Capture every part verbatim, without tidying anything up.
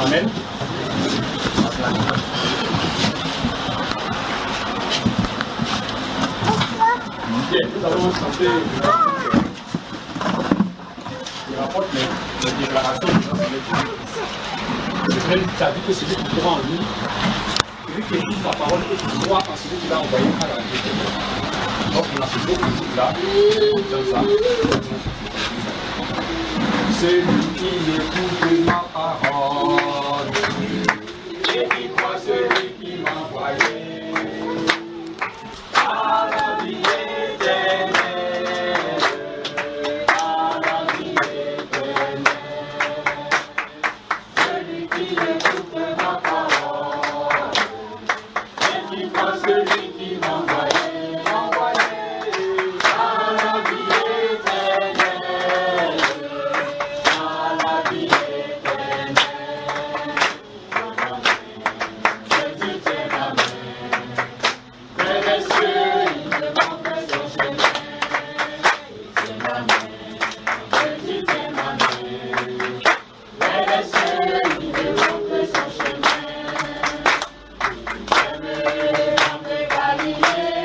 Amen. Bien, nous allons chanter il rapporte les, les déclarations de notre Seigneur. C'est vrai, tu as dit que celui qui croit en lui, celui qui écoute sa parole et qui croit en celui qui l'a envoyé à la vie. Donc on a ce beau principe là, dans ça. Celui qui écoute ma parole et qui croit celui qui m'a envoyé à la vie éternelle, à la vie éternelle. Celui qui écoute ma parole et qui croit celui qui m'a envoyé, envoyé à la vie éternelle, à la vie éternelle. Je dis tiens ma main, vers les cieux, il me montre son chemin. Tiens ma main, je dis tiens ma main, vers les cieux, il me montre son chemin. J'aimerais rentrer Galilée,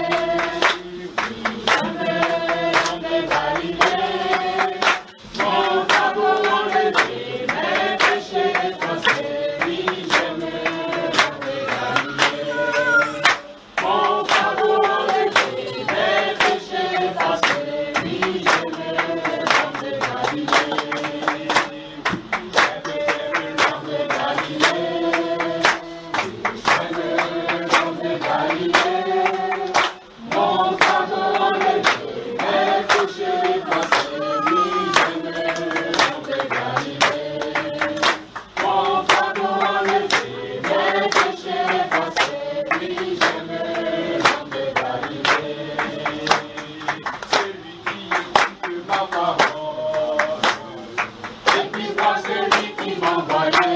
j'aimerais rentrer Galilée. Mon fardeau enlevé, mes péchés effacés, oui, j'aimerais rentrer Galilée. Mon fardeau enlevé, mes péchés effacés, oui, j'aimerais rentrer Galilée. J'aimerais rentrer Galilée. J'aimerais rentrer Galilée. Mon fardeau enlevé, mes péchés effacés, oui, j'aimerais rentrer Galilée. Mon fardeau enlevé, mes péchés effacés, oui, j'aimerais rentrer Galilée. Celui qui écoute ma parole et qui voit celui qui m'a envoyé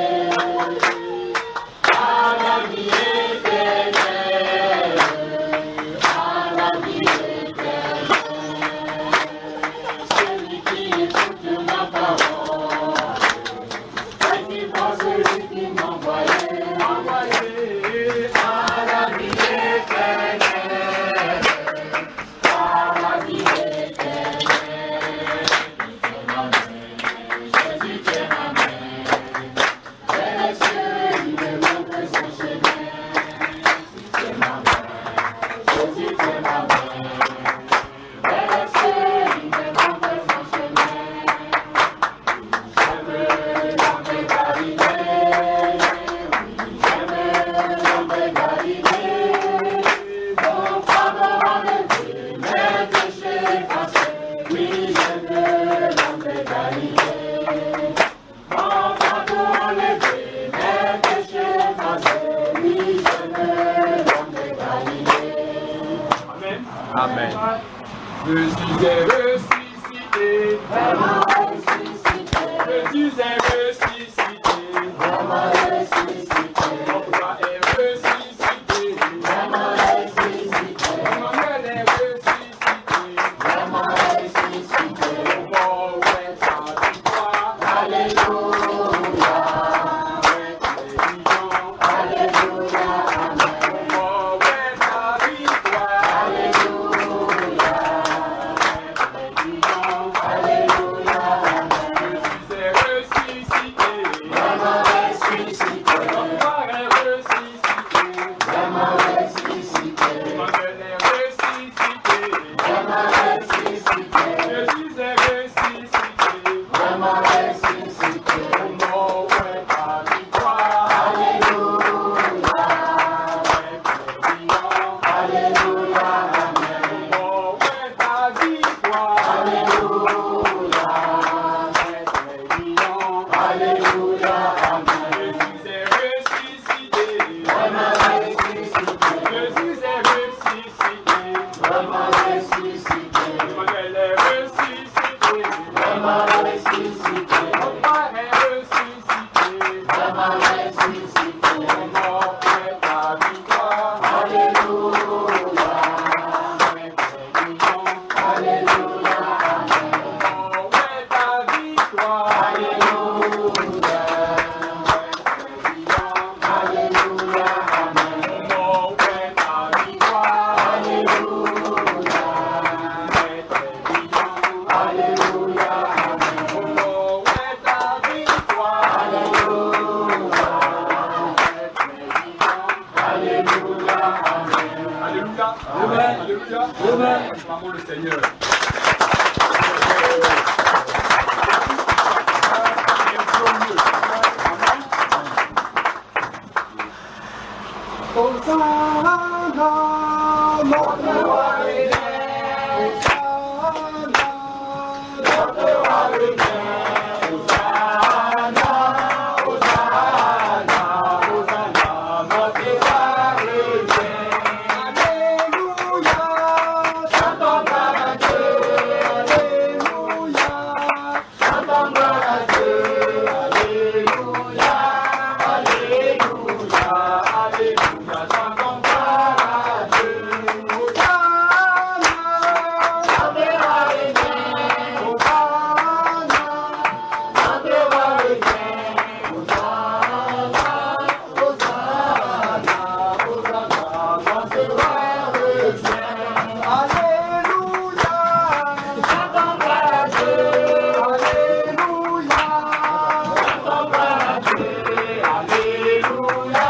à la vie éternelle, à la vie éternelle. Celui qui écoute ma parole et qui voit celui qui m'a envoyé, envoyé à la vie éternelle, à la vie éternelle. Tiens ma main, Jésus, tiens ma main, vers les cieux, il me montre son chemin. Tiens ma main, Jésus, tiens ma main, vers les cieux, il me montre son chemin. J'aimerais rentrer Galilée, j'aimerais rentrer Galilée. Mon fardeau enlevé, mes péchés effacés, oui, j'aimerais rentrer Galilée. Mon fardeau enlevé, mes péchés effacés, oui, j'aimerais rentrer Galilée. Amen. Amen. Jésus est ressuscité, Vraiment ressuscité, Jésus est ressuscité, vraiment ressuscité, mon roi est ressuscité, vraiment ressuscité, Emmanuel est ressuscité, vraiment ressuscité. le mort est sa victoire, Alléluia, est vivant, Alléluia, Amen. le mort est sa victoire, Alléluia, est vivant, Alléluia, Amen. Jésus est ressuscité, Vraiment ressuscité, notre roi est ressuscité, vraiment ressuscité, Emmanuel est ressuscité, vraiment ressuscité, Jésus est ressuscité, vraiment ressuscité. le mort est sa victoire, Alléluia, est vivant, Alléluia, Amen. le mort est sa victoire, Alléluia, est vivant, Alléluia, Amen. Jésus est ressuscité, Vraiment ressuscité, Jésus est ressuscité, vraiment ressuscité, Emmanuel est ressuscité, vraiment ressuscité, notre Père est ressuscité, vraiment ressuscité. le mort est sa victoire, Alléluia, est vivant, Alléluia, Amen. le mort est sa victoire, Alléluia, acclamons le Seigneur. Hosanna, notre roi revient. Hosanna, notre roi revient. Hosanna, Hosanna, Hosanna, notre roi revient. Alléluia, chantons gloire à Dieu. Alléluia, chantons gloire à Dieu. Alléluia, Alléluia, Alléluia, chantons gloire à Dieu. Hosanna, notre roi revient. Hosanna, notre roi revient. Hosanna, Hosanna, Hosanna, notre roi revient. Alléluia, chantons gloire à Dieu. Alléluia, chantons gloire à Dieu. Alléluia,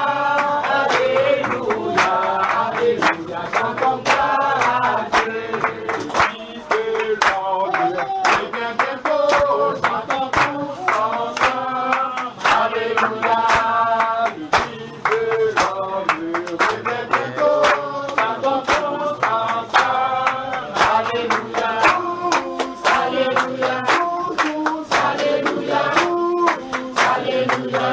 Alléluia, Alléluia, chantons gloire à Dieu. Fils de l'homme, revient bientôt, chantons tous ensemble. Alléluia, le Fils de l'homme, revient bientôt, chantons tous ensemble. Alléluia, Alléluia, Alléluia, Alléluia,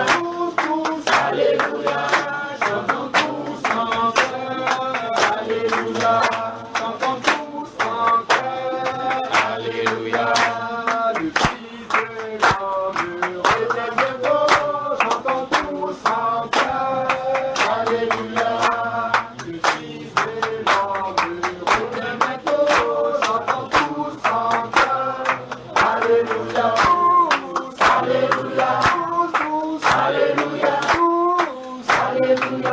Alléluia, chantons tous ensemble. Alléluia, chantons tous ensemble. Alléluia, le Fils de l'homme revient bientôt, chantons tous ensemble. Alléluia, le Fils de l'homme revient bientôt, chantons tous ensemble. Alléluia, Alléluia, Alléluia, Alléluia,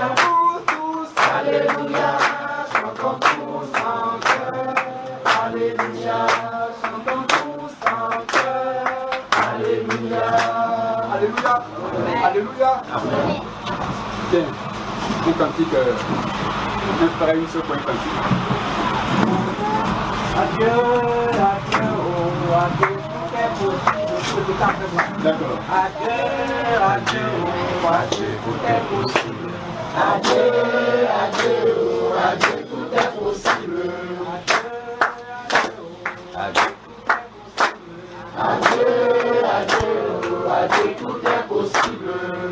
Alléluia, chantons tous ensemble. Alléluia, chantons tous ensemble. Alléluia, Alléluia, Alléluia. Tiens, un cantique, euh, un frère, une seule pour un cantique. Adieu, adieu, oh, adieu, tout est possible. D'accord. Adieu, adieu, oh, adieu, tout est possible. Adieu, adieu, oh, adieu, tout est possible. Adieu, adieu, adieu, oh, adieu, tout est possible.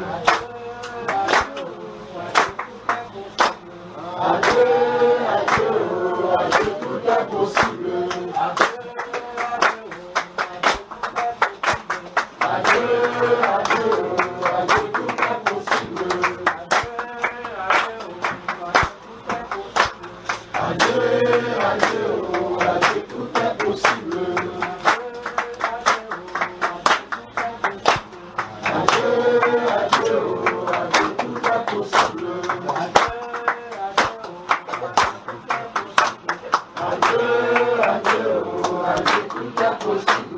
Adieu, adieu, oh, adieu, tout est possible. Adieu, adieu, adieu, tout est possible. Adieu, adieu, adieu, tout est possible. Adieu, adieu, adieu, tout est possible. Adieu, adieu, adieu, tout est possible.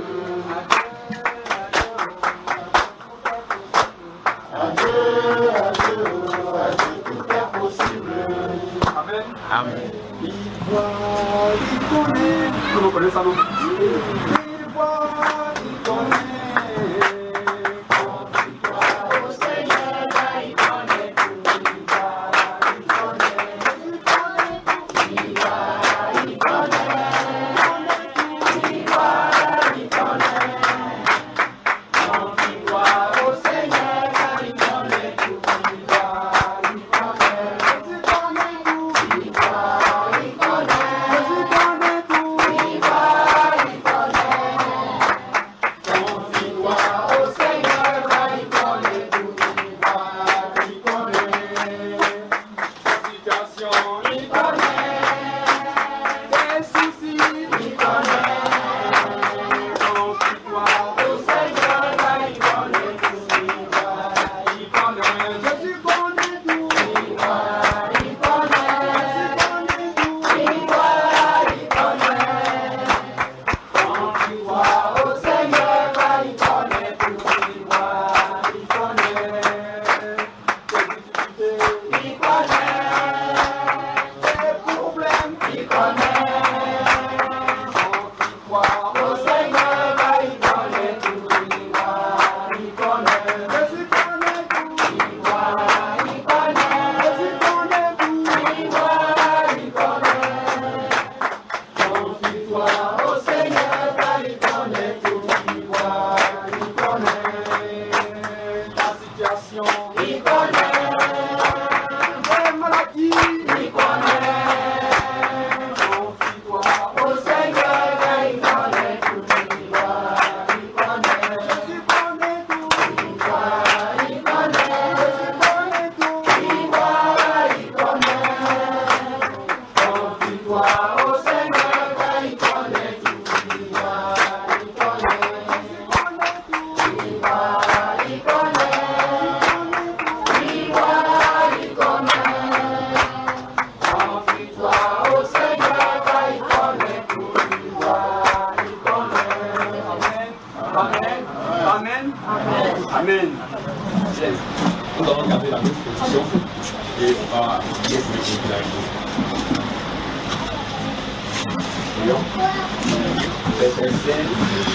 Adieu, adieu, adieu, tout est possible. Amen. Amen. Il voit, il connaît. Vous vous connaissez ça, non? Il voit, il connaît. Quand tu crois au Seigneur, là, il connaît tout. Il va, il connaît. Il connaît tout. Il va, il connaît. Il va, il connaît. Quand tu crois au Seigneur, là, il connaît tout. Il va, il connaît. Il connaît tout. Il va, il connaît. Il connaît tout. Il va, il connaît. Quand tu crois au Seigneur, là, il connaît tout. Il va, il connaît. Situation, Il connaît. Tes soucis, il connaît. quand tu crois Au Seigneur, là, il connaît tout. Il va, il connaît. Jésus connaît tout. Il va, il connaît. Jésus connaît tout. Il va, il connaît. Quand tu vois au Seigneur, là, il connaît tout. Il va, il connaît. Tes difficultés, il connaît. Tes problèmes, il connaît. Il connaît. Les maladies. Il connaît. Confie-toi au Seigneur. Il connaît tout. Il connaît. Jésus connaît tout. Il connaît. Il connaît tout. Il connaît. Confie-toi au Seigneur. Il connaît tout. Il Amen. Amen. Yes. Nous allons garder la même position et on va laisser le la réponse. Prions. Père Saint,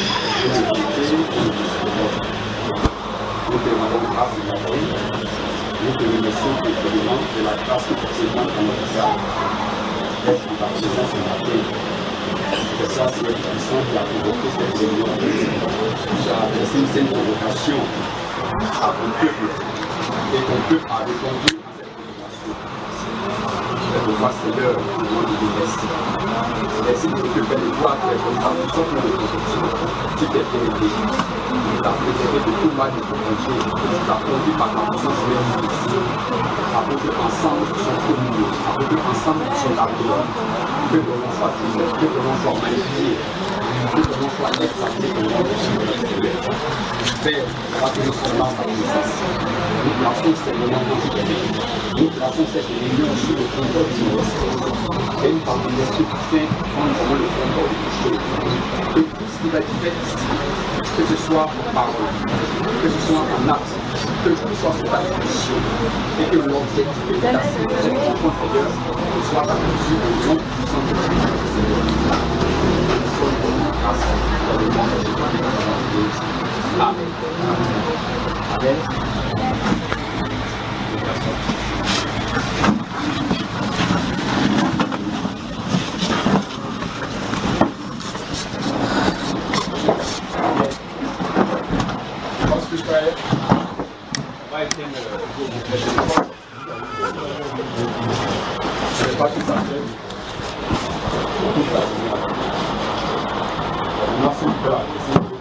nous te demandons grâce de la vie. Nous te remercions pour te demande de la grâce que tu te demandes dans notre cœur. Laisse ta présence ce matin. Que ça, c'est une puissance qui a provoqué cette réunion. Tu as adressé une sainte convocation à ton peuple. Et ton peuple a répondu à cette convocation. C'est pourquoi c'est l'heure de demander de merci. Merci pour que Père de gloire, tu es comme ça, tout simplement de protection. Tu t'es fait aider. Tu t'as préservé de tout mal de ton péché. Tu t'as conduit par ta puissance même ici. Afin qu'ensemble nous sommes communiés. Afin qu'ensemble nous sommes d'accord. Que ton nom soit béni, que ton nom soit magnifié, que ton nom soit exalté, que ton nom soit exalté. Père, voilà que nous sommes là en ta présence. Nous plaçons ces moments dans tes mains. Nous plaçons cette réunion sous le contrôle du Saint-Esprit. Et nous parlons de l'Esprit Saint, prendre vraiment le contrôle des choses. Que tout ce qui va être fait ici, que ce soit en parole, que ce soit en acte, que tout soit sur ta péché, et que l'objectif de ta cette rencontre, Seigneur, soit accompli au nom puissant de Jésus. Nous sommes vraiment grâce dans le nom de Jésus. Amen. Amen. Parce que frère, on va éteindre le téléphone. Je ne sais pas qui ça fait. Merci de la question.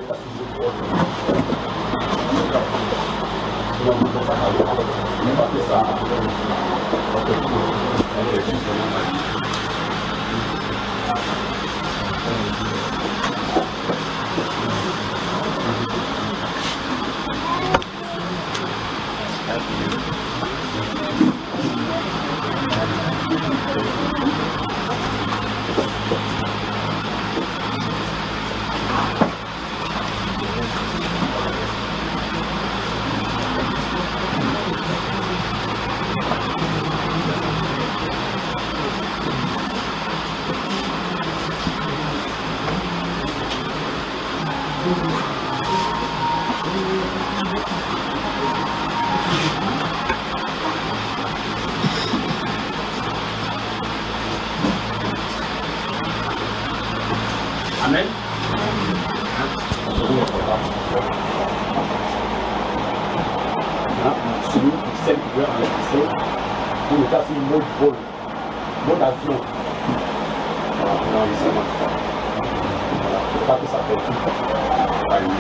Amen. Celui qui sait qui veut enregistrer, pour le cas sur le mode vol, mode avion. Voilà, l'enregistrement. Voilà, je ne sais pas que ça fait tout.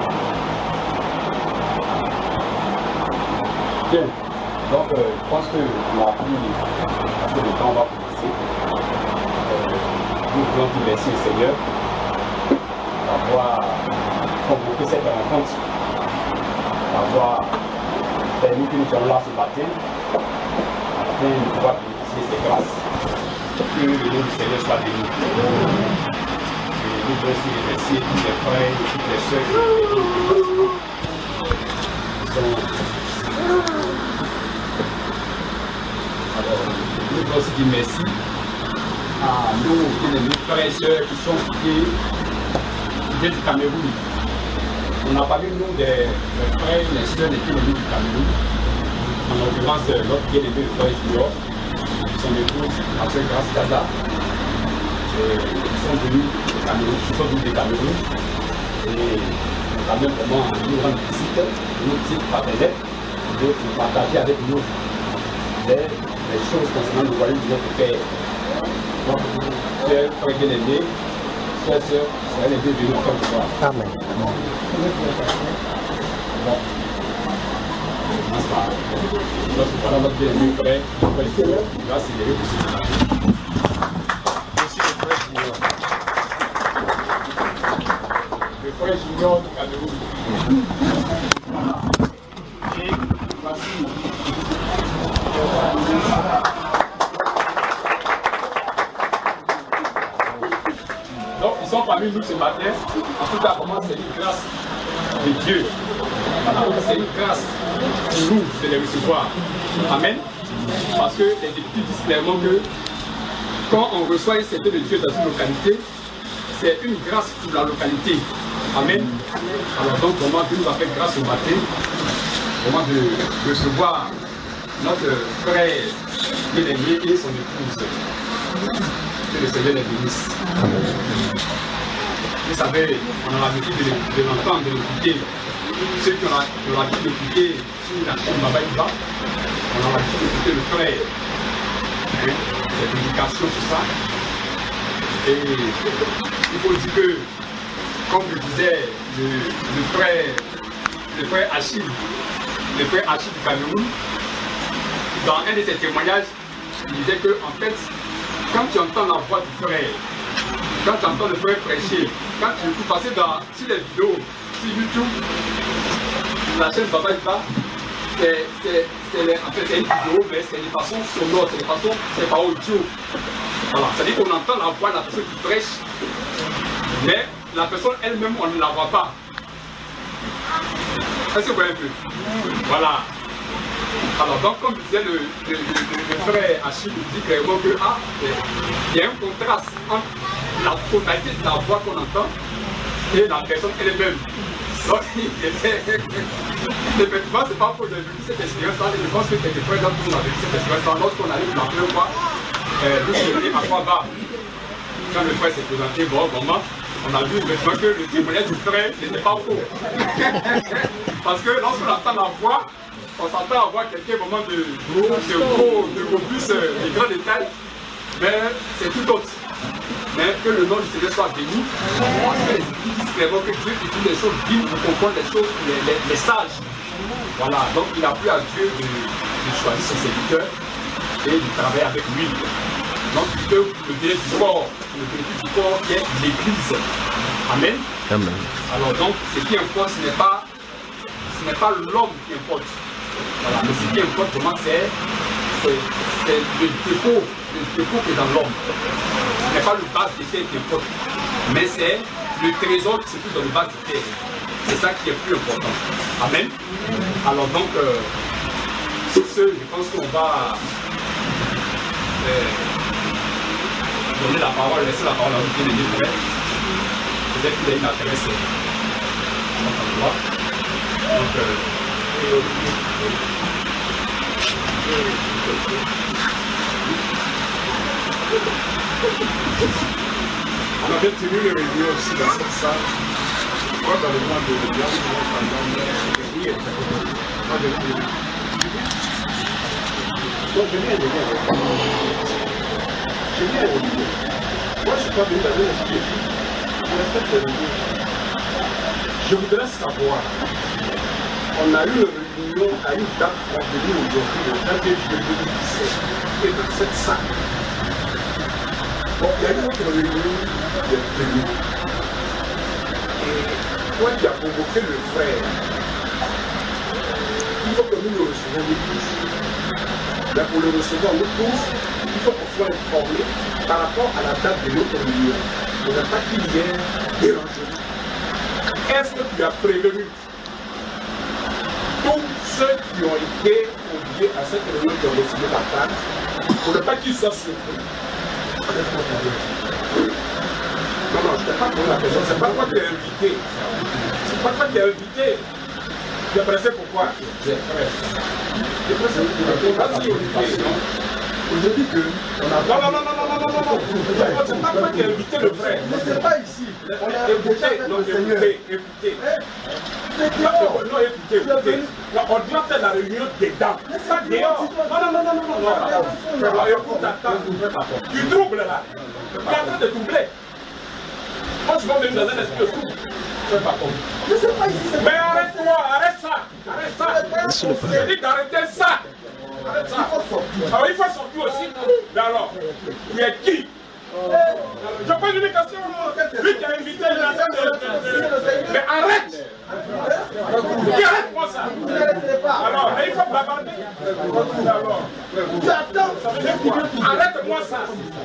Bien, donc euh, je pense qu'on a pris assez de temps, on va commencer. Euh, nous voulons dire merci au Seigneur d'avoir convoqué cette rencontre, d'avoir permis que nous soyons là ce matin, afin de pouvoir bénéficier de ces grâces, que le nom du Seigneur soit béni. Et nous voulons aussi remercier tous les frères et toutes les sœurs qui sont. Alors, nous voulons aussi dire merci à nos bien-aimés frères et sœurs qui sont quittés du Cameroun. On a parlé nous des frères et les sœurs des bien-aimés du Cameroun. En l'occurrence, notre bien-aimé frère Junior, son épouse, après Grâce Dada, ils sont venus du Cameroun, ils sont venus du Cameroun. Et quand même vraiment nous rendre visite, nous visite fraternelle. de, de partager avec nous les, les choses concernant le royaume de notre Père. Donc, chers frères bien-aimés, chers sœurs, soyez les bienvenus encore une fois. Amen. Bon. Donc, voilà notre bien-aimé frère, frère Junior, qui va célébrer pour ce matin. Merci le frère Junior. Le frère Junior du Cameroun. Voilà. Et voici. Donc, ils sont parmi nous ce matin. En tout cas, comment c'est une grâce de Dieu. Voilà, c'est une grâce pour nous de les recevoir. Amen. Parce que les Écritures disent clairement que quand on reçoit un certain de Dieu dans une localité, c'est une grâce pour la localité. Amen. Alors donc, comment Dieu nous a fait grâce au matin, comment de recevoir notre frère bien-aimé et son épouse. Que le Seigneur les bénisse. Vous savez, on a l'habitude de, de l'entendre, de l'écouter. Ceux qui ont l'habitude d'écouter sur la chaîne Baba Iba, on a l'habitude d'écouter le frère. Hein, cette éducation, tout ça. Et il faut dire que, comme le disait le, le frère, le frère Achille, le frère Achille du Cameroun, dans un de ses témoignages, il disait que, en fait, quand tu entends la voix du frère, quand tu entends le frère prêcher, quand tu peux passer dans, sur les vidéos, sur YouTube, la chaîne Baba Iba, c'est en fait, une vidéo, mais c'est une façon sonore, c'est une façon, c'est pas audio. Voilà, c'est-à-dire qu'on entend la voix de la personne qui prêche, mais la personne elle-même, on ne la voit pas. Est-ce que vous voyez un peu? Voilà. Alors, donc, comme disait le, le, le, le frère Achille, il dit clairement que ah, il y a un contraste entre la tonalité de la voix qu'on entend et la personne elle-même. Donc, effectivement, c'est pas pour j'ai vécu cette expérience-là, et je pense que quelques frères d'entre nous ont vécu cette expérience-là lorsqu'on arrive la première fois, euh, nous sommes à quoi bas. Quand le frère s'est présenté, bon, vraiment, on a vu effectivement que le témoignage du frère n'était pas faux. Parce que lorsqu'on entend la voix, on s'entend à voir quelqu'un vraiment de gros, de gros, de robuste, de grand détail, mais c'est tout autre. Mais que le nom du Seigneur soit béni, parce que les Écritures disent clairement que Dieu utilise les choses vives pour comprendre les choses, les, les, les sages. Voilà, donc il a plu à Dieu de, de choisir ses serviteurs et de travailler avec lui. Donc il peut le bien du corps, le bénéfice du corps qui est l'Église. Amen. Amen. Alors donc, ce qui importe, ce n'est pas, ce n'est pas l'homme qui importe. Voilà, mais ce qui importe vraiment, c'est le dépôt, le dépôt qui est dans l'homme. Ce n'est pas le bas de terre qui importe, mais c'est le trésor qui se trouve dans le bas de terre. C'est ça qui est plus important. Amen. Alors donc, euh, sur ce, je pense qu'on va euh, donner la parole, laisser la parole à notre bien-aimé frère. Peut-être qu'il a une adresse à notre endroit. Donc, euh, on avait tenu les réunions aussi dans cette salle. Moi, dans le mois de bien, moi, je viens. Donc, je viens de venir. Je viens de venir. Moi, je ne suis pas venu dans le esprit. Je respecte les réunions. Je voudrais savoir. On a eu une réunion à une date convenue aujourd'hui, le vingt-deux juillet deux mille dix-sept, et dans cette salle. Bon, il y a eu une autre réunion de prévu. Et toi qui as convoqué le frère, il faut que nous le recevions nous tous. Mais pour le recevoir nous tous, il faut qu'on soit informés par rapport à la date de notre réunion. On n'a pas qu'il y ait dérangement. Est-ce que tu as prévenu tous ceux qui ont été conviés à cette réunion qui ont reçu la table pour ne pas qu'ils soient surpris? Non, non, je ne t'ai pas posé la question. C'est pas toi qui es invité. C'est pas toi qui es invité. Tu es pressé pourquoi? Tu es pressé pour la question. Je dis que on a... Non, non, non, non, non, non, non, non. C'est pas toi qui as invité le frère. Mais c'est pas ici. On a écouté, non, écoutez, écoutez. Non, écoutez, écoutez. On doit faire la réunion des dames. Ça dehors. Non, non, non, non, non, non. Non, écoute, attends. Tu troubles là. Tu es en train de troubler. Moi, je vais venir dans un esprit de trouble. Je ne sais pas comment. Mais arrête-toi, arrête ça. Arrête ça. Je dis d'arrêter ça. Arrête ça. Alors, il faut sortir aussi. Mais alors, tu es qui? Je pose une question. Lui qui a invité les gens. Mais arrête. Dis arrête-moi ça. Alors, il faut bavarder. Alors, tu attends. Ça veut dire quoi? Arrête-moi ça.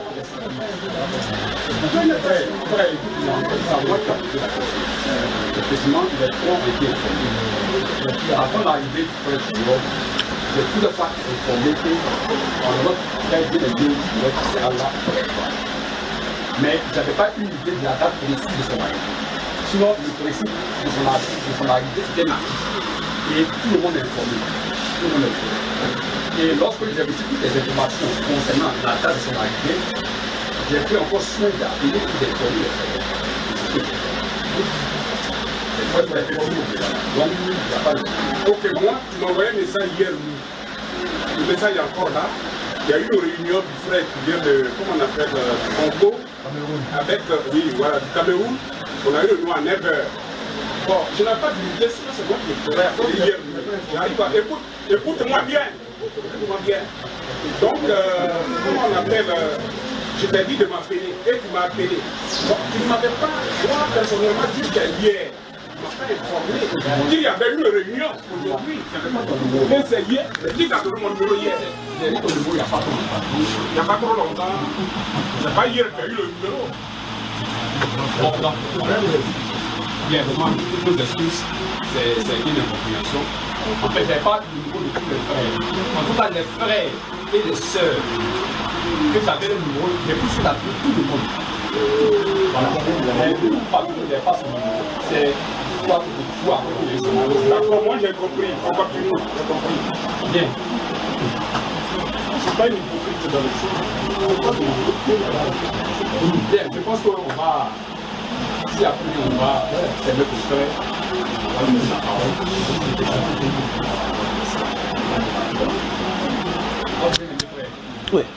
Effectivement, il est trop été informé. Avant l'arrivée du frère Jérôme, j'ai tout le temps informé qu'en Europe, il y a été les deux qui doivent passer à là. Mais je n'avais pas une idée de la date précise de son arrivée. Sinon, le principe de son arrivée, de son arrivée c'était marqué. Et tout le monde est informé. Tout le monde est informé. Et lorsque j'ai reçu toutes les informations concernant la date de son arrivée, j'ai pris encore soin d'appeler pour informer les frères. Ok, moi, tu m'as envoyé un message hier. Le message est encore là. Il y a eu une réunion du frère qui vient de, comment on appelle, du Congo, avec, oui, voilà, du Cameroun. On a eu une réunion à neuf heures. Bon, je n'ai pas d'idée, sinon c'est moi qui le ferai. Hier, j'arrive à, écoute, écoute-moi bien. Écoute-moi bien. Donc, euh, comment on appelle, euh, je t'ai dit de m'appeler, et tu m'as appelé. Donc, tu ne m'avais pas, moi, personnellement, jusqu'à hier. Il y avait une réunion aujourd'hui. Mais c'est hier. Qui t'a donné mon numéro hier? Il n'y a pas trop longtemps. C'est pas hier qu'il y a eu le numéro. Bon, donc, le problème, bien vraiment, toutes nos excuses, c'est une incompréhension. En fait, il n'y a pas de numéro de tous les frères. En tout cas, les frères et les sœurs que j'avais le numéro, j'ai pu sur la tout le monde. Voilà. Mais de tout partout, il n'y a pas ce numéro. C'est d'accord, moi j'ai compris. On continue. J'ai compris. Bien. C'est pas une hypocrite dans le choses. Bien, je pense qu'on va. Si après on va s'aimer pour faire, on va lui donner la parole. Oui.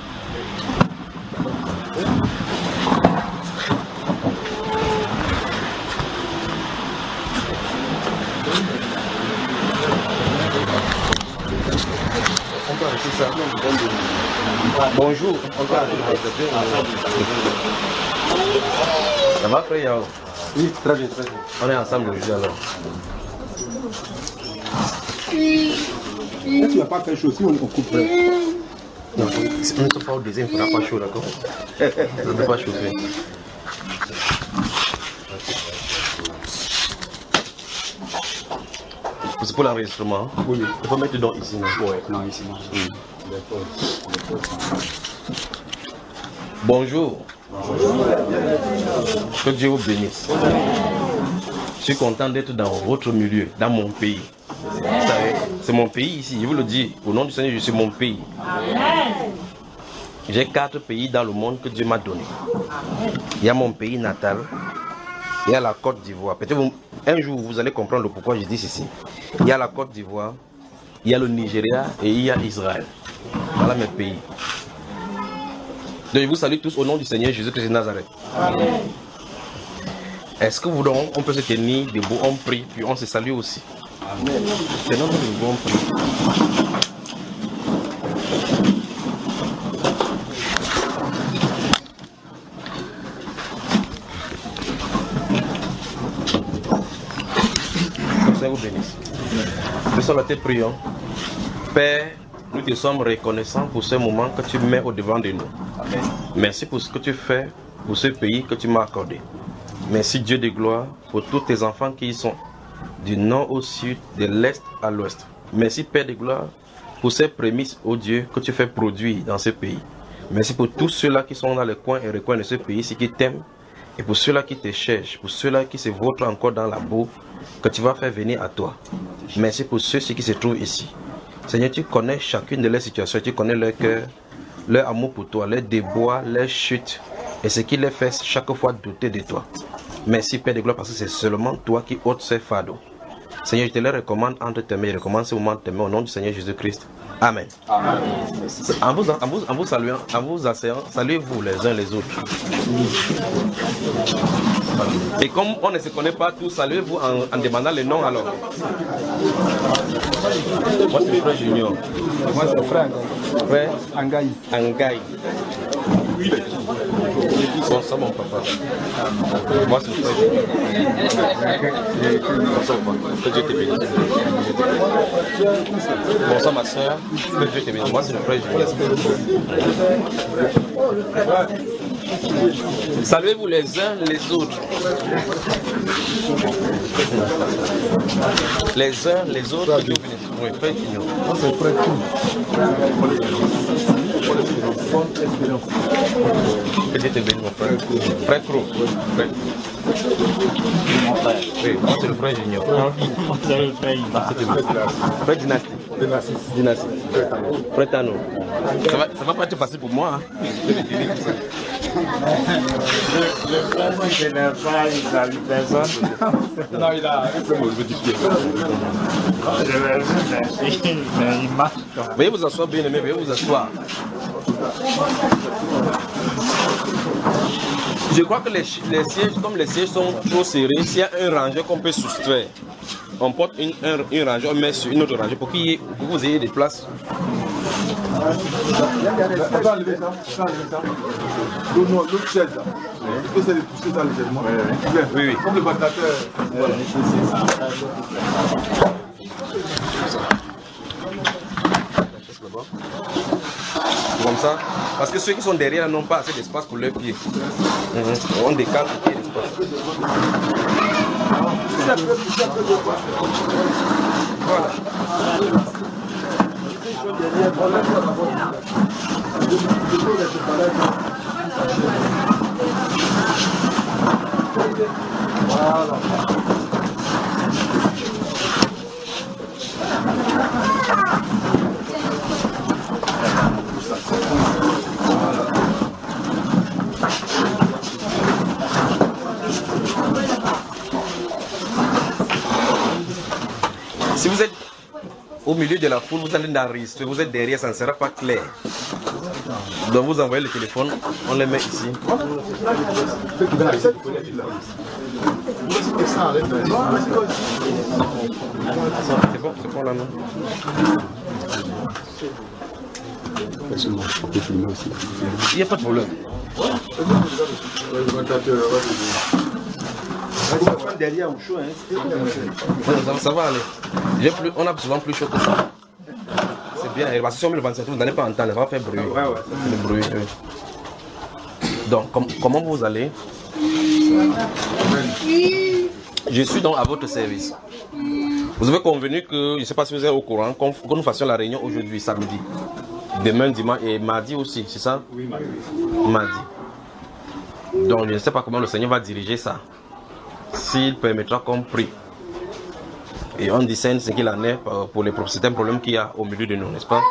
Bonjour. Ça va frère Yao? Oui, très bien, très bien. On est ensemble aujourd'hui alors. Est-ce qu'il n'y a pas fait chaud si on, on coupe? Non, si on ne peut pas au deuxième, il ne fera pas chaud, d'accord? Ça ne peut pas chauffer. C'est pour l'enregistrement. Oui, oui. Il faut mettre dedans ici, non? Oui, non, ici, non. Mm. Bonjour. Bonjour. Que Dieu vous bénisse. Je suis content d'être dans votre milieu, dans mon pays. Vous savez, c'est mon pays ici, je vous le dis. Au nom du Seigneur, je suis mon pays. J'ai quatre pays dans le monde que Dieu m'a donné. Il y a mon pays natal. Il y a la Côte d'Ivoire. Peut-être un jour vous allez comprendre le pourquoi je dis ceci. Il y a la Côte d'Ivoire, il y a le Nigeria et il y a Israël. Voilà mes pays. Donc je vous salue tous au nom du Seigneur Jésus-Christ de Nazareth. Amen. Est-ce que vous donc, on peut se tenir debout, on prie, puis on se salue aussi. Amen. C'est notre niveau, on prie. Vous bénisse. Nous sommes à tes prions. Père, nous te sommes reconnaissants pour ce moment que tu mets au devant de nous. Amen. Merci pour ce que tu fais pour ce pays que tu m'as accordé. Merci Dieu de gloire pour tous tes enfants qui y sont, du nord au sud, de l'est à l'ouest. Merci Père de gloire pour ces prémices, ô Dieu, que tu fais produire dans ce pays. Merci pour tous ceux-là qui sont dans les coins et recoins de ce pays, ceux qui t'aiment, et pour ceux-là qui te cherchent, pour ceux-là qui se vautrent encore dans la boue, que tu vas faire venir à toi. Merci pour ceux qui se trouvent ici. Seigneur, tu connais chacune de leurs situations, tu connais leur cœur, leur amour pour toi, leurs déboires, leurs chutes, et ce qui les fait chaque fois douter de toi. Merci Père de gloire, parce que c'est seulement toi qui ôtes ces fardeaux. Seigneur, je te les recommande entre tes mains. Je recommande ce moment de tes mains au nom du Seigneur Jésus-Christ. Amen. Amen. En vous, en, vous, en vous saluant, en vous asseyant, saluez-vous les uns les autres. Et comme on ne se connaît pas tous, saluez-vous en, en demandant les noms alors. Moi c'est le frère Junior. Moi c'est le frère Frère Angaï. Angaï. Bon, ça mon papa. Moi c'est le frère Junior. Que Dieu te bénisse. Bon, ça ma soeur. Que Dieu te bénisse. Moi c'est le frère Junior. Saluez-vous les uns les autres. Les uns les autres. Oui, frère Junior. Moi c'est le frère Que Dieu te bénisse, mon frère. Frère Cro. Frère. Oui, moi c'est le frère Junior. C'est le frère. Frère Dynastie. Dynastie. Frère Tano. Ça va, ça va pas être facile pour moi. Hein. Le frère ne s'énerve pas, il salue personne. Non, il a un peu modifié. Je vais merci, mais il marche comme ça. Veuillez vous asseoir, bien aimé, veuillez vous asseoir. Je crois que les, les sièges, comme les sièges sont trop serrés, s'il y a un rangé qu'on peut soustraire, on porte une, un, une rangée, on met sur une autre rangée pour, qu'il y ait, pour que vous ayez des places. On va enlever ça. On va enlever ça. L'autre chaise là. Tu peux essayer de pousser ça légèrement. Oui, oui. Comme le ventilateur. Comme ça. Parce que ceux qui sont derrière n'ont pas assez d'espace pour leurs pieds. Mm-hmm. On décale les pieds d'espace. Voilà. Si vous êtes au milieu de la foule, vous allez d'enregistrer, vous êtes derrière, ça ne sera pas clair. Donc vous envoyez le téléphone, on les met ici. C'est bon, c'est bon là, non? Il n'y a pas de problème. Derrière au chaud, hein. Ça, ça va aller. Plus, on a souvent plus chaud que ça. C'est bien. Parce que si on met le ventilateur, vous n'allez pas entendre, ça va faire bruit. Ouais, ouais. Le bruit. Oui. Donc, com comment vous allez? Je suis donc à votre service. Vous avez convenu que, je ne sais pas si vous êtes au courant, qu'on qu nous fassions la réunion aujourd'hui, samedi. Demain, dimanche et mardi aussi, c'est ça? Oui, mardi. Mardi. Donc, je ne sais pas comment le Seigneur va diriger ça. S'il permettra qu'on prie et on discerne ce qu'il en est pour les certains problèmes qu'il y a au milieu de nous, n'est-ce pas?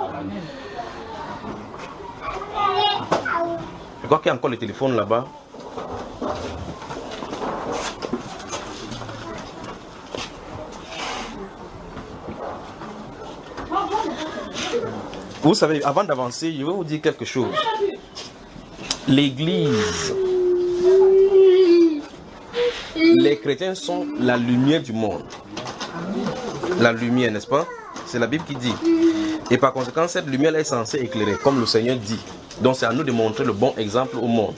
Je crois qu'il y a encore le téléphone là-bas. Vous savez, avant d'avancer, je vais vous dire quelque chose. L'Église, les chrétiens sont la lumière du monde. La lumière, n'est-ce pas? C'est la Bible qui dit. Et par conséquent, cette lumière est censée éclairer, comme le Seigneur dit. Donc c'est à nous de montrer le bon exemple au monde.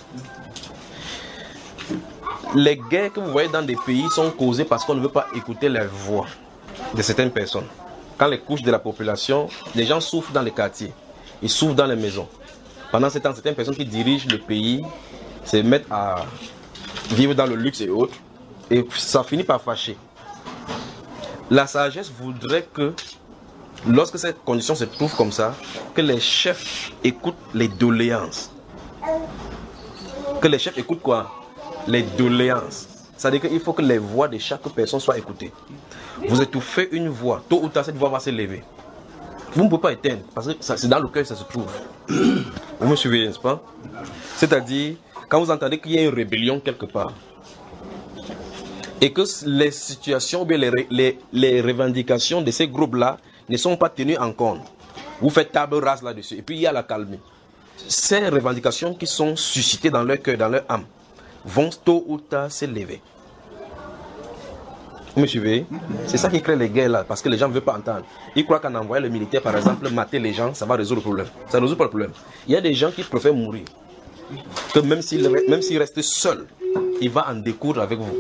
Les guerres que vous voyez dans des pays sont causées parce qu'on ne veut pas écouter la voix de certaines personnes. Quand les couches de la population, les gens souffrent dans les quartiers, ils souffrent dans les maisons. Pendant ce temps, certaines personnes qui dirigent le pays se mettent à vivre dans le luxe et autres, et ça finit par fâcher. La sagesse voudrait que, lorsque cette condition se trouve comme ça, que les chefs écoutent les doléances. Que les chefs écoutent quoi? Les doléances. C'est-à-dire qu'il faut que les voix de chaque personne soient écoutées. Vous étouffez une voix, tôt ou tard cette voix va se lever. Vous ne pouvez pas éteindre, parce que c'est dans le cœur que ça se trouve. Vous me suivez, n'est-ce pas? C'est-à-dire, quand vous entendez qu'il y a une rébellion quelque part, et que les situations ou bien les, les, les revendications de ces groupes-là ne sont pas tenues en compte. Vous faites table rase là-dessus et puis il y a la calmie. Ces revendications qui sont suscitées dans leur cœur, dans leur âme, vont tôt ou tard s'élever. Vous me suivez? C'est ça qui crée les guerres là, parce que les gens ne veulent pas entendre. Ils croient qu'en envoyant le militaire, par exemple, mater les gens, ça va résoudre le problème. Ça ne résout pas le problème. Il y a des gens qui préfèrent mourir. Que même s'il même s'il reste seul, il va en découdre avec vous.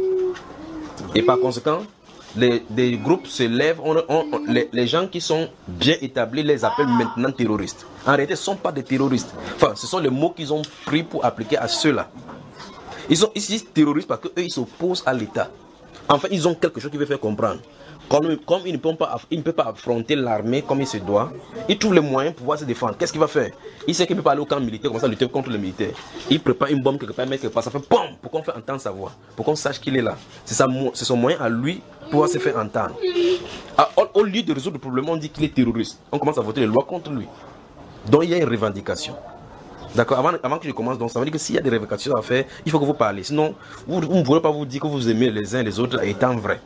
Et par conséquent, les, des groupes se lèvent, on, on, on, les, les gens qui sont bien établis les appellent maintenant terroristes. En réalité, ce ne sont pas des terroristes. Enfin, ce sont les mots qu'ils ont pris pour appliquer à ceux-là. Ils sont ici terroristes parce qu'eux, ils s'opposent à l'État. Enfin, ils ont quelque chose qui veut faire comprendre. Comme, comme ils ne peuvent pas, ils ne peuvent pas affronter l'armée comme il se doit, ils trouvent les moyens pour pouvoir se défendre. Qu'est-ce qu'il va faire? Il sait qu'il ne peut pas aller au camp militaire, comme ça, lutter contre les militaires. Il prépare une bombe quelque part, mais quelque part, ça fait POM pour qu'on fasse entendre sa voix, pour qu'on sache qu'il est là. C'est son moyen à lui pour pouvoir se faire entendre. À, au, au lieu de résoudre le problème, on dit qu'il est terroriste. On commence à voter les lois contre lui. Donc il y a une revendication. D'accord, avant, avant que je commence, donc ça veut dire que s'il y a des revendications à faire, il faut que vous parlez. Sinon, vous, vous ne pourrez pas vous dire que vous aimez les uns les autres étant vrai.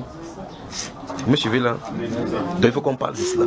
Vous me suivez là? Donc il faut qu'on parle de cela.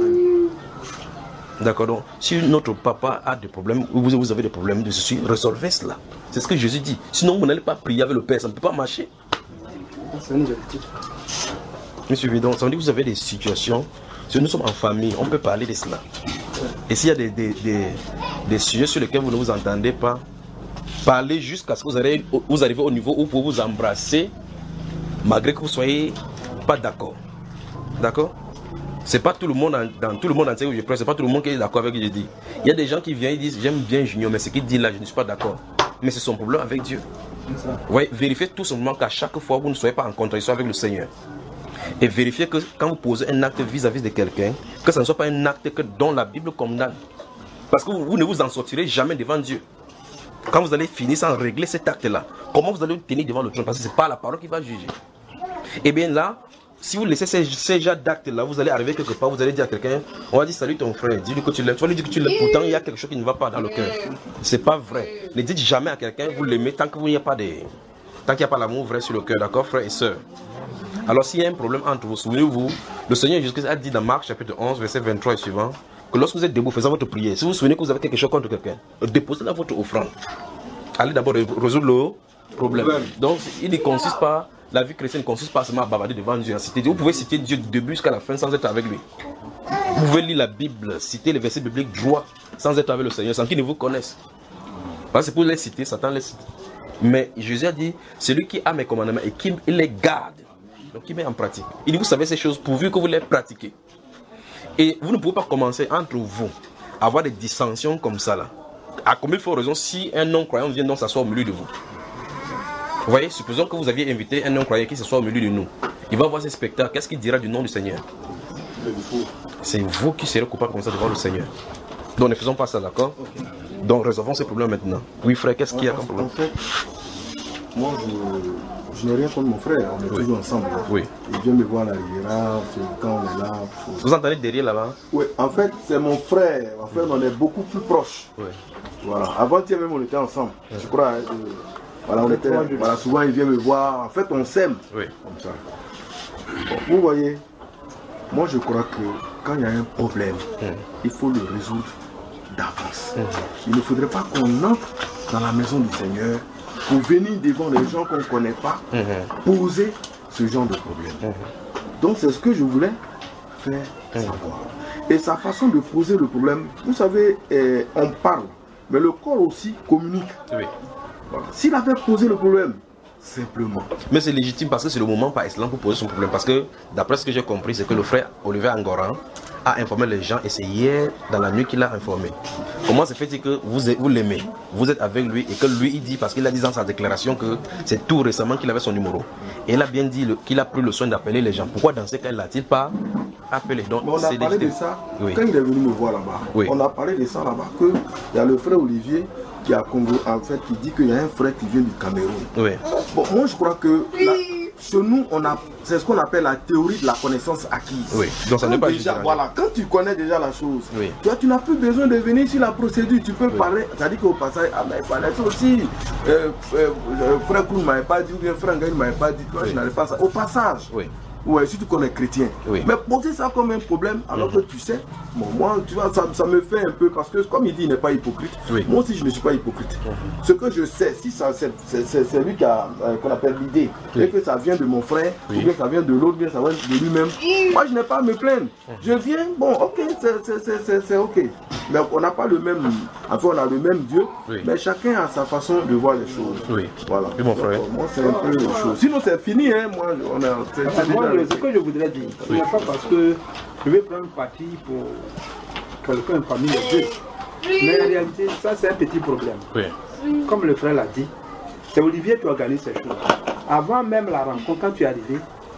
D'accord, donc si notre papa a des problèmes, ou vous, vous avez des problèmes de ceci, résolvez cela. C'est ce que Jésus dit. Sinon, vous n'allez pas prier avec le Père, ça ne peut pas marcher. C'est une vérité. Vous me suivez donc, ça veut dire que vous avez des situations, si nous sommes en famille, on peut parler de cela. Et s'il y a des, des, des, des sujets sur lesquels vous ne vous entendez pas, parlez jusqu'à ce que vous arrivez, vous arrivez au niveau où vous pouvez vous embrasser, malgré que vous ne soyez pas d'accord. D'accord? C'est pas tout le monde, dans tout le monde entier où je prêche, c'est pas tout le monde qui est d'accord avec ce que je dis. Il y a des gens qui viennent et disent, j'aime bien Junior, mais ce qu'il dit là, je ne suis pas d'accord. Mais c'est son problème avec Dieu. Vous voyez, vérifiez tout simplement qu'à chaque fois, vous ne soyez pas en contradiction avec le Seigneur. Et vérifiez que quand vous posez un acte vis-à-vis de quelqu'un, que ce ne soit pas un acte que dont la Bible condamne. Parce que vous, vous ne vous en sortirez jamais devant Dieu. Quand vous allez finir sans régler cet acte-là, comment vous allez vous tenir devant le trône? Parce que ce n'est pas la parole qui va juger. Et bien là, si vous laissez ces, ces genres d'actes-là, vous allez arriver quelque part, vous allez dire à quelqu'un, on va dire salut ton frère, dis-lui que tu l'aimes. Tu vas lui dire que tu l'aimes, pourtant il y a quelque chose qui ne va pas dans le cœur. C'est pas vrai. Ne dites jamais à quelqu'un, vous l'aimez tant qu'il n'y a pas de, tant qu'il n'y a pas l'amour vrai sur le cœur, d'accord, frère et soeur. Alors s'il y a un problème entre vous, souvenez-vous, le Seigneur Jésus-Christ a dit dans Marc chapitre onze, verset vingt-trois et suivant, que lorsque vous êtes debout, faisant votre prière, si vous vous souvenez que vous avez quelque chose contre quelqu'un, déposez-la votre offrande. Allez d'abord résoudre le problème. Donc il ne consiste pas, la vie chrétienne ne consiste pas seulement à bavarder devant Dieu. Vous pouvez citer Dieu du début jusqu'à la fin sans être avec lui. Vous pouvez lire la Bible, citer les versets bibliques droits sans être avec le Seigneur, sans qu'il ne vous connaisse. Parce que pour les citer, Satan les cite. Mais Jésus a dit, celui qui a mes commandements et qui les garde, donc qui met en pratique. Il dit, vous savez ces choses pourvu que vous les pratiquez. Et vous ne pouvez pas commencer entre vous à avoir des dissensions comme ça là. À combien de fois raison si un non-croyant vient donc s'asseoir au milieu de vous? Vous voyez, supposons que vous aviez invité un non-croyant qui s'assoit au milieu de nous. Il va voir ce spectacle, qu'est-ce qu'il dira du nom du Seigneur? C'est vous qui serez coupable comme ça devant le Seigneur. Donc ne faisons pas ça, d'accord? Okay. Donc résolvons ces problèmes maintenant. Oui frère, qu'est-ce qu'il y a comme problème? En fait, moi je, je n'ai rien contre mon frère, on est oui. toujours ensemble. Là. Oui. Il vient me voir à la Riviera, quand on est là. Faut... Vous entendez derrière là-bas? Oui, en fait c'est mon frère, en fait on est beaucoup plus proches. Oui. Voilà, avant-hier même on était ensemble, oui. je crois. Euh, voilà, on était, voilà, souvent il vient me voir, en fait on s'aime. Oui. Comme ça. Bon, vous voyez, moi je crois que quand il y a un problème, mmh. il faut le résoudre d'avance. Mmh. Il ne faudrait pas qu'on entre dans la maison du Seigneur pour venir devant les gens qu'on ne connaît pas, mmh. poser ce genre de problème. Mmh. Donc c'est ce que je voulais faire mmh. savoir. Et sa façon de poser le problème, vous savez, eh, on parle, mais le corps aussi communique. Oui. Voilà. S'il avait posé le problème, simplement. Mais c'est légitime parce que c'est le moment par excellence pour poser son problème. Parce que d'après ce que j'ai compris, c'est que le frère Olivier Angoran a informé les gens et c'est hier dans la nuit qu'il a informé. Comment se fait-il que vous, vous l'aimez, vous êtes avec lui et que lui il dit, parce qu'il a dit dans sa déclaration que c'est tout récemment qu'il avait son numéro. Et il a bien dit qu'il a pris le soin d'appeler les gens. Pourquoi dans ce cas l'a-t-il pas appelé? Donc, on a parlé de ça oui. quand il est venu me voir là-bas. Oui. On a parlé de ça là-bas, qu'il y a le frère Olivier qui a Congo, en fait, qui dit qu'il y a un frère qui vient du Cameroun. Oui. Bon, moi je crois que là, chez nous, on a, c'est ce qu'on appelle la théorie de la connaissance acquise. Oui, donc ça n'est pas déjà, voilà, quand tu connais déjà la chose, oui. tu, tu n'as plus besoin de venir sur la procédure, tu peux oui. parler, c'est-à-dire qu'au passage, ah mais il fallait ça aussi, euh, euh, euh, frère Koul ne m'avait pas dit, ou bien frère Ngaï ne m'avait pas dit, toi, oui. je n'allais pas ça. Au passage, oui. Ouais, surtout qu'on est chrétien. Oui. Mais poser ça comme un problème, alors mm-hmm. que tu sais, bon, moi, tu vois, ça, ça me fait un peu, parce que comme il dit, il n'est pas hypocrite. Oui. Moi aussi, je ne suis pas hypocrite. Mm-hmm. Ce que je sais, si ça, c'est lui qui a, euh, qu'on appelle l'idée, oui. et que ça vient de mon frère, oui. ou bien ça vient de l'autre, bien ça vient de lui-même, moi, je n'ai pas à me plaindre. Mm-hmm. Je viens, bon, ok, c'est ok. Mais on n'a pas le même, enfin, on a le même Dieu, oui. mais chacun a sa façon de voir les choses. Oui. Voilà. Et mon frère. Donc, moi, c'est un peu les choses. Sinon, c'est fini, hein, moi, on a. Ce que je voudrais dire, ce n'est pas parce que je vais prendre parti pour quelqu'un parmi les deux. Mais en réalité, ça c'est un petit problème. Oui. Comme le frère l'a dit, c'est Olivier qui organise ces choses. Avant même la rencontre, quand tu es arrivé,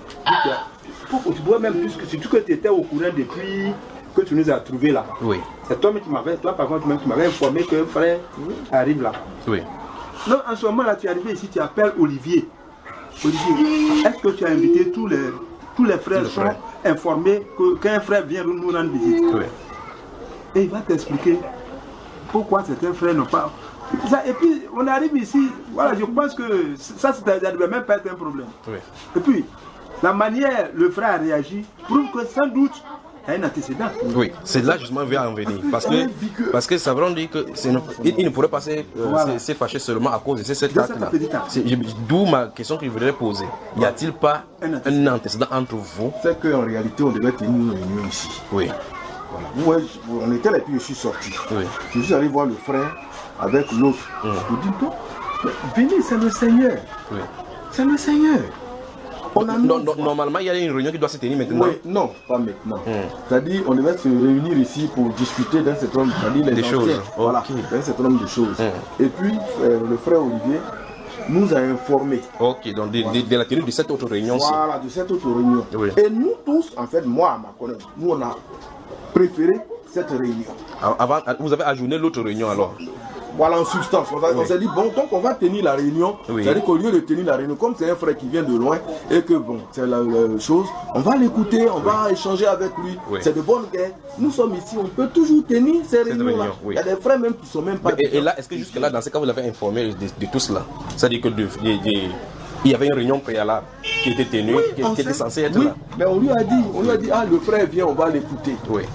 tu pouvais même plus que surtout que tu étais au courant depuis que tu nous as trouvés là-bas. Oui. C'est toi qui m'avais, toi par contre, tu m'avais informé que frère arrive là-bas. Oui. Donc en ce moment-là, tu es arrivé ici, tu appelles Olivier. Olivier, est-ce que tu as invité tous les, tous les frères, tous les frères. sont informés qu'un frère vient nous rendre visite? Oui. Et il va t'expliquer pourquoi certains frères n'ont pas. Ça, et puis, on arrive ici, voilà, je pense que ça, ça ne devait même pas être un problème. Oui. Et puis, la manière le frère a réagi prouve que sans doute, il y a un antécédent. Oui, c'est là justement où il va en venir. Parce que, parce que ça veut dire qu'il ne pourrait pas se voilà. fâcher seulement à cause de cet acte-là. D'où ma question que je voudrais poser. Y a-t-il pas un antécédent entre vous? C'est qu'en réalité, on devait tenir une réunion ici. Oui. Voilà. Moi, on était là et puis je suis sorti. Oui. Je suis allé voir le frère avec l'autre. Mmh. Je dis, non, venez, c'est le Seigneur. Oui. C'est le Seigneur. On a non, non, normalement, il y a une réunion qui doit se tenir maintenant. Oui, non, pas maintenant. Mmh. C'est-à-dire, on devait se réunir ici pour discuter d'un certain nombre de des choses. Voilà, okay. d'un certain nombre de choses. Mmh. Et puis, euh, le frère Olivier nous a informés. Ok, donc de, voilà. de, de la tenue de cette autre réunion. Voilà, de cette autre réunion. Oui. Et nous tous, en fait, moi, à ma connaissance, nous, on a préféré cette réunion. Avant, vous avez ajourné l'autre réunion alors? Voilà, en substance. On, oui. on s'est dit, bon, donc on va tenir la réunion. Oui. C'est-à-dire qu'au lieu de tenir la réunion, comme c'est un frère qui vient de loin, et que bon, c'est la, la chose, on va l'écouter, on oui. va échanger avec lui. Oui. C'est de bonne guerre. Nous sommes ici, on peut toujours tenir ces réunions-là. Réunion, oui. Il y a des frères même qui ne sont même pas. Mais, et, et là, est-ce que jusque-là, dans ce cas, vous l'avez informé de, de tout cela? C'est-à-dire que de, de, de, il y avait une réunion préalable qui était tenue, oui, qui, qui était censée être oui. là. Mais on lui a dit, on lui a dit, ah, le frère vient, on va l'écouter. Oui.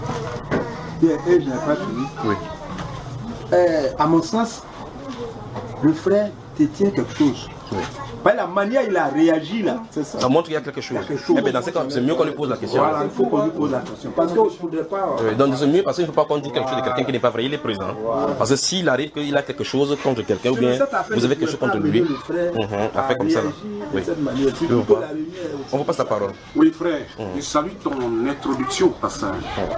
Et, et je n'ai pas fini. Oui. Euh, à mon sens, le frère te tient quelque chose. Oui. Par la manière il a réagi là, ça. ça montre qu'il y a quelque chose. Quelque chose. Eh bien, dans ce cas, c'est mieux qu'on lui pose la question. Voilà, il faut qu'on lui pose la question. Parce qu'on ne faudrait pas. Oui, donc c'est mieux parce qu'il ne faut pas qu'on dise quelque chose de quelqu'un qui n'est pas vrai, il est présent. Voilà. Parce que s'il arrive qu'il a quelque chose contre quelqu'un, ou bien vous avez quelque chose contre lui, on fait comme ça. Oui. On vous passe la parole. Oui, frère, je salue ton introduction au passage.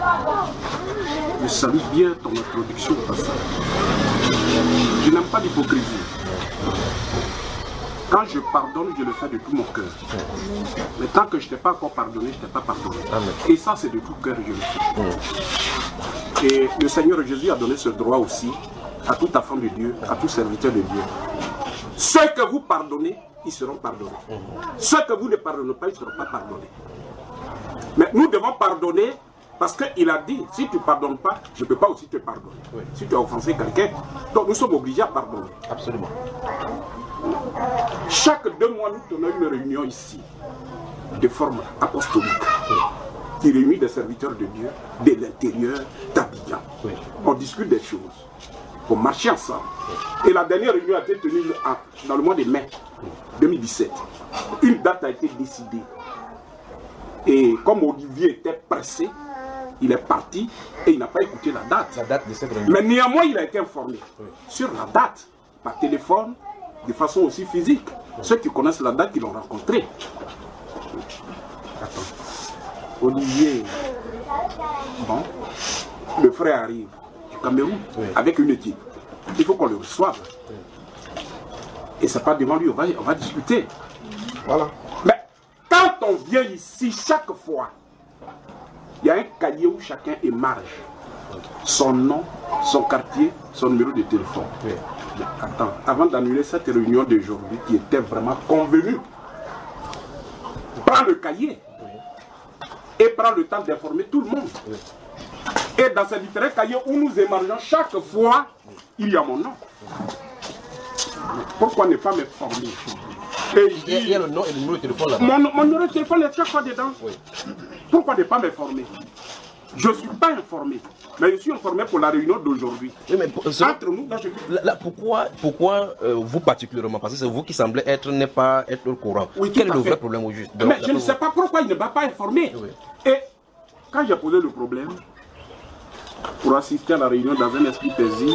Je salue bien ton introduction au passage. Je n'aime pas l'hypocrisie. Quand je pardonne, je le fais de tout mon cœur. Mais tant que je ne t'ai pas encore pardonné, je ne t'ai pas pardonné. Amen. Et ça, c'est de tout cœur que je le fais. Et le Seigneur Jésus a donné ce droit aussi à tout enfant de Dieu, à tout serviteur de Dieu. Ceux que vous pardonnez, ils seront pardonnés. Ceux que vous ne pardonnez pas, ils ne seront pas pardonnés. Mais nous devons pardonner parce qu'il a dit, si tu ne pardonnes pas, je ne peux pas aussi te pardonner. Oui. Si tu as offensé quelqu'un, donc nous sommes obligés à pardonner. Absolument. Chaque deux mois, nous tenons une réunion ici, de forme apostolique, oui. qui réunit des serviteurs de Dieu de l'intérieur d'Abidjan. Oui. On discute des choses, on marche ensemble. Oui. Et la dernière réunion a été tenue dans le mois de mai deux mille dix-sept. Une date a été décidée. Et comme Olivier était pressé, il est parti et il n'a pas écouté la date. La date de cette réunion. Mais néanmoins, il a été informé oui. sur la date, par téléphone, de façon aussi physique. Oui. Ceux qui connaissent la date, ils l'ont rencontré. Attends. Olivier, bon, le frère arrive du Cameroun oui. avec une équipe. Il faut qu'on le reçoive. Oui. Et c'est pas devant lui, on va, on va discuter. Voilà. Mais quand on vient ici, chaque fois, il y a un cahier où chacun émarge son nom, son quartier, son numéro de téléphone. Oui. Mais attends, avant d'annuler cette réunion d'aujourd'hui qui était vraiment convenue, prend le cahier et prend le temps d'informer tout le monde. Et dans ces différents cahiers où nous émargeons, chaque fois, il y a mon nom. Pourquoi ne pas me former? Et il, il y a le nom et le numéro de téléphone là-bas. Mon, mon numéro de téléphone est chaque fois dedans. Oui. Pourquoi ne pas me former? Je ne suis pas informé, mais je suis informé pour la réunion d'aujourd'hui. Oui, mais pour, entre nous, là, je... là, là, pourquoi, pourquoi euh, vous particulièrement? Parce que c'est vous qui semblez être, n'est pas être au courant. Oui, quel est le fait. vrai problème au juste? Mais je ne sais pas pourquoi il ne m'a pas informé. Oui. Et quand j'ai posé le problème, pour assister à la réunion dans un esprit paisible,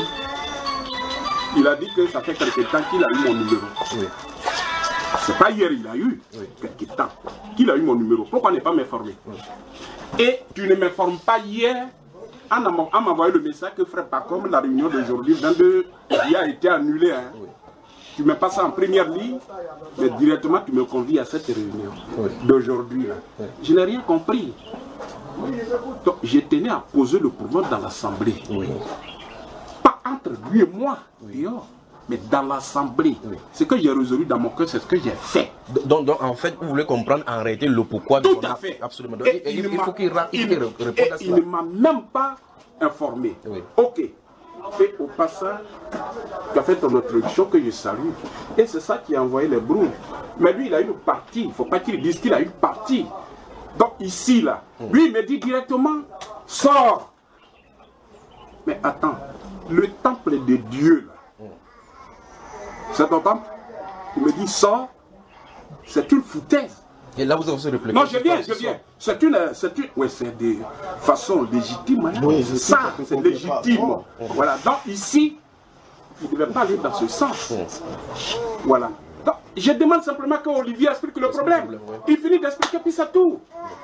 il a dit que ça fait quelque temps qu'il a eu mon numéro. Oui. C'est pas hier, il a eu oui. quelque temps qu'il a eu mon numéro. Pourquoi ne pas m'informer? Oui. Et tu ne m'informes pas hier en m'envoyant le message que frère Pacom, la réunion d'aujourd'hui, vingt-deux, il a été annulée. Hein. Oui. Tu me passes en première ligne, mais directement tu me convies à cette réunion oui. d'aujourd'hui. Oui. Je n'ai rien compris. Donc je tenais à poser le problème dans l'Assemblée. Oui. Pas entre lui et moi, oui. dehors, mais dans l'Assemblée. Oui. Ce que j'ai résolu dans mon cœur, c'est ce que j'ai fait. Donc, donc en fait, vous voulez comprendre en réalité le pourquoi. Tout à fait. Absolument. Donc, et, et, il, il faut qu'il réponde à il ne m'a même pas informé. Oui. Ok. Et au passage, tu as fait ton introduction que je salue. Et c'est ça qui a envoyé les brous. Mais lui, il a une partie. Il ne faut pas qu'il dise qu'il a une partie. Donc ici, là, lui, il me dit directement, sors. Mais attends, le temple de Dieu, là, c'est ton temple? Il me dit, sors. C'est une foutaise. Et là, vous avez réfléchi. Non, je viens, je viens. C'est une, c'est une, ouais, c'est de façon légitime. Hein? Oui, ça, c'est légitime. Pas. Voilà. Donc ici, il ne devait pas aller dans ce sens. Voilà. Donc, je demande simplement qu'Olivier explique le problème. problème ouais. Il finit d'expliquer, puis c'est tout.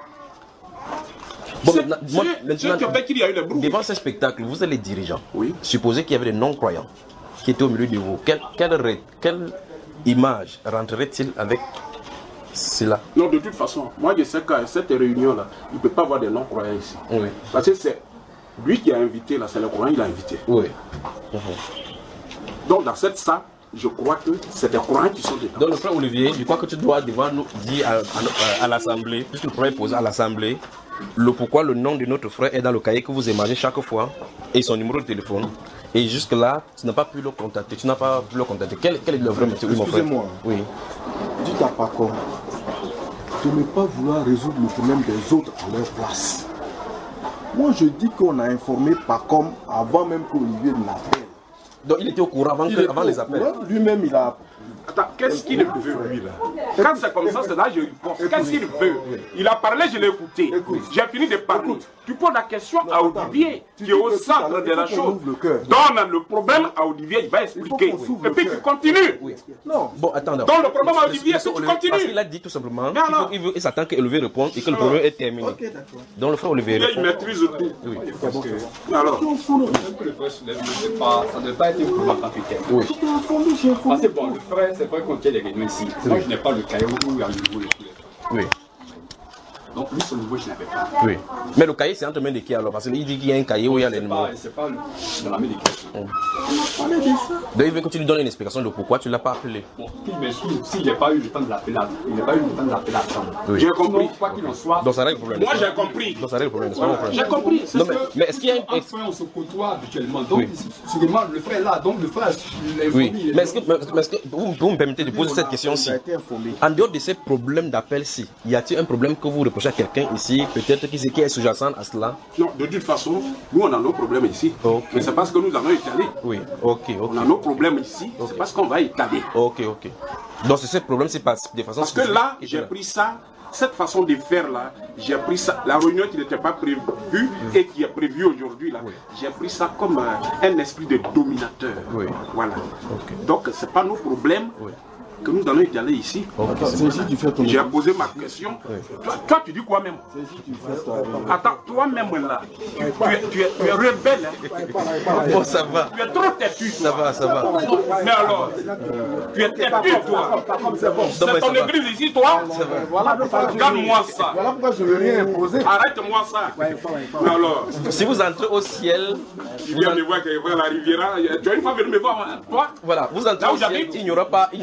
Bon, maintenant, qu'il y a eu le devant ce spectacle, vous êtes les dirigeants. Oui. Supposez qu'il y avait des non-croyants qui étaient au milieu de vous. Quelle, quelle, quelle image rentrerait-il avec cela? Non, de toute façon, moi je sais qu'à cette réunion-là, il ne peut pas avoir des non-croyants ici. Oui. Parce que c'est lui qui a invité, là, c'est le croyant, il a invité. Oui. Uh-huh. Donc dans cette salle, je crois que c'est des croyants qui sont dedans. Donc le frère Olivier, je crois que tu dois devoir nous dire à, à, à l'Assemblée, puisque le problème est posé à l'Assemblée, le pourquoi le nom de notre frère est dans le cahier que vous imaginez chaque fois, et son numéro de téléphone. Et jusque-là, tu n'as pas pu le contacter. Tu n'as pas pu le contacter. Quel, quel est le vrai métier? Excusez-moi. Oui. Dites à Pacom de ne pas vouloir résoudre le problème des autres à leur place. Moi, je dis qu'on a informé Pacom avant même qu'Olivier ne l'appelle. Donc il était au courant avant, que, avant les appels. Lui-même, il a... Attends, qu'est-ce qu'il veut, lui, là? Quand c'est comme ça, c'est là que je pense. Qu'est-ce qu'il veut? Il a parlé, je l'ai écouté. J'ai fini de parler. Écoute. Tu poses la question à Olivier, qui est au centre de la chose. Donne le problème à Olivier, il va expliquer. Et puis tu continues. Oui. Non. Bon, attends. Donne le problème à Olivier, et puis tu continues. Parce qu'il a dit tout simplement qu'il veut, il s'attend qu'Olivier réponde et que le problème est terminé. Donc le frère Olivier répond. Il maîtrise tout. Oui. Alors, ça ne doit pas être un problème africain. Oui. Parce que bon, le frère, c'est vrai qu'on tient les réunions ici. Moi, je n'ai pas le cahier où il y a le niveau de tous les frères. Oui. Donc, lui, son niveau, je n'avais pas. Oui. Mais le cahier, c'est entre mains de qui alors? Parce qu'il dit qu'il y a un cahier où il y a les numéros. C'est pas dans la main de qui. Donc, il veut que tu lui donnes une explication de pourquoi tu ne l'as pas appelé. Bon, il m'excuse. S'il n'a pas eu le temps de l'appeler là, il n'a pas eu le temps de l'appeler là. Oui. J'ai compris. Quoi qu'il en soit. Donc, ça règle le problème. Moi, j'ai compris. Donc, ça règle le problème. Voilà. J'ai compris. Non, mais, mais est-ce qu'il y a un. Enfin, on se côtoie habituellement. Donc, oui. Sûrement, le frère est là. Donc, le frère, il oui. Mais est-ce que, mais est-ce que vous, vous me permettez de poser cette question-ci? En dehors de ces problèmes d'appel-ci, y a-t-il un problème que vous reprochez à quelqu'un ici? Peut-être qui est sous-jacent à cela? Non, de toute façon, nous on a nos problèmes ici. Okay. Mais c'est parce que nous allons étaler. Oui, ok, ok. On a nos problèmes ici, okay. C'est parce qu'on va étaler. Ok, ok. Donc c'est ce problème, c'est pas de façon. Parce que là, j'ai pris ça, cette façon de faire là, j'ai pris ça, la réunion qui n'était pas prévue oui. et qui est prévue aujourd'hui là, oui. J'ai pris ça comme euh, un esprit de dominateur. Oui. Voilà. Okay. Donc c'est pas nos problèmes. Oui. Que nous allons étaler ici. Okay. J'ai posé ma question. Oui. Toi, toi, tu dis quoi même? Attends, toi-même là, tu, tu, es, tu, es, tu es rebelle. Hein? Bon, ça va. Tu es trop têtu. Ça va, ça va. Mais alors, tu es têtu, toi. C'est ton église ici, toi. Regarde-moi ça. Voilà pourquoi je ne veux rien imposer. Arrête-moi ça. Mais alors, si vous entrez au ciel, tu viens me voir que la Riviera. Tu as une fois venu me voir, toi? Voilà, vous entrez au ciel, il n'y aura pas, il n'y aura pas de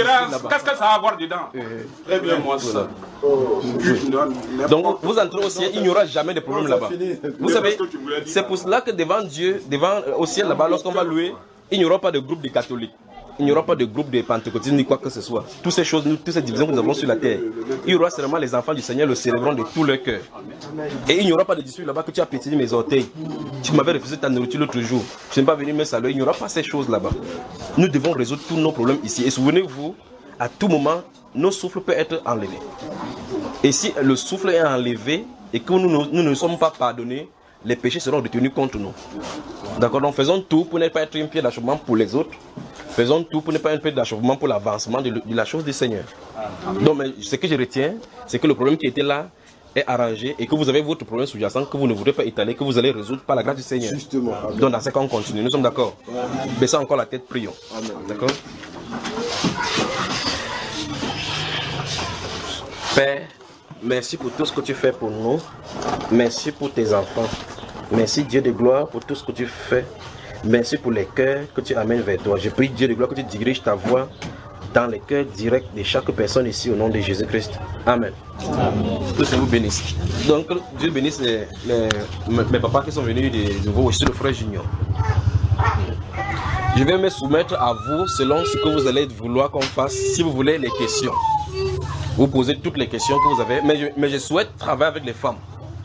Qu'est-ce que ça va avoir dedans? Très bien, moi, ça. Donc, vous entrez au ciel, il n'y aura jamais de problème là-bas. Vous savez, c'est pour cela que devant Dieu, devant au ciel là-bas, lorsqu'on va louer, il n'y aura pas de groupe de catholiques. Il n'y aura pas de groupe de pentecôtistes ni quoi que ce soit. Toutes ces choses, toutes ces divisions que nous avons sur la terre, il y aura seulement les enfants du Seigneur le célébrant de tout leur cœur. Et il n'y aura pas de dispute là-bas que tu as pétillé mes orteils. Tu m'avais refusé ta nourriture l'autre jour. Tu n'es pas venu me saluer. Il n'y aura pas ces choses là-bas. Nous devons résoudre tous nos problèmes ici. Et souvenez-vous, à tout moment, nos souffles peuvent être enlevés. Et si le souffle est enlevé et que nous, nous, nous ne sommes pas pardonnés, les péchés seront retenus contre nous. D'accord, donc faisons tout pour ne pas être un pied d'achoppement pour les autres. Faisons tout pour ne pas être un pied d'achoppement pour l'avancement de, de la chose du Seigneur. Donc, mais ce que je retiens, c'est que le problème qui était là est arrangé et que vous avez votre problème sous-jacent que vous ne voudrez pas étaler, que vous allez résoudre par la grâce du Seigneur. Justement. Donc, dans ce cas, on continue. Nous sommes d'accord. Baissons encore la tête, prions. D'accord. Père, merci pour tout ce que tu fais pour nous. Merci pour tes enfants. Merci Dieu de gloire pour tout ce que tu fais. Merci pour les cœurs que tu amènes vers toi. Je prie Dieu de gloire que tu diriges ta voix dans les cœurs directs de chaque personne ici au nom de Jésus-Christ. Amen. Que Dieu vous bénisse. Donc Dieu bénisse les, les, mes papas qui sont venus de, de vous, aussi le frère Junior. Je vais me soumettre à vous selon ce que vous allez vouloir qu'on fasse. Si vous voulez les questions, vous posez toutes les questions que vous avez. Mais je, mais je souhaite travailler avec les femmes.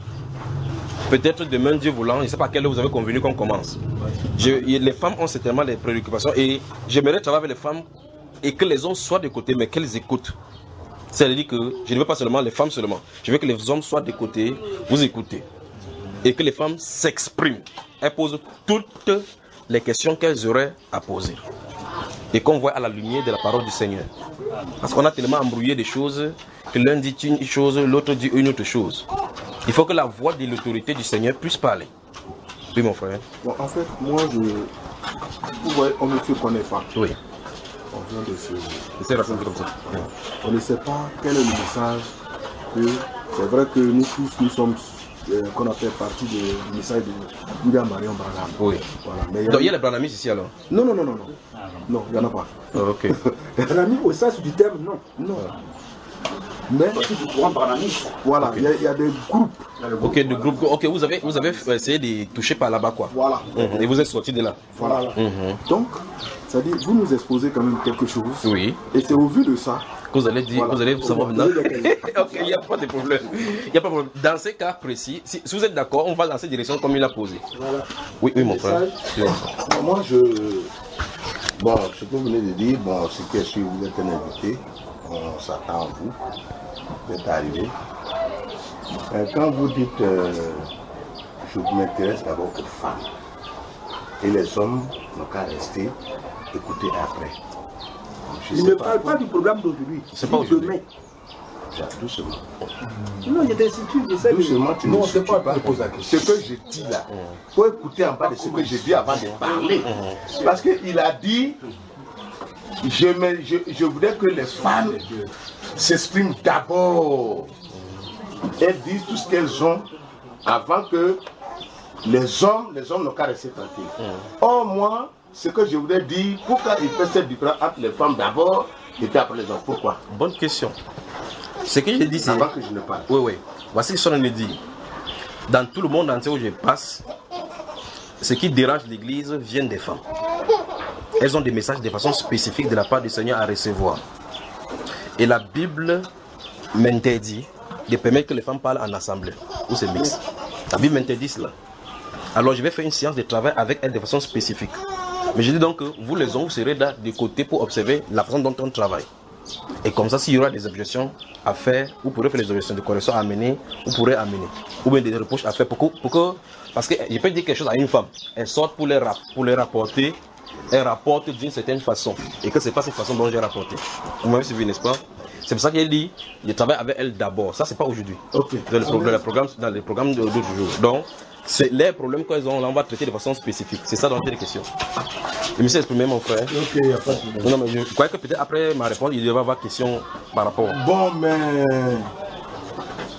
Peut-être demain, Dieu voulant, je ne sais pas à quelle heure vous avez convenu qu'on commence. Je, les femmes ont certainement des préoccupations et j'aimerais travailler avec les femmes et que les hommes soient de côté, mais qu'elles écoutent. C'est-à-dire que je ne veux pas seulement les femmes seulement. Je veux que les hommes soient de côté, vous écoutez. Et que les femmes s'expriment. Elles posent toutes les questions qu'elles auraient à poser. Et qu'on voit à la lumière de la parole du Seigneur. Parce qu'on a tellement embrouillé des choses que l'un dit une chose, l'autre dit une autre chose. Il faut que la voix de l'autorité du Seigneur puisse parler. Oui, mon frère. Bon, en fait, moi, je... Vous voyez, on ne se connaît pas. Oui. On vient de se... C'est raconté comme ça. Oui. On ne sait pas quel est le message. Que... C'est vrai que nous tous, nous sommes... Euh, qu'on appelle partie de, du message de William Marion Branham. Oui. Voilà. Mais il y a... Donc, il y a les Branhamistes ici alors? Non, non, non, non. Non, non, il n'y en a pas. Oh, ok. Branhamisme au sens du terme, non. Non. Mais voilà, il okay. y, y a des groupes. Ok, des groupes. Ok, vous avez, vous avez essayé de toucher par là-bas quoi. Voilà. Mm-hmm. Et vous êtes sorti de là. Voilà. Mm-hmm. Donc, c'est-à-dire, vous nous exposez quand même quelque chose. Oui. Et c'est au vu de ça que vous allez dire, voilà. Vous allez savoir maintenant. Ok, il n'y a pas de problème. Il n'y a pas de problème. Dans ces cas précis, si, si vous êtes d'accord, on va dans cette direction comme il a posé. Voilà. Oui, oui, mon frère. Moi, je. Bon, ce que vous venez de dire, bon, c'est que si vous êtes un invité, on s'attend à vous d'être arrivé. Euh, quand vous dites euh, je m'intéresse d'abord aux femmes et les hommes n'ont qu'à rester écouter après. Je ne parle pas du programme d'aujourd'hui. C'est pas aujourd'hui. Doucement. Non, il y a des instituts de ça. Doucement, tu ne sais pas poser la question. Ce que je dis là, il faut écouter en bas de ce que je dis avant de parler. Parce qu'il a dit Je, me, je, je voudrais que les femmes s'expriment d'abord. Elles disent tout ce qu'elles ont avant que les hommes, les hommes n'ont qu'à rester tranquilles. Mm. Or, moi, ce que je voudrais dire, pourquoi il fait cette différence entre les femmes d'abord et puis après les hommes? Pourquoi? Bonne question. Ce que j'ai dit, c'est. Avant que je ne parle. Oui, oui. Voici ce que je dit. Dans tout le monde entier où je passe, ce qui dérange l'Église vient des femmes. Elles ont des messages de façon spécifique de la part du Seigneur à recevoir. Et la Bible m'interdit de permettre que les femmes parlent en assemblée ou c'est mixte. La Bible m'interdit cela. Alors je vais faire une séance de travail avec elles de façon spécifique. Mais je dis donc que vous les hommes, vous serez là de côté pour observer la façon dont on travaille. Et comme ça, s'il y aura des objections à faire, vous pourrez faire des objections de correction à amener, vous pourrez amener. Ou bien des reproches à faire. Pour que, pour que, parce que je peux dire quelque chose à une femme, elle sort pour les, rap, pour les rapporter. Elle rapporte d'une certaine façon et que c'est pas cette façon dont j'ai rapporté. Vous m'avez suivi, n'est-ce pas? C'est pour ça qu'elle dit je travaille avec elle d'abord. Ça, c'est pas aujourd'hui. Okay. Dans, le, dans, le programme, dans les programmes d'autres jours. Donc, c'est les problèmes qu'elles ont, là, on va traiter de façon spécifique. C'est ça dont il est question. Je me suis exprimé, mon frère. Ok, il n'y a pas de problème. Non, mais je crois que peut-être après ma réponse, il devrait y avoir question par rapport. Bon, mais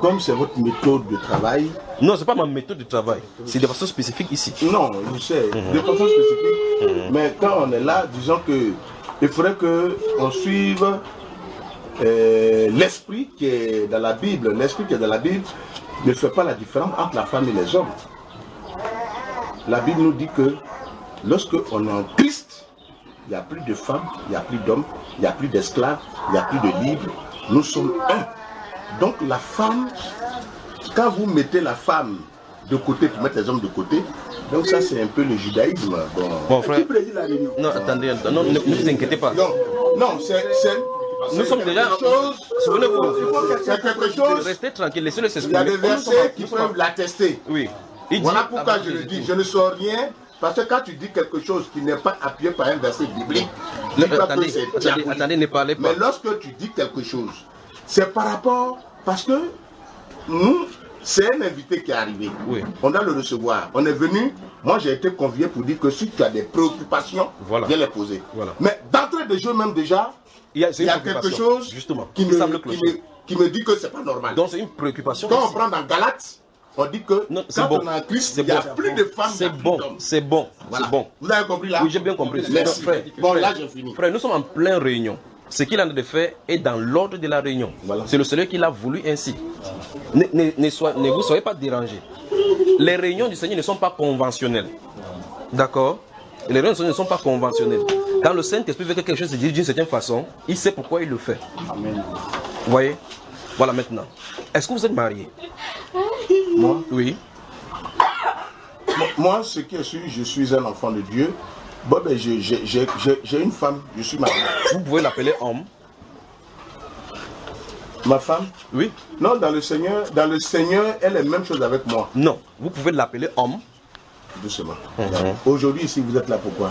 comme c'est votre méthode de travail. Non, c'est pas ma méthode de travail. C'est de façon spécifique ici. Non, je sais, mm-hmm. de façon spécifique. Mm-hmm. Mais quand on est là, disons que il faudrait qu'on suive euh, l'esprit qui est dans la Bible. L'esprit qui est dans la Bible ne fait pas la différence entre la femme et les hommes. La Bible nous dit que lorsque on est en Christ, il n'y a plus de femmes, il n'y a plus d'hommes, il n'y a plus d'esclaves, il n'y a plus de libres. Nous sommes un. Donc la femme, quand vous mettez la femme de côté pour mettre les hommes de côté, donc ça c'est un peu le judaïsme. Bon, bon frère, qui préside la réunion? Non, attendez, non, ne, ne vous inquiétez pas. Non, non, c'est... Nous sommes déjà... Souvenez-vous, c'est quelque chose... Restez tranquille, laissez-le s'exprimer. Il y a des versets qui peuvent l'attester. Oui. Voilà pourquoi je le dis, je ne sors rien, parce que quand tu dis quelque chose qui n'est pas appuyé par un verset biblique, le, euh, attendez, attendez, attendez, ne parlez pas. Mais lorsque tu dis quelque chose, c'est par rapport, parce que nous, c'est un invité qui est arrivé, oui. On doit le recevoir, on est venu, moi j'ai été convié pour dire que si tu as des préoccupations, voilà. Viens les poser. Voilà. Mais d'entrée de jeu même déjà, il y a, il y a quelque chose justement, qui, me, qui, me, qui me dit que c'est pas normal. Donc c'est une préoccupation. Quand ici. on prend dans Galates, on dit que non, quand bon. on a un Christ, il n'y a bon. plus de femmes, c'est bon, c'est bon, voilà. c'est bon. Vous avez compris là? Oui, j'ai bien compris. Merci. Frère, bon, frère, là j'ai fini. Frère, nous sommes en pleine réunion. Ce qu'il a de faire est dans l'ordre de la réunion. Voilà. C'est le Seigneur qui l'a voulu ainsi. Ne, ne, ne, soyez, ne vous soyez pas dérangés. Les réunions du Seigneur ne sont pas conventionnelles. D'accord? Les réunions du Seigneur ne sont pas conventionnelles. Quand le Saint-Esprit veut que quelque chose se dise d'une certaine façon, il sait pourquoi il le fait. Amen. Vous voyez? Voilà maintenant. Est-ce que vous êtes marié? Moi? Oui. Moi, ce qui est sûr, je suis un enfant de Dieu. Bon, ben, j'ai une femme, je suis marié. Vous pouvez l'appeler homme. Ma femme? Oui. Non, dans le Seigneur, dans le Seigneur, elle est la même chose avec moi. Non, vous pouvez l'appeler homme. Doucement. Mm-hmm. Aujourd'hui, ici, vous êtes là pourquoi?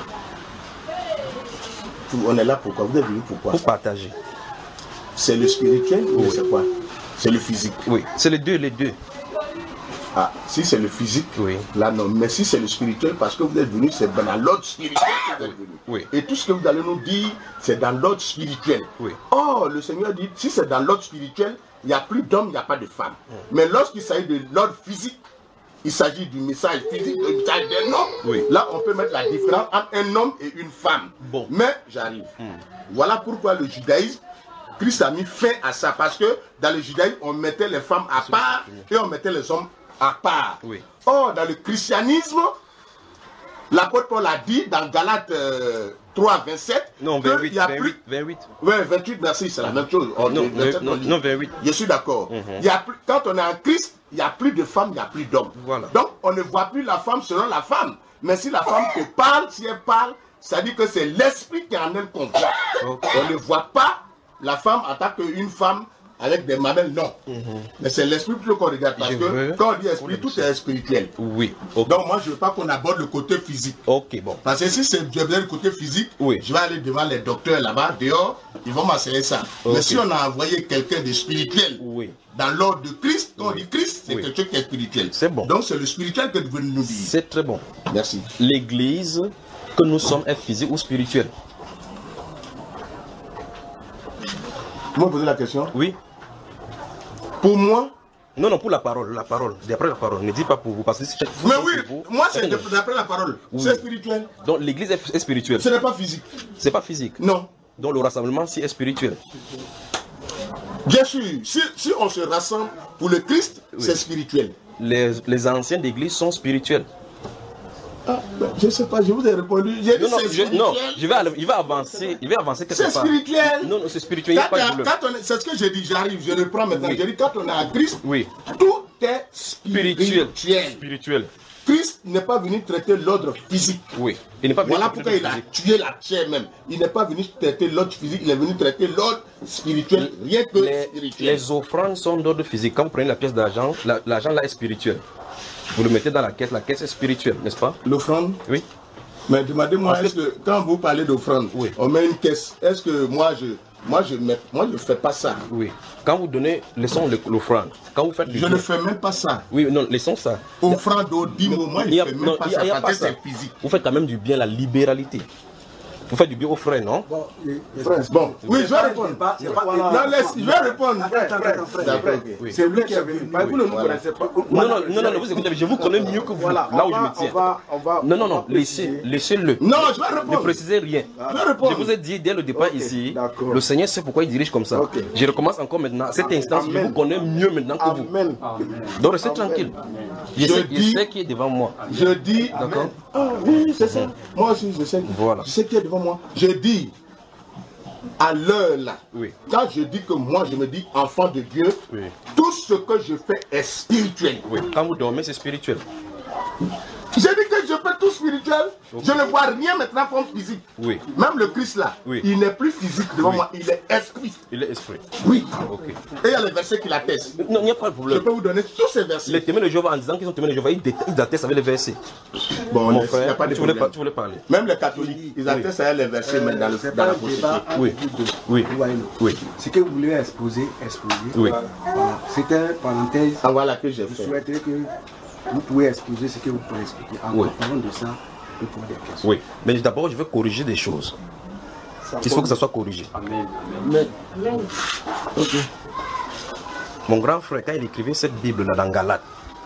On est là pourquoi? Vous êtes venu pourquoi? Pour partager. C'est le spirituel ou oui. c'est quoi? C'est le physique? Oui, c'est les deux, les deux. Ah, si c'est le physique, oui. Là non, mais si c'est le spirituel, parce que vous êtes venu, c'est dans l'ordre spirituel que vous êtes venu. Oui. Et tout ce que vous allez nous dire, c'est dans l'ordre spirituel. Oui. Or, le Seigneur dit, si c'est dans l'ordre spirituel, il n'y a plus d'hommes, il n'y a pas de femmes. Mm. Mais lorsqu'il s'agit de l'ordre physique, il s'agit du message physique, du message d'un homme. Oui. Là, on peut mettre la différence entre un homme et une femme. Bon. Mais j'arrive. Mm. Voilà pourquoi le judaïsme, Christ a mis fin à ça. Parce que dans le judaïsme, on mettait les femmes à part et on mettait les hommes à part. Oui. Or, dans le christianisme, l'apôtre Paul a dit dans Galates euh, trois, vingt-sept, non, vingt-huit, il y a vingt-huit, plus... vingt-huit. Oui, vingt-huit, merci, c'est la même chose. Oh, non, vingt-sept, non, non, vingt-huit. Je suis d'accord. Mm-hmm. Il y a plus... Quand on est en Christ, il n'y a plus de femmes, il n'y a plus d'hommes. Voilà. Donc, on ne voit plus la femme selon la femme. Mais si la femme te parle, si elle parle, ça dit que c'est l'esprit qui est en elle qu'on voit. Okay. On ne voit pas la femme en tant qu'une femme avec des mamelles, non. Mm-hmm. Mais c'est l'esprit plus qu'on regarde. Parce je que veux... quand on dit esprit, tout est spirituel. Oui. Okay. Donc moi, je ne veux pas qu'on aborde le côté physique. Ok, bon. Parce que si c'est le côté physique, oui. Je vais aller devant les docteurs là-bas, dehors, ils vont m'enseigner ça. Okay. Mais si on a envoyé quelqu'un de spirituel, oui. Dans l'ordre de Christ, quand oui. On dit Christ, c'est oui. Quelque chose qui est spirituel. C'est bon. Donc c'est le spirituel que vous nous dire. C'est très bon. Merci. L'église que nous sommes est physique ou spirituelle? Vous me posez la question? Oui. Pour moi? Non, non, pour la parole, la parole, d'après la parole, ne dis pas pour vous, parce que si vous, mais oui, vous, moi c'est d'après la parole, oui. C'est spirituel. Donc l'église est, est spirituelle. Ce n'est pas physique. C'est pas physique. Non. Donc le rassemblement, si est spirituel. Bien sûr, si, si on se rassemble pour le Christ, oui. C'est spirituel. Les, les anciens d'église sont spirituels. Ah, ben, je ne sais pas, je vous ai répondu. J'ai dit non, non, c'est je, non, je vais, il va avancer, il va avancer quelque part. C'est spirituel. Non, non, c'est spirituel. C'est ce que j'ai dit, j'arrive, je reprends maintenant. Oui. J'ai dit, quand on est en Christ, oui. Tout est spirituel. Spirituel. spirituel. Christ n'est pas venu traiter l'ordre physique. Oui. Il n'est pas venu voilà pourquoi il a tué la chair même. Il n'est pas venu traiter l'ordre physique, il est venu traiter l'ordre spirituel, rien que les, spirituel. Les offrandes sont d'ordre physique. Quand vous prenez la pièce d'argent, l'argent là est spirituel. Vous le mettez dans la caisse, la caisse est spirituelle, n'est-ce pas? L'offrande? Oui. Mais demandez-moi, est-ce que quand vous parlez d'offrande, oui. On met une caisse, est-ce que moi je moi je ne moi je fais pas ça? Oui. Quand vous donnez, laissons l'offrande. Quand vous faites je ne fais même pas ça. Oui, non, laissons ça. Offrande au dîme, moi je ne fais même non, pas y a, ça, y a parce pas que c'est physique. Vous faites quand même du bien, la libéralité. Pour faire du bien aux frères, non? Bon, bon. Oui, je vais répondre. Pas, voilà. Non, laisse, je vais répondre. C'est lui qui a venu. Vous ne nous connaissez pas. Non, non, non, non, vous écoutez, je vous connais mieux que vous. Voilà, là où va, je me tiens. On va, on va, non, non, non, laissez, laissez-le. Non, je vais répondre. Ne précisez rien. Je vais répondre. Je vous ai dit dès le départ okay, ici, le Seigneur sait pourquoi il dirige comme ça. Okay. Je recommence encore maintenant. Cette instance, Amen. Je vous connais mieux maintenant que vous. Amen. Donc restez tranquille. Je, je sais, dis, je sais qui est devant moi. Je dis. D'accord. Ah oui, c'est ça. Moi aussi, je sais qui, voilà. je sais qui est devant moi. Je dis. À l'heure là, oui. Quand je dis que moi je me dis enfant de Dieu, oui. Tout ce que je fais est spirituel. Oui. Quand vous dormez, c'est spirituel. J'ai dit que je fais tout spirituel. Okay. Je ne vois rien maintenant comme physique. Oui. Même le Christ là, oui. Il n'est plus physique devant oui. Moi, il est esprit. Il est esprit. Oui. Okay. Et il y a les versets qui l'attestent. Non, il n'y a pas de problème. Je peux vous donner tous ces versets. Les témoins de Jéhovah, en disant qu'ils sont témoins de Jéhovah, ils attestent avec les versets. Bon, mon les, frère, il n'y a pas de tu, voulais problème. Pas, tu voulais parler. Même les catholiques, ils attestent oui. Avec les versets, euh, mais dans, le, dans la société. Oui. Oui. Oui. Ce que vous voulez exposer, exposer. Oui. Voilà. C'était une parenthèse. Ah, voilà que j'ai fait. Je souhaiterais que vous pouvez exposer ce que vous pouvez expliquer. En oui. parlant de ça, vous pouvez des questions. Oui, mais d'abord, je veux corriger des choses. Ça Il faut que ça soit corrigé. Amen. Mais... Okay. Mon grand frère, quand il écrivait cette Bible-là dans Galates,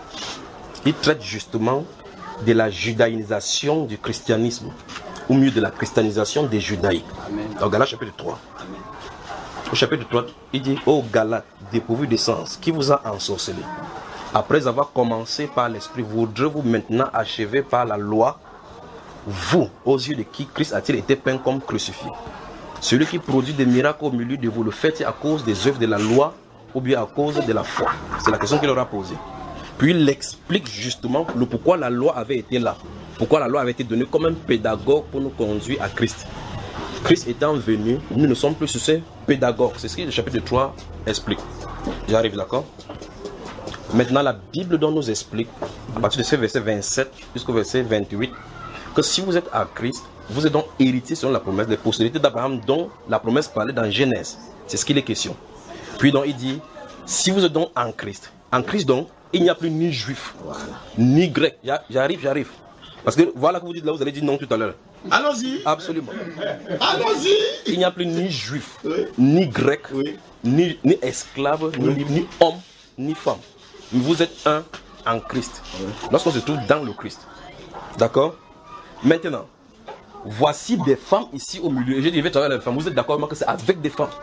il traite justement de la judaïsation du christianisme, ou mieux de la christianisation des judaïques. Dans Galates chapitre trois. Amen. Au chapitre trois, il dit, ô Galates, dépourvus de sens, qui vous a ensorcelé? Après avoir commencé par l'esprit, voudrez-vous maintenant achever par la loi, vous, aux yeux de qui Christ a-t-il été peint comme crucifié? Celui qui produit des miracles au milieu de vous, le fait à cause des œuvres de la loi ou bien à cause de la foi? C'est la question qu'il leur a posée. Puis il explique justement le pourquoi la loi avait été là. Pourquoi la loi avait été donnée comme un pédagogue pour nous conduire à Christ. Christ étant venu, nous ne sommes plus sur ces pédagogues. C'est ce que le chapitre trois explique. J'arrive, d'accord? Maintenant, la Bible dont nous explique, à partir de ce verset vingt-sept jusqu'au verset vingt-huit, que si vous êtes à Christ, vous êtes donc héritier selon la promesse des postérités d'Abraham dont la promesse parlait dans Genèse. C'est ce qu'il est question. Puis donc il dit, si vous êtes donc en Christ, en Christ donc, il n'y a plus ni juif, voilà. Ni grec. J'arrive, j'arrive. Parce que voilà que vous dites là, vous allez dire non tout à l'heure. Allons-y. Absolument. Allons-y. Il n'y a plus ni juif, oui. Ni grec, oui. ni, ni esclave, oui. ni, ni homme, ni femme. Vous êtes un en Christ. Oui. Lorsqu'on se trouve dans le Christ. D'accord? Maintenant, voici des femmes ici au milieu. J'ai dit, je vais travailler avec les femmes. Vous êtes d'accord avec moi que c'est avec des femmes?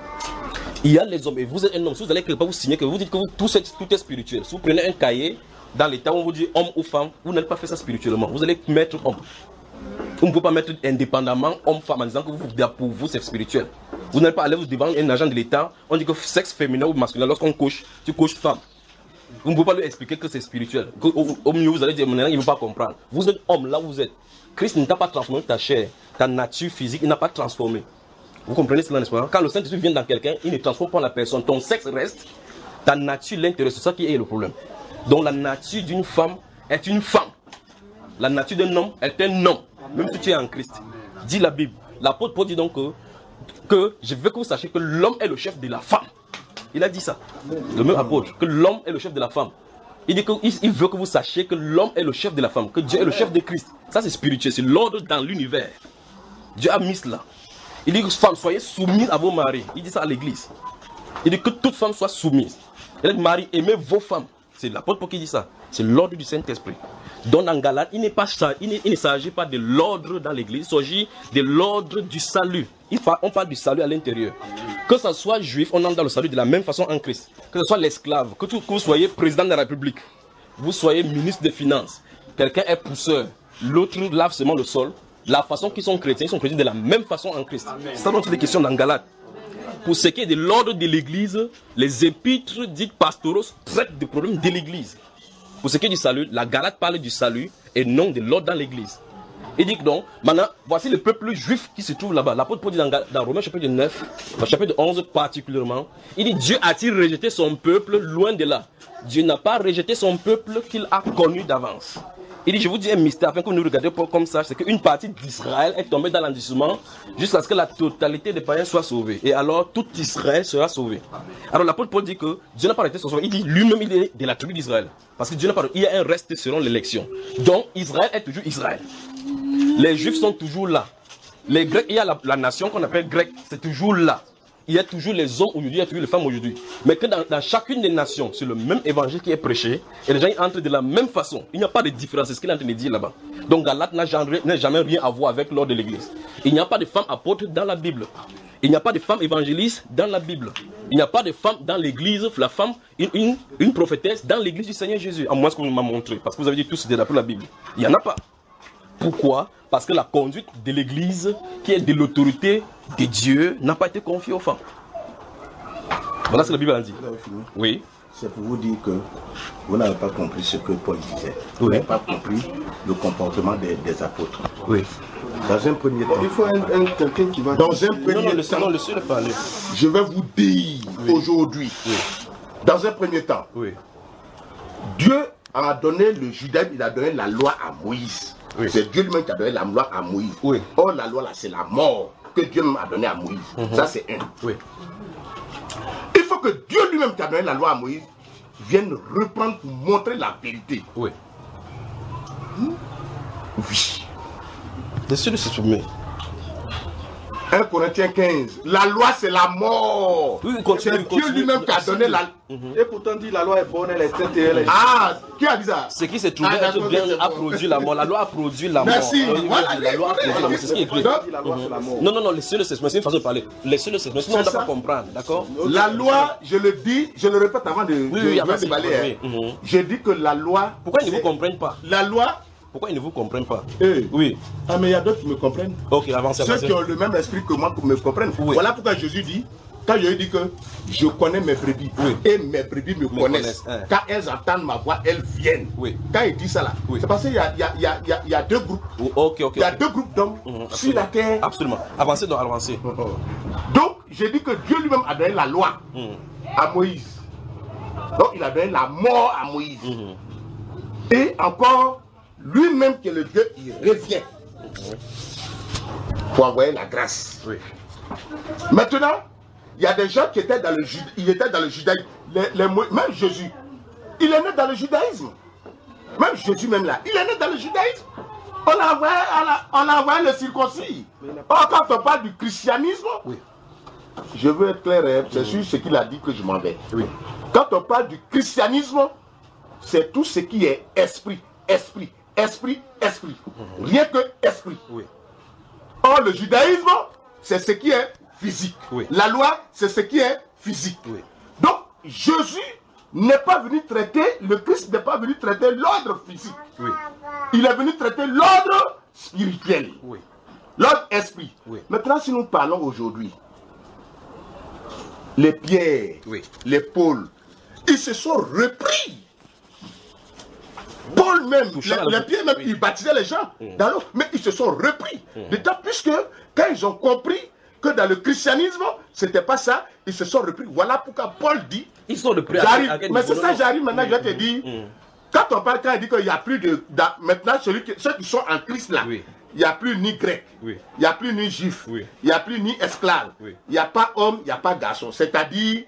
Il y a les hommes. Et vous êtes un homme. Si vous allez quelque part, vous signez que vous dites que vous, tout, est, tout est spirituel. Si vous prenez un cahier, dans l'état où on vous dit homme ou femme, vous n'allez pas faire ça spirituellement. Vous allez mettre homme. Vous ne pouvez pas mettre indépendamment homme-femme en disant que vous, pour vous, c'est spirituel. Vous n'allez pas aller devant un agent de l'état. On dit que sexe féminin ou masculin, lorsqu'on couche, tu couches femme. Vous ne pouvez pas lui expliquer que c'est spirituel. Au, au, au mieux, vous allez dire, maintenant, il ne veut pas comprendre. Vous êtes homme, là où vous êtes. Christ ne t'a pas transformé ta chair, ta nature physique, il n'a pas transformé. Vous comprenez cela, n'est-ce pas? Quand le Saint-Esprit vient dans quelqu'un, il ne transforme pas la personne. Ton sexe reste, ta nature l'intéresse. C'est ça qui est le problème. Donc la nature d'une femme est une femme. La nature d'un homme est un homme. Même si tu es en Christ. Dit la Bible. L'apôtre Paul dit donc que, que je veux que vous sachiez que l'homme est le chef de la femme. Il a dit ça. Le même apôtre. Que l'homme est le chef de la femme. Il dit qu'il veut que vous sachiez que l'homme est le chef de la femme. Que Dieu est le chef de Christ. Ça c'est spirituel. C'est l'ordre dans l'univers. Dieu a mis cela. Il dit que femmes, soyez soumises à vos maris. Il dit ça à l'église. Il dit que toute femme soit soumise. Il dit, Marie, aimez vos femmes. C'est l'apôtre Paul qui dit ça. C'est l'ordre du Saint-Esprit. Donc dans Galates, il, pas, il, il ne s'agit pas de l'ordre dans l'église, il s'agit de l'ordre du salut. Il fa, on parle du salut à l'intérieur. Que ce soit juif, on entre dans le salut de la même façon en Christ. Que ce soit l'esclave, que, que vous soyez président de la République, vous soyez ministre des Finances, quelqu'un est pousseur, l'autre lave seulement le sol. La façon qu'ils sont chrétiens, ils sont chrétiens de la même façon en Christ. C'est ça dont il est question dans Galates. Pour ce qui est de l'ordre de l'église, les épîtres dites pastoraux traitent des problèmes de l'église. Pour ce qui est du salut, la Galate parle du salut et non de l'ordre dans l'église. Il dit que donc, maintenant, voici le peuple juif qui se trouve là-bas. L'apôtre Paul dit dans, dans Romains chapitre neuf, dans chapitre onze particulièrement, il dit Dieu a-t-il rejeté son peuple loin de là? Dieu n'a pas rejeté son peuple qu'il a connu d'avance. Il dit, je vous dis un mystère, afin que vous nous regardiez comme ça, c'est qu'une partie d'Israël est tombée dans l'endurcissement jusqu'à ce que la totalité des païens soit sauvée. Et alors, tout Israël sera sauvé. Alors, l'apôtre Paul dit que Dieu n'a pas arrêté son sauveur. Il dit lui-même, il est de la tribu d'Israël. Parce que Dieu n'a pas il y a un reste selon l'élection. Donc, Israël est toujours Israël. Les Juifs sont toujours là. Les Grecs, il y a la, la nation qu'on appelle grecque, c'est toujours là. Il y a toujours les hommes aujourd'hui, il y a toujours les femmes aujourd'hui. Mais que dans, dans chacune des nations, c'est le même évangile qui est prêché, et les gens ils entrent de la même façon. Il n'y a pas de différence, c'est ce qu'il est en train de dire là-bas. Donc Galate n'a jamais, jamais rien à voir avec l'ordre de l'église. Il n'y a pas de femme apôtre dans la Bible. Il n'y a pas de femme évangéliste dans la Bible. Il n'y a pas de femme dans l'église, la femme, une, une, une prophétesse dans l'église du Seigneur Jésus. À moins ce que vous m'avez montré, parce que vous avez dit tout c'était d'après la Bible. Il n'y en a pas. Pourquoi? Parce que la conduite de l'église, qui est de l'autorité de Dieu, n'a pas été confiée aux femmes. Voilà ce que la Bible a dit. Oui. C'est pour vous dire que vous n'avez pas compris ce que Paul disait. Vous oui. n'avez pas compris le comportement des, des apôtres. Oui. Dans un premier temps. Il faut un, un quelqu'un qui va... Dans un premier non, non, le, temps. Non, le seul parler. Je vais vous dire oui. aujourd'hui. Oui. Dans un premier temps. Oui. Dieu a donné le judaïsme, il a donné la loi à Moïse. Oui. C'est Dieu lui-même qui a donné la loi à Moïse. Oui. Or, la loi là, c'est la mort que Dieu a donnée à Moïse. Mm-hmm. Ça, c'est un. Oui. Il faut que Dieu lui-même qui a donné la loi à Moïse vienne reprendre pour montrer la vérité. Oui. Hmm? Oui. Laissez-le se soumettre. un Corinthiens quinze. La loi, c'est la mort. Oui, c'est Dieu lui-même qui a donné la loi. Et pourtant, dit la loi est bonne, elle est sainte et elle est... Ah, qui a dit ça? Ce qui s'est trouvé ah, bien a produit la mort. La loi a produit la mort. Merci. Voilà, la loi a produit la mort. C'est ce qui est écrit. La loi, c'est la mort. Non, non, non, laissez-le s'exprimer. C'est une façon de parler. Laissez-le s'exprimer. Sinon, on ne va pas comprendre. D'accord? La loi, je le dis, je le répète avant de, oui, de, oui, de déballer. Oui. Mm-hmm. Je dis que la loi... Pourquoi ils ne vous comprennent pas? La loi... Pourquoi ils ne vous comprennent pas? Hey. Oui. Ah, mais il y a d'autres qui me comprennent. Ok, avancez. Ceux qui ont le même esprit que moi me comprennent. Oui. Voilà pourquoi Jésus dit, quand Jésus dit que je connais mes brebis, oui. et mes brebis me, me connaissent, connaissent hein. Quand elles entendent ma voix, elles viennent. Oui. Quand il dit ça là, oui. c'est parce qu'il y a, y, a, y, a, y, a, y a deux groupes. Oh, ok, ok. Il y a okay. deux groupes d'hommes mmh, sur la terre. Absolument. Avancez donc, avancez. Oh, oh. Donc, j'ai dit que Dieu lui-même a donné la loi mmh. à Moïse. Donc, il a donné la mort à Moïse. Mmh. Et encore, lui-même qui est le Dieu, il revient pour envoyer la grâce. Oui. Maintenant, il y a des gens qui étaient dans le, juda... il était dans le judaïsme. Les, les... Même Jésus, il est né dans le judaïsme. Même Jésus, même là, il est né dans le judaïsme. On a envoyé, on a envoyé le circoncis. Or, quand on parle du christianisme, oui. je veux être clair, c'est sur ce qu'il a dit que je m'en vais. Oui. Quand on parle du christianisme, c'est tout ce qui est esprit, esprit. Esprit, esprit. Mmh. Rien que esprit. Oui. Or, le judaïsme, c'est ce qui est physique. Oui. La loi, c'est ce qui est physique. Oui. Donc, Jésus n'est pas venu traiter, le Christ n'est pas venu traiter l'ordre physique. Oui. Il est venu traiter l'ordre spirituel. Oui. L'ordre esprit. Oui. Maintenant, si nous parlons aujourd'hui, les Pierre, oui. les Paul, ils se sont repris. Paul même, les, les pieds même, oui. ils baptisaient les gens mmh. dans l'eau, mais ils se sont repris. Mmh. D'autant plus que quand ils ont compris que dans le christianisme, c'était pas ça, ils se sont repris. Voilà pourquoi Paul dit, ils sont repris. J'arrive, mais c'est ça, j'arrive maintenant, mmh. je vais te dire, mmh. quand on parle, quand il dit qu'il n'y a plus de, maintenant, celui qui, ceux qui sont en Christ là, oui. il n'y a plus ni grec, oui. il n'y a plus ni juif, oui. il n'y a plus ni esclave, oui. il n'y a pas homme, il n'y a pas garçon, c'est-à-dire...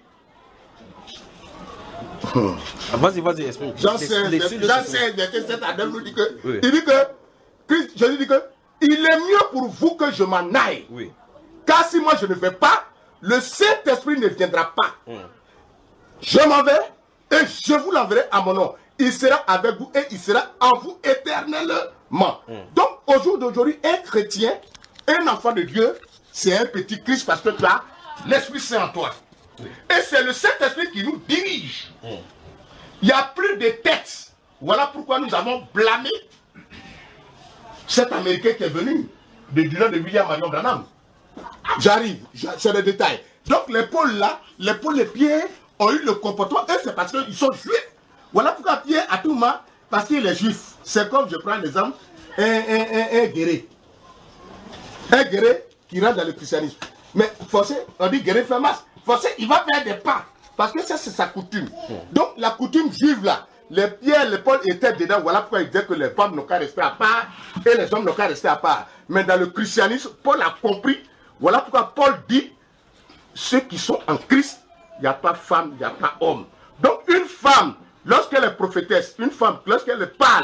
Hmm. Ah, vas-y, vas-y, explique. J'en sais, j'en sais, cet Adam nous dit que, oui. il dit que, Christ, je lui dis que, il est mieux pour vous que je m'en aille. Oui. Car si moi je ne vais pas, le Saint-Esprit ne viendra pas. Hmm. Je m'en vais et je vous l'enverrai à mon nom. Il sera avec vous et il sera en vous éternellement. Hmm. Donc, au jour d'aujourd'hui, un chrétien, un enfant de Dieu, c'est un petit Christ parce que tu as l'Esprit Saint en toi. Et c'est le Saint-Esprit qui nous dirige. Mm. Il n'y a plus de textes. Voilà pourquoi nous avons blâmé cet Américain qui est venu de du nom de William Marion Branham. J'arrive, c'est le détail. Donc les Pauls là, les Pauls, les Pierre ont eu le comportement, et c'est parce qu'ils sont juifs. Voilà pourquoi Pierre a tout moment, parce qu'il est juif. C'est comme, je prends l'exemple, un, un, un, un guéret. Un guéret qui rentre dans le christianisme. Mais forcé, on dit guéret fait masse. Forcé, il va faire des pas. Parce que ça, c'est sa coutume. Donc, la coutume juive, là, les Pierre, les Paul étaient dedans. Voilà pourquoi il disait que les femmes n'ont qu'à rester à part et les hommes n'ont qu'à rester à part. Mais dans le christianisme, Paul a compris. Voilà pourquoi Paul dit, ceux qui sont en Christ, il n'y a pas femme, il n'y a pas homme. Donc, une femme, lorsqu'elle est prophétesse, une femme, lorsqu'elle parle,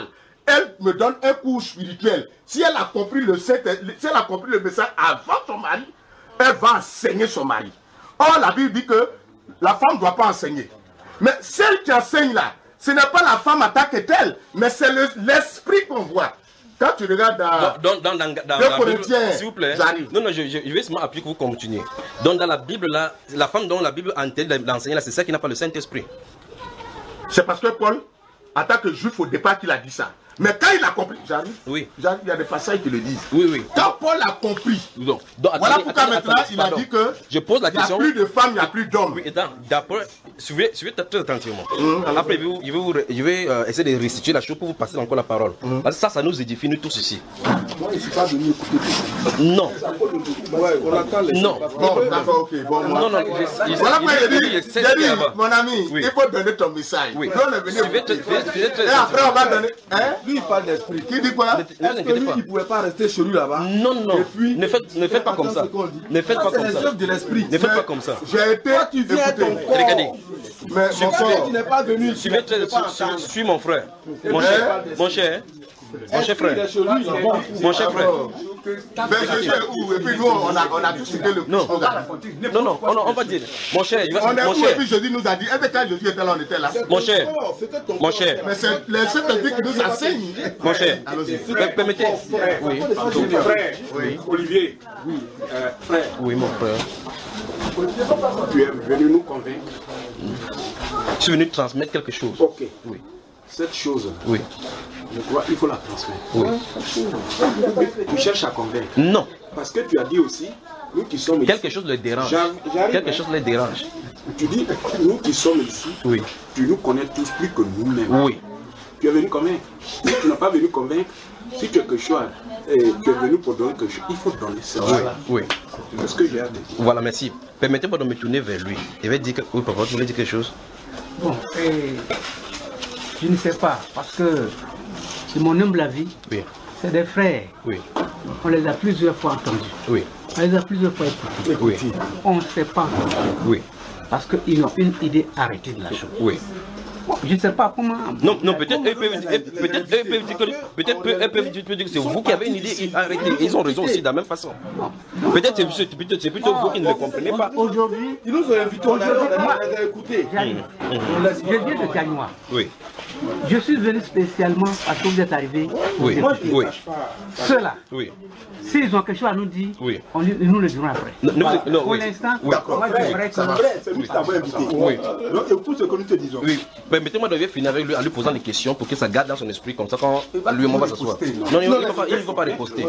elle me donne un cours spirituel. Si elle a compris le, si elle a compris le message avant son mari, elle va enseigner son mari. Or, la Bible dit que la femme ne doit pas enseigner. Mais celle qui enseigne là, ce n'est pas la femme en tant que telle, mais c'est l'esprit qu'on voit. Quand tu regardes dans, dans, dans, dans, dans la Bible, s'il vous plaît, non, non, je, je, je vais seulement appuyer que vous continuez. Donc, dans la Bible, là, la femme dont la Bible a interdit d'enseigner, là, c'est celle qui n'a pas le Saint-Esprit. C'est parce que Paul, en tant que juif au départ, qu'il a dit ça. Mais quand il a compris, j'arrive, oui. il y a des passages qui le disent. Oui, oui. Quand Paul a compris, donc, donc, voilà attendez, pourquoi attendez, maintenant attendez, il a pardon. dit que je pose la question. Il n'y a plus de femmes, il n'y a plus d'hommes. Oui, d'après, suivez, suivez très attentivement. Mmh, Après, je vais, je vais, vous, je vais euh, essayer de restituer la chose pour vous passer encore la parole. Mmh. Parce que ça, ça nous édifie, nous tous ici. Moi, je ne suis pas venu écouter. Non. Ouais, on attend les non. Bon, d'accord, ok. Bon, moi. Non, non, je, je, voilà pourquoi je, il dit, je, je, il dit, mon ami, oui. il faut donner ton message. Oui. Suivez très, très, très, et après, on va donner. Hein? Lui, il parle d'esprit. Qui dit quoi? Est-ce que lui, il ne pouvait pas rester chez lui là-bas? Non, non. Et puis, ne faites, ne faites pas comme ça. Ne faites pas comme ça. de l'esprit. Ne faites pas comme ça. J'ai été. Toi, tu viens à ton corps. Regardez. Mais mon corps. Tu n'es pas venu. Suivez, suis mon frère. Mon cher, mon cher. Mon cher frère. Mon cher frère. Ben, je sais où. Et puis nous, on a, on a tous cité le. Non, non, non, on, on va dire. Mon cher, on est mon où cher. et puis Jésus nous a dit. Et quand Jésus était là, on était là. Mon cher, mon cher. Mais c'est le Saint-Esprit qui nous enseigne. Mon cher, permettez. Oui, frère. Oui. Olivier. Oui. Euh, frère. Oui, mon frère. Tu es venu nous convaincre. Je suis venu transmettre quelque chose. Ok. Oui. Cette chose, oui. Je crois qu'il faut la transmettre. Oui. Tu cherches à convaincre. Non. Parce que tu as dit aussi, nous qui sommes quelque ici, chose les dérange. Quelque chose les dérange. Tu dis, nous qui sommes ici, oui. Tu nous connais tous plus que nous-mêmes. Oui. Tu es venu convaincre. Si tu n'as pas venu convaincre, si tu es quelque chose, et tu es venu pour donner quelque chose, il faut donner ça. Oui. Oui. C'est ce que j'ai à dire. Voilà, merci. Permettez-moi de me tourner vers lui. Il va dire que... Oui, papa, tu voulais dire quelque chose? Bon, et... je ne sais pas, parce que de mon humble avis, oui. C'est des frères. Oui. On les a plusieurs fois entendus. Oui. On les a plusieurs fois écoutés. Oui. On ne sait pas. Oui. Parce qu'ils ont une idée arrêtée de la chose. Oui. Je ne sais pas comment... Non, non, peut-être eux peuvent dire que c'est vous qui avez une idée arrêtée. Ils ont raison aussi de la même façon. Peut-être c'est plutôt, plutôt vous qui ne le comprenez pas. Aujourd'hui, ils nous ont invités, on a écouté. Je viens de Cagnois. Oui. Je suis venu spécialement parce que vous êtes arrivés. Oui. Oui. Ceux-là. Oui. S'ils ont quelque chose à nous dire, oui. on, nous le dirons après. Non, voilà. non, Pour oui. l'instant, oui. moi je dirais que... C'est nous qui t'avons invité. Oui. Donc écoute ce que nous te disons. Oui. Permettez-moi de finir avec lui en lui posant des questions pour que ça garde dans son esprit comme ça quand lui et moi va s'asseoir. Non, il ne va pas riposter.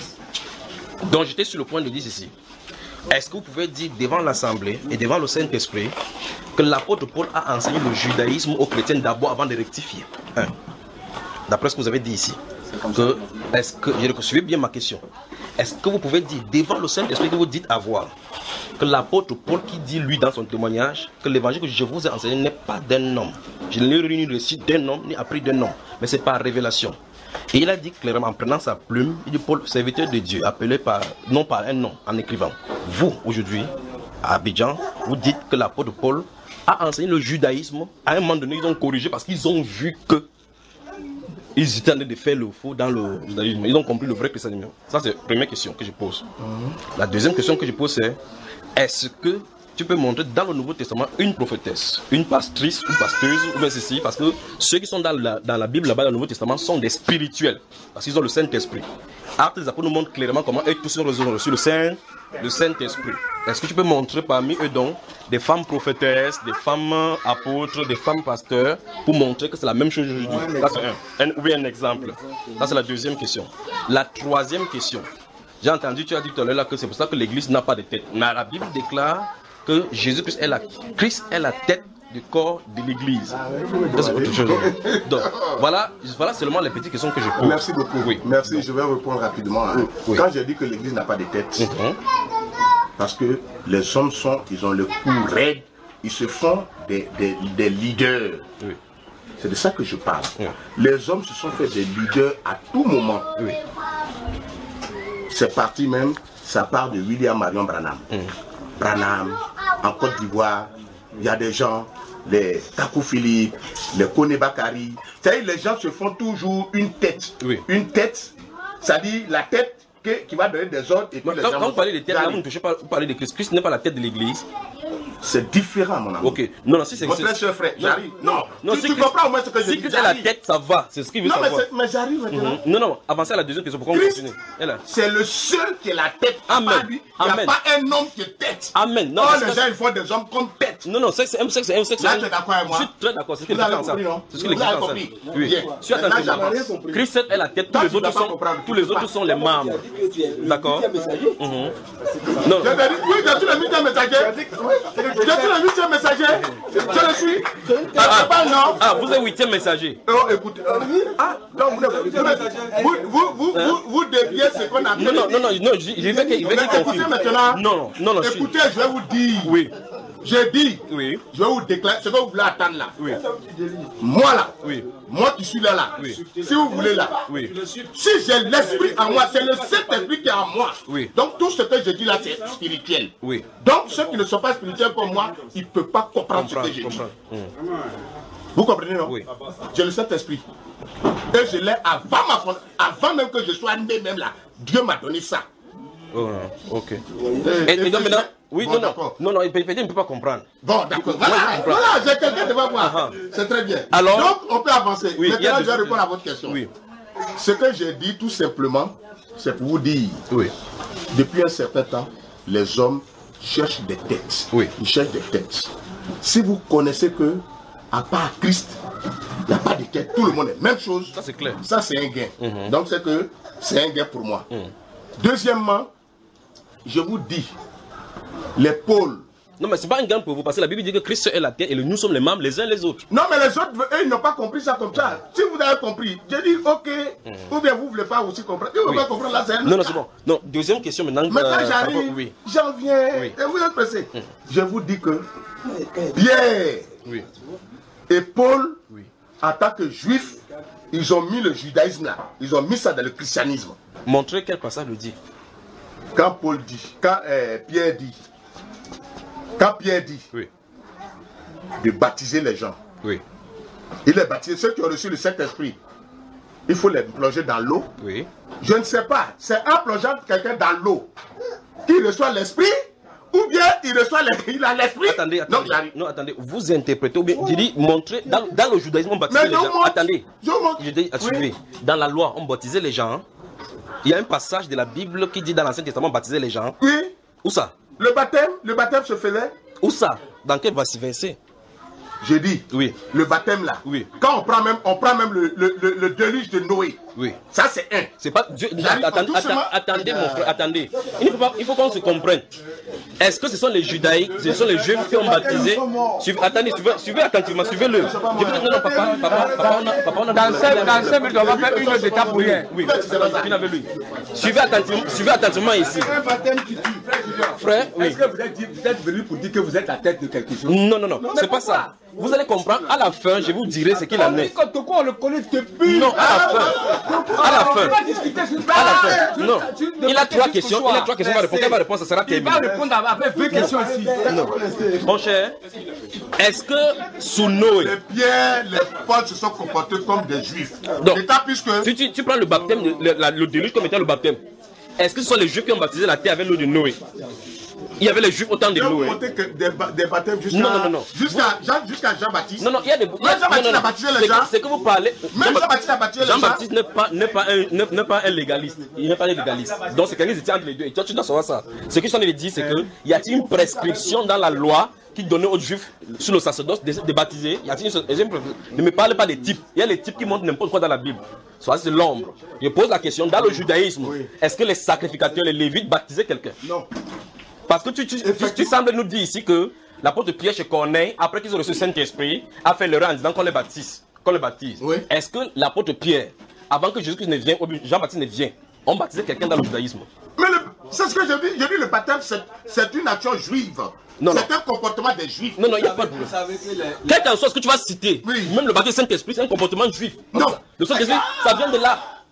Donc j'étais sur le point de dire ceci. Est-ce que vous pouvez dire devant l'Assemblée et devant le Saint-Esprit que l'apôtre Paul a enseigné le judaïsme aux chrétiens d'abord avant de rectifier? Un. D'après ce que vous avez dit ici. Que, est-ce que, je suivez bien ma question. Est-ce que vous pouvez dire devant le Saint-Esprit que vous dites avoir que l'apôtre Paul qui dit lui dans son témoignage que l'évangile que je vous ai enseigné n'est pas d'un homme. Je ne l'ai réuni récit d'un homme ni appris d'un homme, mais c'est par révélation. Et il a dit clairement en prenant sa plume, il dit Paul, serviteur de Dieu, appelé par, non par un nom, en écrivant. Vous, aujourd'hui, à Abidjan, vous dites que l'apôtre Paul a enseigné le judaïsme. À un moment donné, ils ont corrigé parce qu'ils ont vu que ils étaient en train de faire le faux dans le judaïsme. Ils ont compris le vrai christianisme. Ça, c'est la première question que je pose. Mm-hmm. La deuxième question que je pose, c'est est-ce que tu peux montrer dans le Nouveau Testament une prophétesse, une pastrice ou pasteuse, ou bien ceci, parce que ceux qui sont dans la, dans la Bible, là-bas, dans le Nouveau Testament, sont des spirituels, parce qu'ils ont le Saint-Esprit. Actes des Apôtres nous montre clairement comment eux tous ont reçu le Saint, le Saint-Esprit. Est-ce que tu peux montrer parmi eux donc des femmes prophétesses, des femmes apôtres, des femmes pasteurs, pour montrer que c'est la même chose aujourd'hui? Ça c'est un, un, ou bien un exemple. Ça c'est la deuxième question. La troisième question. J'ai entendu, tu as dit tout à l'heure que c'est pour ça que l'Église n'a pas de tête. Mais la Bible déclare que Jésus-Christ est la, Christ est la tête du corps de l'Église. C'est autre chose. Donc, voilà, voilà seulement les petites questions que je pose. Merci beaucoup. Oui. Merci, je vais répondre rapidement. Hein. Oui. Quand j'ai dit que l'Église n'a pas de tête, mm-hmm. parce que les hommes sont, ils ont le cou raide, ils se font des, des, des leaders. Oui. C'est de ça que je parle. Oui. Les hommes se sont fait des leaders à tout moment. Oui. C'est parti même, ça part de William Marion Branham. Mm. Branham, en Côte d'Ivoire, il y a des gens, les Kakou Philippe, les Kone Bakari. C'est-à-dire les gens se font toujours une tête. Oui. Une tête, c'est-à-dire la tête que, qui va donner des ordres. Et puis Mais les quand, gens quand vous vont- parlez de tête, là, vous ne touchez pas, vous parlez de Christ. Christ n'est pas la tête de l'église. C'est différent, mon ami. Ok. Non, non, si c'est... Mon c'est- frère, cher frère, non, j'arrive. Non, non, tu, si tu Christ- comprends au moins ce que je Si dis. Christ est la j'arrive. tête, ça va. C'est ce qu'il veut Non, mais, savoir. c'est- mais j'arrive maintenant. Mhm. Non, non, avancez à la deuxième question. Pourquoi on Christ, continue? Elle a- c'est le seul qui est la tête. Amen. Pas lui. Il n'y a Amen. pas un homme qui est tête. Amen. Non, Oh, parce les que- gens, ils font des hommes comme tête. Non, non, c'est c'est- c'est- c'est- c'est- Là, tu es d'accord avec moi? Je suis très d'accord. C'est ce que Vous les avez Christiens compris, non? enseignent. C'est ce que les Vous avez Christiens compris? enseignent. Oui. Bien. Suis Maintenant, attentif. j'avance. Christ est la tête, tous Toi, les tu autres dois pas sont, comprendre. tous les autres sont les membres. D'accord. Mhm. Non, Je non. t'ai dit, oui, je suis le huitième messager. Je suis le huitième messager. Je le suis. Ah, C'est pas non. ah, vous êtes huitième messager. Oh, écoutez. euh, Ah, donc vous, vous, vous, vous, vous, vous déviez ce qu'on appelle. Non, non, non, non, non, je je veux qu'il veut qu'il Écoutez confirme. maintenant. Non, non, non, non, je suis- Écoutez, je vais vous dire. Oui, Je dis. oui, Je vais vous déclarer ce que vous voulez attendre là. oui, Moi là. oui, Moi qui suis là là. Oui. Si vous voulez là. oui. Si j'ai l'esprit en moi, c'est le Saint-Esprit qui est en moi. Oui. Donc tout ce que je dis là, c'est spirituel. Oui. Donc ceux qui ne sont pas spirituels comme moi, ils ne peuvent pas comprendre ce Comprends, que je dis. comprends. Hum. Vous comprenez, non? Oui. J'ai le Saint-Esprit. Et je l'ai avant ma fond- avant même que je sois né même là. Dieu m'a donné ça. Oh, ok. Et- Et, et et donc je- maintenant, oui, Bon, non, non, d'accord. non, non, il peut, peut-être il ne peut pas comprendre. Bon, d'accord. Moi, je Voilà, comprends. voilà, j'ai quelqu'un devant moi. Ah, ah. C'est très bien. Alors- Donc, on peut avancer. Oui, il y a Maintenant, des- je vais répondre à votre question. Oui, Ce que j'ai dit, tout simplement, c'est pour vous dire, oui, depuis un certain temps, les hommes cherchent des têtes. Oui. Ils cherchent des têtes. Si vous connaissez que, à part Christ, il n'y a pas de tête, tout le monde est même chose. ça c'est clair. Ça, c'est un gain. Mhm. Donc, c'est que c'est un gain pour moi. Mhm. Deuxièmement, je vous dis, les pôles. Non, mais c'est pas un gain pour vous, parce que la Bible dit que Christ est la tête et nous sommes les membres les uns les autres. Non, mais les autres, eux, ils n'ont pas compris ça comme ça. Si vous avez compris, je dis, ok, ou bien vous ne voulez pas aussi comprendre. Si vous ne Oui. voulez pas comprendre, là, c'est un Non, non, autre c'est cas. bon. Non, deuxième question maintenant. Maintenant, euh, par j'arrive, rapport- Oui, j'en viens, Oui. et vous êtes pressé. Je vous dis que Pierre oui, et Paul, oui. en tant que juifs, ils ont mis le judaïsme là, ils ont mis ça dans le christianisme. Montrez quel passage le dit. Quand Paul dit, quand euh, Pierre dit, quand Pierre dit Oui, de baptiser les gens, oui, il est baptisé, ceux qui ont reçu le Saint-Esprit, il faut les plonger dans l'eau. oui. Je ne sais pas, c'est en plongeant quelqu'un dans l'eau qu'il reçoit l'Esprit, ou bien il reçoit le- il a l'Esprit. Attendez, Non, attendez. j'arrive. Non, attendez. Vous interprétez, ou bien, j'ai dit, montrez, dans, dans le judaïsme, on baptisait Mais les je gens. montre, Attendez. je montre. Je dis, Oui. suivez. Dans la loi, on baptisait les gens. Il y a un passage de la Bible qui dit dans l'Ancien Testament, on baptisait les gens. Oui, Où ça? le baptême, le baptême se faisait. Où ça? Dans quel verset? Je dis, Oui, le baptême là. Oui. Quand on prend même, on prend même le, le, le, le déluge de Noé. oui. Ça c'est un. C'est pas Dieu. J'arrive Attendez, tout doucement. attendez, mon frère, attendez. Il faut, pas- il faut qu'on se comprenne. Est-ce que ce sont les judaïques, ce sont les juifs qui ont baptisé? Suivez- attendez, suivez, suivez attentivement, suivez-le. Je veux dire, non, non, papa, papa, papa, on a, papa, on a Dans cinq dans cinq minutes, on va faire une autre étape pour rien. Oui, je avec lui. Suivez attentivement, suivez attentivement ici. Un baptême qui tue, frère Julien. Frère, oui. Est-ce que vous êtes, dit- vous êtes venu pour dire que vous êtes la tête de quelque chose? Non, non, non, c'est pas ça. Vous allez comprendre, à la fin, je vous dirai ce qu'il en On dit est. que Toko, on le connaît depuis. Non, à la fin. À la On fin. peut pas discuter sur À la fin. Tu- Non. tu- tu- Il a tu- trois tu- questions. tu- Il a trois questions. Il va répondre. Quelle réponse, ça sera Il va terminé. répondre avec vingt questions ici. Non. Mon cher, est-ce que sous Noé, Les pierres, les Paul se sont comportés comme des juifs. Donc, L'état puisque. si tu, tu prends le baptême, le, la- le déluge comme étant le baptême, est-ce que ce sont les juifs qui ont baptisé la terre avec l'eau de Noé? Il y avait les juifs au temps de Je vais vous Noé. montrer que des, ba- des baptêmes jusqu'à Non, non, non, non. jusqu'à Jean, jusqu'à Jean-Baptiste. Non, non, il y a des. il y a- Même Jean-Baptiste non, non, a baptisé les c'est que- gens. C'est que vous parlez. Même Jean-Baptiste a baptisé les gens. Jean-Baptiste n'est pas, n'est pas, un, n'est, n'est pas un légaliste. Il n'est pas un légaliste. Donc c'est quelqu'un qui était entre les deux. Et toi, tu dois savoir ça. Ce que je suis en train de dire, c'est que y a-t-il une prescription dans la loi qui donnait aux juifs sous le sacerdoce de, de baptiser? Y a-t-il une, une- ne me parle pas des types. Il y a les types qui montrent n'importe quoi dans la Bible. Soit c'est l'ombre. Je pose la question, dans le judaïsme, est-ce que les sacrificateurs, les lévites baptisaient quelqu'un? Non. Parce que tu, tu, tu, tu sembles nous dire ici que l'apôtre Pierre chez Corneille, après qu'ils ont reçu le Saint-Esprit, a fait le rang en disant qu'on les baptise. Qu'on les baptise. Oui. Est-ce que l'apôtre Pierre, avant que Jésus-Christ ne vienne, ou bien Jean-Baptiste ne vienne, on baptisait quelqu'un dans le judaïsme? Mais le- c'est ce que je dis. Je dis le baptême, c'est, c'est une action juive. Non, c'est non. un comportement des juifs. Non, non, il n'y a pas de problème. Quel qu'en soit ce que tu vas citer, Oui. même le baptême du Saint-Esprit, c'est un comportement juif. Non. Le Saint-Esprit, ça vient de là.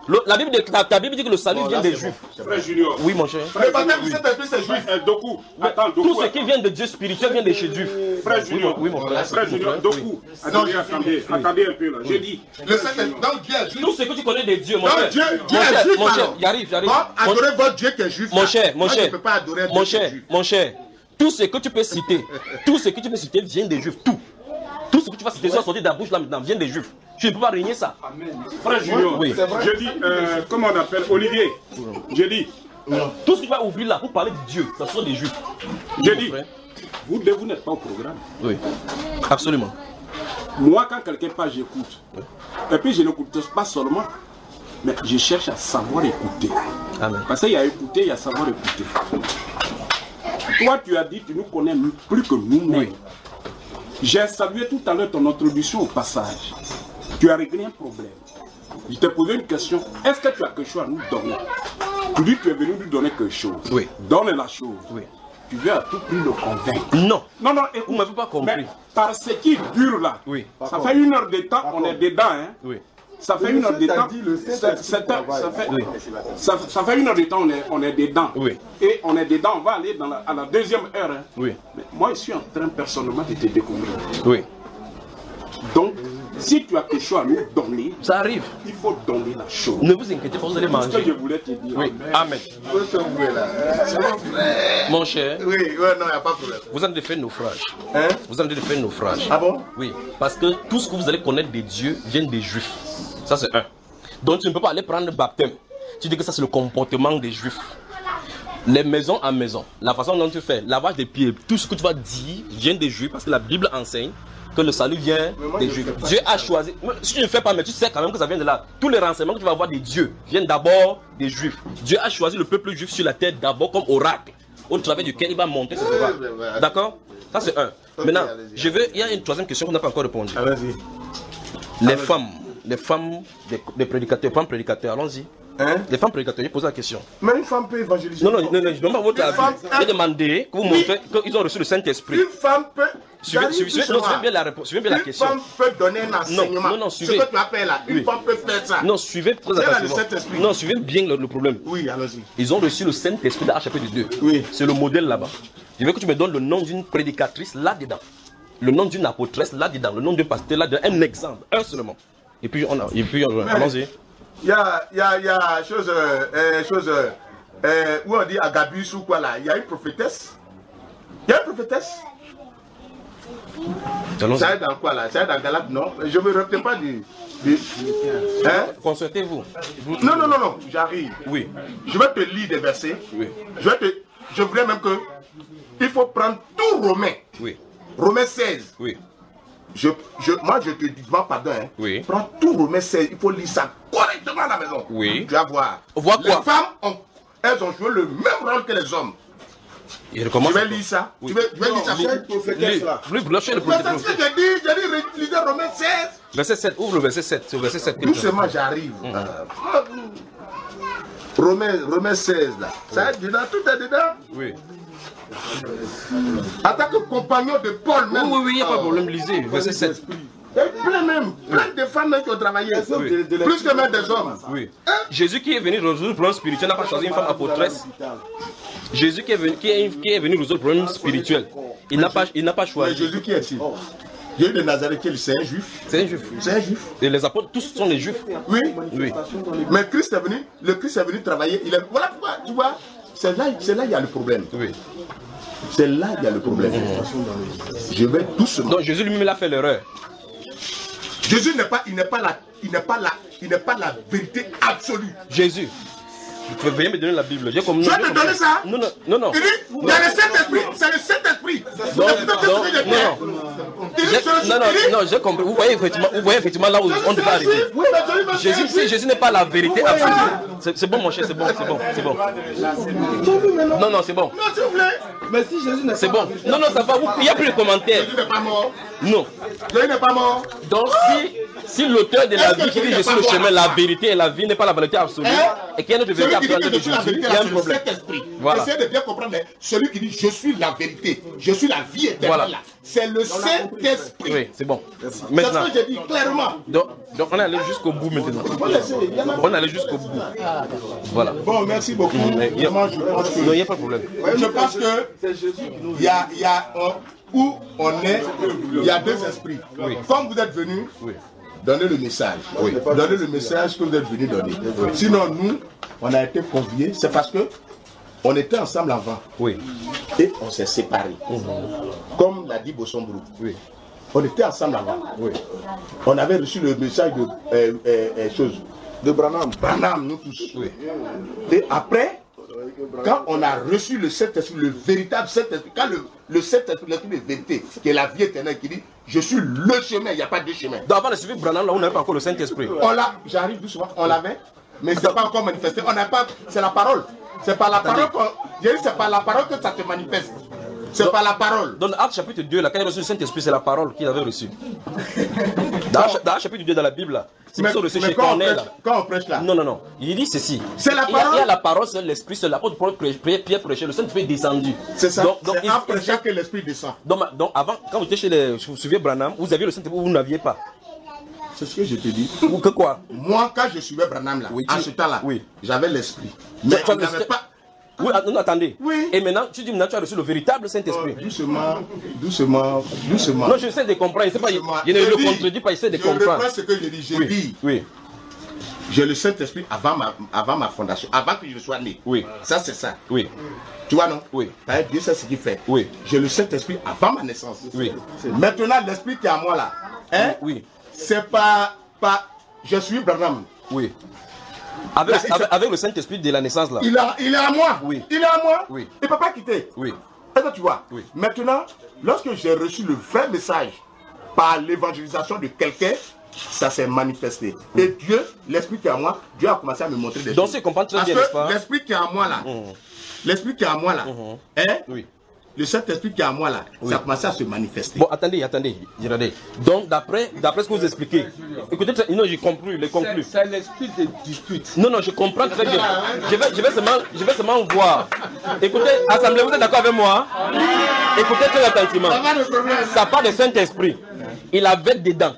Le, la Bible, ta, ta Bible dit que le salut Bon, vient là, des c'est Juifs. bon. Frère Junior. Oui, mon cher. Le baptême du Saint-Esprit, c'est juif. Euh, Doku. Attends, Doku. Tout ce qui vient de Dieu spirituel vient de chez Juifs. Frère Junior. Oui, mon frère. Frère Junior, Doku. Attendez, attendez, attendez un peu là. J'ai dit. Le Saint-Esprit, donc Dieu est juif. Tout ce que tu connais des dieux, mon Donc cher. Dieu, Dieu Mon est cher, juif. mon cher, alors. j'arrive, j'arrive. Bon, Mon- adorez votre Dieu qui est juif. Mon là. cher, mon Moi, je cher. ne peux pas adorer un Mon Dieu qui est cher, juif. mon cher. Tout ce que tu peux citer, tout ce que tu peux citer vient des Juifs. Tout. Tout ce que tu vas citer, sortir de la bouche là maintenant, vient des Juifs. Tu ne peux pas régner ça. Frère Junior, Oui. je dis, euh, comment on appelle Olivier. J'ai dit. Tout ce que tu vas ouvrir là pour parler de Dieu, ce sont des Juifs. J'ai dit. Vous, vous n'êtes pas au programme. Oui. Absolument. Moi, quand quelqu'un parle, j'écoute. Et puis, je n'écoute pas seulement, mais je cherche à savoir écouter. Amen. Parce qu'il y a écouter, il y a savoir écouter. Toi, tu as dit, tu nous connais plus que nous-mêmes. Oui. J'ai salué tout à l'heure ton introduction au passage. Tu as réglé un problème. Je t'ai posé une question. Est-ce que tu as quelque chose à nous donner? Tu dis que tu es venu nous donner quelque chose. Oui. Donne la chose. Oui. Tu veux à tout prix le convaincre. Non. Non, non, écoute. Vous ne m'avez pas compris. Mais par ce qui dure là, oui. Ça fait une heure de temps, on est dedans. Hein. Oui. Ça fait une heure de temps. Ça, ça, fait, oui. ça, ça fait une heure de temps, on est, on est dedans. Oui. Et on est dedans, on va aller dans la, à la deuxième heure. Hein. Oui. Mais moi, je suis en train personnellement de te découvrir. Oui. Donc, si tu as quelque chose à nous donner, ça arrive. Il faut donner la chose. Ne vous inquiétez pas, vous allez manger. C'est ce que je voulais te dire. Oui. Amen. Mon cher. Oui, ouais, non, il n'y a pas de problème. Vous avez fait naufrage. Hein? Vous avez fait naufrage. Ah bon? Oui. Parce que tout ce que vous allez connaître des dieux vient des Juifs. Ça, c'est un. Donc, tu ne peux pas aller prendre le baptême. Tu dis que ça, c'est le comportement des Juifs. Les maisons à maison, la façon dont tu fais, lavage des pieds, tout ce que tu vas dire vient des Juifs parce que la Bible enseigne que le salut vient des Juifs. Dieu a choisi. Si tu ne fais pas, mais tu sais quand même que ça vient de là. Tous les renseignements que tu vas avoir des dieux viennent d'abord des Juifs. Dieu a choisi le peuple juif sur la terre d'abord comme oracle, au travers duquel il va monter ce pouvoir. D'accord? Ça, c'est un. Maintenant, je veux, il y a une troisième question qu'on n'a pas encore répondu. Allez-y. Les femmes, les femmes des, des prédicateurs, femmes prédicateurs, allons-y. Hein? Les femmes prédicateurs, j'ai posé la question. Mais une femme peut évangéliser. Non, non, non, non je ne demande pas votre avis. Femme, j'ai demandé que vous montrez qu'ils ont reçu le Saint-Esprit. Une femme peut. Suivez, suivez, suivez, non, suivez bien la réponse, suivez bien la question. Une femme peut donner un enseignement. Non, non, non, suivez. Ce que tu appelles là, une Oui. femme peut faire ça. Non, suivez très attentivement. Non, suivez bien le, le problème. Oui, allons-y. Ils ont reçu le Saint-Esprit dans Actes chapitre deux. Oui. C'est le modèle là-bas. Je veux que tu me donnes le nom d'une prédicatrice là-dedans. Le nom d'une apôtresse là-dedans. Le nom d'un pasteur là-dedans. Un exemple. Un seulement. Et puis, on a, et puis on, allons-y. Il y a, il y a, il y a chose, euh, chose euh, euh, où on dit Agabus ou quoi là. Il y a une prophétesse. Il y a une prophétesse. Ça est dans quoi là? Ça est dans Galate, non? Je ne me retiens pas du. du hein? Consultez-vous. Non, non, non, non, j'arrive. Oui. Je vais te lire des versets. Oui. Je vais te. Je voudrais même que. Il faut prendre tout Romain. Oui. Romain seize. Oui. Je, je, moi, je te demande pardon. Hein. Oui. Prends tout Romain seize. Il faut lire ça correctement à la maison. Oui. Tu vas voir. On voit quoi? Les femmes, ont, elles ont joué le même rôle que les hommes. Il recommence. Tu vas lire ça. Oui. Tu vas, tu vas lire ça. Oui, vous lâchez le Mais c'est ce que j'ai dit. J'ai dit, lisez Romain seize. Verset sept. Ouvre le verset sept. C'est au verset sept. Doucement, j'arrive. Mmh. Euh, Romain, Romain seize, là. Ça est dedans, tout est dedans. Oui. En tant que compagnon de Paul, même. Oui, oui, oui, il n'y a pas de problème. Lisez. Verset sept. Il y a plein même, plein de femmes qui ont travaillé. Oui. Plus que même des hommes. Oui. Jésus qui est venu résoudre le problème spirituel n'a pas choisi une femme apôtresse. Jésus qui est venu, qui est, qui est venu résoudre le problème spirituel, il n'a pas, il n'a pas choisi. Mais Jésus qui est-il? Jésus de Nazareth, c'est un juif. C'est un juif. C'est un juif. Et les apôtres, tous sont des juifs. Oui. Oui. Mais Christ est venu, le Christ est venu travailler. Il est, voilà pourquoi, tu vois, c'est là, c'est là il y a le problème. Oui. C'est là il y a le problème. Mmh. Je vais doucement. Donc Jésus lui-même a fait l'erreur. Jésus n'est pas, il n'est pas la, il n'est pas la, il n'est pas la vérité absolue. Jésus. Tu veux bien me donner la Bible? Je, comme, je vais te donner ça. Non, non, non, non. Il dit, il y a le Saint-Esprit, c'est le Saint-Esprit. Non, non, non, non, non, non, j'ai compris. Vous voyez effectivement, vous voyez effectivement là où on ne peut pas arrêter. Jésus, Jésus n'est pas la vérité absolue. C'est bon, mon cher, c'est bon, c'est bon, c'est bon. Non, non, c'est bon. Non, s'il vous plaît. Mais si Jésus n'est pas c'est bon. Non, non, ça va. Il n'y a plus de commentaires. Jésus n'est pas mort. Non. Jésus n'est pas mort. Donc si si l'auteur de la vie qui dit je suis le chemin, la vérité et la vie n'est pas la vérité absolue, hein? Et qu'il y a une autre vérité absolue de Jésus, il y a un problème. Voilà. Essayez de bien comprendre, mais celui qui dit je suis la vérité, je suis la vie éternelle, voilà. C'est le Saint-Esprit. Oui, c'est bon. Maintenant, c'est ce que j'ai dit clairement. Donc, donc on est allé jusqu'au bout maintenant. On est allé jusqu'au bout. Voilà. Bon, merci beaucoup. Mmh. Il y a, Moi, je pense que, non, il n'y a pas de problème. Je pense que il y a, il y a un, où on est, il y a deux esprits. Oui. Comme vous êtes venus, oui. Donnez le message. Oui. Donnez le message que vous êtes venus donner. Oui. Sinon, nous, on a été conviés, c'est parce que on était ensemble avant. Oui. Et on s'est séparés. Mmh. Comme l'a dit Bosombrou. Oui. On était ensemble avant. Oui. On avait reçu le message de euh, euh, euh, chose. De Branham. Branham, nous tous. Oui. Et après, quand on a reçu le Saint-Esprit, le véritable Saint-Esprit, quand le, le Saint-Esprit, l'Esprit de vérité, qui est la vie éternelle, qui dit je suis le chemin, il n'y a pas deux chemins. Donc avant de suivre Branham, là, on n'avait pas encore le Saint-Esprit. On l'a, j'arrive doucement, on l'avait, mais ce n'est pas encore manifesté. On n'a pas, c'est la parole. C'est par la parole qu'on. J'ai dit, c'est par la parole que ça te manifeste. C'est par la parole. Dans Acte chapitre deux, là, quand il a reçu le Saint-Esprit, c'est la parole qu'il avait reçue. Dans Acte chapitre deux, dans la Bible, là, c'est qu'ils sont reçus chez Corneille. Quand on prêche là. Non, non, non. Il dit ceci. C'est la parole. Il y a la parole, c'est l'Esprit, c'est l'apôtre Pierre prêchait, le Saint-Esprit est descendu. C'est ça. Donc, c'est en prêchant que l'Esprit descend. Donc, donc, avant, quand vous étiez chez les. Vous vous souvenez, Branham, vous aviez le Saint-Esprit ou vous n'aviez pas? C'est ce que je te dis. Ou que quoi? Moi, quand je suivais Branham là, oui, tu... en ce temps-là, oui. J'avais l'Esprit. Mais on n'avait pas. Oui, non, attendez. Oui. Et maintenant, tu dis maintenant tu as reçu le véritable Saint-Esprit. Oh, doucement, doucement, doucement. Non, je sais de comprendre. Je, pas, je ne le contredis pas, j'essaie de comprendre. Je reprends ce que je dis. Je oui. dis. Oui. J'ai le Saint-Esprit avant ma, avant ma fondation, avant que je sois né. Oui. Ça, c'est ça. Oui. Tu vois, non? Oui. Dieu sait ce qu'il fait. Oui. J'ai le Saint-Esprit avant ma naissance. Oui. Maintenant, l'Esprit qui est à moi là, hein? Oui. C'est pas, pas. Je suis Branham. Oui. Avec, là, le, avec, avec le Saint-Esprit de la naissance là. Il, a, il est à moi. Oui. Il est à moi. Oui. Il ne peut pas quitter. Oui. Est-ce que tu vois? Oui. Maintenant, lorsque j'ai reçu le vrai message par l'évangélisation de quelqu'un, ça s'est manifesté. Mm. Et Dieu, l'Esprit qui est à moi, Dieu a commencé à me montrer des Donc, choses. Donc, c'est comprendre très Parce bien, n'est-ce pas? L'Esprit qui est à moi là, mm. l'Esprit qui est à moi là, mm-hmm. hein? Oui. Le Saint-Esprit qui est à moi là, oui. Ça a commencé à se manifester. Bon, attendez, attendez, regardez. Donc, d'après ce que vous expliquez, écoutez, non, j'ai compris, les conclus. C'est l'esprit de dispute. Non, non, je comprends très bien. Je vais, je vais, seulement, je vais seulement voir. Écoutez, Assemblée, vous êtes d'accord avec moi? Écoutez très attentivement. Ça part du Saint-Esprit. Il avait dedans.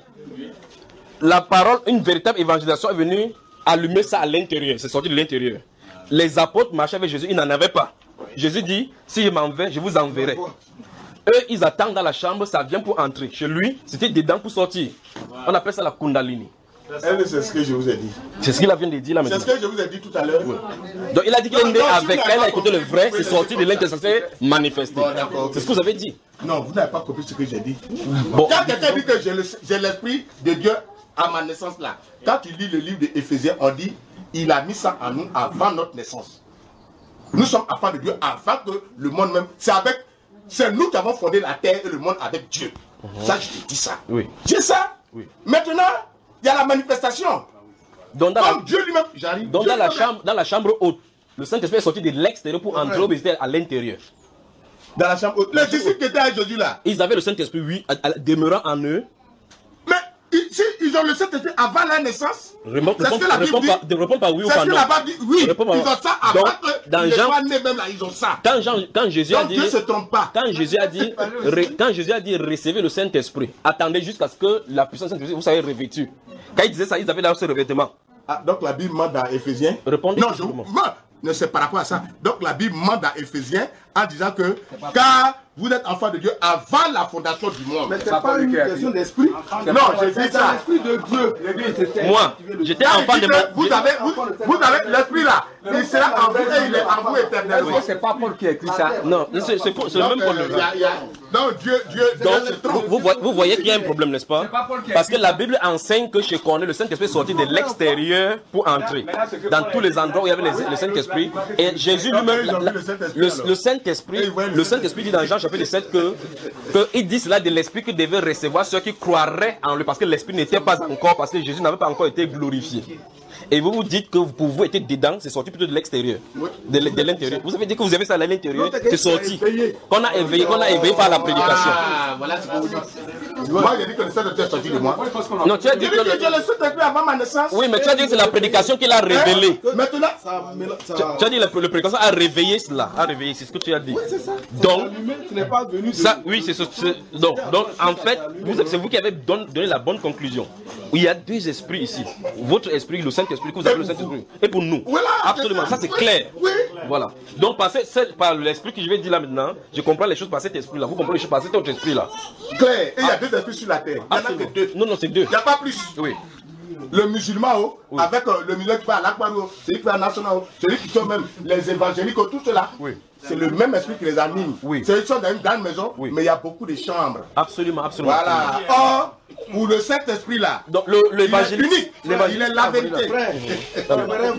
La parole, une véritable évangélisation est venue allumer ça à l'intérieur. C'est sorti de l'intérieur. Les apôtres marchaient avec Jésus, ils n'en avaient pas. Jésus dit, si je m'en vais, je vous enverrai. Eux, ils attendent dans la chambre, ça vient pour entrer. Chez lui, c'était dedans pour sortir. On appelle ça la Kundalini. C'est ce que je vous ai dit. C'est ce qu'il vient de dire là maintenant. C'est ce que je vous ai dit tout à l'heure. Oui. Donc il a dit qu'il est né avec elle, il a écouté le vrai, c'est sorti de l'intérieur, ça s'est manifesté. Bon, c'est ce que vous avez dit. Non, vous n'avez pas compris ce que j'ai dit. Bon. Quand quelqu'un dit que j'ai l'esprit de Dieu à ma naissance là, quand tu lis le livre d'Éphésiens, on dit, il a mis ça en nous avant notre naissance. Nous sommes enfants de Dieu avant que le monde même. C'est avec, c'est nous qui avons fondé la terre et le monde avec Dieu. Mm-hmm. Ça, je te dis ça. Oui. Dis ça. Oui. Maintenant, il y a la manifestation. Donc, dans Comme la, Dieu lui-même, j'arrive. Donc dans la chambre, dans la chambre haute, le Saint-Esprit est sorti de l'extérieur pour entrer au à l'intérieur. Dans la chambre haute. Les disciples qui étaient avec Jésus là. Ils avaient le Saint-Esprit, oui, à, à, demeurant en eux. Mais si ils ont le Saint-Esprit avant la naissance, réponds, réponds, que la réponds, pas, de, réponds pas oui ou pas non. Dit, oui, ils ont ça avant donc, que dans les Jean, soient nés même là, ils ont ça. Quand, Jean, quand Jésus donc a dit, Dieu se trompe pas. Quand Jésus a dit, ré, quand Jésus a dit recevez le Saint-Esprit, attendez jusqu'à ce que la puissance du Saint-Esprit vous soyez revêtue. Quand il disait ça, ils avaient là ce revêtement. Ah, donc la Bible ment dans Éphésiens. Répondez. Non, je ne sais par rapport à ça. Donc la Bible ment dans Éphésiens en disant que car vous êtes enfants de Dieu avant la fondation du monde. Mais c'est pas, pas une question d'esprit. Non, j'ai dit ça. L'esprit de Dieu. Moi, j'étais enfant de vous avez, vous, vous avez l'esprit là. Il sera en vous et il est en vous éternellement. C'est pas Paul qui a écrit ça. Non, c'est le même Paul. Non, Dieu, Dieu. Donc, vous, vous, vous voyez qu'il y a un problème, n'est-ce pas? Parce que la Bible enseigne que chez Corneille, le Saint-Esprit est sorti de l'extérieur pour entrer. Dans tous les endroits où il y avait le Saint-Esprit. Et Jésus lui-même, le Saint-Esprit, le Saint-Esprit dit dans Jean chapitre sept que, que il dit cela de l'Esprit que devaient recevoir ceux qui croiraient en lui. Parce que l'Esprit n'était pas encore, parce que Jésus n'avait pas encore été glorifié. Et vous vous dites que pour vous étiez dedans, c'est sorti plutôt de l'extérieur, de, de l'intérieur. Vous avez dit que vous avez ça à l'intérieur, c'est sorti. Qu'on a éveillé, qu'on a éveillé par la prédication. Ah, voilà ce que vous dites. Moi, j'ai dit que le Saint-Esprit est sorti de moi. Non, tu as dit J'ai que dit que j'ai le Saint-Esprit avant ma naissance. Oui, mais tu as dit que c'est la prédication qui l'a révélé. Hein? Maintenant, tu, tu as dit que la prédication a réveillé cela, a réveillé, c'est ce que tu as dit. Oui, c'est ça. Donc, tu n'es pas venu. Ça, oui, c'est ce. Donc, donc, en fait, c'est vous qui avez don, donné la bonne conclusion. Il y a deux esprits ici. Votre esprit, le Saint-Esprit, que vous avez le Saint-Esprit, et pour nous. Voilà, absolument, ça c'est clair. Oui. Voilà. Donc, par, cette, par l'esprit que je vais dire là maintenant, je comprends les choses par cet esprit-là. Vous comprenez les choses par cet autre esprit-là. Clair. Et il y a deux esprits sur la terre. Il y en a que deux. Non, non, c'est deux. Il n'y a pas plus. Oui. Le musulman, oh, oui. avec euh, le musulman qui fait à l'Akbar, oh, celui qui fait à National, oh, celui qui sont même les évangéliques, oh, tout cela. Oui. C'est le même esprit qui les anime. Oui. C'est ils sont dans une grande maison, oui. mais il y a beaucoup de chambres. Absolument, absolument. Voilà. Or, pour le Saint-Esprit là, donc l'évangéliste, il est la vérité. Bon,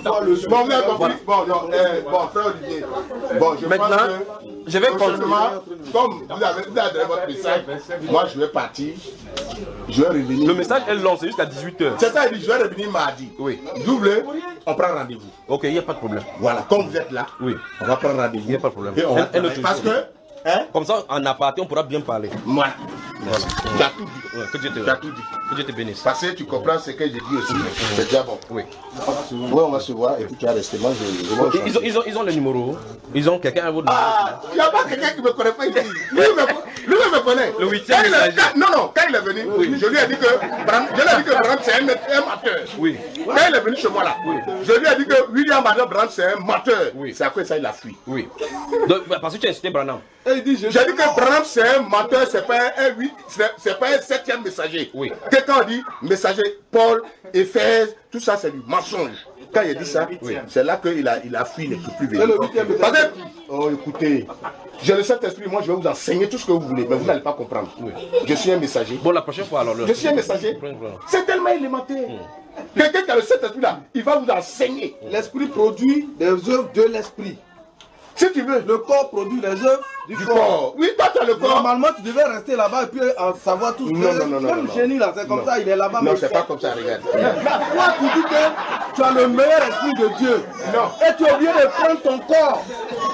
vous avez compris. Bon, non, euh, bon, frère Olivier. Bon, je maintenant, pense que, je vais continuer. Comme vous avez, vous avez donné votre message, moi je vais partir. Je vais revenir. Le message est long, c'est jusqu'à dix-huit heures. C'est ça, il dit, je vais revenir mardi. Oui. Double, on prend rendez-vous. Ok, il n'y a pas de problème. Voilà, comme vous êtes là, oui. on va prendre rendez-vous. Il n'y a pas de problème. Et on va un, un parce que, hein? Comme ça, en aparté, on pourra bien parler. Moi. Voilà. Tu as tout dit. Ouais, que Dieu te, tu as tout dit. Que Dieu te bénisse. Parce que tu comprends ce que j'ai dit aussi. C'est déjà bon. Oui. Oui, on va se voir et puis tu vas rester. Moi, je, je vais ils, ont, ils, ont, ils ont le numéro. Ils ont quelqu'un à votre numéro. Ah, il n'y a pas quelqu'un qui ne me connaît pas ici. Lui, lui me connaît. Le huitième messager. Non, non, quand il est venu, oui. je lui ai dit que je lui ai dit que Brandt c'est un, un menteur. Oui. Quand il est venu chez moi là, oui. je lui ai dit que William Brandt c'est un menteur. Oui. C'est à cause de ça il a fui. Oui. Donc, parce que tu as incité Branham. J'ai dit que Branham c'est un menteur, c'est pas un huit, c'est pas un septième messager. Oui. Que quand on dit messager Paul, Éphèse, tout ça c'est du mensonge. Quand il a dit ça, oui. c'est là qu'il a, il a fui les plus véhicules. Parce que, oh écoutez, j'ai le Saint-Esprit, moi je vais vous enseigner tout ce que vous voulez, mais vous n'allez pas comprendre. Oui. Je suis un messager. Bon, la prochaine fois alors. Le... Je suis un messager. C'est tellement élémentaire. Mmh. Quelqu'un qui a le Saint-Esprit là, il va vous enseigner. L'Esprit produit des œuvres de l'Esprit. Si tu veux, le corps produit les œuvres du, du corps. corps. Oui, toi tu as le corps. Normalement, tu devais rester là-bas et puis en savoir tout. Non, non, non, non. Même le génie là, c'est comme non. ça, il est là-bas. Non, c'est pas comme ça, regarde. Toi, tu dis que tu as le meilleur esprit de Dieu. Non. Et tu es obligé de prendre ton corps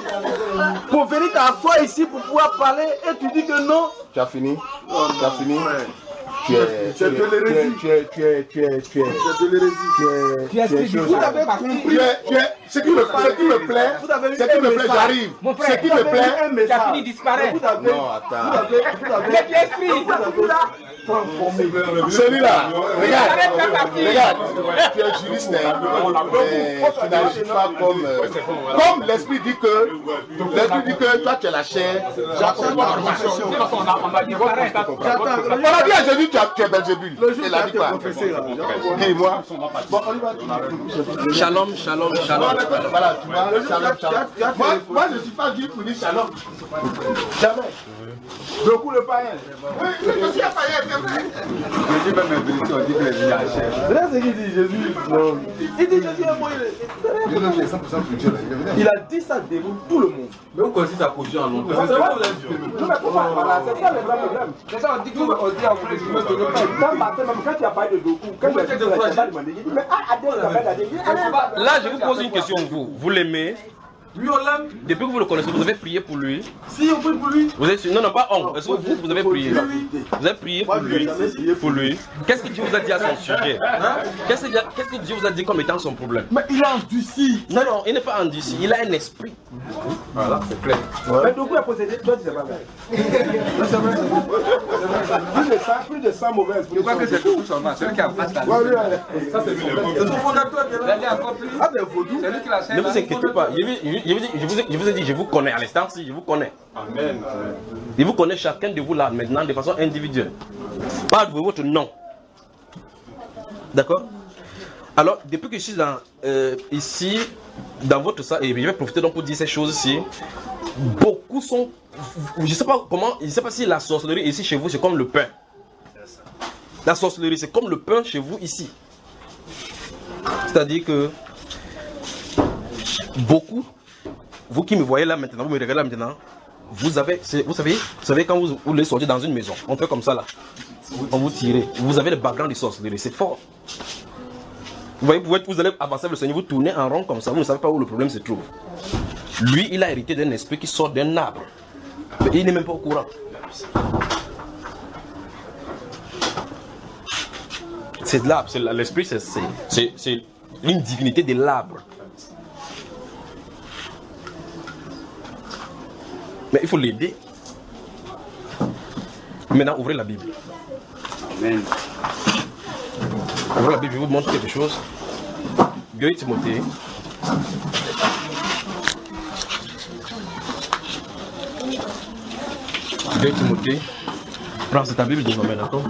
pour venir t'asseoir ici pour pouvoir parler et tu dis que non. Tu as fini. Tu as fini. Tu es, tu es, tu es, tu es, tu es, tu es, tu es, tu es, tu es, vous avez compris. Tu es, tu es, ce qui me, ce qui me plaît, ce qui me plaît, j'arrive. Ce qui me plaît, tu as fini disparaître. Non, attends. Avec l'esprit. Celui-là, regarde, regarde, tu es juriste, mais tu n'agis pas comme, comme l'esprit dit que, l'esprit dit que toi tu es la chair, j'attends ta formation. On a bien, j'ai dit tu es Belzébul. Il a dit quoi? Dis-moi. Shalom, shalom, shalom. Voilà, tu vois, shalom, shalom. Moi, je ne suis pas Dieu pour dire shalom. Jamais. Beaucoup le païen. Oui, je suis un païen, c'est vrai. Je dis même la vérité, on dit que les gens achètent. C'est là ce qu'il dit, Jésus. Non. Il dit Jésus est moi, il est cent pour cent culturel. Il a dit ça devant tout le monde. Mais on connaît sa position en longtemps. C'est vrai. Non, mais comment? Voilà, c'est ça le vrai problème. C'est ça, on dit qu'on dit à vous les humains de ne pas. Quand Martin, même quand tu as parlé de Doku, quand tu as dit de quoi, j'ai demandé, il dit, mais ah, Adèle, là, je vous pose une question, vous. Vous l'aimez? Lui, on l'aime. Depuis que vous le connaissez, vous avez prié pour lui? Si, on prie pour lui. Vous êtes, non, non, pas on. Est-ce que vous, vous avez prié? Vous avez prié pour lui? Pour lui. Qu'est-ce que Dieu vous a dit à son sujet? Qu'est-ce que, qu'est-ce que Dieu vous a dit comme étant son problème? Mais il est endurci. Non, non, il n'est pas endurci. Il a un esprit. Voilà, c'est clair. Mais donc, il a possédé. Toi, tu sais pas vrai. C'est vrai. Plus de cent, plus de cent mauvais esprits. Je crois que c'est tout seulement. C'est lui qui a pas ça. Ça, c'est le fondateur de la encore plus. Ah, mais vaudou. C'est lui qui l'a fait. Ne vous inquiétez pas. Je, je, je, je, vous ai, je vous ai dit, je vous connais à l'instant-ci, je vous connais. Amen. Je vous connais chacun de vous là maintenant de façon individuelle. Pas de votre nom. D'accord? Alors, depuis que je suis dans, euh, ici, dans votre salle, et je vais profiter donc pour dire ces choses-ci, beaucoup sont. Je ne sais pas comment, je ne sais pas si la sorcellerie ici chez vous c'est comme le pain. La sorcellerie c'est comme le pain chez vous ici. C'est-à-dire que beaucoup, vous qui me voyez là maintenant, vous me regardez là maintenant, vous avez, vous savez, vous savez quand vous, vous les sortez dans une maison, on fait comme ça là, on vous tire, vous avez le background de sorcellerie, c'est fort. Vous voyez, vous, vous allez avancer avec le Seigneur, vous tournez en rond comme ça, vous ne savez pas où le problème se trouve. Lui, il a hérité d'un esprit qui sort d'un arbre. Mais il n'est même pas au courant. C'est de l'arbre. L'esprit, c'est une divinité de l'arbre. Mais il faut l'aider. Maintenant, ouvrez la Bible. Amen. Ouvrez la Bible, je vais vous montrer quelque chose. deux Timothée. deux Timothée. Prends ta Bible désormais, d'accord?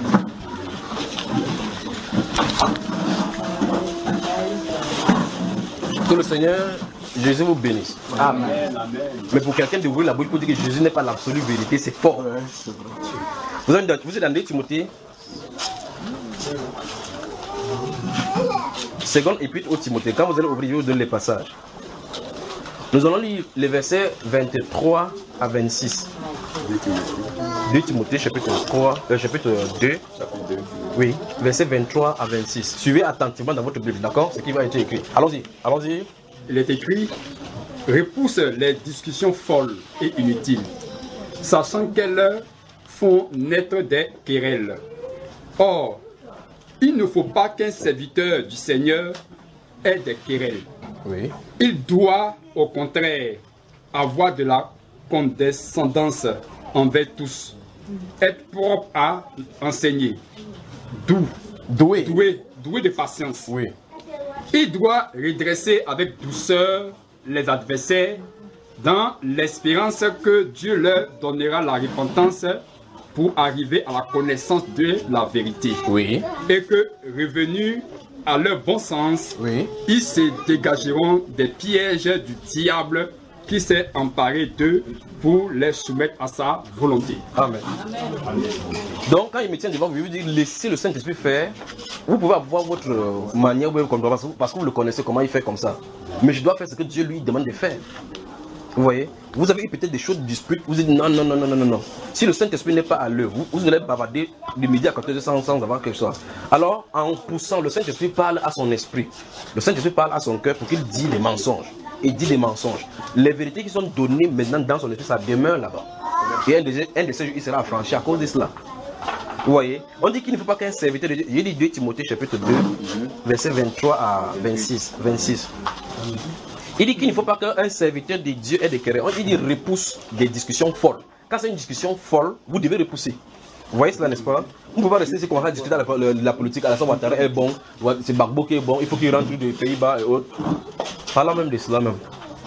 Que le Seigneur Jésus vous bénisse. Amen. Amen. Mais pour quelqu'un de ouvrir la bouche pour dire que Jésus n'est pas l'absolue vérité, c'est fort. Ouais, vous, êtes dans, vous êtes dans deux Timothée. Seconde épître au Timothée. Quand vous allez ouvrir, je vous donne les passages. Nous allons lire les versets vingt-trois à vingt-six. deux Timothée, chapitre trois, euh, chapitre deux. Oui, versets vingt-trois à vingt-six. Suivez attentivement dans votre Bible, d'accord? Ce qui va être écrit. Allons-y, allons-y. Il est écrit: repousse les discussions folles et inutiles, sachant qu'elles font naître des querelles. Or, il ne faut pas qu'un serviteur du Seigneur ait des querelles. Oui. Il doit, au contraire, avoir de la condescendance envers tous, être propre à enseigner, doux, doué, doué, doué de patience. Oui. Il doit redresser avec douceur les adversaires dans l'espérance que Dieu leur donnera la repentance pour arriver à la connaissance de la vérité. Oui. Et que, revenus à leur bon sens, oui, ils se dégageront des pièges du diable qui s'est emparé d'eux pour les soumettre à sa volonté. Amen. Amen. Donc, quand il me tient devant vous, il veut dire laissez le Saint-Esprit faire. Vous pouvez avoir votre manière parce que vous le connaissez, comment il fait comme ça. Mais je dois faire ce que Dieu lui demande de faire. Vous voyez? Vous avez peut-être des choses de dispute, vous dites non, non, non, non, non, non. Si le Saint-Esprit n'est pas à l'œuvre, vous, vous allez bavarder de midi à quatorze heures sans, sans avoir quelque chose. Alors, en poussant, le Saint-Esprit parle à son esprit. Le Saint-Esprit parle à son cœur pour qu'il dise des mensonges. Il dit des mensonges. Les vérités qui sont données maintenant dans son esprit, ça demeure là-bas. Et un de, un de ces jours, il sera affranchi à cause de cela. Vous voyez? On dit qu'il ne faut pas qu'un serviteur de Dieu. J'ai dit deux Timothée chapitre deux, versets vingt-trois à vingt-six. vingt-six. Il dit qu'il ne faut pas qu'un serviteur de Dieu ait des querelles. Il dit repousse des discussions folles. Quand c'est une discussion folle, vous devez repousser. Vous voyez cela, n'est-ce pas? On ne peut pas rester ici commencer à discuter de la, la politique. Alassane Ouattara est bon, c'est Gbagbo qui est bon, il faut qu'il rentre des Pays-Bas et autres. Parlons même de cela même.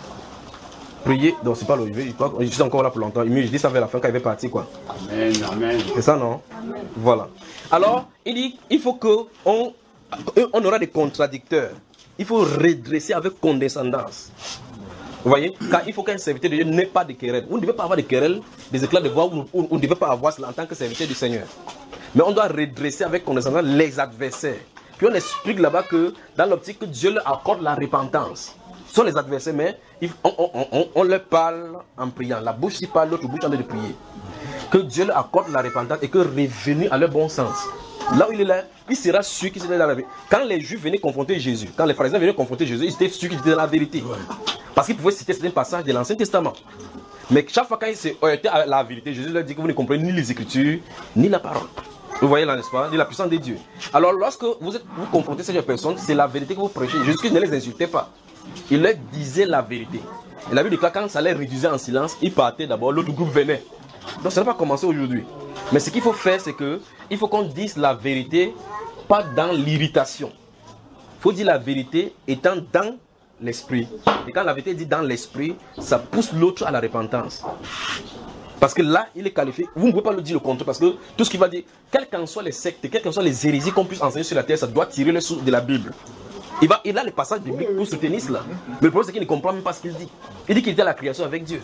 Prier, donc c'est pas le. Je suis encore là pour longtemps. Je dis ça vers la fin quand il va partir quoi. Amen, amen. C'est ça non? Amen. Voilà. Alors, il dit il faut qu'on on aura des contradicteurs. Il faut redresser avec condescendance. Vous voyez? Car il faut qu'un serviteur de Dieu n'ait pas de querelles. Vous ne devez pas avoir de querelles, des éclats de voix, vous ne devez pas avoir cela en tant que serviteur du Seigneur. Mais on doit redresser avec condescendance les adversaires. Puis on explique là-bas que dans l'optique que Dieu leur accorde la repentance. Ce sont les adversaires, mais on, on, on, on leur parle en priant. La bouche qui parle, l'autre bouche en train de prier. Que Dieu leur accorde la repentance et que revenu à leur bon sens. Là où il est là, il sera sûr qu'il était dans la vérité. Quand les Juifs venaient confronter Jésus, quand les pharisiens venaient confronter Jésus, ils étaient sûrs qu'ils étaient dans la vérité. Parce qu'ils pouvaient citer certains passages de l'Ancien Testament. Mais chaque fois quand ils se heurtaient à la vérité, Jésus leur dit que vous ne comprenez ni les Écritures, ni la parole. Vous voyez là, n'est-ce pas? Ni la puissance de Dieu. Alors lorsque vous êtes, vous confrontez ces personnes, c'est la vérité que vous prêchez. Jésus ne les insultait pas. Il leur disait la vérité. Et la Bible déclare quand ça les réduisait en silence, ils partaient d'abord, l'autre groupe venait. Donc ça n'a pas commencé aujourd'hui. Mais ce qu'il faut faire, c'est que il faut qu'on dise la vérité, pas dans l'irritation. Il faut dire la vérité étant dans l'esprit. Et quand la vérité est dit dans l'esprit, ça pousse l'autre à la repentance. Parce que là, il est qualifié. Vous ne pouvez pas le dire le contraire. Parce que tout ce qu'il va dire, quelles qu'en soient les sectes, quelles qu'en soient les hérésies qu'on puisse enseigner sur la terre, ça doit tirer les sources de la Bible. Il, va, il a les passages bibliques pour soutenir cela. Mais le problème, c'est qu'il ne comprend même pas ce qu'il dit. Il dit qu'il était à la création avec Dieu.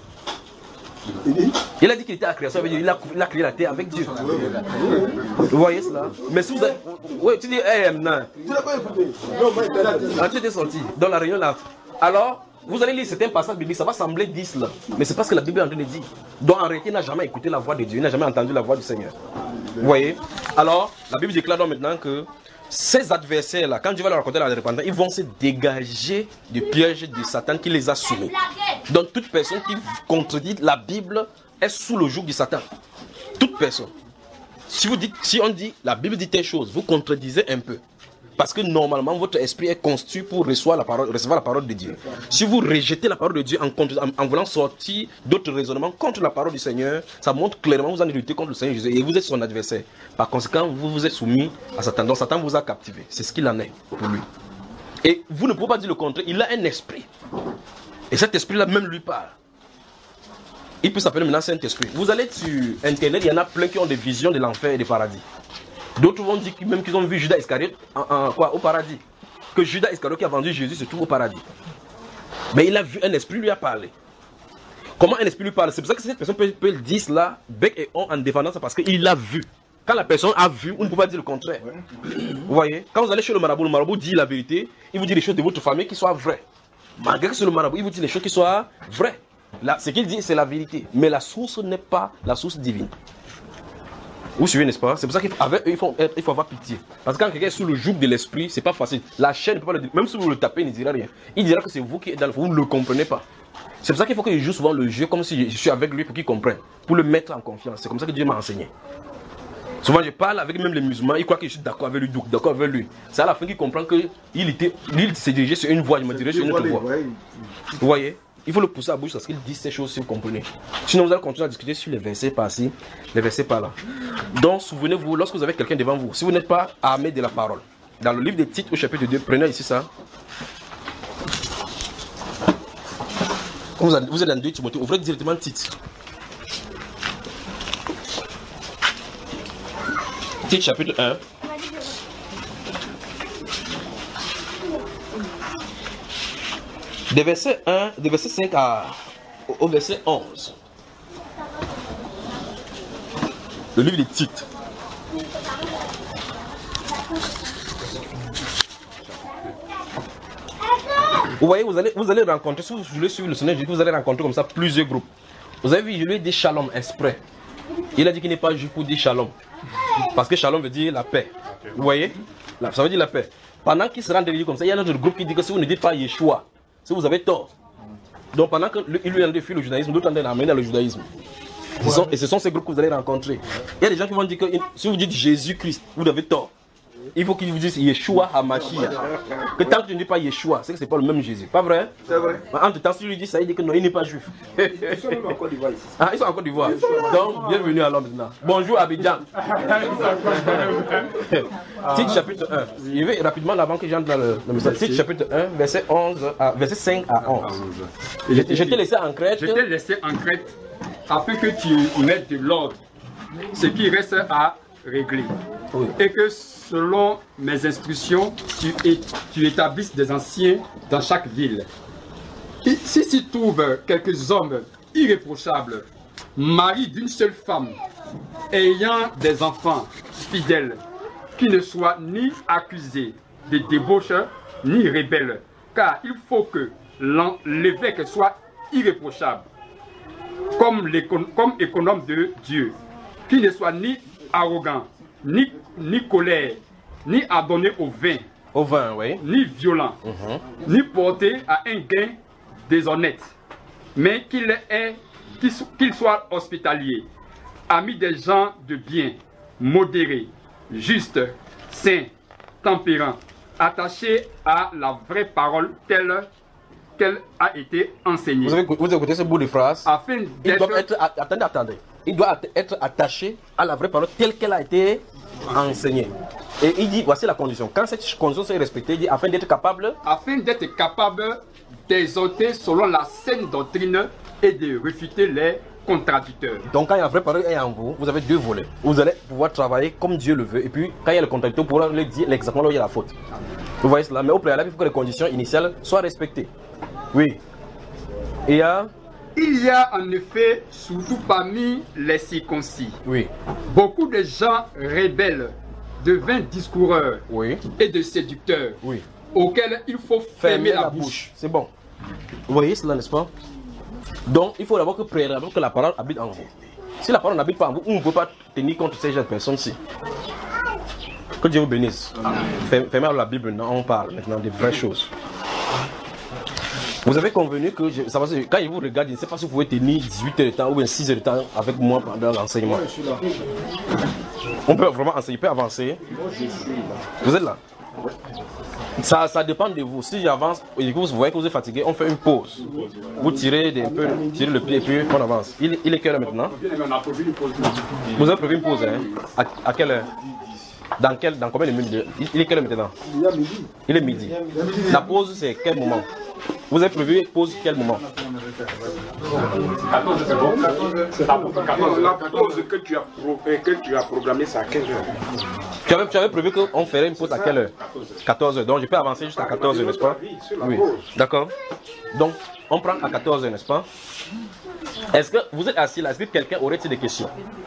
Il a dit qu'il était à la création avec Dieu. Il a, il a créé la terre avec Dieu. Vous voyez cela? Mais si vous avez... Oui, tu dis, hey, non. Tu n'as pas écouté. Ah, tu étais sorti dans la réunion là. Alors, vous allez lire certains passages bibliques, ça va sembler dire cela. Mais c'est parce que la Bible est en train de dire. Donc en réalité, il n'a jamais écouté la voix de Dieu. Il n'a jamais entendu la voix du Seigneur. Vous voyez? Alors, la Bible déclare donc maintenant que ces adversaires-là, quand Dieu va leur raconter la repentance, ils vont se dégager du piège de Satan qui les a soumis. Donc toute personne qui contredit la Bible est sous le joug de Satan. Toute personne. si, vous dites, si on dit, la Bible dit telle chose, vous contredisez un peu. Parce que normalement, votre esprit est construit pour recevoir la parole, recevoir la parole de Dieu. Si vous rejetez la parole de Dieu en, en, en voulant sortir d'autres raisonnements contre la parole du Seigneur, ça montre clairement que vous en luttez contre le Seigneur Jésus et vous êtes son adversaire. Par conséquent, vous vous êtes soumis à Satan. Donc Satan vous a captivé. C'est ce qu'il en est pour lui. Et vous ne pouvez pas dire le contraire. Il a un esprit. Et cet esprit-là même lui parle. Il peut s'appeler maintenant Saint-Esprit. Vous allez sur Internet, il y en a plein qui ont des visions de l'enfer et du paradis. D'autres vont dire même qu'ils ont vu Judas Iscariote en, en, quoi, au paradis. Que Judas Iscariote qui a vendu Jésus se trouve au paradis. Mais il a vu un esprit lui a parlé. Comment un esprit lui parle? C'est pour ça que cette personne peut, peut le dire cela, bec et on en défendant ça parce qu'il l'a vu. Quand la personne a vu, on ne peut pas dire le contraire. Vous voyez? Quand vous allez chez le marabout, le marabout dit la vérité, il vous dit les choses de votre famille qui soient vraies. Malgré que c'est le marabout, il vous dit les choses qui soient vraies. Là, ce qu'il dit, c'est la vérité. Mais la source n'est pas la source divine. Vous suivez, n'est-ce pas? C'est pour ça qu'il faut, avec eux, il faut, être, il faut avoir pitié. Parce que quand quelqu'un est sous le joug de l'esprit, c'est pas facile. La chaîne ne peut pas le dire. Même si vous le tapez, il ne dira rien. Il dira que c'est vous qui êtes dans le fond, vous ne le comprenez pas. C'est pour ça qu'il faut qu'il joue souvent le jeu comme si je suis avec lui pour qu'il comprenne. Pour le mettre en confiance. C'est comme ça que Dieu m'a enseigné. Souvent, je parle avec même les musulmans, ils croient que je suis d'accord avec lui, d'accord avec lui. C'est à la fin qu'il comprend qu'il était, il s'est dirigé sur une voie, je me dirigeais sur une autre voie. Vous voyez? Il faut le pousser à bouche parce qu'il dit ces choses si vous comprenez. Sinon, vous allez continuer à discuter sur les versets par-ci, les versets par-là. Donc, souvenez-vous, lorsque vous avez quelqu'un devant vous, si vous n'êtes pas armé de la parole, dans le livre des Tites au chapitre deux, prenez ici ça. Quand vous êtes, vous êtes dans deux Timothée, ouvrez directement Tite. Tite chapitre un. Des versets un, des versets cinq à, au verset onze. Le livre des Tites. Vous voyez, vous allez, vous allez rencontrer, si vous voulez suivre le Seigneur Jésus, vous allez rencontrer comme ça plusieurs groupes. Vous avez vu, je lui ai dit shalom exprès. Il a dit qu'il n'est pas juste pour dire shalom. Parce que shalom veut dire la paix. Vous voyez? Ça veut dire la paix. Pendant qu'il se rend derrière comme ça, il y a un autre groupe qui dit que si vous ne dites pas Yeshua, si vous avez tort. Donc pendant qu'il lui a défait le judaïsme, d'autres ont amené dans le judaïsme. Ce sont, et ce sont ces groupes que vous allez rencontrer. Il y a des gens qui vont dire que si vous dites Jésus-Christ, vous avez tort. Il faut qu'ils vous disent Yeshua HaMashiach. Que tant que tu ne dis pas Yeshua, c'est que ce n'est pas le même Jésus. Pas vrai? C'est vrai. En tout temps, si lui dit ça, il dit que non, il n'est pas juif. Ils sont même en Côte d'Ivoire ici. Ah, ils sont en Côte d'Ivoire. Donc, bienvenue à l'homme maintenant. Bonjour Abidjan. Tite chapitre un. Je vais rapidement avant que j'entre dans le, le message. Tite chapitre un, verset, onze à, verset cinq à onze. Je, je t'ai laissé en Crète. Je t'ai laissé en Crète afin que tu mettes de l'ordre ce qui reste à régler. Oui. Et que selon mes instructions, tu, é tu établisses des anciens dans chaque ville. Et si tu trouves quelques hommes irréprochables, maris d'une seule femme, ayant des enfants fidèles, qui ne soient ni accusés de débauche, ni rebelles, car il faut que l'évêque soit irréprochable, comme, comme économe de Dieu, qui ne soit ni arrogant, ni, ni colère, ni adonné au vin, au vin, oui, ni violent, uh-huh. ni porté à un gain déshonnête, mais qu'il est, qu'il qu'il soit hospitalier, ami des gens de bien, modéré, juste, saint, tempérant, attaché à la vraie parole telle qu'elle a été enseignée. Vous avez, vous écoutez ce bout de phrase? Afin il doit être, attendez, attendez. Il doit être attaché à la vraie parole telle qu'elle a été enseignée. Et il dit, voici la condition. Quand cette condition est respectée, il dit, afin d'être capable... Afin d'être capable d'exhorter selon la saine doctrine et de réfuter les contradicteurs. Donc quand il y a la vraie parole et en vous, vous avez deux volets. Vous allez pouvoir travailler comme Dieu le veut. Et puis, quand il y a le contradicteur, vous pourrez lui dire exactement là où il y a la faute. Vous voyez cela? Mais au préalable, il faut que les conditions initiales soient respectées. Oui. Et il y a... Il y a en effet, surtout parmi les circoncis, oui, beaucoup de gens rebelles, de vains discoureurs, oui, et de séducteurs, oui, auxquels il faut fermer, fermer la, la bouche. bouche. C'est bon. Vous voyez cela, n'est-ce pas? Donc, il faut d'abord que préalablement que la parole habite en vous. Si la parole n'habite pas en vous, on ne peut pas tenir contre ces jeunes personnes-ci. Que Dieu vous bénisse. Fermez la Bible, maintenant, on parle maintenant des vraies choses. Vous avez convenu que, je, ça va, quand il vous regarde, je ne sais pas si vous pouvez tenir dix-huit heures de temps ou bien six heures de temps avec moi pendant l'enseignement. On peut vraiment enseigner, on peut avancer. Vous êtes là? Ça, ça dépend de vous. Si j'avance et que vous voyez que vous êtes fatigué, on fait une pause. Vous tirez des peu, tirez le pied et puis on avance. Il, il est quelle heure maintenant? Vous avez prévu une pause, hein? À, à quelle heure? Dans, quel, dans combien de minutes? Il est quelle heure maintenant? Il est midi. Il est midi. La pause, c'est quel moment? Vous avez prévu une pause quel moment? quatorze c'est bon. La pause que tu as, pro, que tu as programmée, c'est à quelle heure? Tu avais, tu avais prévu qu'on ferait une pause à quelle heure? quatorze heures. Donc je peux avancer jusqu'à quatorze heures, n'est-ce pas? Oui. D'accord. Donc on prend à quatorze heures, n'est-ce pas? Est-ce que vous êtes assis là? Est-ce que quelqu'un aurait-il des questions?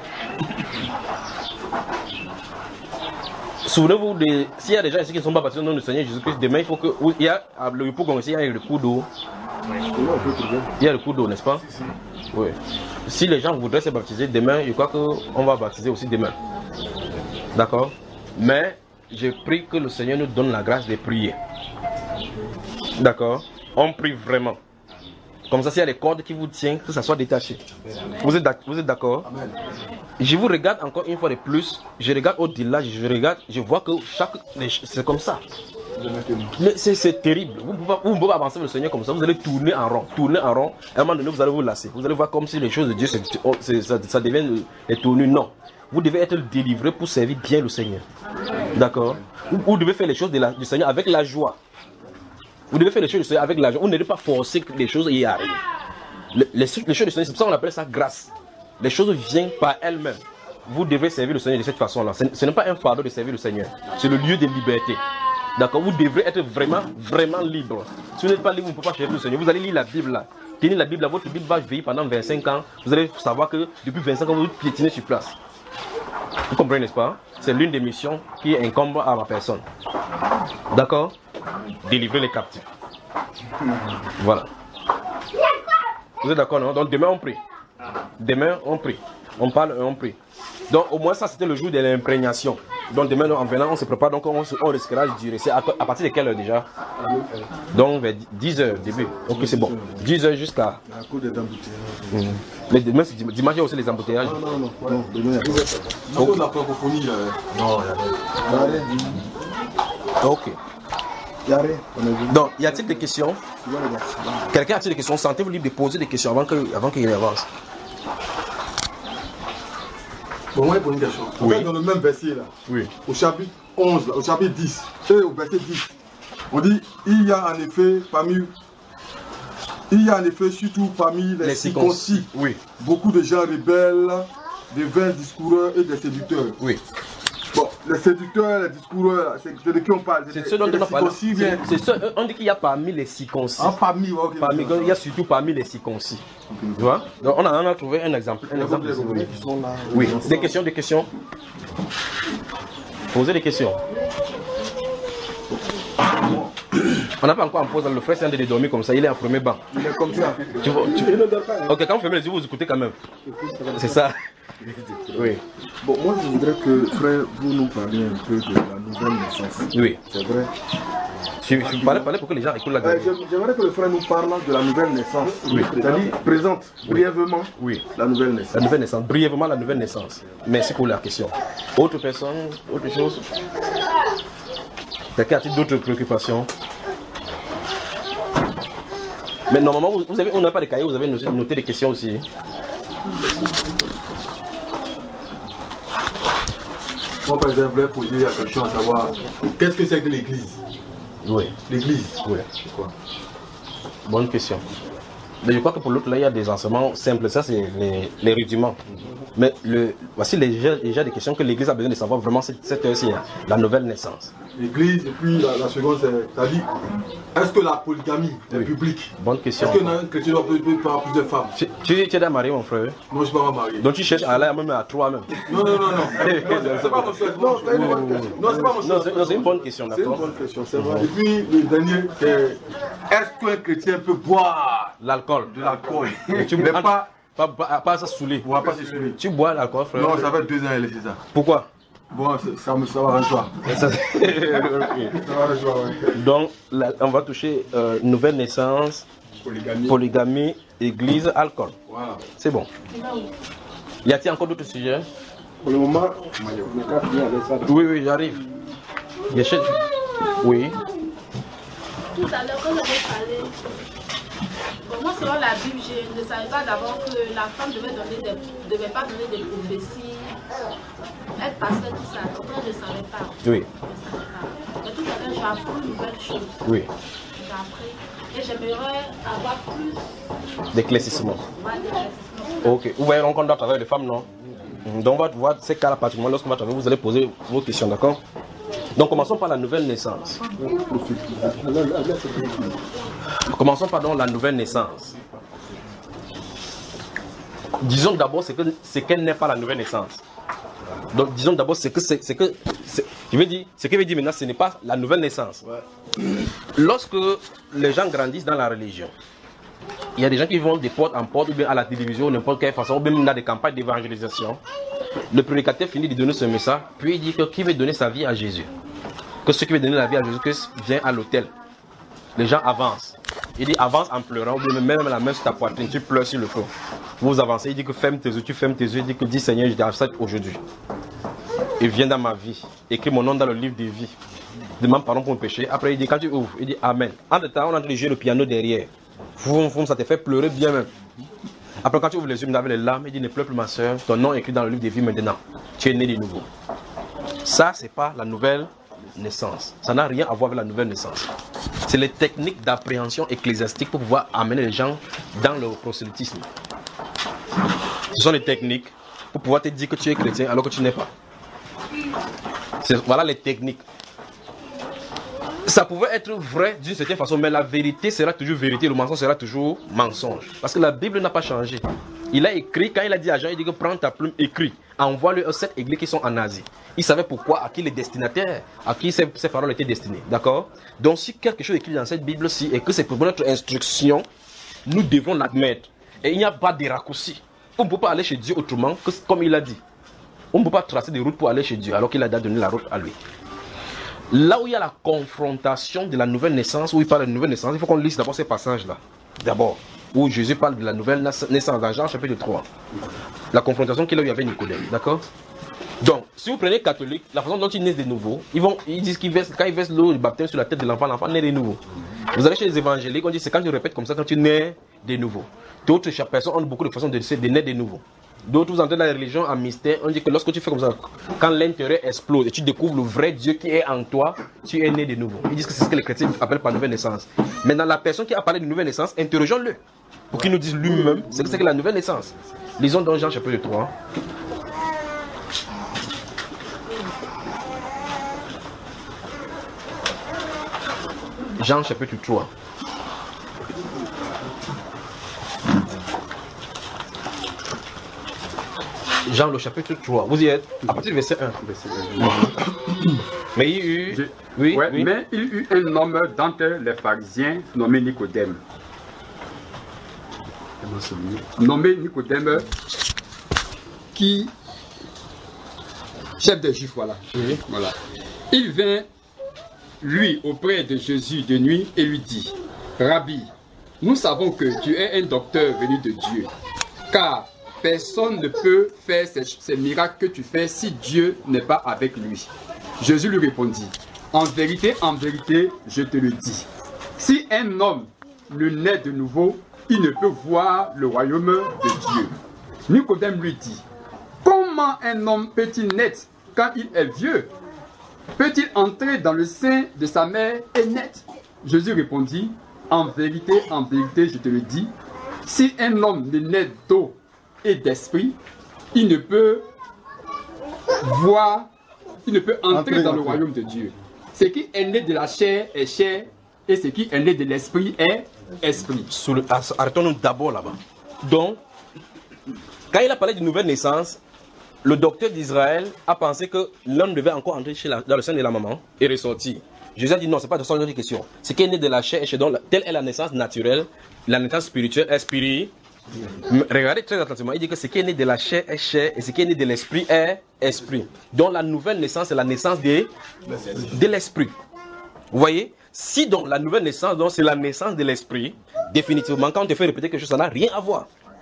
Souvenez-vous, de, s'il y a des gens ici qui ne sont pas baptisés au nom du Seigneur Jésus-Christ, demain il faut que. Il y a le pour commencer, il y a le coup d'eau. Il y a le coup d'eau, n'est-ce pas? Oui. Si les gens voudraient se baptiser demain, je crois qu'on va baptiser aussi demain. D'accord? Mais je prie que le Seigneur nous donne la grâce de prier. D'accord? On prie vraiment. Comme ça, s'il y a des cordes qui vous tiennent, que ça soit détaché. Vous êtes d'accord? Je vous regarde encore une fois de plus. Je regarde au-delà, je regarde, je vois que chaque. C'est comme ça. C'est terrible. Vous ne pouvez, pouvez pas avancer le Seigneur comme ça. Vous allez tourner en rond. Tourner en rond. À un moment donné, vous allez vous lasser. Vous allez voir comme si les choses de Dieu, c'est, c'est, ça, ça devient des tournures. Non. Vous devez être délivré pour servir bien le Seigneur. D'accord? Vous, vous devez faire les choses de la, du Seigneur avec la joie. Vous devez faire les choses du Seigneur avec la joie. Vous ne devez pas forcer que les choses y arrivent. Les, les, les choses du Seigneur, c'est pour ça qu'on appelle ça grâce. Les choses viennent par elles-mêmes. Vous devez servir le Seigneur de cette façon-là. Ce, ce n'est pas un fardeau de servir le Seigneur. C'est le lieu de liberté. D'accord? Vous devrez être vraiment, vraiment libre. Si vous n'êtes pas libre, vous ne pouvez pas servir le Seigneur. Vous allez lire la Bible là. Tenez la Bible là. Votre Bible va veiller pendant vingt-cinq ans. Vous allez savoir que depuis vingt-cinq ans, vous piétinez sur place. Vous comprenez, n'est-ce pas? C'est l'une des missions qui incombe à ma personne. D'accord? Délivrer les captifs. Voilà. Vous êtes d'accord, non? Donc demain on prie. Demain on prie. On parle et on prie. Donc au moins ça c'était le jour de l'imprégnation. Donc demain en venant on se prépare, donc on, on risquera de durer. C'est à, à partir de quelle heure déjà? Donc vers dix heures début. Ok, c'est bon. dix heures jusqu'à. À cause des embouteillages. Mmh. Mais demain, dimanche il y a aussi les embouteillages. Non, non, non. non demain, il y a okay. La francophonie là. Non, il n'y a rien. Ok. Il y a rien. Donc, y a-t-il des questions? Quelqu'un a-t-il des questions? Sentez-vous libre de poser des questions avant qu'il avant qu'il avance. Bon, moi, pour une question. En oui. fait, dans le même verset là, oui. Au chapitre onze, là, au chapitre dix, et au verset dix, on dit il y a en effet parmi. Il y a en effet surtout parmi les, les circoncis, oui. beaucoup de gens rebelles, des vains discoureurs et des séducteurs. Oui. Bon, les séducteurs, les discoureurs, c'est de qui on parle? C'est ceux dont on parle. C'est ceux, on dit qu'il y a parmi les circoncis. Ah, parmi, ok. Parmi, il y a surtout parmi les circoncis. Okay. Tu vois? Donc on a, on a trouvé un exemple. Un exemple ici, oui. oui. Des questions, des questions. Posez des questions. On n'a pas encore en pause, le frère c'est de dormir comme ça, il est en premier banc. Il est comme ça. Tu vois, tu... Ok, quand vous fermez les yeux, vous écoutez quand même. C'est ça. Oui. Bon, moi je voudrais que, frère, vous nous parliez un peu de la nouvelle naissance. Oui. C'est vrai. Je, je parlais, parlais pour que les gens écoutent la euh, J'aimerais que le frère nous parle de la nouvelle naissance. Oui. C'est-à-dire, présente brièvement oui. la nouvelle naissance. La nouvelle naissance, brièvement la nouvelle naissance. Merci pour la question. Autre personne, autre chose? Quelqu'un a-t-il d'autres préoccupations? Mais normalement, vous avez, on n'a pas de cahier, vous avez noté, noté des questions aussi. Moi, par exemple, je voulais poser la question à savoir qu'est-ce que c'est que l'église? Oui. L'église? Oui. C'est quoi? Bonne question. Mais je crois que pour l'autre, là, il y a des enseignements simples. Ça, c'est les, les rudiments. Mais le, voici déjà, déjà des questions que l'église a besoin de savoir vraiment cette, cette heure-ci, hein, la nouvelle naissance. L'église, et puis la, la seconde, c'est-à-dire, est-ce que la polygamie est oui. publique? Bonne question. Est-ce qu'un chrétien peut, peut avoir plusieurs femmes? Tu, tu, tu es déjà marié, mon frère? Non, je ne suis pas marié. Donc tu cherches à aller même à trois même? Non, non, non, non. C'est pas mon souhait. Non, c'est une bonne question. Non, c'est pas mon souhait. Non, c'est une bonne question, d'accord? C'est une bonne question, c'est vrai. Et puis, le dernier, c'est est-ce qu'un chrétien peut boire l'alcool? De l'alcool. Tu ne pas... Pas, pas, pas ça saouler. On va pas se saouler. Tu bois l'alcool, frère? Non, ça fait deux ans, elle est ça. Pourquoi? Bon, ça me ça va un choix. Ça va un choix, ouais. Donc, là, on va toucher euh, nouvelle naissance, polygamie. polygamie, église, alcool. Voilà. C'est bon. Y a-t-il encore d'autres sujets? Pour le moment, on n'a qu'à finir avec ça. Oui, oui, j'arrive. Oui. Tout à l'heure, quand j'avais parlé, bon, moi, selon la Bible, je ne savais pas d'abord que la femme devait, donner des, devait pas donner des prophéties, être pasteur, tout ça. Donc, je ne savais pas. Oui. Mais tout à l'heure, j'ai appris une nouvelle chose. Oui. J'ai appris. Et j'aimerais avoir plus d'éclaircissement. Ouais, d'éclaircissement. Ok. Vous voyez, donc on doit travailler les femmes, non? Donc, on va voir ces cas-là, particulièrement lorsqu'on va travailler, vous allez poser vos questions, d'accord? Donc, commençons par la nouvelle naissance. Commençons par donc la nouvelle naissance. Disons d'abord ce qu'elle ce qu'elle n'est pas la nouvelle naissance. Donc, disons d'abord ce que c'est. Ce que, je veux dire, ce qui veut dire maintenant, ce n'est pas la nouvelle naissance. Lorsque les gens grandissent dans la religion, il y a des gens qui vont de porte en porte, ou bien à la télévision, n'importe quelle façon, ou bien dans des campagnes d'évangélisation. Le prédicateur finit de donner ce message, puis il dit que qui veut donner sa vie à Jésus, que ceux qui veulent donner la vie à Jésus viennent à l'autel. Les gens avancent. Il dit avance en pleurant, ou bien même la main sur ta poitrine, tu pleures sur le feu. Vous avancez, il dit que ferme tes yeux, tu fermes tes yeux, il dit que dis Seigneur, je t'accepte aujourd'hui. Et viens dans ma vie, écris mon nom dans le livre de vie. Demande pardon pour mon péché. Après il dit quand tu ouvres, il dit Amen. Entre temps, on est en train de jouer le piano derrière. Foum, foum, ça te fait pleurer bien même. Après quand tu ouvres les yeux, avec les larmes, il dit ne pleure plus ma soeur, ton nom est écrit dans le livre de vie maintenant. Tu es né de nouveau. Ça, c'est pas la nouvelle naissance. Ça n'a rien à voir avec la nouvelle naissance. C'est les techniques d'appréhension ecclésiastique pour pouvoir amener les gens dans le prosélytisme. Ce sont les techniques pour pouvoir te dire que tu es chrétien alors que tu n'es pas. Voilà les techniques. Ça pouvait être vrai d'une certaine façon, mais la vérité sera toujours vérité, le mensonge sera toujours mensonge. Parce que la Bible n'a pas changé. Il a écrit, quand il a dit à Jean, il dit que prends ta plume, écris, envoie-le à sept églises qui sont en Asie. Il savait pourquoi, à qui les destinataires, à qui ces, ces paroles étaient destinées. D'accord? Donc si quelque chose est écrit dans cette Bible-ci et que c'est pour notre instruction, nous devons l'admettre. Et il n'y a pas de raccourci. On ne peut pas aller chez Dieu autrement que comme il a dit. On ne peut pas tracer des routes pour aller chez Dieu alors qu'il a donné la route à lui. Là où il y a la confrontation de la nouvelle naissance, où il parle de la nouvelle naissance, il faut qu'on lise d'abord ces passages-là. D'abord, où Jésus parle de la nouvelle naissance dans Jean chapitre trois. La confrontation qu'il a eu avec Nicodème, d'accord? Donc, si vous prenez catholique, la façon dont ils naissent de nouveau, ils, vont, ils disent qu'ils versent, quand ils versent l'eau du baptême sur la tête de l'enfant, l'enfant naît de nouveau. Vous allez chez les évangéliques, on dit c'est quand tu répètes comme ça, quand tu nais de nouveau. D'autres personnes ont beaucoup de façons de, de naître de nouveau. D'autres, vous entrez dans la religion en mystère, on dit que lorsque tu fais comme ça, quand l'intérêt explose et tu découvres le vrai Dieu qui est en toi, tu es né de nouveau. Ils disent que c'est ce que les chrétiens appellent par nouvelle naissance. Maintenant, la personne qui a parlé de nouvelle naissance, interrogeons-le. Pour qu'il nous dise lui-même, c'est que c'est que la nouvelle naissance. Lisons dans Jean chapitre trois. Jean chapitre trois. Jean le chapitre trois. Vous y êtes à partir du verset un. Mais il y eut... Oui, ouais, oui. Mais il y eut un homme d'entre les pharisiens nommé Nicodème. Nommé Nicodème qui... Chef des Juifs, voilà. Oui. Voilà. Il vint, lui, auprès de Jésus de nuit et lui dit, Rabbi, nous savons que tu es un docteur venu de Dieu, car personne ne peut faire ces, ces miracles que tu fais si Dieu n'est pas avec lui. Jésus lui répondit, en vérité, en vérité, je te le dis, si un homme ne naît de nouveau, il ne peut voir le royaume de Dieu. Nicodème lui dit, comment un homme peut-il naître quand il est vieux? Peut-il entrer dans le sein de sa mère et naître? Jésus répondit, en vérité, en vérité, je te le dis, si un homme ne naît d'eau et d'esprit, il ne peut voir, il ne peut entrer, entrer dans le royaume de Dieu. Ce qui est né de la chair est chair, et ce qui est né de l'esprit est esprit. Arrêtons-nous d'abord là-bas. Donc, quand il a parlé de nouvelle naissance, le docteur d'Israël a pensé que l'homme devait encore entrer chez la, dans le sein de la maman et ressortir. Jésus a dit non, ce n'est pas de ça une question. Ce qui est né de la chair est chair, donc telle est la naissance naturelle, la naissance spirituelle est spirituelle. Regardez très attentivement, il dit que ce qui est né de la chair est chair et ce qui est né de l'esprit est esprit. Donc la nouvelle naissance est la naissance de, de l'esprit. Vous voyez? Si donc la nouvelle naissance, donc c'est la naissance de l'esprit, définitivement, quand on te fait répéter quelque chose, ça n'a rien à voir.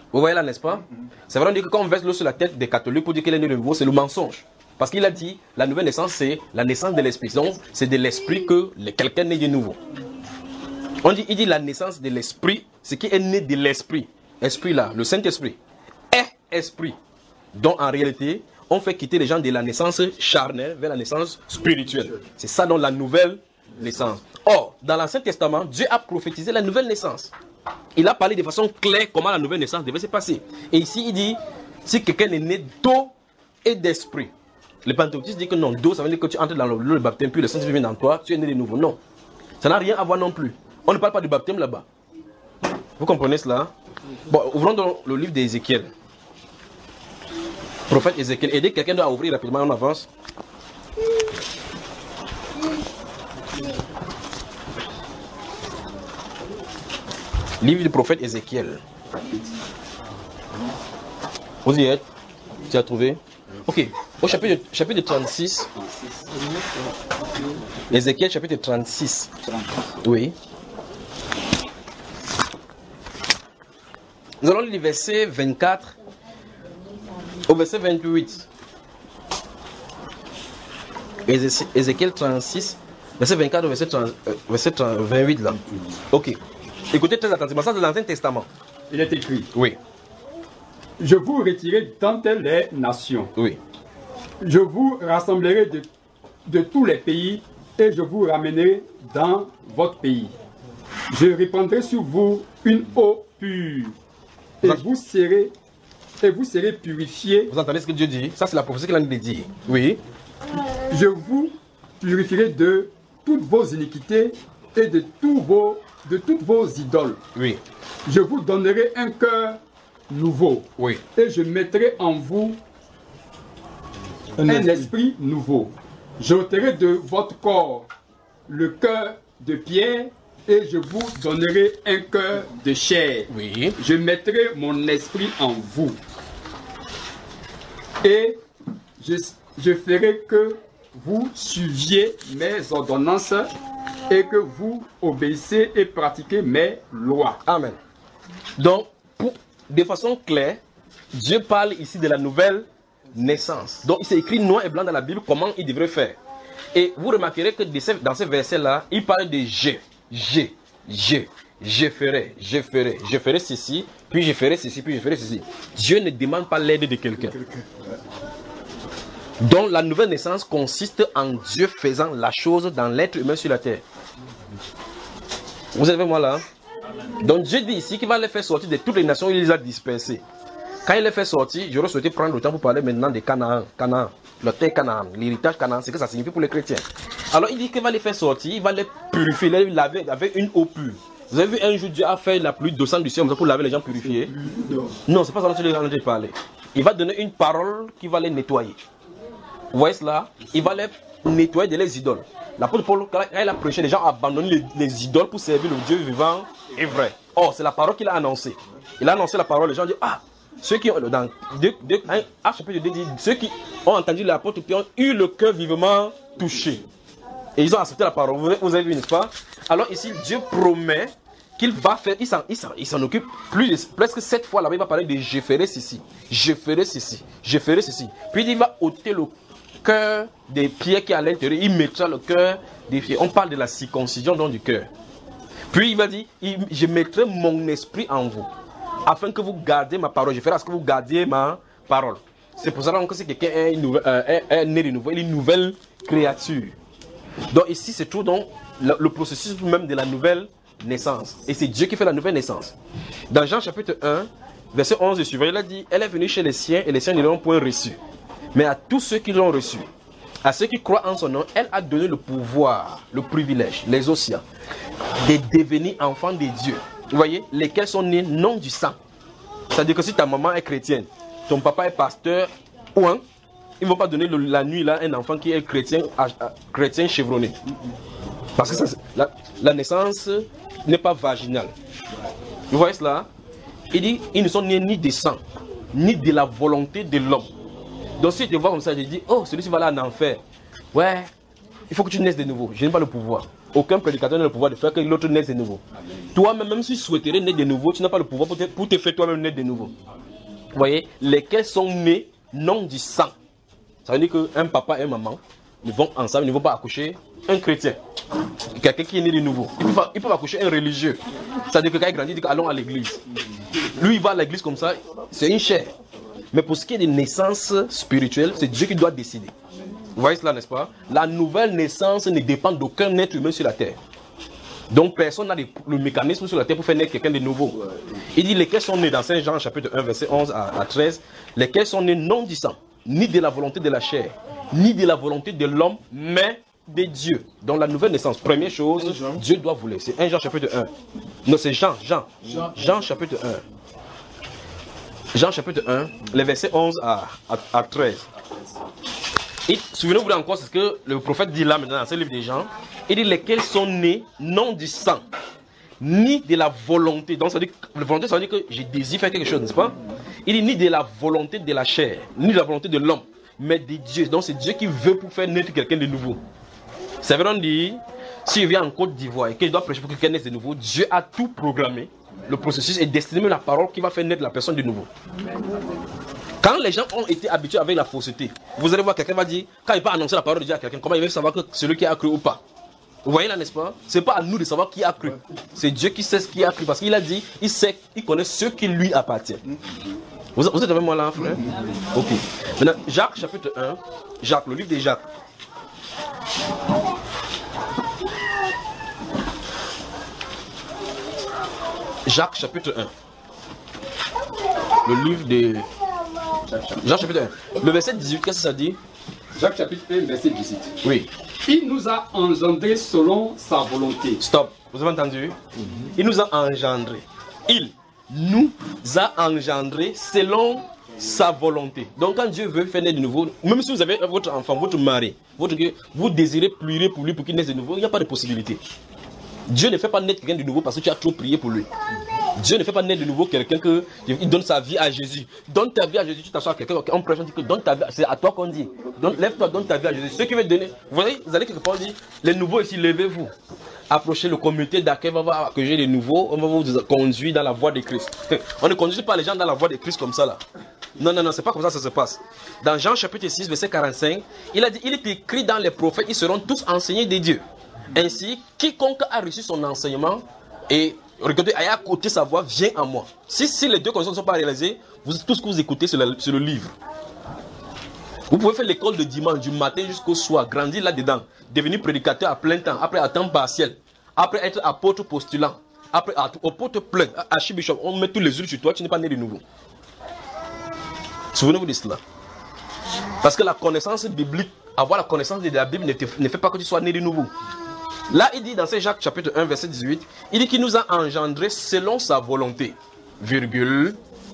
Vous voyez là, n'est-ce pas? C'est vrai, on dit que quand on verse l'eau sur la tête des catholiques pour dire qu'il est né de nouveau, c'est le mensonge. Parce qu'il a dit, la nouvelle naissance, c'est la naissance de l'esprit. Donc, c'est de l'esprit que quelqu'un naît de nouveau. On dit, il dit la naissance de l'esprit, ce qui est né de l'esprit. Esprit là, le Saint-Esprit est esprit. Donc, en réalité, on fait quitter les gens de la naissance charnelle vers la naissance spirituelle. C'est ça donc la nouvelle naissance. Or, dans l'Ancien Testament, Dieu a prophétisé la nouvelle naissance. Il a parlé de façon claire comment la nouvelle naissance devait se passer. Et ici, il dit, si quelqu'un est né d'eau et d'esprit. Les pentecôtistes disent que non, d'eau, ça veut dire que tu entres dans le, le baptême, puis le Saint-Esprit vient dans toi, tu es né de nouveau. Non, ça n'a rien à voir non plus. On ne parle pas du baptême là-bas. Vous comprenez cela? Bon, ouvrons dans le livre d'Ézéchiel. Prophète Ézéchiel. Aidez quelqu'un doit ouvrir rapidement, on avance. Livre du prophète Ézéchiel. Vous y êtes? Tu as trouvé? Ok. Au chapitre, chapitre trente-six. Ézéchiel chapitre trente-six. Oui. Nous allons lire le verset vingt-quatre au verset vingt-huit. Ézéchiel trente-six, verset vingt-quatre au verset, trente, euh, verset trente, vingt-huit là. Ok. Écoutez très attentivement, ça c'est l'Ancien Testament. Il est écrit. Oui. Je vous retirerai d'entre les nations. Oui. Je vous rassemblerai de, de tous les pays et je vous ramènerai dans votre pays. Je répandrai sur vous une eau pure et vous, vous serez et vous serez purifiés. Vous entendez ce que Dieu dit? Ça c'est la prophétie qu'il a dit. Oui. Je vous purifierai de toutes vos iniquités et de tous vos de toutes vos idoles. Oui. Je vous donnerai un cœur nouveau. Oui. Et je mettrai en vous un, un esprit. esprit nouveau. J'ôterai de votre corps le cœur de pierre et je vous donnerai un cœur de chair. Oui. Je mettrai mon esprit en vous. Et je, je ferai que vous suiviez mes ordonnances et que vous obéissez et pratiquez mes lois. Amen. Donc, pour, de façon claire, Dieu parle ici de la nouvelle naissance. Donc, il s'est écrit noir et blanc dans la Bible comment il devrait faire. Et vous remarquerez que dans ces versets-là, il parle de je, je, je, je ferai, je ferai, je ferai ceci, puis je ferai ceci, puis je ferai ceci. Dieu ne demande pas l'aide de quelqu'un. Donc, la nouvelle naissance consiste en Dieu faisant la chose dans l'être humain sur la terre. Vous êtes avec moi là? Donc Dieu dit ici qu'il va les faire sortir de toutes les nations, il les a dispersés. Quand il les fait sortir, j'aurais souhaité prendre le temps pour parler maintenant de Canaan, Canaan, le terre Canaan, l'héritage Canaan, c'est ce que ça signifie pour les chrétiens. Alors il dit qu'il va les faire sortir, il va les purifier, les laver avec une eau pure. Vous avez vu un jour Dieu a fait la pluie descendre du ciel pour laver les gens purifiés? Non, c'est pas ça dont il a parlé. Il va donner une parole qui va les nettoyer. Vous voyez cela? Il va les nettoyer de les idoles. L'apôtre Paul, quand il a prêché, les gens abandonnent les, les idoles pour servir le Dieu vivant et vrai. Or, c'est la parole qu'il a annoncée. Il a annoncé la parole, les gens disent, ah, ceux qui ont, dans deux, deux, un, un chapitre deux, dit, ceux qui ont entendu l'apôtre Pierre ont eu le cœur vivement touché. Et ils ont accepté la parole. Vous, vous avez vu, n'est-ce pas? Alors ici, Dieu promet qu'il va faire, il s'en, il s'en, il s'en occupe plus, presque sept fois là-bas, il va parler de je ferai ceci, je ferai ceci, je ferai ceci. Puis il va ôter le cœur des pierres qui est à l'intérieur, il mettra le cœur des pierres. On parle de la circoncision donc du cœur. Puis il va dire, je mettrai mon esprit en vous, afin que vous gardiez ma parole. Je ferai à ce que vous gardiez ma parole. C'est pour ça que si quelqu'un est, euh, est, est né de nouveau, il est une nouvelle créature. Donc ici, c'est tout donc le, le processus même de la nouvelle naissance. Et c'est Dieu qui fait la nouvelle naissance. Dans Jean chapitre un, verset onze et suivant, il a dit, elle est venue chez les siens et les siens ne l'ont point reçue. Mais à tous ceux qui l'ont reçu, à ceux qui croient en son nom, elle a donné le pouvoir, le privilège, les océans, de devenir enfants de Dieu. Vous voyez, lesquels sont nés non du sang. C'est-à-dire que si ta maman est chrétienne, ton papa est pasteur, ou un, ils ne vont pas donner le, la nuit là un enfant qui est chrétien, à, à, chrétien chevronné. Parce que ça, la, la naissance n'est pas vaginale. Vous voyez cela? Il dit, ils ne sont nés ni de sang, ni de la volonté de l'homme. Donc si je te vois comme ça, je dis, oh, celui-ci va aller en enfer. Ouais, il faut que tu naisses de nouveau. Je n'ai pas le pouvoir. Aucun prédicateur n'a le pouvoir de faire que l'autre naisse de nouveau. Toi-même, même si tu souhaiterais naître de nouveau, tu n'as pas le pouvoir pour te, pour te faire toi-même naître de nouveau. Vous voyez, lesquels sont nés non du sang. Ça veut dire qu'un papa et un maman, ils vont ensemble, ils ne vont pas accoucher un chrétien. Quelqu'un qui est né de nouveau. Ils peuvent, ils peuvent accoucher un religieux. C'est-à-dire que quand il grandit, il dit allons à l'église. Lui, il va à l'église comme ça, c'est une chair. Mais pour ce qui est des naissances spirituelles, c'est Dieu qui doit décider. Vous voyez cela, n'est-ce pas? La nouvelle naissance ne dépend d'aucun être humain sur la terre. Donc personne n'a le mécanisme sur la terre pour faire naître quelqu'un de nouveau. Il dit lesquels sont nés dans Saint Jean chapitre un verset onze à treize, lesquels sont nés non du sang, ni de la volonté de la chair, ni de la volonté de l'homme, mais de Dieu. Dans la nouvelle naissance, première chose, Dieu doit vouloir. C'est un Jean chapitre un. Non, c'est Jean, Jean. Jean, Jean chapitre un. Jean chapitre un, les versets onze à, à, à treize. Souvenez-vous encore, c'est ce que le prophète dit là maintenant dans ce livre des Jean. Il dit lesquels sont nés non du sang, ni de la volonté. Donc ça veut dire, la volonté, ça veut dire que je désire faire quelque chose, n'est-ce pas? Il dit ni de la volonté de la chair, ni de la volonté de l'homme, mais de Dieu. Donc c'est Dieu qui veut pour faire naître quelqu'un de nouveau. Ça veut donc dire, si je viens en Côte d'Ivoire et que je dois prêcher pour que quelqu'un naisse de nouveau, Dieu a tout programmé. Le processus est destiné à la parole qui va faire naître la personne de nouveau. Quand les gens ont été habitués avec la fausseté, vous allez voir quelqu'un va dire, quand il va annoncer la parole de Dieu à quelqu'un, comment il va savoir que celui qui a cru ou pas? Vous voyez là, n'est-ce pas? C'est pas à nous de savoir qui a cru. C'est Dieu qui sait ce qui a cru. Parce qu'il a dit, il sait, il connaît ce qui lui appartient. Vous, vous êtes avec moi là, frère? Ok. Maintenant, Jacques chapitre un, Jacques, le livre de Jacques. Jacques chapitre un. Le livre de Jacques chapitre un. Le verset dix-huit, qu'est-ce que ça dit? Jacques chapitre un, verset dix-huit. Oui. Il nous a engendrés selon sa volonté. Stop. Vous avez entendu? Mm-hmm. Il nous a engendrés. Il nous a engendrés selon sa volonté. Donc quand Dieu veut faire naître de nouveau, même si vous avez votre enfant, votre mari, votre, vous désirez pleurer pour lui pour qu'il naisse de nouveau, il n'y a pas de possibilité. Dieu ne fait pas naître quelqu'un de nouveau parce que tu as trop prié pour lui. Dieu ne fait pas naître de nouveau quelqu'un que il donne sa vie à Jésus. Donne ta vie à Jésus, tu t'assois à quelqu'un, on prêche, on dit que donne ta vie, c'est à toi qu'on dit. Donc lève-toi, donne ta vie à Jésus. Ce qui veut donner, vous voyez, vous allez quelque part dire, les nouveaux ici, levez-vous. Approchez le comité d'accueil, on va accueillir les nouveaux, on va vous conduire dans la voie de Christ. On ne conduit pas les gens dans la voie de Christ comme ça là. Non, non, non, c'est pas comme ça que ça se passe. Dans Jean chapitre six, verset quarante-cinq, il a dit, il est écrit dans les prophètes, ils seront tous enseignés de Dieu. Ainsi, quiconque a reçu son enseignement et regardez, à côté sa voix, vient à moi. Si, si les deux conditions ne sont pas réalisées, vous, tout ce que vous écoutez, c'est le, le livre. Vous pouvez faire l'école de dimanche, du matin jusqu'au soir, grandir là-dedans, devenir prédicateur à plein temps, après à temps partiel, après être apôtre postulant, après apôtre plein, archibishop, on met tous les huiles sur toi, tu n'es pas né de nouveau. Souvenez-vous de cela. Parce que la connaissance biblique, avoir la connaissance de la Bible ne, te, ne fait pas que tu sois né de nouveau. Là, il dit dans Saint Jacques chapitre un, verset dix-huit, il dit qu'il nous a engendrés selon sa volonté, virgule.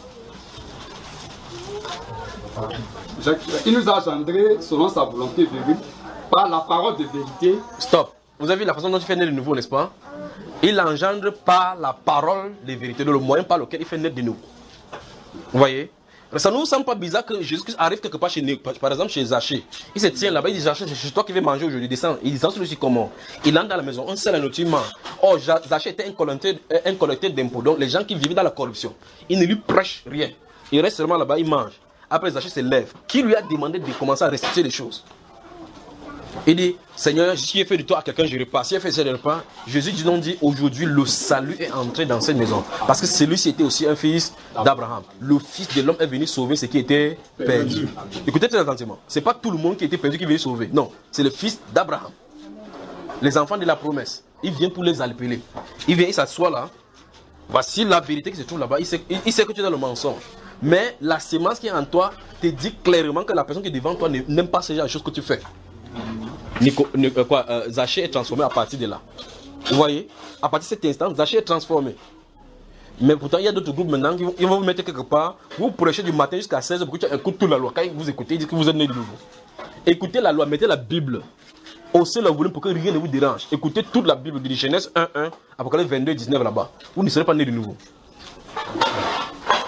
Jacques, il nous a engendrés selon sa volonté, virgule, par la parole de vérité. Stop. Vous avez vu la façon dont il fait naître de nouveau, n'est-ce pas? Il engendre par la parole de vérité, le moyen par lequel il fait naître de nouveau. Vous voyez? Ça ne nous semble pas bizarre que Jésus-Christ arrive quelque part chez nous, par exemple chez Zachée. Il se tient là-bas, il dit Zachée, c'est toi qui veux manger aujourd'hui, descend. Il descend sur lui comment? Il entre dans la maison, on sait la nourriture, il mange. Or, Zachée était un collecteur, un collecteur d'impôts, donc les gens qui vivaient dans la corruption. Il ne lui prêche rien. Il reste seulement là-bas, il mange. Après, Zachée se lève. Qui lui a demandé de commencer à restituer les choses? Il dit, Seigneur, si j'ai fait de toi à quelqu'un, je repasse. Si j'ai fait ça de repas, Jésus dit non, dit aujourd'hui, le salut est entré dans cette maison. Parce que celui-ci était aussi un fils d'Abraham. Le fils de l'homme est venu sauver ce qui était perdu. Écoutez très attentivement. Ce n'est pas tout le monde qui était perdu qui vient sauver. Non, c'est le fils d'Abraham. Les enfants de la promesse. Il vient pour les appeler. Il vient, il s'assoit là. Voici la vérité qui se trouve là-bas. Il sait, il, il sait que tu es dans le mensonge. Mais la sémence qui est en toi te dit clairement que la personne qui est devant toi n'aime pas ce genre de choses que tu fais. Nico, euh, quoi, euh, Zachée est transformé à partir de là. Vous voyez, à partir de cet instant, Zachée est transformé. Mais pourtant, il y a d'autres groupes maintenant qui vont, ils vont vous mettre quelque part. Vous prêchez du matin jusqu'à seize heures pour que tu écoutes toute la loi. Quand vous écoutez, ils disent que vous êtes né de nouveau. Écoutez la loi, mettez la Bible. Haussez le volume pour que rien ne vous dérange. Écoutez toute la Bible, de Genèse un un, Apocalypse vingt-deux dix-neuf là-bas. Vous ne serez pas né de nouveau.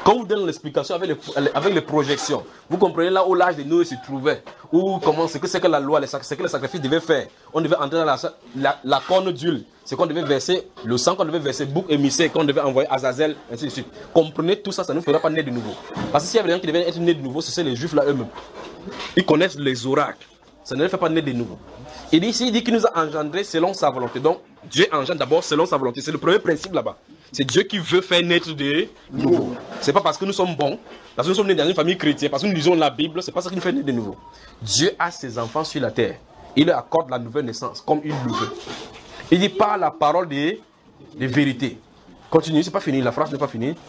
Quand vous donnez l'explication avec les, avec les projections, vous comprenez là où l'âge de Noé se trouvait, ou comment c'est que c'est que la loi, c'est que le sacrifice devait faire. On devait entrer dans la, la, la corne d'huile, c'est qu'on devait verser le sang, qu'on devait verser bouc émissaire, qu'on devait envoyer Azazel, ainsi de suite. Comprenez tout ça, ça ne nous fera pas naître de nouveau. Parce que s'il y avait des gens qui devaient être nés de nouveau, c'est les juifs là eux-mêmes. Ils connaissent les oracles. Ça ne les fait pas naître de nouveau. Il dit ici, il dit qu'il nous a engendrés selon sa volonté. Donc, Dieu engendre d'abord selon sa volonté. C'est le premier principe là-bas. C'est Dieu qui veut faire naître de nouveau. C'est pas parce que nous sommes bons, parce que nous sommes nés dans une famille chrétienne, parce que nous lisons la Bible, c'est pas ça qui nous fait naître de nouveau. Dieu a ses enfants sur la terre. Il leur accorde la nouvelle naissance, comme il le veut. Il dit par la parole de, de vérité. Continue, c'est pas fini, la phrase n'est pas finie.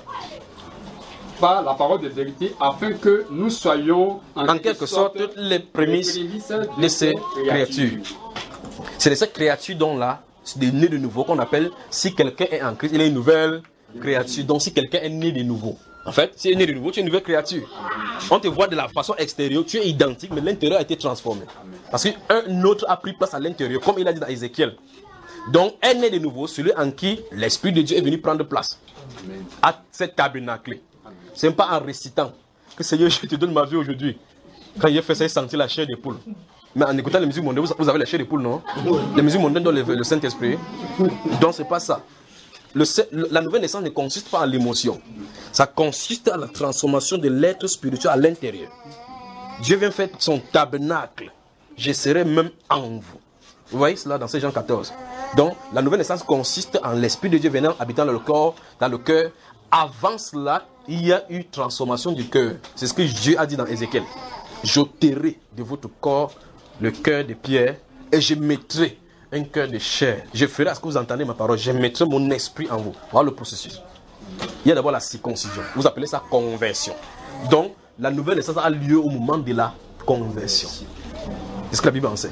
Par la parole de vérité, afin que nous soyons en, en quelque sorte, sorte les prémices, les prémices de, de ces créatures. C'est de cette créature dont là, c'est des nés de nouveau qu'on appelle, si quelqu'un est en Christ, il est une nouvelle créature. Donc si quelqu'un est né de nouveau, en fait, si tu es né de nouveau, tu es une nouvelle créature. On te voit de la façon extérieure, tu es identique, mais l'intérieur a été transformé. Parce qu'un autre a pris place à l'intérieur, comme il a dit dans Ézéchiel. Donc, un né de nouveau, celui en qui l'Esprit de Dieu est venu prendre place à cette tabernacle. Ce n'est pas en récitant que Seigneur, je te donne ma vie aujourd'hui. Quand il a fait ça, il sentit la chair des poules. Mais en écoutant les musiques mondaines, vous avez la chair des poules, non? Les musiques mondaines dans le, le Saint-Esprit. Donc, ce n'est pas ça. Le, la nouvelle naissance ne consiste pas en l'émotion. Ça consiste à la transformation de l'être spirituel à l'intérieur. Dieu vient faire son tabernacle. Je serai même en vous. Vous voyez cela dans Jean quatorze. Donc, la nouvelle naissance consiste en l'Esprit de Dieu venant habitant dans le corps, dans le cœur. Avant cela, il y a eu transformation du cœur. C'est ce que Dieu a dit dans Ézéchiel. J'ôterai de votre corps le cœur de pierre et je mettrai un cœur de chair. Je ferai à ce que vous entendez ma parole. Je mettrai mon esprit en vous. Voilà le processus. Il y a d'abord la circoncision. Vous appelez ça conversion. Donc, la nouvelle naissance a lieu au moment de la conversion. C'est ce que la Bible enseigne.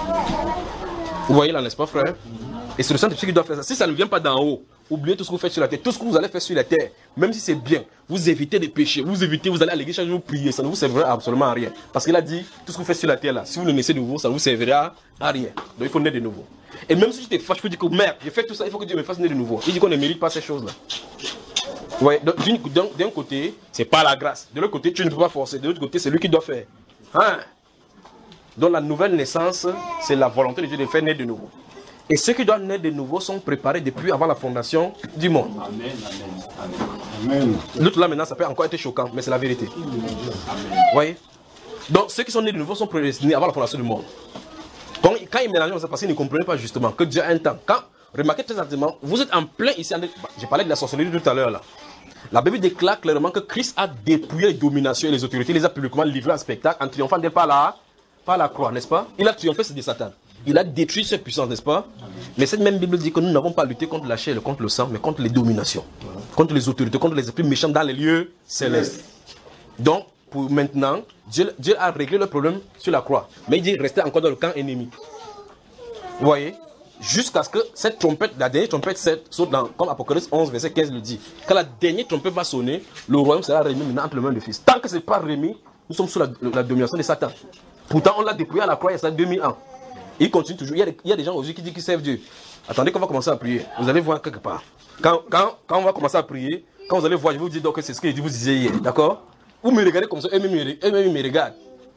Vous voyez là, n'est-ce pas, frère? Et c'est le Saint-Esprit qui doit faire ça. Si ça ne vient pas d'en haut, oubliez tout ce que vous faites sur la terre. Tout ce que vous allez faire sur la terre, même si c'est bien, vous évitez de pécher, vous évitez, vous allez à l'église chaque jour prier, ça ne vous servira absolument à rien. Parce qu'il a dit, tout ce que vous faites sur la terre là, si vous le naissez de nouveau, ça ne vous servira à rien. Donc il faut naître de nouveau. Et même si tu te fâches, tu peux dire que merde, j'ai fait tout ça, il faut que Dieu me fasse naître de nouveau. Il dit qu'on ne mérite pas ces choses-là. Ouais, d'un côté, c'est pas la grâce. De l'autre côté, tu ne peux pas forcer. De l'autre côté, c'est lui qui doit faire. Hein? Donc la nouvelle naissance, c'est la volonté de Dieu de faire naître de nouveau. Et ceux qui doivent naître de nouveau sont préparés depuis avant la fondation du monde. Amen, amen, amen. L'autre là maintenant, ça peut encore être choquant, mais c'est la vérité. Vous voyez? Donc ceux qui sont nés de nouveau sont prédestinés avant la fondation du monde. Donc quand ils mélangent, c'est parce qu'ils ne comprenaient pas justement que Dieu a un temps. Quand, remarquez très attentivement, vous êtes en plein ici. J'ai parlé de la sorcellerie tout à l'heure là. La Bible déclare clairement que Christ a dépouillé les dominations et les autorités, les a publiquement livrés en spectacle en triomphant d'elle par la, par la croix, n'est-ce pas? Il a triomphé de Satan. Il a détruit cette puissance, n'est-ce pas? Mais cette même Bible dit que nous n'avons pas lutté contre la chair et contre le sang, mais contre les dominations, contre les autorités, contre les esprits méchants dans les lieux célestes. Donc, pour maintenant, Dieu, Dieu a réglé le problème sur la croix. Mais il dit restez encore dans le camp ennemi. Vous voyez? Jusqu'à ce que cette trompette, la dernière trompette saute dans, comme Apocalypse onze, verset quinze le dit. Quand la dernière trompette va sonner, le royaume sera remis maintenant entre les mains du Fils. Tant que ce n'est pas remis, nous sommes sous la, la domination de Satan. Pourtant, on l'a dépouillé à la croix il y a deux mille ans. Il continue toujours. Il y a des, il y a des gens aujourd'hui qui disent qu'ils servent Dieu. Attendez qu'on va commencer à prier. Vous allez voir quelque part. Quand, quand, quand on va commencer à prier, quand vous allez voir, je vais vous dire donc que c'est ce que je vous disais hier. D'accord? Vous me regardez comme ça, eux-mêmes eux me regardent.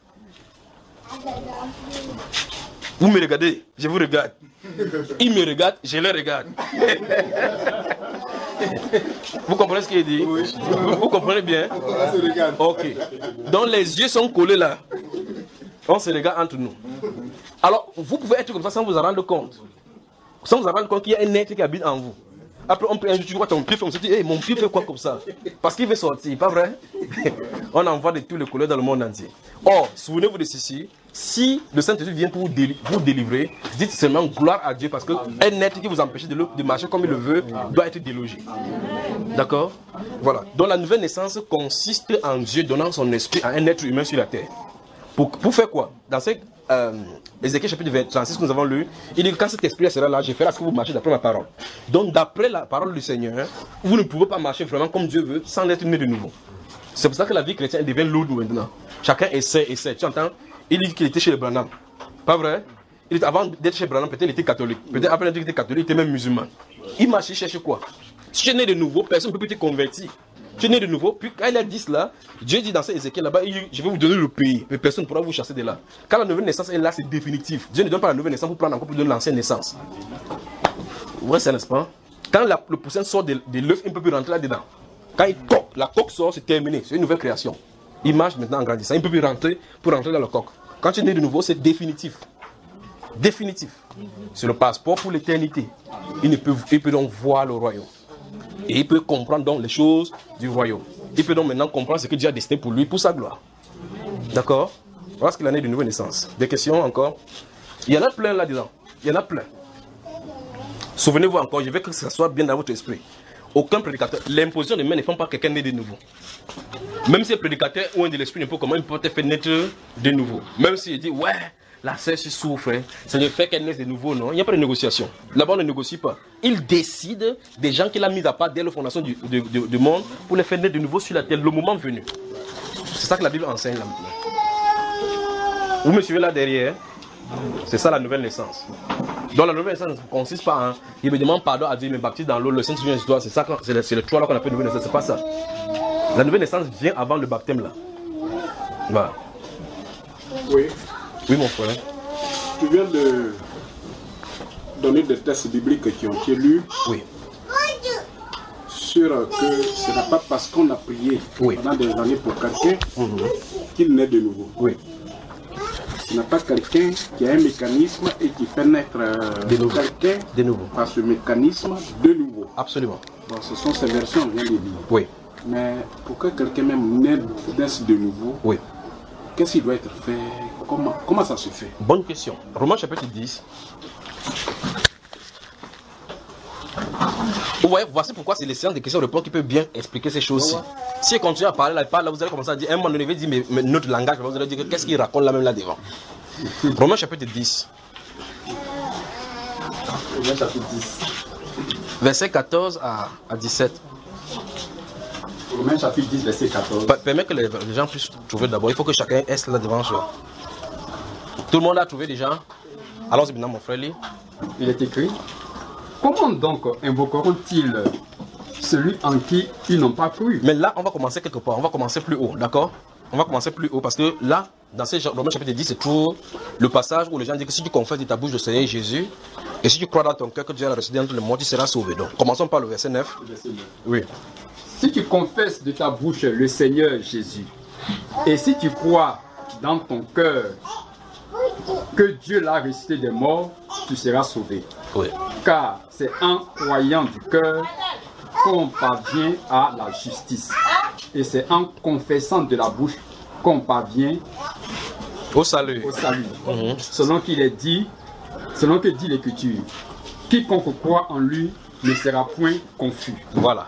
Vous me regardez, je vous regarde. Ils me regardent, je les regarde. Vous comprenez ce qu'il dit? Oui. Vous, vous comprenez bien? Ok. Donc les yeux sont collés là. On se regarde entre nous. Alors, vous pouvez être comme ça sans vous en rendre compte. Sans vous en rendre compte qu'il y a un être qui habite en vous. Après, on peut un jour, tu vois ton pied, on se dit, hey, mon pied fait quoi comme ça? Parce qu'il veut sortir, pas vrai? On envoie de tous les couleurs dans le monde entier. Or, souvenez-vous de ceci, si le Saint-Esprit vient pour vous, déli vous délivrer, dites seulement gloire à Dieu, parce qu'un être qui vous empêche de, le, de marcher comme il le veut doit être délogé. D'accord? Voilà. Donc la nouvelle naissance consiste en Dieu donnant son esprit à un être humain sur la terre. Pour, pour faire quoi? Dans ce euh, Ézéchiel chapitre trente-six que nous avons lu, il dit que quand cet esprit sera là, je ferai à ce que vous marchez d'après ma parole. Donc d'après la parole du Seigneur, vous ne pouvez pas marcher vraiment comme Dieu veut sans être né de nouveau. C'est pour ça que la vie chrétienne devient lourde maintenant. Chacun essaie, essaie. Tu entends? Il dit qu'il était chez les Branham. Pas vrai? Il dit, avant d'être chez Branham, peut-être il était catholique. Peut-être après qu'il était catholique, il était même musulman. Il marche, il cherche quoi? Si tu es né de nouveau, personne ne peut plus te convertir. Tu es né de nouveau, puis quand il a dit cela, Dieu dit dans cet Ézéchiel là-bas, je vais vous donner le pays, mais personne ne pourra vous chasser de là. Quand la nouvelle naissance est là, c'est définitif. Dieu ne donne pas la nouvelle naissance pour prendre encore plus de l'ancienne naissance. Ouais, c'est n'est-ce pas? Quand la, le poussin sort de, de l'œuf, il ne peut plus rentrer là-dedans. Quand il coque, la coque sort, c'est terminé, c'est une nouvelle création. Il marche maintenant en grandissant, il ne peut plus rentrer pour rentrer dans le coq. Quand tu es né de nouveau, c'est définitif. Définitif. C'est le passeport pour l'éternité. Il, ne peut, il peut donc voir le royaume. Et il peut comprendre donc les choses du royaume. Il peut donc maintenant comprendre ce que Dieu a destiné pour lui, pour sa gloire. D'accord? Voilà ce qu'il en est de nouvelle naissance. Des questions encore? Il y en a plein là-dedans. Il y en a plein. Souvenez-vous encore, je veux que ça soit bien dans votre esprit. Aucun prédicateur, l'imposition de main ne fait pas quelqu'un né de nouveau. Même si le prédicateur ou un de l'esprit ne peut comment il peut te faire naître de nouveau. Même s'il dit, ouais, la sœur souffre, hein. Ça ne fait qu'elle naisse de nouveau, non? Il n'y a pas de négociation. Là-bas, on ne négocie pas. Il décide des gens qu'il a mis à part dès la fondation du, du, du, du monde pour les faire naître de nouveau sur la terre, le moment venu. C'est ça que la Bible enseigne là maintenant. Vous me suivez là derrière? C'est ça la nouvelle naissance. Donc la nouvelle naissance ne consiste pas en il me demande pardon à Dieu, il me baptise dans l'eau, le Saint-Esprit vient sur toi, c'est ça, c'est le, le trois là qu'on appelle nouvelle naissance, c'est pas ça. La nouvelle naissance vient avant le baptême là. Voilà. Oui. Oui mon frère. Tu viens de donner des textes bibliques qui ont été lus. Oui. Sur que ce n'est pas parce qu'on a prié oui. pendant des années pour quelqu'un mm-hmm. qu'il naît de nouveau. Oui. Ce n'est pas quelqu'un qui a un mécanisme et qui fait naître euh, quelqu'un de nouveau par ce mécanisme de nouveau. Absolument. Bon, ce sont ces versions, on vient de dire. Oui. Mais pour que quelqu'un même naisse de nouveau, oui. qu'est-ce qui doit être fait? Comment, comment ça se fait? Bonne question. Romains chapitre dix. Vous voyez, voici pourquoi c'est les séances de questions-réponses qui peuvent bien expliquer ces choses-ci. Si je continue à parler là, là, vous allez commencer à dire, un moment donné, vous allez dire, mais, mais notre langage, vous allez dire, qu'est-ce qu'il raconte là même là devant? Romains chapitre dix. Romains chapitre dix. Verset quatorze à, à dix-sept. Romains chapitre dix, verset quatorze. Permets que les, les gens puissent trouver d'abord. Il faut que chacun est là devant soi. Tout le monde a trouvé déjà? Allons-y maintenant, mon frère, lis. Il est écrit. Comment donc invoqueront-ils celui en qui ils n'ont pas cru? Mais là, on va commencer quelque part. On va commencer plus haut, d'accord? On va commencer plus haut parce que là, dans ces Romains chapitre dix, c'est toujours le passage où les gens disent que si tu confesses de ta bouche le Seigneur Jésus et si tu crois dans ton cœur que Dieu a ressuscité entre les morts, tu seras sauvé. Donc, commençons par le verset neuf. Le verset neuf. Oui. Si tu confesses de ta bouche le Seigneur Jésus et si tu crois dans ton cœur que Dieu l'a ressuscité des morts, tu seras sauvé. Oui. Car c'est en croyant du cœur qu'on parvient à la justice. Et c'est en confessant de la bouche qu'on parvient au salut. Au salut. Mm-hmm. Selon qu'il est dit, selon que dit l'Écriture, quiconque croit en lui ne sera point confus. Voilà.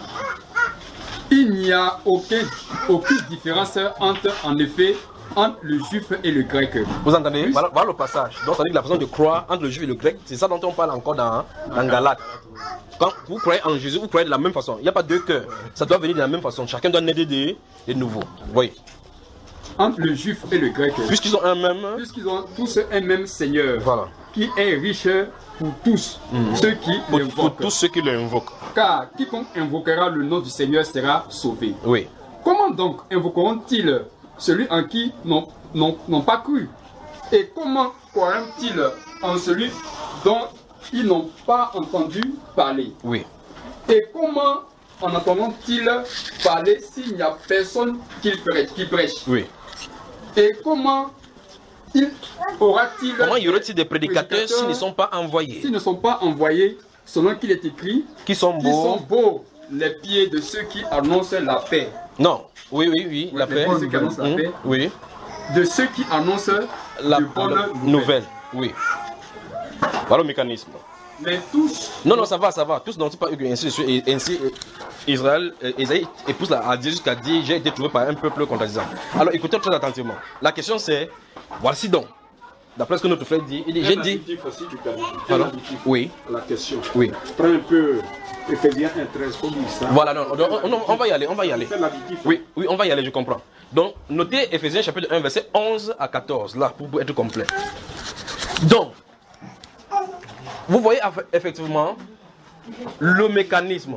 Il n'y a aucun, aucune différence entre, en effet, entre le juif et le grec. Vous entendez? Voilà, voilà le passage. Donc ça dit que la façon de croire entre le juif et le grec, c'est ça dont on parle encore dans, dans Galates. Quand vous croyez en Jésus, vous croyez de la même façon. Il n'y a pas deux cœurs. Ça doit venir de la même façon. Chacun doit naître de, de nouveau. Oui. Entre le juif et le grec. Puisqu'ils ont un même. Puisqu'ils ont tous un même Seigneur. Voilà. Qui est riche pour tous mmh. ceux qui l'invoquent. Pour tous ceux qui l'invoquent. Car quiconque invoquera le nom du Seigneur sera sauvé. Oui. Comment donc invoqueront-ils celui en qui n'ont pas cru? Et comment croiront-ils en celui dont ils n'ont pas entendu parler? Oui. Et comment en entendront-ils parler s'il n'y a personne qui prêche, qui prêche? Oui. Et comment il aura-t-il Comment y aurait-il des prédicateurs s'ils ne sont pas envoyés? S'ils ne sont pas envoyés, selon qu'il est écrit, qui sont beaux, qui sont beaux les pieds de ceux qui annoncent la paix. Non, oui, oui, oui, la paix. Ceux qui annoncent la paix. Oui. De ceux qui annoncent la bonne nouvelle. nouvelle. Oui. Voilà le mécanisme. Mais tous. Non, non, ça va, ça va. Tous n'ont pas eu ainsi, ainsi Israël, Isaïe épouse à dire jusqu'à dire j'ai été trouvé par un peuple contradisant. Alors écoutez très attentivement. La question c'est voici donc. D'après ce que notre frère dit, il dit j'ai dit. Aussi, tu permets. Alors, oui. La question. Oui. Prends un peu Éphésiens un treize pour dire ça. Voilà, non, on, on, on va y aller, on va y aller. Oui, oui, on va y aller, je comprends. Donc, notez Éphésiens chapitre un, verset onze à quatorze, là, pour être complet. Donc, vous voyez effectivement le mécanisme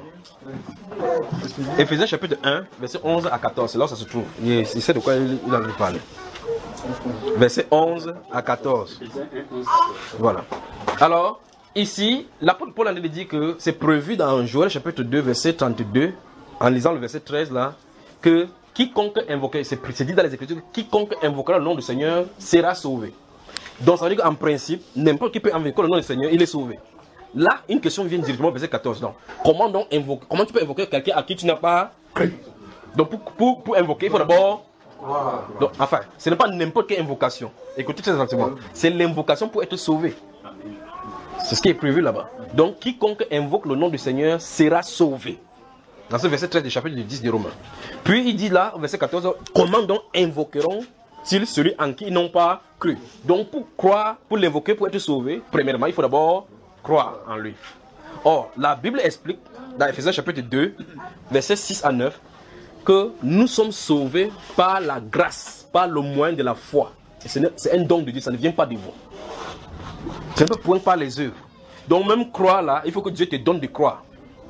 Éphésiens chapitre un, verset onze à quatorze, c'est là où ça se trouve. Il, il sait de quoi il, il a envie de parler. Verset onze à quatorze. Voilà. Alors, ici, l'apôtre Paul a dit que c'est prévu dans Joël chapitre deux, verset trente-deux, en lisant le verset treize là, que quiconque invoquera, c'est dit dans les Écritures, quiconque invoquera le nom du Seigneur sera sauvé. Donc ça veut dire qu'en principe, n'importe qui peut invoquer le nom du Seigneur, il est sauvé. Là, une question vient directement au verset quatorze. Donc, comment, donc invoquer, comment tu peux invoquer quelqu'un à qui tu n'as pas cru? Donc pour, pour, pour invoquer, il faut d'abord... Donc, enfin, ce n'est pas n'importe quelle invocation. Écoutez très attentivement. C'est l'invocation pour être sauvé. C'est ce qui est prévu là-bas. Donc, quiconque invoque le nom du Seigneur sera sauvé. Dans ce verset treize du chapitre dix des Romains. Puis il dit là, au verset quatorze, comment donc invoqueront-ils celui en qui ils n'ont pas cru? Donc pour croire, pour l'invoquer, pour être sauvé, premièrement, il faut d'abord croire en lui. Or, la Bible explique, dans Éphésiens chapitre deux, versets six à neuf, que nous sommes sauvés par la grâce, par le moyen de la foi. C'est un don de Dieu, ça ne vient pas de vous. C'est un point par les œuvres. Donc même croire là, il faut que Dieu te donne de croire.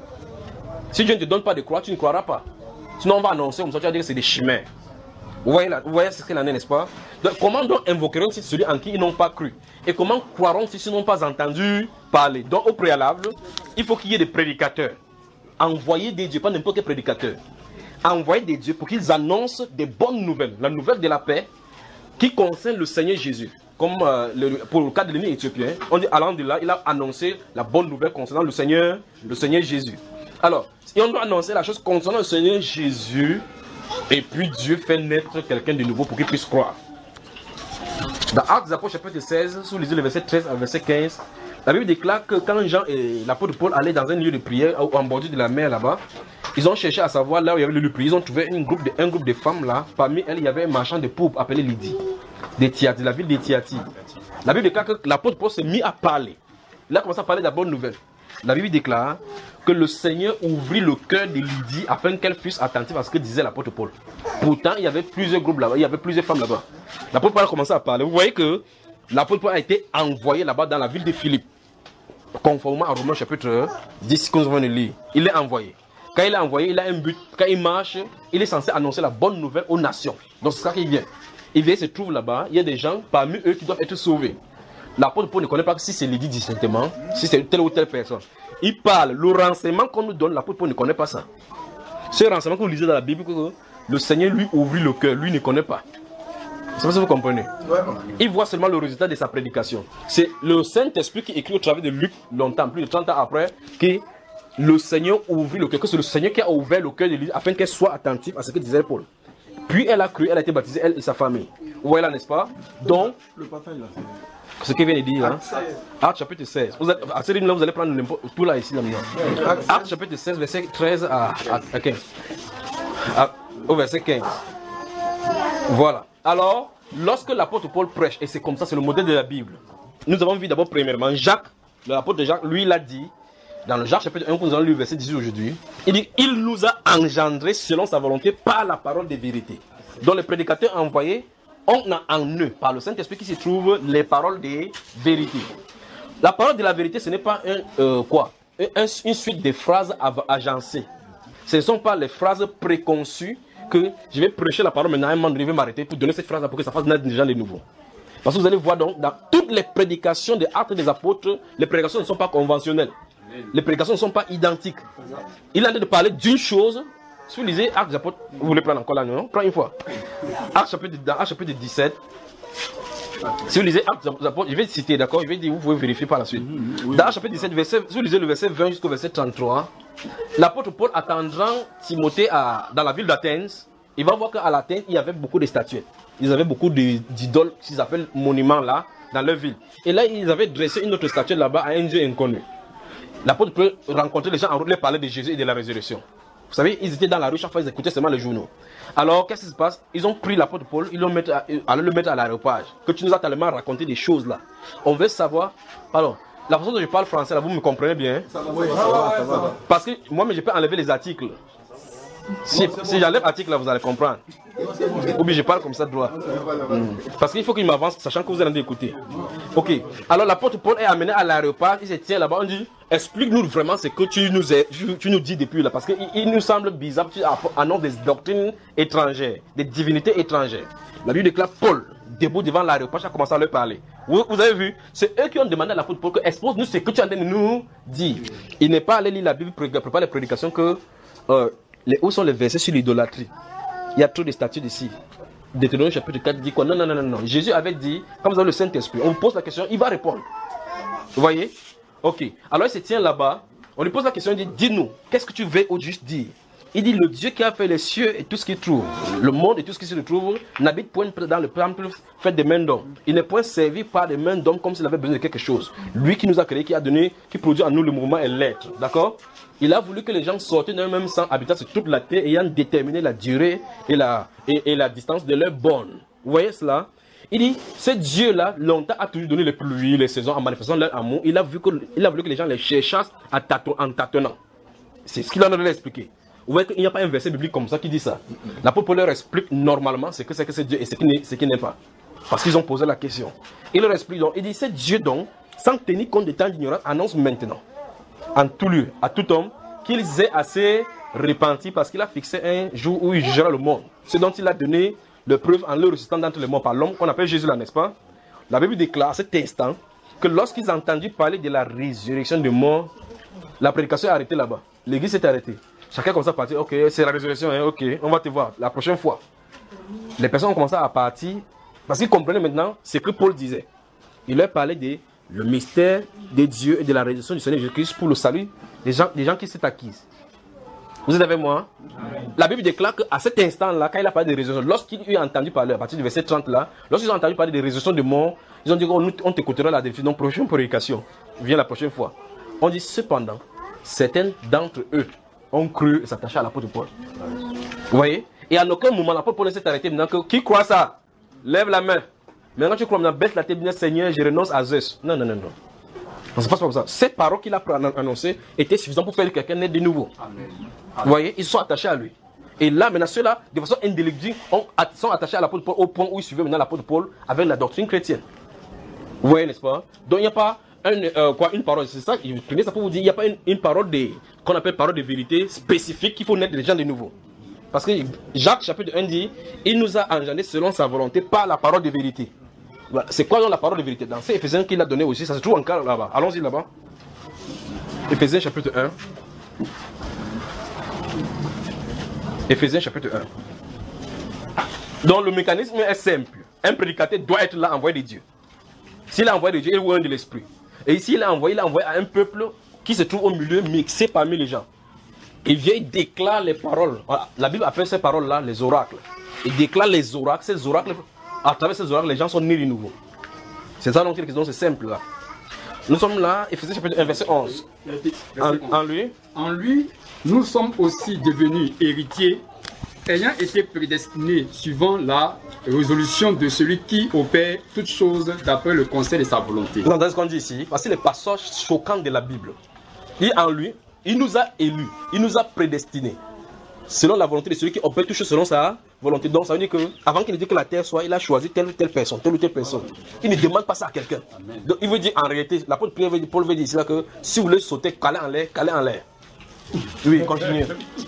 Si Dieu ne te donne pas de croire, tu ne croiras pas. Sinon on va annoncer, comme ça tu vas dire que c'est des chimères. Vous voyez, là, vous voyez ce qu'il en est, n'est-ce pas? Donc comment donc invoqueront-ils celui en qui ils n'ont pas cru? Et comment croiront-ils s'ils n'ont pas entendu parler? Donc au préalable, il faut qu'il y ait des prédicateurs. Envoyer des dieux, pas n'importe quel prédicateur. Envoyer des dieux pour qu'ils annoncent des bonnes nouvelles. La nouvelle de la paix qui concerne le Seigneur Jésus. Comme euh, le, pour le cas de l'ennemi éthiopien, on dit allant de là, il a annoncé la bonne nouvelle concernant le Seigneur, le Seigneur Jésus. Alors, si on doit annoncer la chose concernant le Seigneur Jésus, et puis Dieu fait naître quelqu'un de nouveau pour qu'il puisse croire. Dans Actes des Apôtres chapitre seize, si vous lisez le verset treize à verset quinze, la Bible déclare que quand Jean et l'apôtre Paul allaient dans un lieu de prière en bordure de la mer là-bas, ils ont cherché à savoir là où il y avait le lieu de prière. Ils ont trouvé une groupe de, un groupe de femmes là. Parmi elles, il y avait un marchand de pourpre appelé Lydie, de Thyatire, la ville de Thyatire. La Bible déclare que l'apôtre Paul s'est mis à parler. Il a commencé à parler de la bonne nouvelle. La Bible déclare que le Seigneur ouvrit le cœur de Lydie afin qu'elle puisse attentive à ce que disait l'apôtre Paul. Pourtant, il y avait plusieurs groupes là-bas, il y avait plusieurs femmes là-bas. L'apôtre Paul a commencé à parler. Vous voyez que l'apôtre Paul a été envoyé là-bas dans la ville de Philippe. Conformément à Romains chapitre dix que nous avons lu. Il est envoyé. Quand il est envoyé, il a un but. Quand il marche, il est censé annoncer la bonne nouvelle aux nations. Donc c'est ça qu'il vient. Il vient, se trouve là-bas, il y a des gens parmi eux qui doivent être sauvés. L'apôtre Paul ne connaît pas si c'est Lydie distinctement, si c'est telle ou telle personne. Il parle, le renseignement qu'on nous donne, l'apôtre Paul ne connaît pas ça. Ce renseignement que vous lisez dans la Bible, que le Seigneur lui ouvrit le cœur, lui ne connaît pas. C'est pas ça que vous comprenez. Il voit seulement le résultat de sa prédication. C'est le Saint-Esprit qui écrit au travers de Luc, longtemps, plus de trente ans après, que le Seigneur ouvrit le cœur, que c'est le Seigneur qui a ouvert le cœur de l'Église afin qu'elle soit attentive à ce que disait Paul. Puis elle a cru, elle a été baptisée, elle et sa famille. Vous voyez là, n'est-ce pas? Donc, ce qu'il vient de dire, hein? Actes chapitre seize. Vous, allez, à ce rythme-là, vous allez prendre tout là, ici, là, maintenant. Actes chapitre seize, verset treize à, à, à quinze. À, au verset quinze. Voilà. Alors, lorsque l'apôtre Paul prêche, et c'est comme ça, c'est le modèle de la Bible, nous avons vu d'abord, premièrement, Jacques, l'apôtre Jacques, lui, il a dit, dans le Jacques chapitre un, que nous allons lire verset dix-huit aujourd'hui, il dit, il nous a engendrés selon sa volonté par la parole de vérité. Donc les prédicateurs envoyés, on a en eux, par le Saint-Esprit, qui se trouve les paroles de vérité. La parole de la vérité, ce n'est pas un, euh, quoi, un, une suite de phrases agencées. Ce ne sont pas les phrases préconçues que je vais prêcher la parole maintenant, un moment donné, je vais m'arrêter pour donner cette phrase pour que ça fasse naître des gens de nouveau. Parce que vous allez voir donc, dans toutes les prédications des actes des apôtres, les prédications ne sont pas conventionnelles. Les prédications ne sont pas identiques. Il a l'air de parler d'une chose. Si vous lisez Actes des apôtres, vous voulez prendre encore là, non? Prends une fois. Actes chapitre, dans Actes chapitre dix-sept. Si vous lisez Actes des apôtres, je vais citer, d'accord? Je vais dire, vous pouvez vérifier par la suite. Dans Actes chapitre dix-sept, verset, si vous lisez le verset vingt jusqu'au verset trente-trois, l'apôtre Paul attendant Timothée à, dans la ville d'Athènes, il va voir qu'à l'Athènes, il y avait beaucoup de statuettes. Ils avaient beaucoup d'idoles, qu'ils appellent monuments là, dans leur ville. Et là, ils avaient dressé une autre statue là-bas à un Dieu inconnu. L'apôtre peut rencontrer les gens en route, les parler de Jésus et de la résurrection. Vous savez, ils étaient dans la rue, chaque fois ils écoutaient seulement les journaux. Alors, qu'est-ce qui se passe? Ils ont pris l'apôtre Paul, ils l'ont mis à, à le mettre à l'aéropage. Que tu nous as tellement raconté des choses là. On veut savoir. Alors, la façon dont je parle français là, vous me comprenez bien? Ça va, oui, ça va, ça va. Parce que moi, mais je peux enlever les articles. Si, si j'enlève l'article là, vous allez comprendre. Ou bien je parle comme ça droit. Mmh. Parce qu'il faut qu'il m'avance, sachant que vous allez écouter. Ok. Alors l'apôtre Paul est amené à l'aéroport, il se tient là-bas, on dit, explique-nous vraiment ce que tu nous, es, tu nous dis depuis là, parce qu'il il nous semble bizarre que tu annonces des doctrines étrangères, des divinités étrangères. La Bible déclare Paul, debout devant l'aréopage, a commencé à leur parler. Vous, vous avez vu, c'est eux qui ont demandé à l'apôtre Paul que expose-nous ce que tu es en train de nous dire. Il n'est pas allé lire la Bible, préparer les prédications que euh, les, où sont les versets sur l'idolâtrie. Il y a trop de statues ici. Deutéronome chapitre quatre dit quoi? Non, non, non, non, non. Jésus avait dit, quand vous avez le Saint-Esprit, on vous pose la question, il va répondre. Vous voyez? Ok. Alors il se tient là-bas, on lui pose la question, il dit, dis-nous, qu'est-ce que tu veux au juste dire? Il dit, le Dieu qui a fait les cieux et tout ce qu'il trouve, le monde et tout ce qui se trouve, n'habite point dans le temple fait des mains d'hommes. Il n'est point servi par des mains d'hommes comme s'il avait besoin de quelque chose. Lui qui nous a créé, qui a donné, qui produit en nous le mouvement et l'être. D'accord? Il a voulu que les gens sortent d'un même sang habitant sur toute la terre, ayant déterminé la durée et la, et, et la distance de leur borne. Vous voyez cela? Il dit, ce Dieu-là, longtemps a toujours donné les pluies, les saisons, en manifestant leur amour. Il a, vu que, il a voulu que les gens les cherchassent en tâtonnant. C'est ce qu'il en a expliqué. Vous voyez qu'il n'y a pas un verset biblique comme ça qui dit ça. L'apôtre Paul leur explique normalement ce que c'est que ce Dieu et ce qui n'est pas. Parce qu'ils ont posé la question. Il leur explique donc, il dit, ce Dieu donc, sans tenir compte des temps d'ignorance, annonce maintenant, en tout lieu, à tout homme, qu'ils aient assez repenti parce qu'il a fixé un jour où il jugera le monde. Ce dont il a donné le preuve en le ressuscitant d'entre les morts par l'homme qu'on appelle Jésus là, n'est-ce pas? La Bible déclare à cet instant que lorsqu'ils ont entendu parler de la résurrection des morts, la prédication est arrêtée là-bas. L'église s'est arrêtée. Chacun commence à partir, ok, c'est la résurrection, hein, ok, on va te voir la prochaine fois. Les personnes ont commencé à partir parce qu'ils comprenaient maintenant ce que Paul disait. Il leur parlait de le mystère de Dieu et de la résurrection du Seigneur Jésus-Christ pour le salut des gens, des gens qui s'est acquis. Vous êtes avec moi? La Bible déclare qu'à cet instant-là, quand il a parlé de résurrection, lorsqu'il eut entendu parler, à partir du verset trente là, lorsqu'ils ont entendu parler de résurrection de mort, ils ont dit, oh, on t'écoutera la définition, donc prochaine prédication, viens la prochaine fois. On dit cependant, certains d'entre eux ont cru et s'attachaient à l'apôtre Paul. Vous voyez? Et à aucun moment, l'apôtre Paul s'est arrêté maintenant que qui croit ça? Lève la main. Maintenant tu crois maintenant, baisse la tête, bien Seigneur, je renonce à Zeus. Non, non, non, non. Ça ne se passe pas comme ça. Ces paroles qu'il a annoncées étaient suffisantes pour faire quelqu'un naître de nouveau. Amen. Vous voyez, ils sont attachés à lui. Et là, maintenant, ceux-là, de façon indélébile, sont attachés à l'apôtre Paul au point où ils suivaient maintenant l'apôtre Paul avec la doctrine chrétienne. Vous voyez, n'est-ce pas? Donc, il n'y a pas un, euh, quoi, une parole. C'est ça, je prenais ça pour vous dire, il n'y a pas une, une parole de, qu'on appelle parole de vérité spécifique qu'il faut naître des gens de nouveau. Parce que Jacques, chapitre un, dit, il nous a engendrés selon sa volonté par la parole de vérité. Voilà. C'est quoi donc la parole de vérité? Dans ces Éphésiens qu'il a donné aussi, ça se trouve encore là-bas. Allons-y là-bas. Éphésiens chapitre un. Éphésiens chapitre un. Donc le mécanisme est simple. Un prédicateur doit être là envoyé de Dieu. S'il est envoyé de Dieu, il est loin de l'esprit. Et ici, il est envoyé, il est envoyé à un peuple qui se trouve au milieu, mixé parmi les gens. Il vient, il déclare les paroles. Voilà. La Bible appelle ces paroles-là les oracles. Il déclare les oracles. Ces oracles, à travers ces oracles, les gens sont nés de nouveau. C'est ça donc c'est simple là. Nous sommes là, Éphésiens chapitre un, verset onze. En, en lui, en lui, nous sommes aussi devenus héritiers, ayant été prédestinés suivant la résolution de celui qui opère toutes choses d'après le conseil de sa volonté. Vous entendez ce qu'on dit ici? Voici les passages choquants de la Bible. Et en lui, il nous a élus, il nous a prédestinés, selon la volonté de celui qui opère toutes choses selon sa volonté. Donc ça veut dire qu'avant qu'il ne dise que la terre soit, il a choisi telle ou telle personne, telle ou telle personne. Il ne demande pas ça à quelqu'un. Donc il veut dire en réalité, l'apôtre Paul veut dire ici là que si vous voulez sauter, calez en l'air, calez en l'air. Oui, continuez.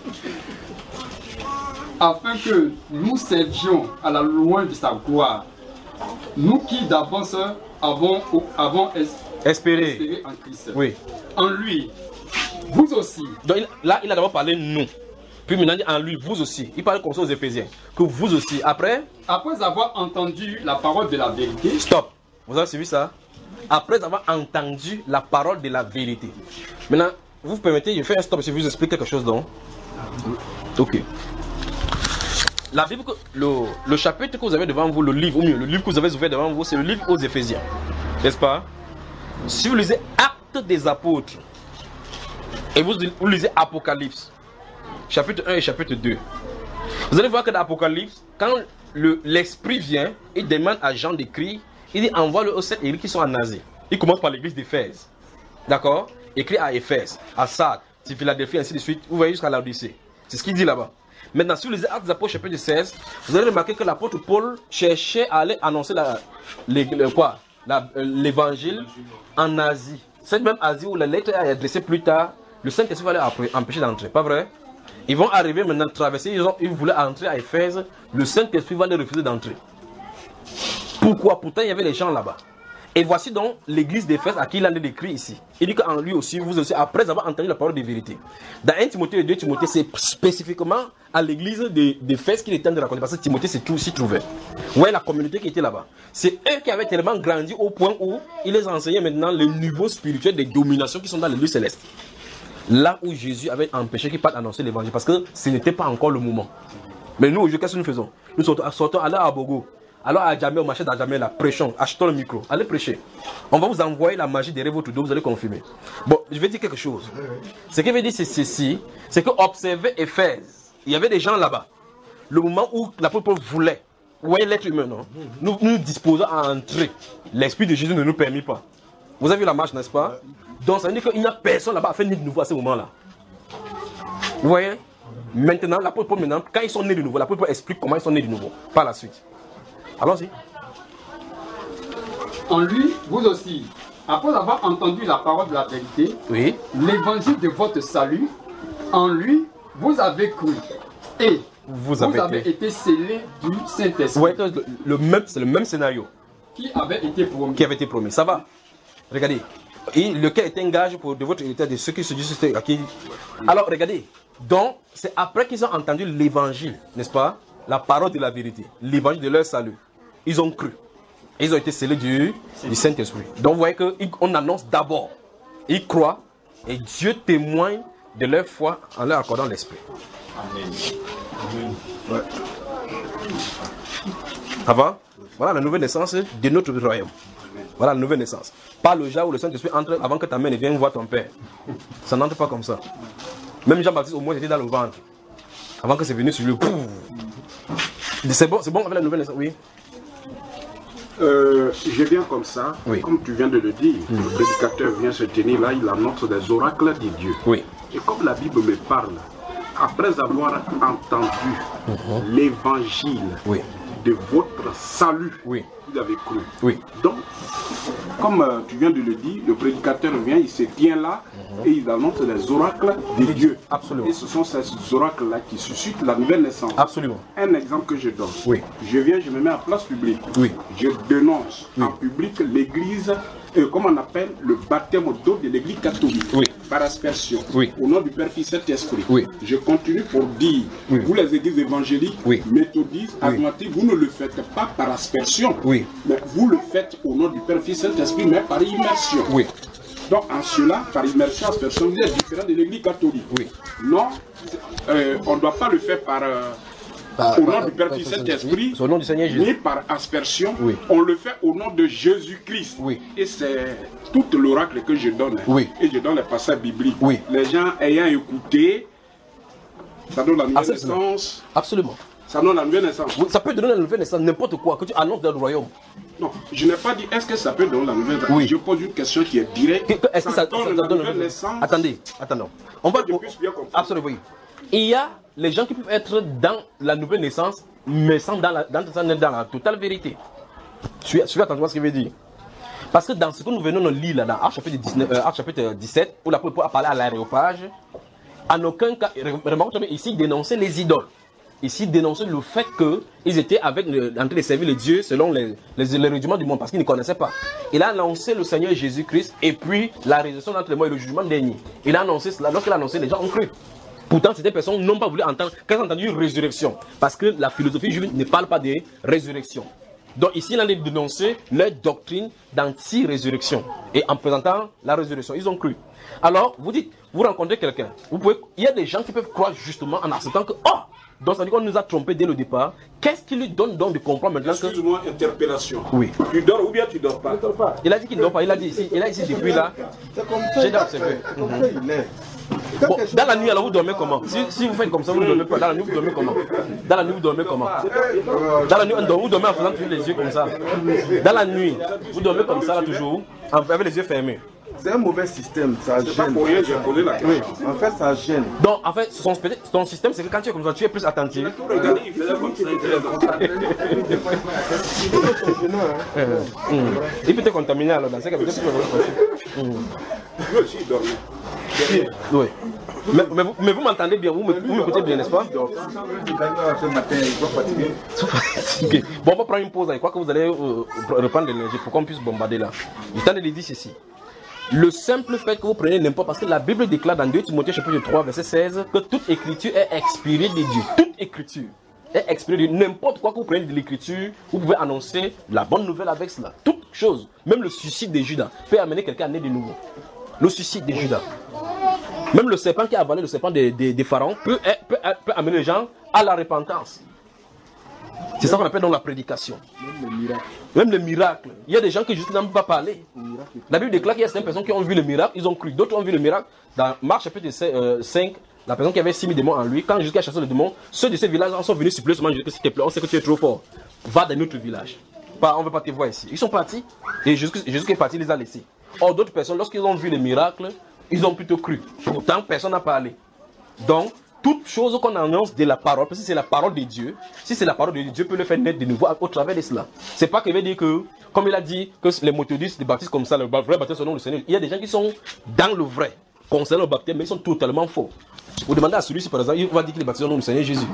Afin que nous servions à la louange de sa gloire, nous qui d'avance avons, avons es, espéré. espéré en Christ. Oui. En lui, vous aussi. Donc il, là, il a d'abord parlé nous. Puis maintenant, il dit en lui, vous aussi. Il parle comme ça aux Éphésiens. Que vous aussi. Après Après avoir entendu la parole de la vérité. Stop. Vous avez suivi ça? Après avoir entendu la parole de la vérité. Maintenant, vous vous permettez, je fais un stop si je vous explique quelque chose donc. Ok. La Bible, le, le chapitre que vous avez devant vous, le livre, ou mieux, le livre que vous avez ouvert devant vous, c'est le livre aux Éphésiens. N'est-ce pas? Si vous lisez Actes des Apôtres, et vous, vous lisez Apocalypse, chapitre un et chapitre deux, vous allez voir que dans l'Apocalypse, quand le, l'Esprit vient, il demande à Jean d'écrire, il dit envoie-le aux sept églises qui sont en Asie. Il commence par l'église d'Éphèse. D'accord? Écrit à Éphèse, à Sardes, à Philadelphie, ainsi de suite. Vous voyez jusqu'à l'Odyssée. C'est ce qu'il dit là-bas. Maintenant, si vous lisez Actes des Apôtres, chapitre seize, vous allez remarquer que l'apôtre Paul cherchait à aller annoncer la, les, le, quoi, la, l'évangile en Asie. cette même Asie où la lettre est adressée plus tard, le Saint-Esprit va les empêcher d'entrer, pas vrai? Ils vont arriver maintenant, traverser, ils, ont, ils voulaient entrer à Éphèse, le Saint-Esprit va les refuser d'entrer. Pourquoi? Pourtant, il y avait les gens là-bas. Et voici donc l'église d'Éphèse à qui il en est décrit ici. Il dit qu'en lui aussi, vous aussi, après avoir entendu la parole de vérité. Dans un Timothée et deux Timothée, c'est spécifiquement à l'église d'Éphèse qu'il était en train de raconter, parce que Timothée s'y trouvait. Ouais, la communauté qui était là-bas. C'est eux qui avaient tellement grandi au point où il les enseignait maintenant le niveau spirituel des dominations qui sont dans les lieux célestes. Là où Jésus avait empêché qu'ils partent annoncer l'évangile, parce que ce n'était pas encore le moment. Mais nous, aujourd'hui, qu'est-ce que nous faisons? Nous sortons, sortons allez à Bogo. Alors à Djamé, au marché d'Adjamé, là, prêchons, achetons le micro, allez prêcher. On va vous envoyer la magie derrière votre dos, vous allez confirmer. Bon, je vais dire quelque chose. Ce qu'il veut dire, c'est ceci, c'est que observez Éphèse, il y avait des gens là-bas. Le moment où l'apôtre Paul voulait, vous voyez l'être humain, non? Nous nous disposons à entrer. L'Esprit de Jésus ne nous permet pas. Vous avez vu la marche, n'est-ce pas? Donc ça veut dire qu'il n'y a personne là-bas à faire ni de nouveau à ce moment-là. Vous voyez? Maintenant, l'apôtre Paul, maintenant, quand ils sont nés de nouveau, l'apôtre Paul explique comment ils sont nés de nouveau, par la suite. Allons-y. En lui, vous aussi, après avoir entendu la parole de la vérité, oui, l'évangile de votre salut, en lui, vous avez cru. Et vous, vous avez, avez été... été scellés du Saint-Esprit. Ouais, le, le même, c'est le même scénario. Qui avait été promis. Qui avait été promis. Ça va. Regardez. Et lequel est un gage pour de votre état de ceux qui se disent à qui. Alors, regardez. Donc, c'est après qu'ils ont entendu l'évangile, n'est-ce pas? La parole de la vérité, l'évangile de leur salut. Ils ont cru. Ils ont été scellés du, du Saint-Esprit. Donc vous voyez qu'on annonce d'abord. Ils croient et Dieu témoigne de leur foi en leur accordant l'Esprit. Amen. Ouais. Ça va? Voilà la nouvelle naissance de notre royaume. Voilà la nouvelle naissance. Pas le genre où le Saint-Esprit entre avant que ta mère ne vienne voir ton père. Ça n'entre pas comme ça. Même Jean-Baptiste au moins était dans le ventre. Avant que c'est venu sur lui. C'est bon, c'est bon avec la nouvelle naissance, oui. Euh, je viens comme ça, oui. Comme tu viens de le dire, mmh. Le prédicateur vient se tenir là, il annonce des oracles de Dieu. Oui. Et comme la Bible me parle, après avoir entendu mmh. l'évangile oui. de votre salut, oui. vous avez cru. Oui. Donc, comme euh, tu viens de le dire, le prédicateur vient, il se tient là mmh. et il annonce les oracles de Dieu. Absolument. Et ce sont ces oracles-là qui suscitent la nouvelle naissance. Absolument. Un exemple que je donne. Oui. Je viens, je me mets en place publique. Oui. Je dénonce oui. en public l'église, euh, comme on appelle le baptême d'eau de l'église catholique. Oui. Par aspersion. Oui. Au nom du Père, Fils, Saint-Esprit. Oui. Je continue pour dire, oui. vous les églises évangéliques, oui. méthodistes, oui. agnostiques, vous ne le faites pas par aspersion. Oui. Mais vous le faites au nom du Père, Fils, Saint-Esprit, mais par immersion. Oui. Donc en cela, par immersion, aspersion, vous êtes différent de l'église catholique. Oui. Non, euh, on ne doit pas le faire par... Euh, Par, au nom par, du Père, Fils, Saint-Esprit, au nom du Seigneur Jésus. Ni par aspersion, oui. On le fait au nom de Jésus-Christ. Oui. Et c'est tout l'oracle que je donne. Oui. Et je donne les passages bibliques. Oui. Les gens ayant écouté, ça donne la nouvelle Absolument. naissance. Absolument. Ça donne la nouvelle naissance. Oui, ça peut donner la nouvelle naissance, n'importe quoi, que tu annonces dans le royaume. Non, je n'ai pas dit est-ce que ça peut donner la nouvelle naissance. Oui. Je pose une question qui est directe. Est-ce que ça, ça donne, ça donne la nouvelle naissance? Attendez, attendons. On va. Que je puisse bien comprendre. Absolument, oui. Il y a les gens qui peuvent être dans la nouvelle naissance, mais sans dans la, dans, dans la totale vérité. Suivez, suivez attentivement ce qu'il veut dire. Parce que dans ce que nous venons de lire là, dans Actes chapitre, dix-neuf, euh, Actes chapitre dix-sept, où l'apôtre a parlé à l'aréopage, en aucun cas, remarquez ici, il dénonçait les idoles. Ici, il dénonçait le fait qu'ils étaient avec, en train de servir les dieux selon les, les, les rudiments du monde, parce qu'ils ne connaissaient pas. Il a annoncé le Seigneur Jésus-Christ et puis la résurrection entre les morts et le jugement dernier. Il a annoncé cela. Lorsqu'il a annoncé, les gens ont cru. Pourtant, ces personnes n'ont pas voulu entendre, quand ils ont entendu une résurrection, parce que la philosophie juive ne parle pas de résurrection. Donc ici, il a dénoncé leur doctrine d'anti-résurrection. Et en présentant la résurrection, ils ont cru. Alors, vous dites, vous rencontrez quelqu'un, vous pouvez, il y a des gens qui peuvent croire justement en acceptant que, oh, donc ça veut dire qu'on nous a trompés dès le départ. Qu'est-ce qui lui donne donc de comprendre maintenant que... Excuse-moi, interpellation. Oui. Tu dors ou bien tu dors pas? Je dors pas. Il a dit qu'il ne dort pas, il a dit ici, il a ici depuis là. C'est comme ça. J'ai déjà observé. Comme ça, il est. Bon, dans la nuit, alors vous dormez comment? si, si vous faites comme ça, vous ne dormez pas. Dans la nuit, vous dormez comment? Dans la nuit, vous dormez comment? Dans la nuit, vous dormez en faisant toujours les yeux comme ça. Dans la nuit, vous dormez comme ça là toujours, avec les yeux fermés. c'est un mauvais système, ça C'est pas gêne. pour rien que j'ai posé la question. Oui, en fait, ça gêne. Donc, en fait, son, ton système, c'est que quand tu es comme ça, tu es plus attentif. Regardez, il faisait comme ça, il faisait comme ça. Euh, hum. Il peut te contaminer alors dans ce cas. Qu'est-ce que tu veux faire? Lui aussi, il dormait. Oui. Mais, mais vous, mais vous m'entendez bien, vous m'écoutez bien, n'est-ce pas? Ce matin, il va fatiguer. Fatigué. Bon, on va prendre une pause. Je crois que vous allez euh, reprendre de l'énergie pour qu'on puisse bombarder là. Je t'en ai dit ceci. Le simple fait que vous preniez n'importe, parce que la Bible déclare dans deux Timothée chapitre trois verset seize que toute écriture est expirée de Dieu. Toute écriture est expirée de Dieu. N'importe quoi que vous preniez de l'écriture, vous pouvez annoncer la bonne nouvelle avec cela. Toute chose, même le suicide de Judas, peut amener quelqu'un à naître de nouveau. Le suicide de Judas. Même le serpent qui a avalé le serpent des de, de pharaons peut, peut, peut amener les gens à la repentance. C'est ça qu'on appelle dans la prédication. Même le miracle. Même le miracle. Il y a des gens qui juste n'ont pas parlé. La Bible déclare qu'il y a certaines personnes qui ont vu le miracle, ils ont cru. D'autres ont vu le miracle. Dans Marc chapitre cinq, la personne qui avait six mille démons en lui, quand Jésus a chassé les démons, ceux de ces villages sont venus suppléer seulement Jésus, s'il te plaît, on sait que tu es trop fort. Va dans notre village. Pas, on ne veut pas te voir ici. Ils sont partis. Et Jésus, Jésus qui est parti, il les a laissés. Or, d'autres personnes, lorsqu'ils ont vu le miracle, ils ont plutôt cru. Pourtant, personne n'a parlé. Donc, toute chose qu'on annonce de la parole, parce que c'est la parole de Dieu, si c'est la parole de Dieu, Dieu peut le faire naître de nouveau au travers de cela. C'est pas qu'il veut dire que, comme il a dit, que les méthodistes les baptisent comme ça, le vrai baptême au nom du Seigneur. Il y a des gens qui sont dans le vrai, concernant le baptême, mais ils sont totalement faux. Vous demandez à celui-ci, par exemple, il va dire qu'il est baptisé au nom du Seigneur Jésus.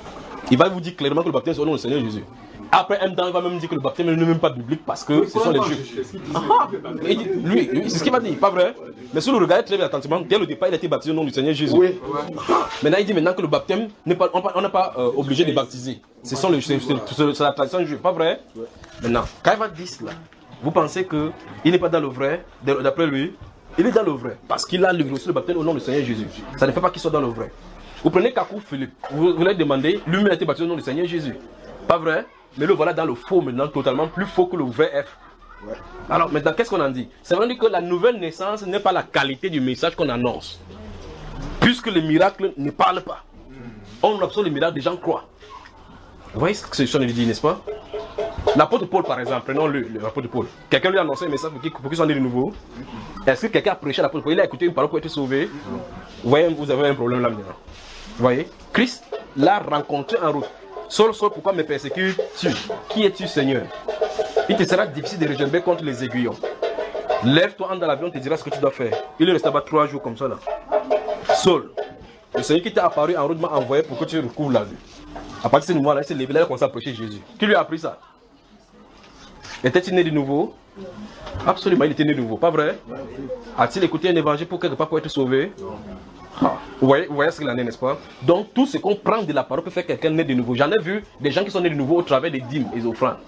Il va vous dire clairement que le baptême est au nom du Seigneur Jésus. Après un temps, il va même dire que le baptême n'est même pas biblique parce que ce sont les Juifs. Ah, lui, lui c'est ce qu'il va dire, pas vrai? Mais si vous le regardez très bien attentivement, dès le départ, il a été baptisé au nom du Seigneur Jésus. Oui. Maintenant, il dit maintenant que le baptême n'est pas, on n'est pas euh, obligé de baptiser. Ce sont les, c'est, c'est, c'est la tradition juive, pas vrai? Maintenant, quand il va dire cela, vous pensez qu'il n'est pas dans le vrai, d'après lui, il est dans le vrai parce qu'il a reçu le baptême au nom du Seigneur Jésus. Ça ne fait pas qu'il soit dans le vrai. Vous prenez Kakou Philippe, vous, vous lui demandez, lui-même a été baptisé au nom du Seigneur Jésus. Pas vrai? Mais le voilà dans le faux maintenant, totalement plus faux que le vrai F. Ouais. Alors maintenant, qu'est-ce qu'on en dit? C'est vrai que la nouvelle naissance n'est pas la qualité du message qu'on annonce. Puisque les miracles ne parlent pas. On absorbe les miracles, les gens croient. Vous voyez ce que c'est dit, n'est-ce pas? L'apôtre Paul, par exemple, prenons-le, l'apôtre Paul. Quelqu'un lui a annoncé un message pour qu'il qu soit né de nouveau. Est-ce que quelqu'un a prêché à l'apôtre Paul? Il a écouté une parole pour être sauvé? Vous voyez, vous avez un problème là maintenant. Vous voyez? Christ l'a rencontré en route. Saul, Saul, pourquoi me persécutes-tu? Qui es-tu, Seigneur? Il te sera difficile de retomber contre les aiguillons. Lève-toi, entre dans l'avion, on te dira ce que tu dois faire. Il est resté là-bas trois jours comme ça là. Saul, le Seigneur qui t'a apparu en route m'a envoyé pour que tu recouvres la vue. À partir de ce moment-là, il s'est levé, il a commencé à prêcher Jésus. Qui lui a appris ça? Était-il né de nouveau? Absolument, il était né de nouveau, pas vrai? A-t-il écouté un évangile pour quelque part pour être sauvé? Ah, vous, voyez, vous voyez ce qu'il en est, n'est-ce pas? Donc tout ce qu'on prend de la parole peut faire quelqu'un naître de nouveau. J'en ai vu des gens qui sont nés de nouveau au travers des dîmes et des offrandes.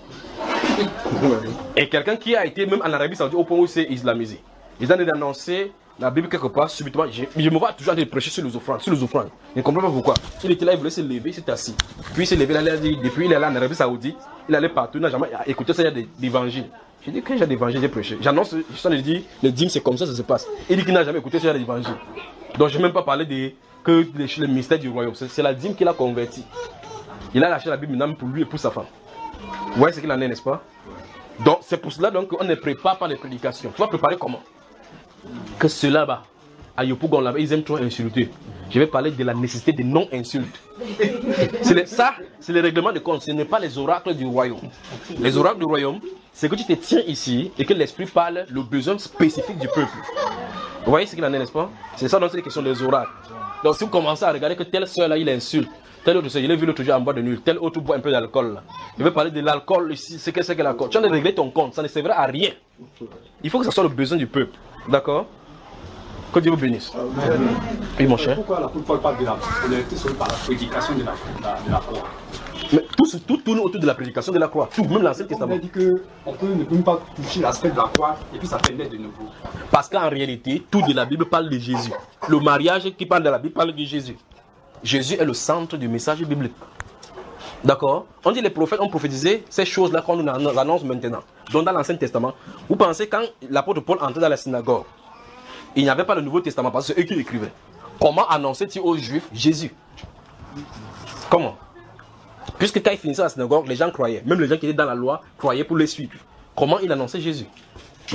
Et quelqu'un qui a été même en Arabie Saoudite au point où c'est islamisé. Ils ont d'annoncer la Bible quelque part, subitement, je, je me vois toujours de prêcher sur les offrandes, sur les offrandes. Je ne comprends pas pourquoi. Il était là, il voulait se lever, il s'est assis. Puis il s'est levé, il allait dire, depuis il est là en Arabie Saoudite, il allait partout, il n'a jamais écouté ça, il y a des évangiles. J'ai dit que j'ai des évangiles, j'ai prêché. J'annonce, je suis dit, le dîme c'est comme ça, ça se passe. Il dit qu'il n'a jamais écouté ça, il y a des évangiles. Donc je n'ai même pas parlé de que le mystère du royaume. C'est la dîme qui l'a converti. Il a lâché la Bible maintenant pour lui et pour sa femme. Vous voyez ce qu'il en est, n'est-ce pas? Donc c'est pour cela qu'on ne prépare pas les prédications. Tu vas préparer comment? Que ceux-là, bah, à Yopougon, là-bas, ils aiment trop insulter. Je vais parler de la nécessité de non-insultes. Ça, c'est le règlement de compte. Ce n'est pas les oracles du royaume. Les oracles du royaume, c'est que tu te tiens ici et que l'esprit parle le besoin spécifique du peuple. Vous voyez ce qu'il en est, n'est-ce pas? C'est ça, donc c'est les questions des oracles. Donc si vous commencez à regarder que telle soeur là, il insulte, tel autre soeur, il a vu l'autre jour en bois de nuit, tel autre boit un peu d'alcool là. Je vais parler de l'alcool ici, c'est que c'est que l'alcool. Tu as de régler ton compte, ça ne servira à rien. Il faut que ce soit le besoin du peuple. D'accord? Que Dieu vous bénisse. Oui, mon cher. Pourquoi l'apôtre Paul parle de la solidarité sur par la prédication de la, de la croix? Mais tout, tout tourne autour de la prédication de la croix. Tout, même l'Ancien Testament. On a dit qu'on peut, ne peut pas toucher l'aspect de la croix et puis ça fait naître de nouveau. Parce qu'en réalité, tout de la Bible parle de Jésus. Le mariage qui parle de la Bible parle de Jésus. Jésus est le centre du message biblique. D'accord? On dit les prophètes ont prophétisé ces choses-là qu'on nous annonce maintenant. Donc dans l'Ancien Testament, vous pensez quand l'apôtre Paul entrait dans la synagogue, il n'y avait pas le Nouveau Testament parce que c'est eux qui l'écrivaient. Comment annonçait-il aux Juifs Jésus? Comment? Puisque quand il finissait la synagogue, les gens croyaient. Même les gens qui étaient dans la loi croyaient pour les suivre. Comment il annonçait Jésus?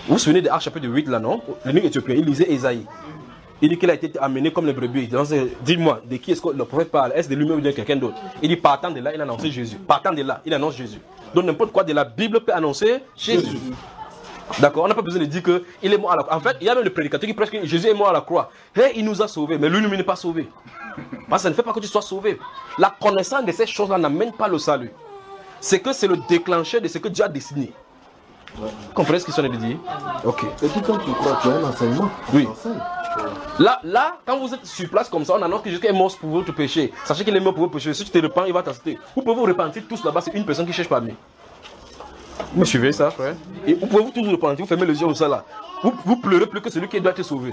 Vous vous souvenez de Actes chapitre huit là, non? L'eunuque éthiopien, il lisait Ésaïe. Il dit qu'il a été amené comme les brebis. Dis-moi, de qui est-ce que le prophète parle? Est-ce de lui-même ou de quelqu'un d'autre? Il dit, partant de là, il a annoncé Jésus. Partant de là, il annonce Jésus. Donc n'importe quoi de la Bible peut annoncer Jésus. D'accord? On n'a pas besoin de dire qu'il est mort à la croix. En fait, il y a même le prédicateur qui prêche que Jésus est mort à la croix. Hey, il nous a sauvés, mais lui-même n'est pas sauvé. Parce que ça ne fait pas que tu sois sauvé. La connaissance de ces choses-là n'amène pas le salut. C'est que c'est le déclencheur de ce que Dieu a dessiné. Vous comprenez ce qu'ils sont en train de dire? Ok. Et puis quand tu crois, tu as un enseignement. Oui. Là, là, quand vous êtes sur place comme ça, on annonce que Jésus est mort pour votre péché. Sachez qu'il est mort pour votre péché. Si tu te repens, il va t'assister. Vous pouvez vous repentir tous là-bas, c'est une personne qui cherche parmi. Vous me suivez ça, frère? Et vous pouvez vous tous vous repentir, vous fermez les yeux comme ça là. Vous, vous pleurez plus que celui qui doit être sauvé.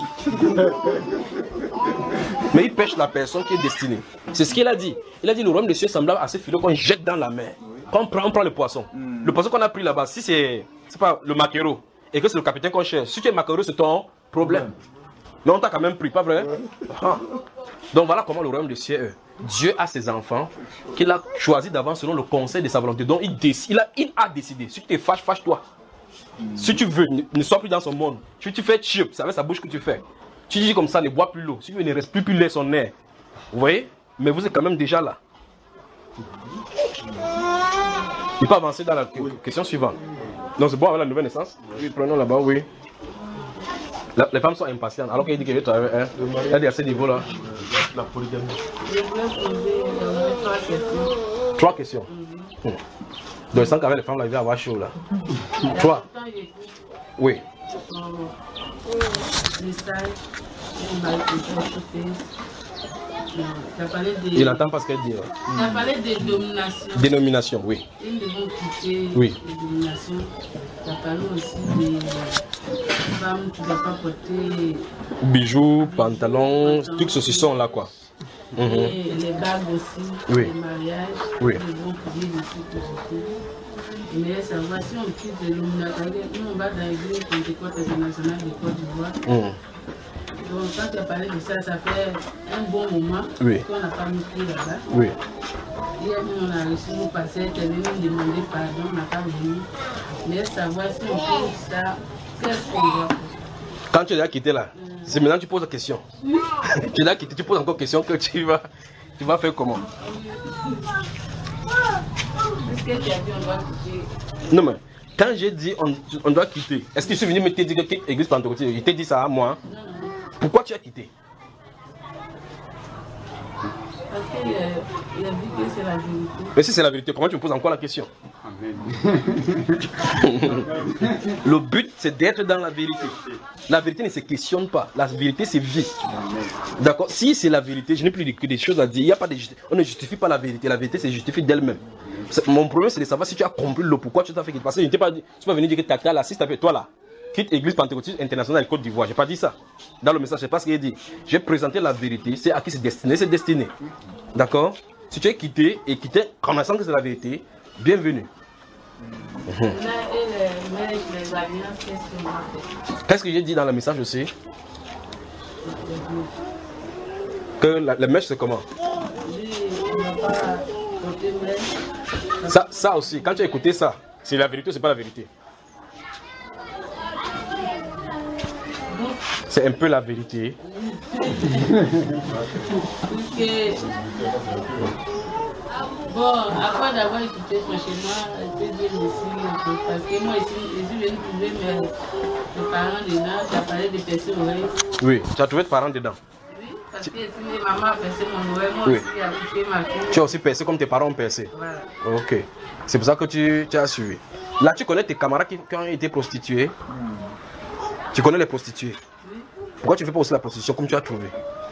Mais il pêche la personne qui est destinée. C'est ce qu'il a dit. Il a dit le royaume des cieux est semblable à ce filet qu'on jette dans la mer. Quand on prend, on prend le poisson. Mm. Le poisson qu'on a pris là-bas, si c'est pas le maquereau et que c'est le capitaine qu'on cherche, si tu es maquereau, c'est ton problème. Mm. Mais on t'a quand même pris, pas vrai? Ah. Donc voilà comment le royaume des cieux est. Dieu a ses enfants qu'il a choisi d'avance selon le conseil de sa volonté. Donc il, décide, il, a, il a décidé. Si tu te fâches, fâche-toi. Mm. Si tu veux, ne, ne sois plus dans son monde. Si tu fais chip, c'est avec sa bouche que tu fais. Tu dis comme ça, ne bois plus l'eau. Si tu veux, ne respire plus l'air, son air. Vous voyez? Mais vous êtes quand même déjà là. Il peut avancer dans la question suivante. Donc c'est bon avec la nouvelle naissance? Oui, prenons là-bas, oui. La, les femmes sont impatientes. Alors qu'il dit qu'il veut travailler avec elle. Elle est à ce niveau-là. La polygamie. Je voulais poser trois questions. Trois questions. Mm-hmm. hmm. Donc, sans qu'avec les femmes, là, il va avoir chaud là. Trois. Oui. Il entend pas ce qu'elle dit. Tu as parlé de domination. Dénomination, oui. Ils devront quitter oui. les dominations. Tu as parlé aussi des femmes qui ne doivent pas porter bijoux, pantalons, tout ceci sont là quoi. Et mm-hmm. les bagues aussi, oui. les mariages, oui. ils devront prier dessus tout mais savoir si on quitte les dominations, nous on va dans l'église Pentecôte internationale de Côte d'Ivoire. Mm. Donc quand tu as parlé de ça, ça fait un bon moment oui. qu'on n'a pas mis pied là-bas. Oui. Hier, on a reçu nos pasteurs, tu es venu nous demander pardon, on n'a pas venu. Mais savoir si on fait ça, qu'est-ce qu'on doit faire? Quand tu es déjà quitté là, mm. c'est maintenant que tu poses la question. tu es déjà quitté, tu poses encore question que tu vas, tu vas faire comment? Est-ce que tu as dit on doit quitter? Non mais, quand j'ai dit on, on doit quitter, est-ce que je suis venu me te dire que l'église pentecôtiste, il t'a dit ça à moi? Non, non. Pourquoi tu as quitté? Parce qu'il a dit que c'est la vérité. Mais si c'est la vérité, comment tu me poses encore la question? Amen. Le but, c'est d'être dans la vérité. La vérité ne se questionne pas. La vérité, c'est vie. D'accord? Si c'est la vérité, je n'ai plus que des choses à dire. Il y a pas de, on ne justifie pas la vérité. La vérité, c'est justifié d'elle-même. Mon problème, c'est de savoir si tu as compris le pourquoi tu t'as fait quitter. Parce que je ne t'ai pas dit, tu ne peux pas venir dire que tu as là, si tu as fait toi là. Quitte Église Pentecôtiste internationale Côte d'Ivoire. Je n'ai pas dit ça. Dans le message, je ne sais pas ce qu'il a dit. J'ai présenté la vérité. C'est à qui c'est destiné. C'est destiné. D'accord? Si tu es quitté et quitté, connaissant que c'est la vérité, bienvenue. Qu'est-ce que j'ai dit dans le message aussi? Que la, la mèche c'est comment? Ça, ça aussi, quand tu as écouté ça, c'est la vérité ou c'est pas la vérité? C'est un peu la vérité. Bon, après d'avoir écouté franchement, je peux dire aussi, parce que moi ici, je suis venu trouver mes, mes parents dedans, tu as parlé de percer l'oreille. Oui, tu as trouvé tes parents dedans. Oui, parce que si mes mamans a percé mon oreille, moi oui. aussi j'ai accouché ma fille. Tu as aussi percé comme tes parents ont percé. Voilà. Ok, c'est pour ça que tu, tu as suivi. Là, tu connais tes camarades qui, qui ont été prostituées. Hmm. Tu connais les prostituées. Oui. Pourquoi tu ne fais pas aussi la prostitution comme tu as trouvé?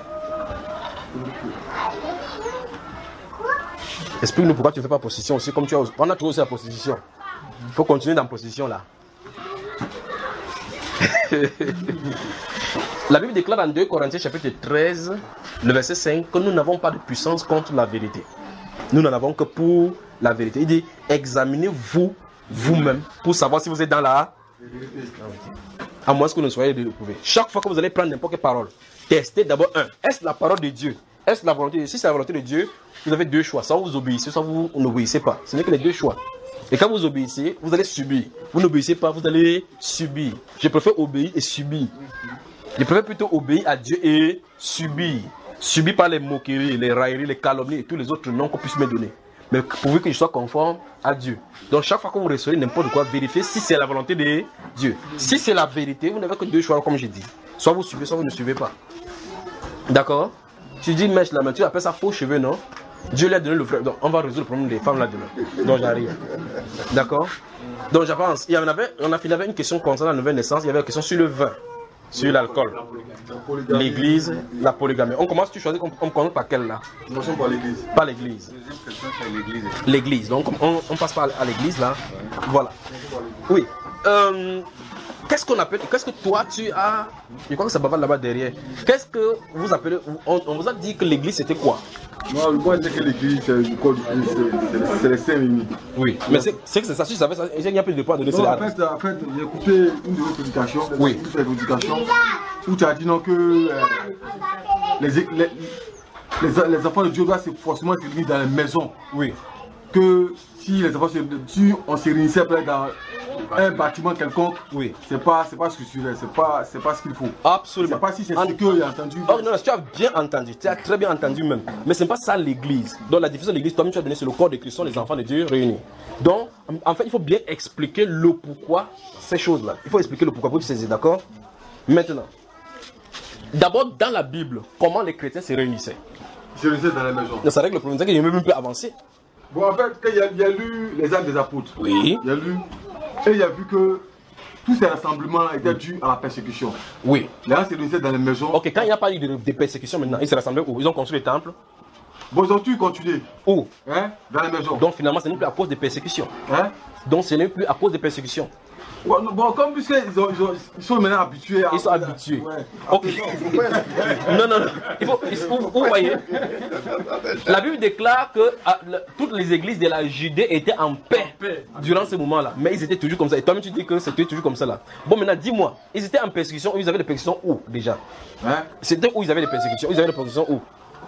Explique-nous pourquoi tu ne fais pas prostitution aussi comme tu as. On a trouvé aussi la prostitution. Il faut continuer dans la prostitution là. La Bible déclare dans deux Corinthiens chapitre treize, le verset cinq, que nous n'avons pas de puissance contre la vérité. Nous n'en avons que pour la vérité. Il dit, examinez-vous vous-même pour savoir si vous êtes dans la vérité. À moins que vous ne soyez découvert. Chaque fois que vous allez prendre n'importe quelle parole, testez d'abord un. Est-ce la parole de Dieu? Est-ce la volonté de Dieu? Si c'est la volonté de Dieu, vous avez deux choix. Soit vous obéissez, soit vous n'obéissez pas. Ce n'est que les deux choix. Et quand vous obéissez, vous allez subir. Vous n'obéissez pas, vous allez subir. Je préfère obéir et subir. Je préfère plutôt obéir à Dieu et subir. Subir par les moqueries, les railleries, les calomnies et tous les autres noms qu'on puisse me donner. Mais pourvu que je sois conforme à Dieu. Donc chaque fois que vous recevez n'importe quoi, vérifiez si c'est la volonté de Dieu. Si c'est la vérité, vous n'avez que deux choix comme j'ai dit. Soit vous suivez, soit vous ne suivez pas. D'accord? Tu dis mèche la main, tu appelles ça faux cheveux, non? Dieu lui a donné le frère. Donc on va résoudre le problème des femmes là demain. Donc j'arrive. D'accord? Donc j'avance. Il y en avait, on a, il y avait une question concernant la nouvelle naissance, il y avait une question sur le vin, sur l'alcool, l'église, la polygamie. On commence, tu choisis, on, on commence par quelle là? Commençons par l'église. Par l'église. L'église. Donc on, on passe par à l'église là. Voilà. Oui. Euh, Qu'est-ce qu'on appelle, qu'est-ce que toi tu as, je crois que ça bavard là-bas derrière. Qu'est-ce que vous appelez, on, on vous a dit que l'église c'était quoi? Moi, moi je dis que l'église c'est le corps du Christ, c'est les saints réunis. Oui, mais c'est que c'est ça, si je savais ça, il n'y a plus de poids de donner. En fait, en fait j'ai écouté une de vos prédications, oui. Une de vos prédications, où tu as dit non que euh, les, les, les, les enfants de Dieu doivent forcément se réunir dans les maisons. Oui. Que si les enfants se si on se réunissait dans un bâtiment quelconque, oui, c'est pas c'est pas structurel, c'est pas c'est pas ce qu'il faut. Absolument. C'est pas si c'est ce que j'ai entendu. Oh non, tu as bien entendu, tu as très bien entendu même. Mais c'est pas ça l'église. Donc la définition de l'église, toi-même tu as donné, c'est le corps de Christ, sont les enfants de Dieu réunis. Donc en fait, il faut bien expliquer le pourquoi ces choses-là. Il faut expliquer le pourquoi pour que tu saisisses, d'accord? Maintenant, d'abord dans la Bible, comment les chrétiens se réunissaient? Ils se réunissaient dans la maison. C'est vrai que le problème c'est que j'ai même plus avancé. Bon, en fait, quand il y, a, il y a lu les actes des apôtres, oui, il y a lu, et il a vu que tous ces rassemblements étaient dus à la persécution. Oui. Les gens se réunissaient dans les maisons. Ok, quand il n'y a pas eu de, de persécution maintenant, ils se rassemblaient où? Ils ont construit les temples. Bon, ils ont tout continué. Où? Hein? Dans les maisons. Donc finalement, ce n'est plus à cause des persécutions. Hein? Donc ce n'est plus à cause des persécutions. Bon, bon comme puisqu'ils ils ils sont maintenant habitués à... Ils sont habitués. Ouais. Ok. Non, non, non. Il faut, il faut, vous voyez, la Bible déclare que à, le, toutes les églises de la Judée étaient en paix, en paix durant ce moment-là. Mais ils étaient toujours comme ça. Et toi-même, tu dis que c'était toujours comme ça là. Bon, maintenant, dis-moi, ils étaient en persécution ou ils avaient des persécutions où déjà? Hein? C'était où ils avaient des persécutions? Ils avaient des persécutions où?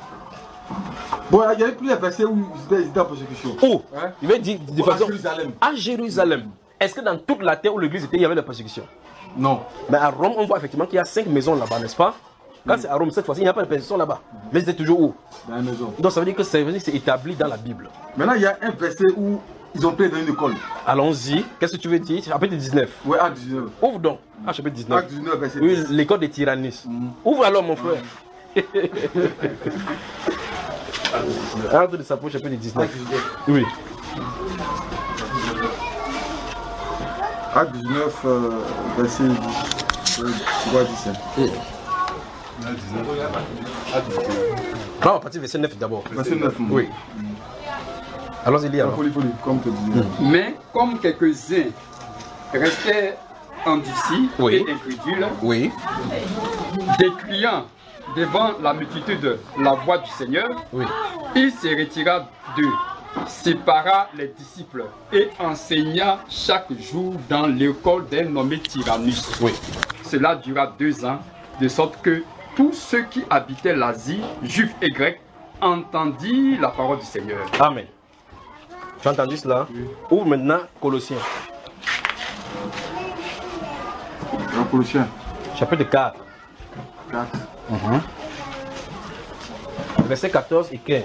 Bon, il y avait plusieurs versets où ils étaient, ils étaient en persécution. Où? Hein? Il veut dire de façon... À Jérusalem. À Jérusalem. Est-ce que dans toute la terre où l'église était, il y avait des persécutions? Non. Mais à Rome, on voit effectivement qu'il y a cinq maisons là-bas, n'est-ce pas? Quand c'est à Rome, cette fois-ci, il n'y a pas de persécution là-bas. Mais c'était toujours où? Dans la maison. Donc ça veut dire que c'est établi dans la Bible. Maintenant, il y a un verset où ils ont pris dans une école. Allons-y. Qu'est-ce que tu veux dire? Chapitre dix-neuf. Oui, acte dix-neuf. Ouvre donc. Ah, chapitre dix-neuf. Acte dix-neuf, verset dix. Oui, l'école de Tyrannis. Mm. Ouvre alors, mon frère. Acte de Sapo, chapitre dix-neuf. Oui. Acte dix-neuf, euh, verset dix-sept. Non, à partir du verset neuf d'abord. Verset neuf. Oui. Alors, il y a. Comme te disais. Mais comme quelques-uns restaient endurcis oui. et incrédules, oui. décriant devant la multitude la voix du Seigneur, oui. il se retira d'eux, sépara les disciples et enseigna chaque jour dans l'école d'un nommé Tyrannus. Oui. Cela dura deux ans, de sorte que tous ceux qui habitaient l'Asie, juifs et grecs, entendirent la parole du Seigneur. Amen. Tu as entendu cela? Oui. Ouvre maintenant Colossiens. Dans Colossiens. Chapitre quatre. quatre. Mm-hmm. Versets quatorze et quinze.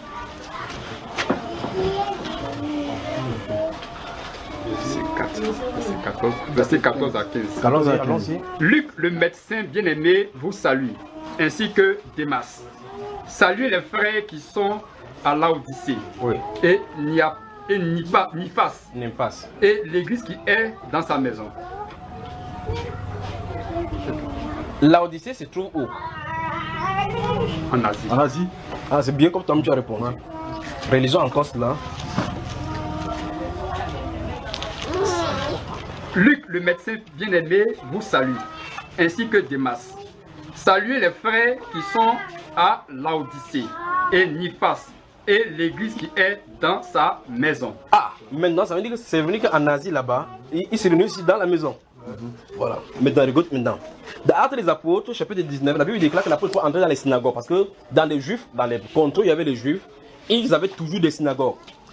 Verset quatorze à quinze. Allons-y. Luc, le médecin bien-aimé, vous salue, ainsi que Démas. Saluez les frères qui sont à Laodicée. Oui. Et Nia, et Nipa, Nifas. Nifas. Et l'église qui est dans sa maison. Laodicée se trouve où? En Asie. En Asie. Ah, c'est bien comme toi tu as répondu. Ouais. Religion en cause là. Luc, le médecin bien-aimé, vous salue, ainsi que Démas. Saluez les frères qui sont à Laodicée et Nifas et l'église qui est dans sa maison. Ah, maintenant ça veut dire que c'est venu qu'en Asie là-bas, ils il se réunissent ici dans la maison. Mm-hmm. Voilà. Maintenant, regarde maintenant. Dans Actes des Apôtres, chapitre dix-neuf, la Bible déclare que l'apôtre peut entrer dans les synagogues parce que dans les Juifs, dans les contrées où il y avait les Juifs, ils avaient toujours des synagogues.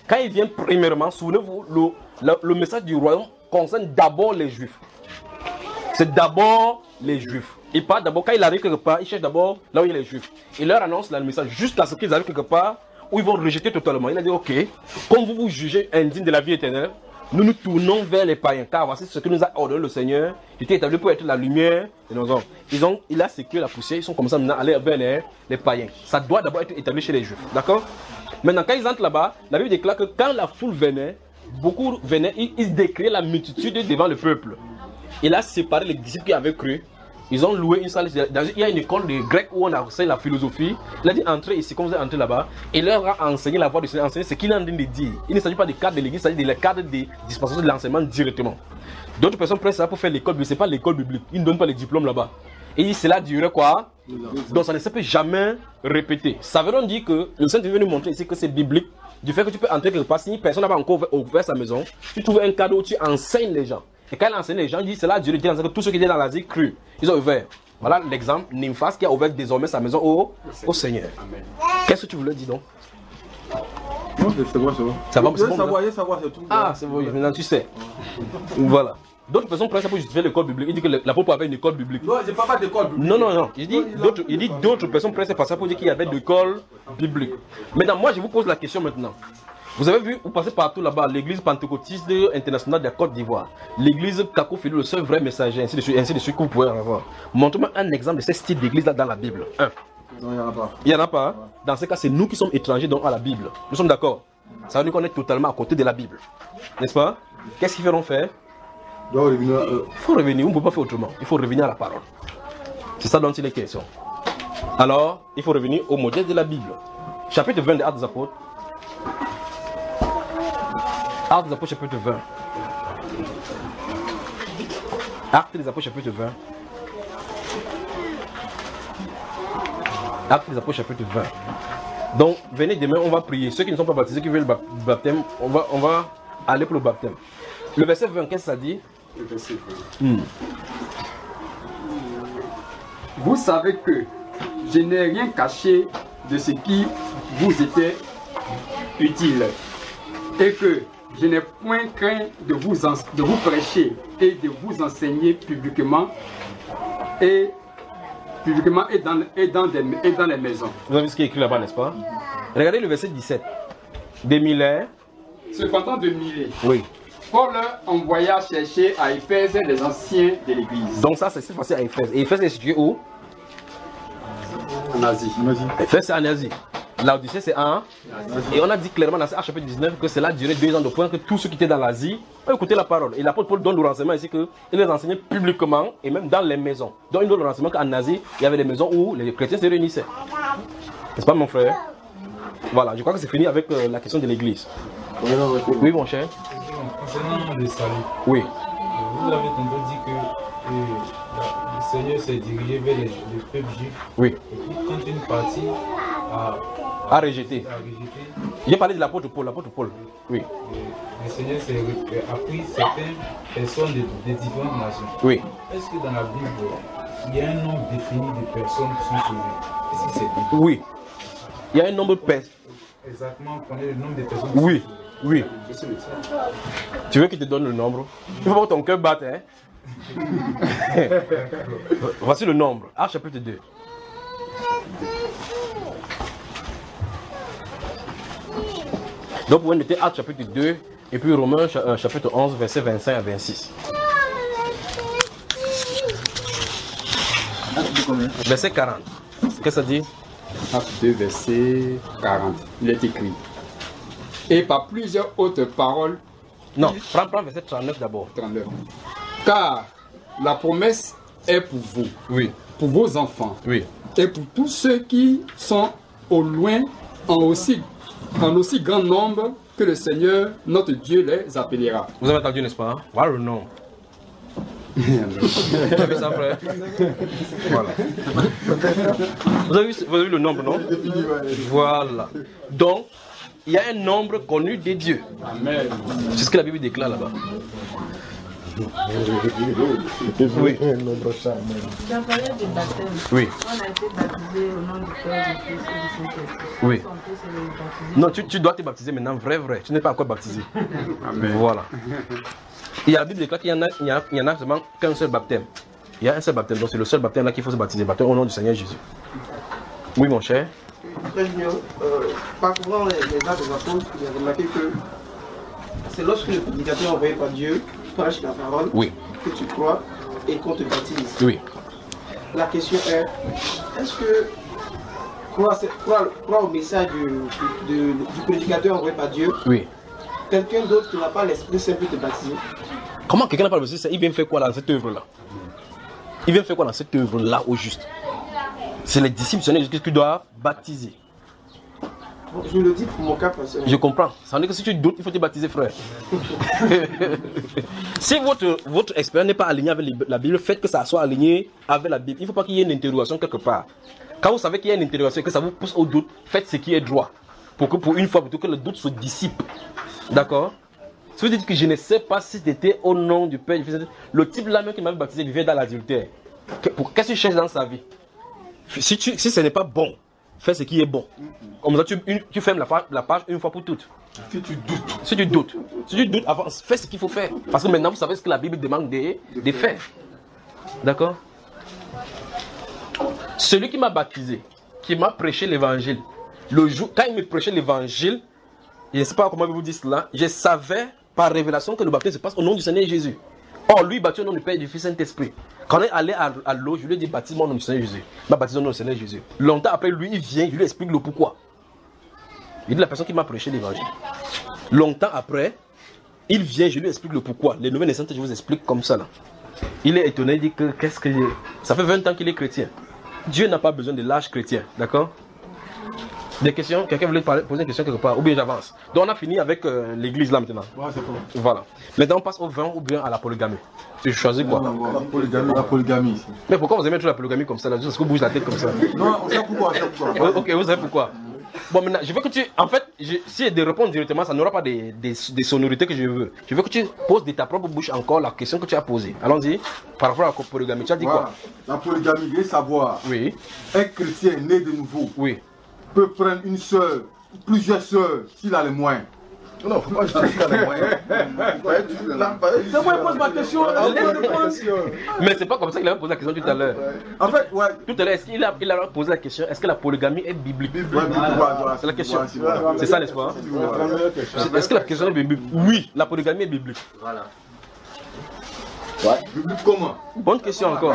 quand il vient premièrement, souvenez-vous, le, le, le message du royaume concerne d'abord les Juifs. C'est d'abord les Juifs. Il part d'abord, quand il arrive quelque part, il cherche d'abord là où il y a les Juifs. Il leur annonce le message jusqu'à ce qu'ils arrivent quelque part où ils vont rejeter totalement. Il a dit, ok, comme vous vous jugez indigne de la vie éternelle, nous nous tournons vers les païens, car voici ce que nous a ordonné le Seigneur. Il était établi pour être la lumière de nos hommes. Ils ont, il a sécurisé la poussière, ils sont comme ça maintenant allés vers les, les païens. Ça doit d'abord être établi chez les Juifs, d'accord? Maintenant, quand ils entrent là-bas, la Bible déclare que quand la foule venait, beaucoup venaient, ils, ils décriaient la multitude devant le peuple. Il a séparé les disciples qui avaient cru. Ils ont loué une salle. Dans, il y a une école de grec où on a enseigné la philosophie. Il a dit entrez ici, comme vous êtes entré là-bas. Et il leur a enseigné la voix du Seigneur, enseigné ce qu'il est en train de dire. Il ne s'agit pas des cadres de l'église, il s'agit des cadres des dispensations de l'enseignement directement. D'autres personnes prennent ça pour faire l'école biblique. Ce n'est pas l'école biblique. Ils ne donnent pas les diplômes là-bas. Et cela durait quoi? Donc ça ne se peut jamais répéter. Ça veut donc dire que le Seigneur veut nous montrer ici que c'est biblique. Du fait que tu peux entrer quelque part, si personne n'a pas encore ouvert sa maison, tu trouves un cadre où tu enseignes les gens. Et quand il enseigne les gens, il dit cela a duré que tous ceux qui étaient dans l'Asie crus. Ils ont ouvert. Voilà l'exemple, Nymphas qui a ouvert désormais sa maison au, au Seigneur. Qu'est-ce que tu voulais dire donc? Non, c'est bon, c'est bon. Ça va, c'est bon. Savoir, savoir, c'est tout. Ah, c'est bon, maintenant tu sais. Voilà. D'autres personnes prennent ça pour justifier l'école biblique. Il dit que l'apôtre avait une école biblique. Non, j'ai pas pas d'école biblique. Non, non, non. Il dit d'autres, il dit d'autres personnes prennent ça pour dire qu'il y avait de l'école biblique. Maintenant, moi, je vous pose la question maintenant. Vous avez vu, vous passez partout là-bas, l'église pentecôtiste internationale de la Côte d'Ivoire, l'église Kakofili, le seul vrai messager, ainsi de suite, ainsi de suite que vous pouvez en avoir. Montre-moi un exemple de ce style d'église-là dans la Bible. Un. Non, il n'y en a pas. Il n'y en a pas. Hein? Dans ce cas, c'est nous qui sommes étrangers donc à la Bible. Nous sommes d'accord. Ça veut dire qu'on est totalement à côté de la Bible. N'est-ce pas? Qu'est-ce qu'ils feront faire? Il euh... faut revenir, on ne peut pas faire autrement. Il faut revenir à la parole. C'est ça dont il est question. Alors, il faut revenir au modèle de la Bible. Chapitre vingt des Actes des Apôtres. Actes des Apôtres chapitre vingt. Actes des Apôtres chapitre vingt. Actes des Apôtres chapitre vingt. Donc, venez demain, on va prier. Ceux qui ne sont pas baptisés, qui veulent le baptême, on va, on va aller pour le baptême. Le verset vingt, qu'est-ce que ça dit? Le verset vingt. Hmm. Vous savez que je n'ai rien caché de ce qui vous était utile et que je n'ai point craint de vous, en, de vous prêcher et de vous enseigner publiquement et publiquement et dans, et dans, des, et dans les maisons. Vous avez vu ce qui est écrit là-bas, n'est-ce pas? Regardez le verset dix-sept. Des Milet. Cependant de Milet. Oui. Paul envoya chercher à Éphèse les anciens de l'église. Donc ça, c'est cette fois-ci à Éphèse. Et Éphèse est situé où? En Asie. En Asie. Éphèse, c'est en Asie. L'Odyssée, c'est en Asie. Et on a dit clairement dans Actes chapitre dix-neuf que cela durait deux ans de point que tous ceux qui étaient dans l'Asie ont écouté la parole. Et l'apôtre Paul donne le renseignement ici qu'il les enseignait publiquement et même dans les maisons. Donc il donne le renseignement qu'en Asie, il y avait des maisons où les chrétiens se réunissaient. N'est-ce pas mon frère? Voilà, je crois que c'est fini avec euh, la question de l'église. Oui, oui, mon cher. Concernant le salut, oui. Vous avez tantôt dit que euh, le Seigneur s'est dirigé vers les, le peuple juif. Oui. Et puis quand une partie a, a, a rejeté. J'ai parlé de l'apôtre Paul, l'apôtre Paul. Oui. Et le Seigneur a pris certaines personnes de, de différentes nations. Oui. Est-ce que dans la Bible, il y a un nombre défini de personnes qui sont sauvées? Est-ce que c'est biblique? Oui. Il y a un nombre de personnes. Exactement, on connaît le nombre de personnes. Oui. Oui. Tu veux qu'il te donne le nombre? Il faut pas que ton cœur batte, hein? Voici le nombre. Actes chapitre deux. Donc, vous mettez Actes chapitre deux et puis Romains chapitre onze, verset vingt-cinq à vingt-six. Verset quarante. Qu'est-ce que ça dit? Actes deux, verset quarante. Il est écrit. Et par plusieurs autres paroles. Non, prends, prends verset trente-neuf d'abord. trente-neuf. Car la promesse est pour vous, oui, pour vos enfants, oui, et pour tous ceux qui sont au loin en aussi, en aussi grand nombre que le Seigneur, notre Dieu, les appellera. Vous avez entendu, n'est-ce pas? Voilà le nom. Vous avez vu ça, frère? Voilà. Vous avez vu, vous avez vu le nombre, non? Voilà. Donc, il y a un nombre connu des dieux. Amen. C'est ce que la Bible déclare là-bas. Oui. Tu as parlé du baptême. Oui. On a été baptisé au nom du Père, du Fils et du Saint-Esprit. Oui. Est-ce qu'on peut se baptiser? Non, tu, tu dois te baptiser maintenant, vrai, vrai. Tu n'es pas encore baptisé. Amen. Voilà. Et la Bible déclare qu'il y en a, il y a, il y en a seulement qu'un seul baptême. Il y a un seul baptême, donc c'est le seul baptême là qu'il faut se baptiser. Baptême au nom du Seigneur Jésus. Oui, mon cher. Frère Junior, euh, parcourant les, les actes des apôtres, j'ai remarqué que c'est lorsque le prédicateur envoyé par Dieu prêche la parole, oui, que tu crois et qu'on te baptise. Oui. La question est, est-ce que croire, croire, croire au message du, du, du prédicateur envoyé par Dieu, oui, quelqu'un d'autre qui n'a pas l'Esprit Saint peut te baptiser? Comment quelqu'un n'a pas l'Esprit Saint? Il vient faire quoi dans cette œuvre-là? Il vient faire quoi dans cette œuvre-là au juste? C'est les disciples du Seigneur Jésus qui doivent baptiser. Bon, je le dis pour mon cas personnel. Je comprends. Ça veut dire que si tu doutes, il faut te baptiser, frère. Si votre, votre expérience n'est pas alignée avec la Bible, faites que ça soit aligné avec la Bible. Il ne faut pas qu'il y ait une interrogation quelque part. Quand vous savez qu'il y a une interrogation et que ça vous pousse au doute, faites ce qui est droit. Pour que pour une fois, plutôt que le doute se dissipe. D'accord? Si vous dites que je ne sais pas si c'était au nom du Père, le type là même qui m'avait baptisé vivait dans l'adultère. Qu'est-ce qu'il cherche dans sa vie? Si, tu, si ce n'est pas bon, fais ce qui est bon. Comme ça, tu, une, tu fermes la page, la page une fois pour toutes. Si tu doutes. Si tu doutes. Si tu doutes, avance, fais ce qu'il faut faire. Parce que maintenant, vous savez ce que la Bible demande de, de faire. D'accord? Celui qui m'a baptisé, qui m'a prêché l'évangile, le jour, quand il me prêchait l'évangile, je ne sais pas comment vous dire cela, je savais par révélation que le baptême se passe au nom du Seigneur Jésus. Or, lui, baptisé au nom du Père et du Fils Saint-Esprit. Quand on est allé à, à l'eau, je lui ai dit baptise-moi au nom du Seigneur Jésus. Il m'a baptisé au nom du Seigneur Jésus. Longtemps après, lui, il vient, je lui explique le pourquoi. Il dit la personne qui m'a prêché l'évangile. Longtemps après, il vient, je lui explique le pourquoi. Les nouvelles naissances, je vous explique comme ça là. Il est étonné, il dit que qu'est-ce que ça fait vingt ans qu'il est chrétien. Dieu n'a pas besoin de l'âge chrétien, d'accord? Des questions? Quelqu'un voulait parler, poser une question quelque part? Ou bien j'avance. Donc on a fini avec euh, l'église là maintenant. Ouais, c'est bon. Voilà. Maintenant on passe au vin ou bien à la polygamie. Tu choisis quoi? La polygamie, la polygamie. Mais pourquoi vous aimez toujours la polygamie comme ça là? Juste parce que vous bougez la tête comme ça. Non, on sait pourquoi, on sait pourquoi. Ok, vous savez pourquoi? Bon, maintenant, je veux que tu. En fait, je, si il de répondre directement, ça n'aura pas des, des, des sonorités que je veux. Je veux que tu poses de ta propre bouche encore la question que tu as posée. Allons-y. Par rapport à la polygamie, tu as dit voilà. Quoi? La polygamie, il faut savoir. Oui. Un chrétien né de nouveau. Oui. Peut prendre une soeur, plusieurs soeurs, s'il a les moyens. Non, faut pas juste qu'il a les moyens. C'est moi qui pose ma question. Mais c'est pas comme ça qu'il avait posé la question tout à l'heure. En fait, ouais. Tout à l'heure, est-ce qu'il a, il a posé la question, est-ce que la polygamie est biblique? Ouais, voilà, c'est la question. Voilà, c'est ça, n'est-ce pas? Est-ce que la question est biblique? Oui, la polygamie est biblique. Voilà. Ouais. Biblique comment? Bonne question encore.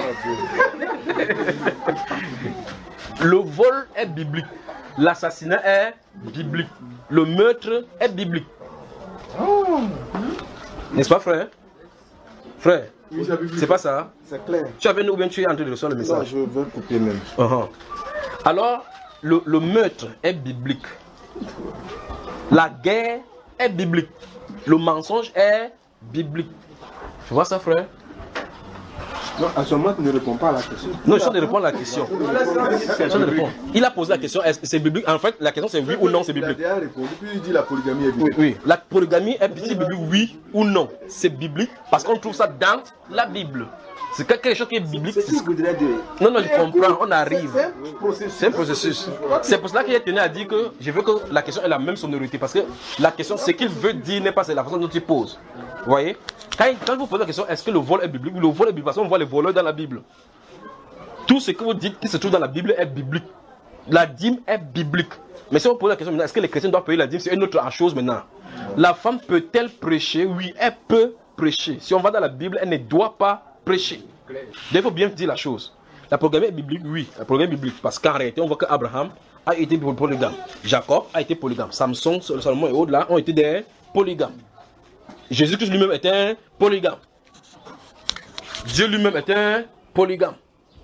Le vol est biblique. L'assassinat est biblique. Le meurtre est biblique. Oh. N'est-ce pas, frère? Frère, oui, c'est pas ça? C'est clair. Tu avais ou bien tu es en train de recevoir le message? Non, je veux couper même. Uh-huh. Alors, le, le meurtre est biblique. La guerre est biblique. Le mensonge est biblique. Tu vois ça, frère? Non, à ce moment, tu ne réponds pas à la question. Non, je suis en train de répondre à la question. Il a posé la question, est-ce que c'est biblique? En fait, la question c'est oui ou non, c'est biblique. Il a déjà répondu, puis il dit la polygamie est biblique. Oui, oui. La polygamie est biblique, oui ou non? C'est biblique parce qu'on trouve ça dans la Bible. C'est quelque chose qui est biblique. C'est ce que voudrais dire. Non, non, je comprends, on arrive. C'est un processus. C'est pour cela qu'il est tenu à dire que je veux que la question ait la même sonorité. Parce que la question, ce qu'il veut dire n'est pas c'est la façon dont il pose. Vous voyez? Quand, quand vous posez la question, est-ce que le vol est biblique? Le vol est biblique parce qu'on voit les voleurs dans la Bible. Tout ce que vous dites qui se trouve dans la Bible est biblique. La dîme est biblique. Mais si on pose la question maintenant, est-ce que les chrétiens doivent payer la dîme? C'est une autre chose maintenant. La femme peut-elle prêcher? Oui, elle peut prêcher. Si on va dans la Bible, elle ne doit pas prêcher. Il faut bien dire la chose. La polygamie est biblique, oui. La polygamie est biblique. Parce qu'en réalité, on voit qu'Abraham a été polygame. Jacob a été polygame. Samson, Salomon et autres là ont été des polygames. Jésus-Christ lui-même était un polygame. Dieu lui-même était un polygame.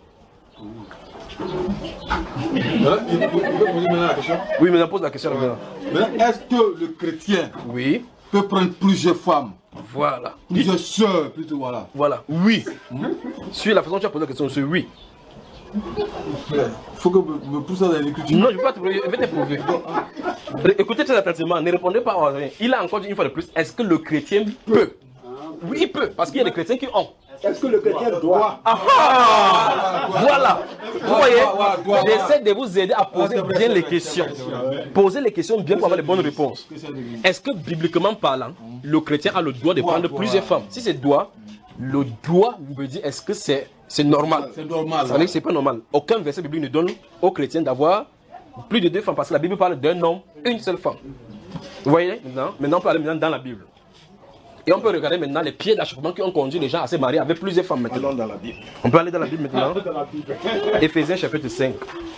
Voilà, il peut poser maintenant la question. Oui, mais on pose la question. Mais est-ce que le chrétien oui. peut prendre plusieurs femmes? Voilà. Plusieurs sœurs, plutôt, voilà. Voilà, oui. Mmh. Sur la façon dont tu as posé la question, c'est oui. Il faut que je me pousse dans l'écriture. Non, je ne vais pas te prouver, je vais te prouver. Écoutez très attentivement, ne répondez pas à rien. Il a encore dit une fois de plus, est-ce que le chrétien peut? Oui, il peut, parce qu'il y a des chrétiens qui ont. Est-ce que le chrétien doit? Ah ah, voilà. Vous voyez, j'essaie de vous aider à poser bien les questions. Posez les questions bien pour avoir les bonnes réponses. Est-ce que, bibliquement parlant, le chrétien a le droit de prendre plusieurs femmes? Si c'est droit, le droit veut dire est-ce que c'est c'est normal? C'est normal. Ça veut dire que c'est pas normal. Aucun verset biblique ne donne aux chrétiens d'avoir plus de deux femmes, parce que la Bible parle d'un homme, une seule femme. Vous voyez maintenant? Maintenant, on peut aller maintenant dans la Bible. Et on peut regarder maintenant les pieds d'achoppement qui ont conduit les gens à se marier avec plusieurs femmes maintenant. Allons dans la Bible. On peut aller dans la Bible maintenant. Éphésiens chapitre cinq.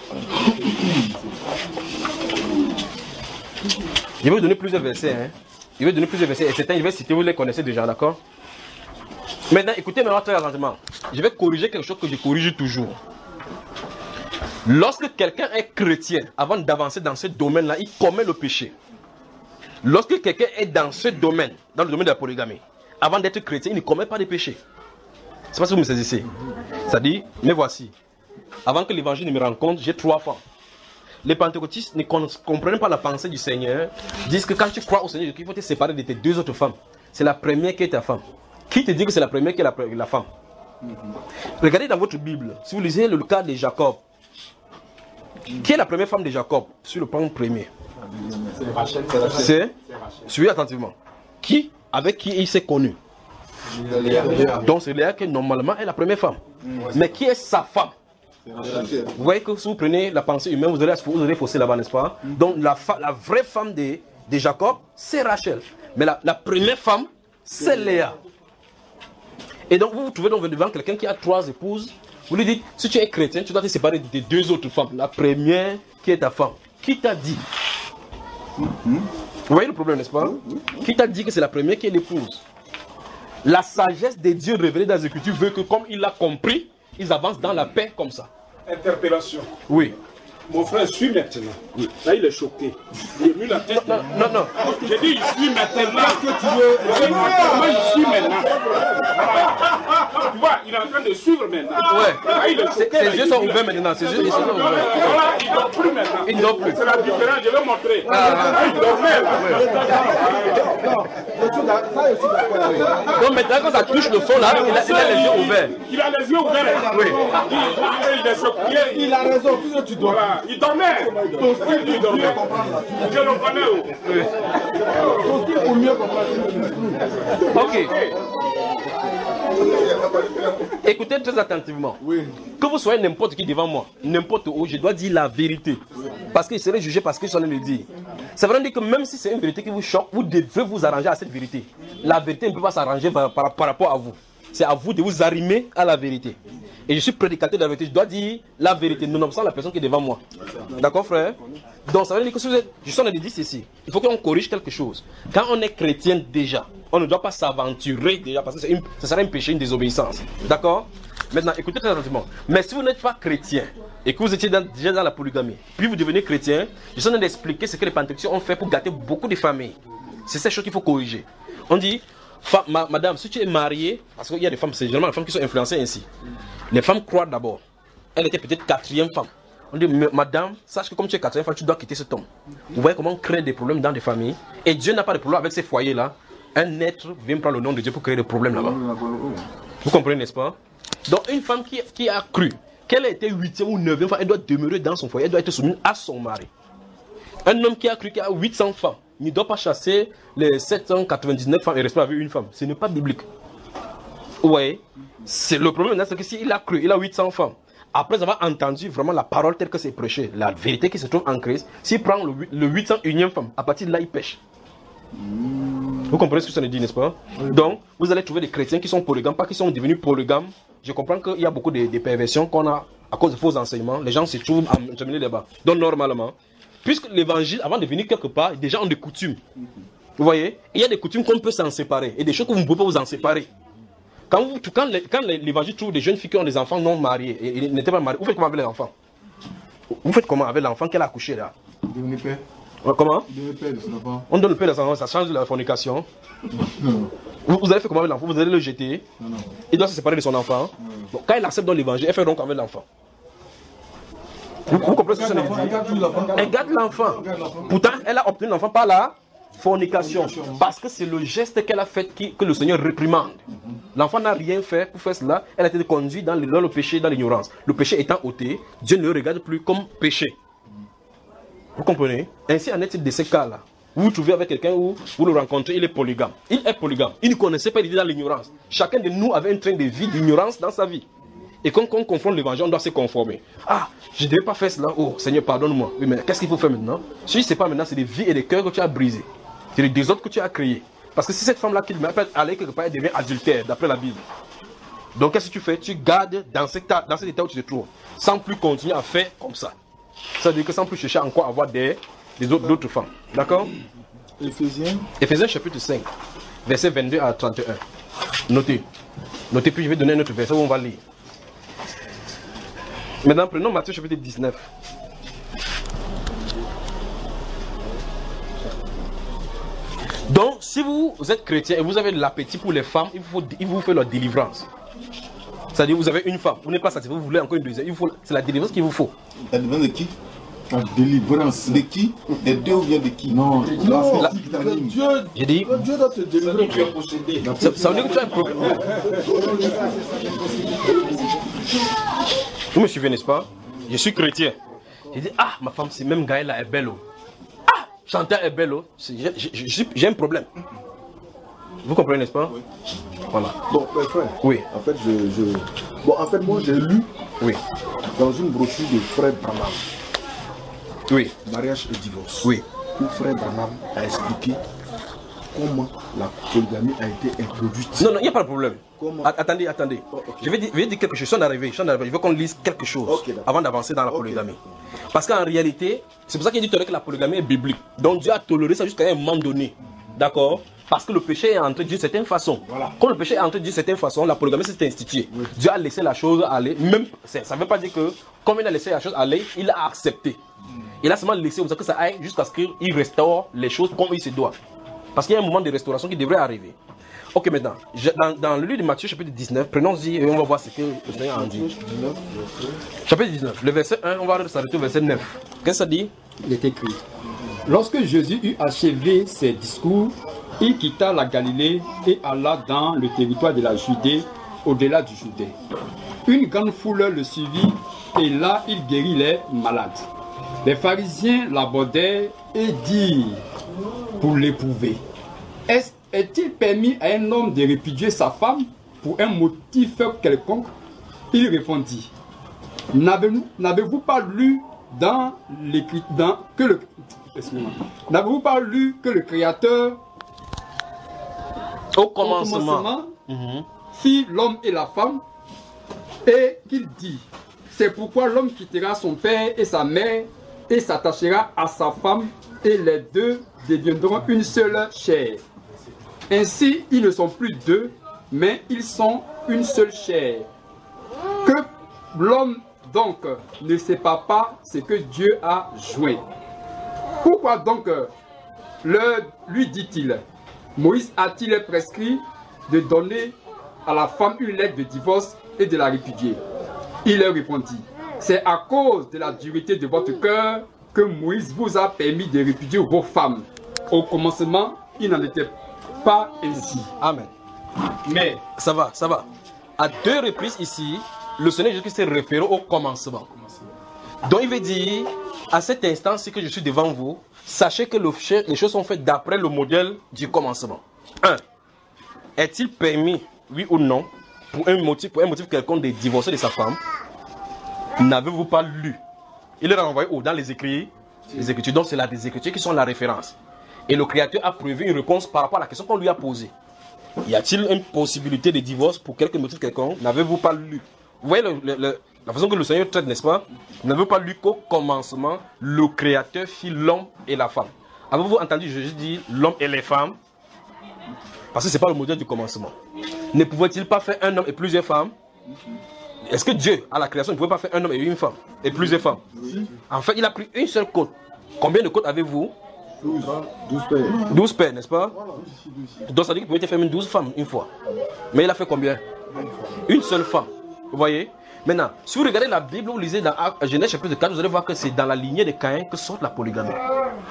Je vais vous donner plusieurs versets. Hein. Je vais vous donner plusieurs versets. Et certains, je vais citer, vous les connaissez déjà, d'accord? Maintenant, écoutez maintenant très attentivement. Je vais corriger quelque chose que je corrige toujours. Lorsque quelqu'un est chrétien, avant d'avancer dans ce domaine-là, il commet le péché. Lorsque quelqu'un est dans ce domaine, dans le domaine de la polygamie, avant d'être chrétien, il ne commet pas de péché. C'est pas ce que vous me saisissez. C'est-à-dire, mais voici, avant que l'évangile ne me rencontre, j'ai trois femmes. Les pentecôtistes ne comprennent pas la pensée du Seigneur, disent que quand tu crois au Seigneur, il faut te séparer de tes deux autres femmes. C'est la première qui est ta femme. Qui te dit que c'est la première qui est la, la femme? Regardez dans votre Bible, si vous lisez le cas de Jacob, qui est la première femme de Jacob sur le plan premier? C'est Rachel. C'est, suivez attentivement. Qui, avec qui il s'est connu? Donc c'est Léa qui normalement est la première femme. Mais qui est sa femme? Vous voyez que si vous prenez la pensée humaine, vous allez, vous allez fausser là-bas, n'est-ce pas? Donc la, la vraie femme de, de Jacob, c'est Rachel. Mais la, la première femme, c'est Léa. Et donc vous vous trouvez donc devant quelqu'un qui a trois épouses. Vous lui dites, si tu es chrétien, tu dois te séparer des deux autres femmes. La première qui est ta femme. Qui t'a dit? Vous voyez le problème, n'est-ce pas? Qui t'a dit que c'est la première qui est l'épouse? La sagesse de Dieu révélée dans les Écritures veut que comme il l'a compris, ils avancent dans la paix comme ça. Interpellation. Oui. Mon frère suit maintenant. Oui. Là, il est choqué. Il a mis la tête. Non, non, non. J'ai dit, il suit maintenant. Que tu veux. Moi, il suit maintenant. Tu vois, il est en train de suivre maintenant. Ouais. Là, il est choqué. Ses yeux sont ouverts maintenant. Ses yeux sont ouverts. Voilà, il ne dort plus maintenant. Il ne dort plus. C'est la différence, je vais montrer. Ah, ah. Il dormait là. Donc maintenant, quand ça touche le fond là, il a, il a les yeux ouverts. Il a les yeux ouverts. Oui. Il, il est choqué. Il a raison, puisque tu dois. Voilà. Il dormait. Ton style, il dormait. Je le connais. Ton style pour mieux comprendre. Ok. Écoutez très attentivement. Oui. Que vous soyez n'importe qui devant moi, n'importe où, je dois dire la vérité. Parce qu'il serait jugé parce que je suis en train de le dire. Ça veut dire que même si c'est une vérité qui vous choque, vous devez vous arranger à cette vérité. La vérité ne peut pas s'arranger par, par, par rapport à vous. C'est à vous de vous arrimer à la vérité. Et je suis prédicateur de la vérité. Je dois dire la vérité, nonobstant la personne qui est devant moi. D'accord, frère? Donc, ça veut dire que si vous êtes, je suis en train de dire ceci. Il faut qu'on corrige quelque chose. Quand on est chrétien déjà, on ne doit pas s'aventurer déjà parce que c'est une, ce serait un péché, une désobéissance. D'accord? Maintenant, écoutez très attentivement. Mais si vous n'êtes pas chrétien et que vous étiez dans, déjà dans la polygamie, puis vous devenez chrétien, je suis en train d'expliquer ce que les pentecôtistes ont fait pour gâter beaucoup de familles. C'est cette chose qu'il faut corriger. On dit, ma, madame, si tu es mariée, parce qu'il y a des femmes, c'est généralement les femmes qui sont influencées ainsi. Les femmes croient d'abord. Elle était peut-être quatrième femme. On dit, madame, sache que comme tu es quatrième femme, tu dois quitter cet homme. Vous voyez comment on crée des problèmes dans des familles. Et Dieu n'a pas de problème avec ces foyers-là. Un être vient prendre le nom de Dieu pour créer des problèmes là-bas. Vous comprenez, n'est-ce pas? Donc une femme qui, qui a cru qu'elle a été huitième ou neuvième femme, elle doit demeurer dans son foyer, elle doit être soumise à son mari. Un homme qui a cru qu'il a huit cents femmes, il ne doit pas chasser les sept cent quatre-vingt-dix-neuf femmes et rester avec une femme. Ce n'est pas biblique. Vous voyez? C'est le problème, c'est que s'il a cru, il a huit cents femmes. Après avoir entendu vraiment la parole telle que c'est prêché, la vérité qui se trouve en Christ, s'il prend le, le huit cent unième femme, à partir de là, il pêche. Vous comprenez ce que ça nous dit, n'est-ce pas? Donc, vous allez trouver des chrétiens qui sont polygames, pas qui sont devenus polygames. Je comprends qu'il y a beaucoup de, de perversions qu'on a à cause de faux enseignements. Les gens se trouvent à terminer là-bas. Donc, normalement, puisque l'évangile, avant de venir quelque part, déjà ont des coutumes. Vous voyez? Il y a des coutumes qu'on peut s'en séparer et des choses que vous ne pouvez pas vous en séparer. Quand, vous, quand, les, quand l'évangile trouve des jeunes filles qui ont des enfants non mariés et ils n'étaient pas mariés, vous faites comment avec les enfants? Vous faites comment avec l'enfant qu'elle a accouché là? Devenez père. Comment? Devenez père de son enfant. On donne le père de son enfant, ça change de la fornication. Non. Vous, vous allez faire comment avec l'enfant? Vous allez le jeter? Non, non. Il doit se séparer de son enfant. Bon, quand il accepte dans l'évangile, elle fait donc avec l'enfant. Vous, vous comprenez ce que ça veut dire? Elle garde l'enfant. Pourtant, elle a obtenu l'enfant par la fornication. Parce que c'est le geste qu'elle a fait qui, que le Seigneur réprimande. L'enfant n'a rien fait pour faire cela. Elle a été conduite dans le, dans le péché, dans l'ignorance. Le péché étant ôté, Dieu ne le regarde plus comme péché. Vous comprenez? Ainsi en est-il de ces cas-là. Vous vous trouvez avec quelqu'un où vous le rencontrez, il est polygame. Il est polygame. Il ne connaissait pas, il était dans l'ignorance. Chacun de nous avait un train de vie d'ignorance dans sa vie. Et quand on confronte l'évangile, on doit se conformer. Ah, je ne devais pas faire cela. Oh, Seigneur, pardonne-moi. Oui, mais qu'est-ce qu'il faut faire maintenant? Si ce n'est pas maintenant, c'est des vies et des cœurs que tu as brisés. C'est les désordres que tu as créés. Parce que si cette femme-là qui m'appelle aller quelque part, elle devient adultère, d'après la Bible. Donc, qu'est-ce que tu fais? Tu gardes dans cet, état, dans cet état où tu te trouves, sans plus continuer à faire comme ça. Ça veut dire que sans plus chercher encore à avoir des, des autres, d'autres femmes. D'accord? Éphésiens. Éphésiens chapitre cinq, versets vingt-deux à trente et un. Notez. Notez, puis je vais donner un autre verset où on va lire. Maintenant, prenons Matthieu chapitre dix-neuf. Donc, si vous, vous êtes chrétien et vous avez de l'appétit pour les femmes, il, faut, il vous fait leur délivrance. C'est-à-dire, vous avez une femme, vous n'êtes pas satisfait, vous voulez encore une deuxième. C'est la délivrance qu'il vous faut. La délivrance de qui? La délivrance de qui? Des deux ou bien de qui? Non, non la, la, Dieu, j'ai dit, Dieu doit te délivrer. Ça, ça veut dire que tu as un problème. Vous me suivez, n'est-ce pas? Je suis chrétien. J'ai dit, ah, ma femme, c'est même Gaëlle, est belle. Ah, Chantal est belle. J'ai un problème. Vous comprenez, n'est-ce pas? Oui. Voilà. Bon, mes frères. Oui. En fait, je, je... Bon, en fait, moi, j'ai lu oui. dans une brochure de Frère Branham. Oui. Mariage et divorce. Oui. Où Frère Branham a expliqué comment la polygamie a été introduite. Non, non, il n'y a pas de problème. Comment? Attendez, attendez. Oh, okay. Je, vais dire, je vais dire quelque chose. Je suis arrivé. Je, je veux qu'on lise quelque chose okay, avant d'avancer dans la polygamie. Okay. Parce qu'en réalité, c'est pour ça qu'il dit que la polygamie est biblique. Donc Dieu a toléré ça jusqu'à un moment donné. D'accord? Parce que le péché est entré d'une certaine façon. Voilà. Quand le péché est entré d'une certaine façon, la polygamie s'est instituée. Oui. Dieu a laissé la chose aller. Même, ça ne veut pas dire que, comme il a laissé la chose aller, il a accepté. Mm. Il a seulement laissé que ça aille jusqu'à ce qu'il restaure les choses comme il se doit. Parce qu'il y a un moment de restauration qui devrait arriver. Ok, maintenant, je, dans, dans le livre de Matthieu, chapitre dix-neuf, prenons-y et on va voir ce que le Seigneur a dit. Chapitre dix-neuf, le verset un, on va s'arrêter au verset neuf. Qu'est-ce que ça dit? Il est écrit. Lorsque Jésus eut achevé ses discours, il quitta la Galilée et alla dans le territoire de la Judée, au-delà du Jourdain. Une grande foule le suivit et là il guérit les malades. Les pharisiens l'abordèrent et dirent pour l'éprouver: Est, est-il permis à un homme de répudier sa femme pour un motif quelconque? Il répondit: N'avez-vous, n'avez-vous pas lu dans l'écriture que le N'avez-vous pas lu que le Créateur au commencement, au commencement mm-hmm. fit l'homme et la femme, et qu'il dit: c'est pourquoi l'homme quittera son père et sa mère et s'attachera à sa femme, et les deux deviendront une seule chair. Ainsi, ils ne sont plus deux, mais ils sont une seule chair. Que l'homme donc ne sépare pas ce que Dieu a joint. Pourquoi donc le, lui dit-il: Moïse a-t-il prescrit de donner à la femme une lettre de divorce et de la répudier? Il leur répondit: c'est à cause de la dureté de votre cœur que Moïse vous a permis de répudier vos femmes. Au commencement, il n'en était pas ainsi. Amen. Mais ça va, ça va. À deux reprises ici, le Seigneur Jésus-Christ s'est référé au commencement. Donc il veut dire, à cet instant-ci que je suis devant vous, sachez que le, les choses sont faites d'après le modèle du commencement. un. Est-il permis, oui ou non, pour un motif, pour un motif quelconque de divorcer de sa femme? N'avez-vous pas lu? Il est renvoyé où? Dans les écrits, les Écritures. Donc c'est là des Écritures qui sont la référence. Et le Créateur a prévu une réponse par rapport à la question qu'on lui a posée. Y a-t-il une possibilité de divorce pour quelque motif quelconque? N'avez-vous pas lu? Vous voyez le, le, le, la façon que le Seigneur traite, n'est-ce pas? N'avez-vous pas lu qu'au commencement, le Créateur fit l'homme et la femme? Avez-vous entendu Jésus dire l'homme et les femmes? Parce que ce n'est pas le modèle du commencement. Ne pouvait-il pas faire un homme et plusieurs femmes? Est-ce que Dieu, à la création, ne pouvait pas faire un homme et une femme? Et plusieurs femmes? En fait, il a pris une seule côte. Combien de côtes avez-vous? douze pères. douze pères, n'est-ce pas? Donc ça dit qu'il pouvait faire même douze femmes une fois. Mais il a fait combien? Une seule femme. Vous voyez? Maintenant, si vous regardez la Bible, vous lisez dans Genèse chapitre quatre, vous allez voir que c'est dans la lignée de Caïn que sort la polygamie.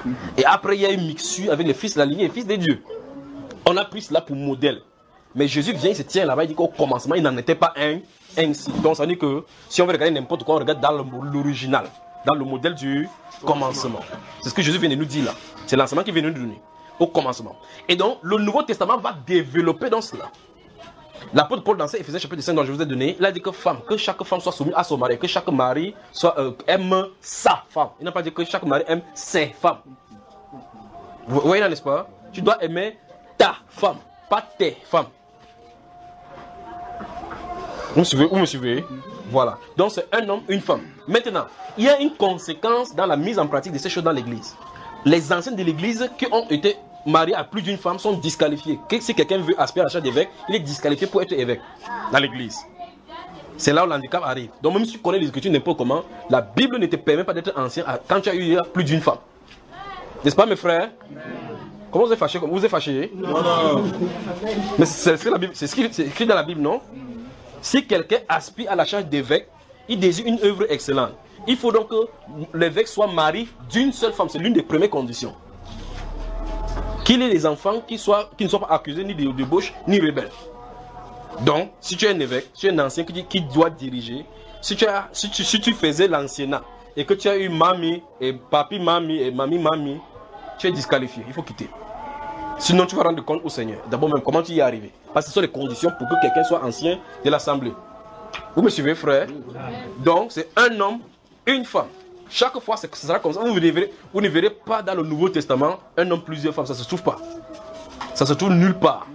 Et après, il y a une mixture avec les fils de la lignée et les fils de Dieu. On a pris cela pour modèle. Mais Jésus vient, il se tient là-bas, il dit qu'au commencement, il n'en était pas un ainsi. Donc ça veut dire que si on veut regarder n'importe quoi, on regarde dans l'original, dans le modèle du commencement. C'est ce que Jésus vient de nous dire là. C'est l'enseignement qu'il vient de nous donner. Au commencement. Et donc, le Nouveau Testament va développer dans cela. L'apôtre Paul, dans ses Éphésiens chapitre cinq dont je vous ai donné, il a dit que femme, que chaque femme soit soumise à son mari, que chaque mari soit, euh, aime sa femme. Il n'a pas dit que chaque mari aime ses femmes. Vous voyez là, n'est-ce pas? Tu dois aimer ta femme, pas tes femmes. Vous me suivez? Vous me suivez? Voilà. Donc c'est un homme, une femme. Maintenant, il y a une conséquence dans la mise en pratique de ces choses dans l'église. Les anciens de l'église qui ont été mariés à plus d'une femme sont disqualifiés. Si quelqu'un veut aspirer à la charge d'évêque, il est disqualifié pour être évêque dans l'église. C'est là où l'handicap arrive. Donc même si tu connais les Écritures n'importe comment, la Bible ne te permet pas d'être ancien quand tu as eu plus d'une femme. N'est-ce pas mes frères? Comment vous êtes fâchés? Vous êtes fâchés? Non, non. Mais c'est ce qui est écrit dans la Bible, non? Si quelqu'un aspire à la charge d'évêque, il désire une œuvre excellente. Il faut donc que l'évêque soit marié d'une seule femme. C'est l'une des premières conditions. Qu'il ait des enfants qui, soient, qui ne soient pas accusés ni de débauche ni rebelles. Donc, si tu es un évêque, tu es un ancien qui, qui doit diriger, si tu, as, si, tu, si tu faisais l'anciennat et que tu as eu mamie et papi mamie et mamie mamie, tu es disqualifié. Il faut quitter. Sinon, tu vas rendre compte au Seigneur. D'abord, même comment tu y es arrivé. Parce que ce sont les conditions pour que quelqu'un soit ancien de l'assemblée. Vous me suivez, frère? Donc, c'est un homme, une femme. Chaque fois, ce sera comme ça. Vous ne, verrez, vous ne verrez pas dans le Nouveau Testament un homme, plusieurs femmes. Ça ne se trouve pas. Ça se trouve nulle part.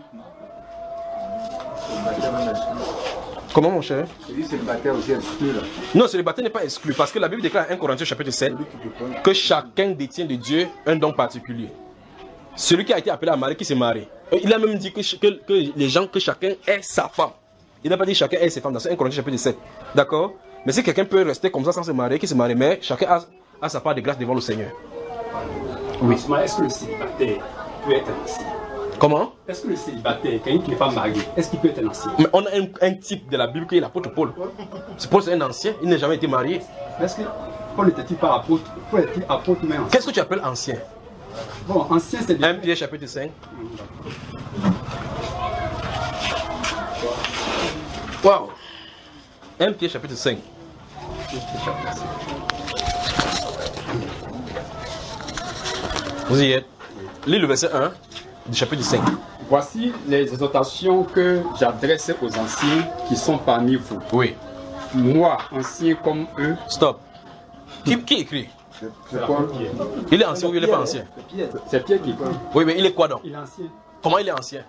Comment, mon cher? Le célibataire aussi exclu là. Non, le célibataire n'est pas exclu. Parce que la Bible déclare en un Corinthiens chapitre sept que chacun détient de Dieu un don particulier. Celui qui a été appelé à marier, qui s'est marié. Il a même dit que, que, que les gens, que chacun ait sa femme. Il n'a pas dit chacun ait ses femmes dans un Corinthiens chapitre sept. D'accord? Mais si quelqu'un peut rester comme ça sans se marier, qui se marie, mais chacun a, a sa part de grâce devant le Seigneur. Oui. Est-ce que le célibataire peut être un ancien? Comment? Est-ce que le célibataire, quelqu'un qui n'est pas marié, est-ce qu'il peut être un ancien? Mais on a un, un type de la Bible qui est l'apôtre Paul. Paul, c'est un ancien, il n'a jamais été marié. Est-ce que Paul n'était-il pas apôtre? Paul était apôtre, mais ancien. Qu'est-ce que tu appelles ancien? Bon, ancien, c'est... un Pierre chapitre cinq. Waouh! un Pierre chapitre cinq. Vous y êtes? Lis le verset un du chapitre cinq. Voici les exhortations que j'adresse aux anciens qui sont parmi vous. Oui. Moi, ancien comme eux. Stop. Qui, qui écrit? C'est Paul. Il est ancien ou il n'est pas ancien? C'est Pierre qui écrit. Oui, mais il est quoi donc? Il est ancien. Comment il est ancien?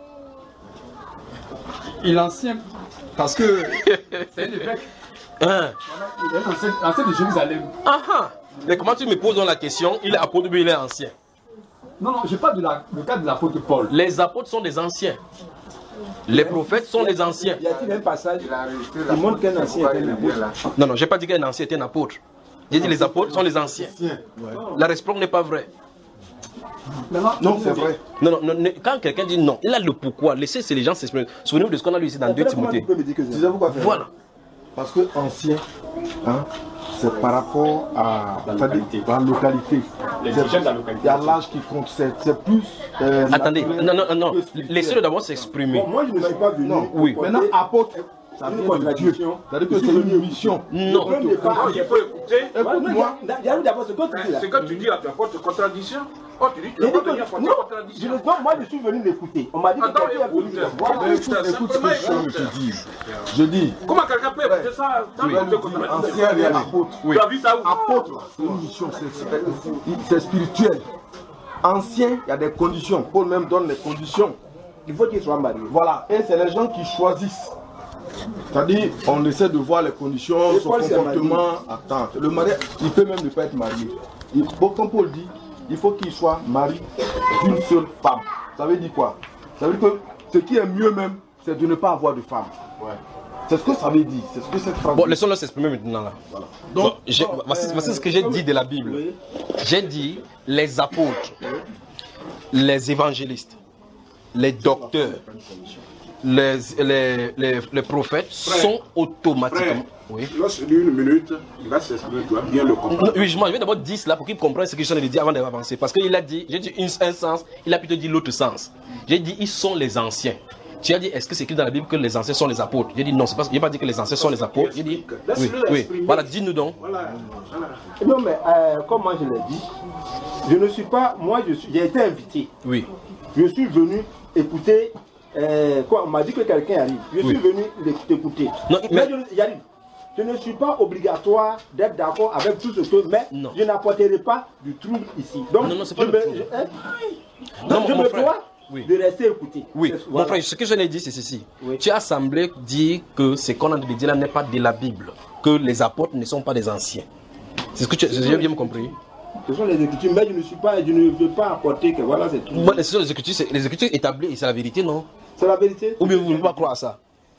Il est ancien parce que c'est l'évêque. Hein? Il est ancien, ancien de Jérusalem. Ah ah! Mais comment tu me poses donc la question? Il est apôtre ou il est ancien? Non, non, je parle du cas de l'apôtre Paul. Les apôtres sont des anciens. Les prophètes sont des anciens. Y a-t-il un passage qui montre qu'un ancien est un apôtre? Non, non, je n'ai pas dit qu'un ancien était un apôtre. J'ai dit les apôtres sont les anciens. La réponse n'est pas vraie. Non, c'est vrai. Non, non, non, quand quelqu'un dit non, il a le pourquoi. Laissez ces les gens s'exprimer. Souvenez-vous de ce qu'on a lu ici dans deux Timothée. Voilà. Parce que ancien, hein, c'est par rapport à la localité. La localité. Les gens de la localité. Il y a l'âge qui compte. C'est plus. Euh, Attendez, non, non, non. Laissez-le d'abord s'exprimer. Bon, moi, je ne suis pas venu. Non, oui. Maintenant, apôtre. Ça vient de Dieu. C'est-à-dire que c'est une mission. Non. Il faut écouter. Écoute-moi. D'abord, ce que tu dis là. Ce que tu dis là, tu apportes contradiction. Oh, tu dis que tu Non, vas venir apporter contradiction. moi je suis venu l'écouter. On m'a dit que Attends, quelqu'un a voulu écoute. le Écoute, écoute ce que je te dis. Je dis. Comment quelqu'un peut écouter ça sans écouter contradiction? Ancien et apôtre. Tu as vu ça où? Apôtre, c'est une mission, c'est- c'est spirituel. Ancien, il y a des conditions. Paul même donne les conditions. Il faut qu'il soit marié. Voilà, et c'est les gens qui choisissent. C'est-à-dire, on essaie de voir les conditions, Et son Paul s'est comportement. Attends, le mariage, il peut même ne pas être marié. Il, bon, comme Paul dit, il faut qu'il soit marié d'une seule femme. Ça veut dire quoi? Ça veut dire que ce qui est mieux même, c'est de ne pas avoir de femme. Ouais. C'est ce que ça veut dire. C'est ce que cette phrase. Bon, laissons-le s'exprimer maintenant là. Voilà. Donc, Donc, j'ai- bon, voici, euh, voici ce que j'ai dit de la Bible. oui. J'ai dit les apôtres, les évangélistes, les docteurs, les, les, les, les prophètes Frère, sont automatiquement... Frère, Oui. lorsque d'une minute, il va s'exprimer, tu vas bien le comprendre. Non, oui, je, je vais d'abord dire cela pour qu'il comprenne ce que je viens de dire avant d'avancer. Parce qu'il a dit, j'ai dit une, un sens, il a plutôt dit l'autre sens. J'ai dit, ils sont les anciens. Tu as dit, est-ce que c'est écrit dans la Bible que les anciens sont les apôtres? J'ai dit non, c'est pas, il n'a pas dit que les anciens sont les apôtres. J'ai dit, oui, oui. Voilà, dis-nous donc. Voilà. Non, mais euh, comme moi je l'ai dit, je ne suis pas, moi je suis, j'ai été invité. Oui. Je suis venu écouter, euh, quoi, on m'a dit que quelqu'un arrive. Je suis Oui. venu l'écouter. Non, mais- mais je, Yannick, je ne suis pas obligatoire d'être d'accord avec tout ce que, mais Non. je n'apporterai pas du trouble ici. Donc, Non, non, c'est pas je le me, trouble. je, hein, Non, donc, je mon me frère. dois Oui. de rester écouter. Oui, C'est- mon voilà. frère, ce que je l'ai dit, c'est ceci. Oui. Tu as semblé dire que ce qu'on a dit là n'est pas de la Bible, que les apôtres ne sont pas des anciens. C'est ce que tu j'ai bien compris. Ce sont les écritures, mais je ne suis pas, je ne veux pas apporter que voilà, c'est tout. Bon, les, les écritures, c'est- les écritures établies, et c'est la vérité, non? C'est la vérité. Ou bien vous ne pouvez pas croire à ça?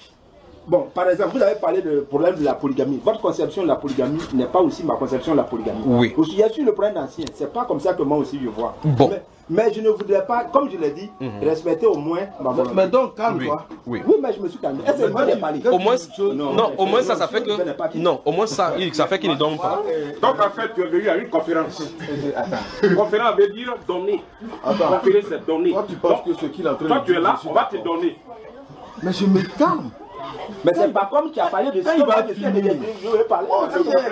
Bon, par exemple, vous avez parlé du problème de la polygamie. Votre conception de la polygamie n'est pas aussi ma conception de la polygamie. Oui. Aussi, il y a sur le problème ancien. C'est pas comme ça que moi aussi je vois. Bon. Mais, mais je ne voudrais pas, comme je l'ai dit, Mhm. respecter au moins ma volonté. Mais donc, calme-toi. Oui. Oui, mais je me suis calmé. Est-ce que moi j'ai parlé? Au moins, Non, non, au moins ça, non, ça fait je ne connais pas que, qui. non, au moins ça, il- ça fait qu'il ne donne pas. Donc en fait, tu es venu à une conférence. Conférence veut dire donner. Attends. Conférence, c'est donner. Toi, tu penses Donc, que ce qu'il est en train toi, de tu dire, es là, je suis on va te d'accord. donner. Mais je me calme. Mais c'est pas comme tu as parlé de ça. Il va de finir. Je vais parler. Oh, c'est vrai.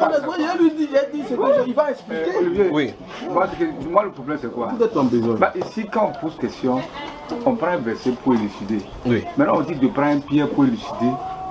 Je lui dis, j'ai dit, c'est que il va Euh, expliquer. Olivier, Oui. moi, ce que- moi, le problème c'est quoi? Vous êtes en besoin. Bah, ici, quand on pose question, on prend un verset pour élucider. Oui. Maintenant, on dit de prendre un pierre pour élucider.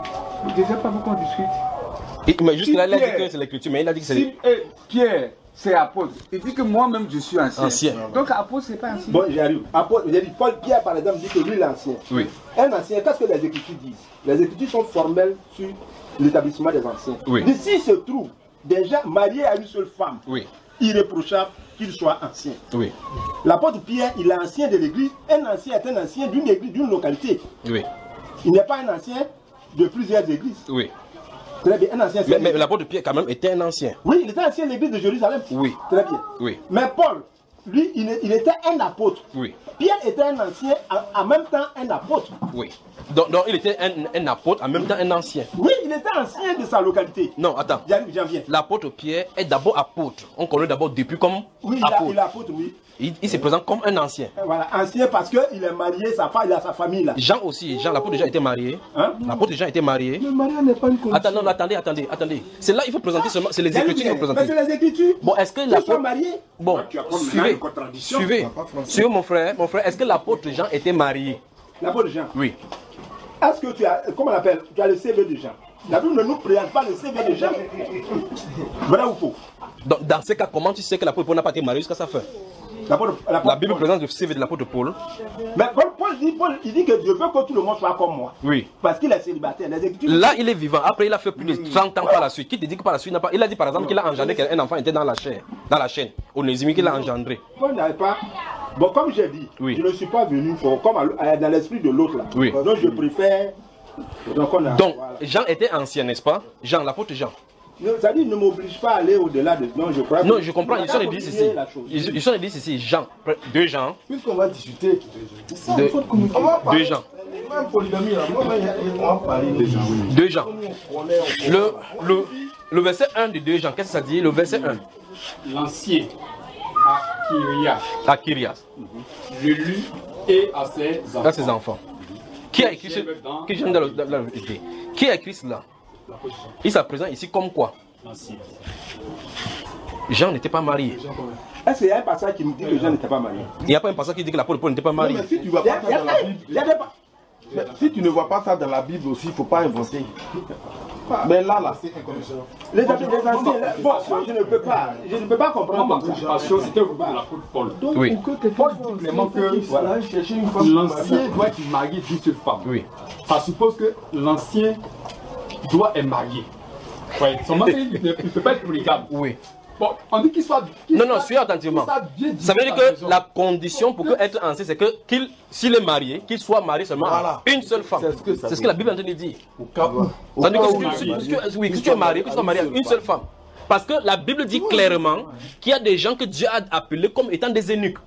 Je ne sais pas pourquoi on discute. Et- mais juste Si là, il a dit Pierre- que c'est l'écriture, mais il a dit que c'est. Si eh, Pierre, c'est apôtre, il dit que moi-même je suis ancien. Ancien. Donc apôtre, c'est pas ancien. Bon, j'arrive. Apôtre, j'ai dit, Paul Pierre, par exemple, dit que lui, l'ancien. Oui. Un ancien, qu'est-ce que les écritures disent? Les écritures sont formelles sur l'établissement des anciens. Oui. Ici se trouve des gens mariés à une seule femme, Oui. irréprochable qu'il soit ancien. Oui. L'apôtre Pierre, il est ancien de l'église. Un ancien est un ancien d'une église, d'une localité. Oui. Il n'est pas un ancien de plusieurs églises. Oui. Très bien, un ancien. c'est Mais, un- mais l'apôtre Pierre, quand même, était un ancien. Oui, il était ancien de l'église de Jérusalem. Oui. Très bien. Oui. Mais Paul, lui, il, est- il était un apôtre. Oui. Pierre était un ancien, en, en même temps un apôtre. Oui. Donc, donc il était un, un apôtre, en même temps un ancien. Oui, il était ancien de sa localité. Non, attends. J'arrive, j'en viens. L'apôtre Pierre est d'abord apôtre. On connaît d'abord depuis comme Oui, il, a- apôtre. il est apôtre, oui. Il, il se présente comme un ancien. Voilà, ancien parce qu'il est marié, sa femme, il a sa famille là. Jean aussi, Jean, l'apôtre Jean était marié. Hein? L'apôtre Jean était marié. Le mariage n'est pas une condition. Attends, non, non, attendez, attendez, attendez. C'est là il faut présenter seulement, c'est les J'arrive écritures qu'il faut bien. présenter. Mais c'est les écritures. Bon, est-ce que Qu'ils soient l'apôtre. mariés. Bon, Tu as comme là suivez. une contradiction. Suivez. Suivez mon frère. Mon frère, est-ce que l'apôtre Jean était marié? L'apôtre Jean. Oui. Est-ce que tu as, comment on appelle, tu as le C V de Jean? La Bible ne nous présente pas le C V de Jean. Vrai ou faux? Donc, dans ce cas, comment tu sais que l'apôtre Paul n'a pas été marié jusqu'à sa fin? L'apôtre- l'apôtre La Bible Paul. présente le C V de l'apôtre Paul. Mais Paul, Paul dit, Paul, il dit que Dieu veut que tout le monde soit comme moi. Oui. Parce qu'il est célibataire. Les écritures. Là, il est vivant. Après, il a fait plus de trente ans par la suite. Qui te dit que par la suite, il n'a pas. Il a dit par exemple qu'il a engendré qu'un enfant était dans la chair, dans la chaîne. Onésime qu'il a engendré. Paul n'avait pas. Bon, comme j'ai dit, Oui. je ne suis pas venu pour, comme à- dans l'esprit de l'autre là. Oui. Donc je préfère. Donc, on a, Donc, voilà. Jean était ancien, n'est-ce pas? Jean, l'apôtre Jean. Ne- Ça dit, ne m'oblige pas à aller au-delà de. Non, je crois. Non, que- je comprends. on Ils va sont les continuer dix ici. la chose. Ils ils sont les dix ici. Jean. Deux Jean. Puisqu'on va discuter, c'est ça, Deux- il faut communiquer. On va parler. Deux Jean. Même polygamie, là, moi, on va parler des gens. Deux Jean. Le, le, le verset un de deux Jean, qu'est-ce que ça dit? Le verset un. L'ancien à Kyria, À Kyrias. je lus et à ses enfants. Là, ses enfants. Qui a écrit ce. Qui, Jean dans le- dans la vérité. Qui a écrit cela? Il se présente ici comme quoi? L'ancien. Jean n'était pas marié. Est-ce qu'il y a un passage qui me dit que Jean n'était pas marié? Il n'y a pas un passage qui dit que l'apôtre Paul n'était pas Non, marié. mais si tu vois Il y a- pas il y ça a- dans la Bible, il y a des pa- mais si tu ne vois pas ça dans la Bible aussi, il ne faut pas inventer. Mais là, là, Les les anciens, là, bon, je ne peux pas, je ne peux pas comprendre Moi, ma comme ça. compréhension, c'était au niveau de l'apôtre Paul. Oui. Paul dit clairement que voilà, chercher une femme. l'ancien doit être marié d'une seule femme. Oui. Ça suppose que l'ancien doit être marié. Ouais, son mari, il ne il peut pas être polygame. Oui. Bon, on dit qu'il soit. qu'il Non, non, soit- suis attentivement. qu'il soit bien Ça veut dire dit à la que maison. la condition pour que être ancien, c'est que qu'il, s'il est marié, qu'il soit marié seulement Voilà. à une seule femme. C'est ce que ça C'est ce veut que la Bible est en train de dire. Au cas où. Au Ça veut dire cas que où si il tu, est si- marié, si tu- oui, qu'il si tu es soit marié, que tu sois marié à une seule femme. Parce que la Bible dit clairement qu'il y a des gens que Dieu a appelés comme étant des eunuques.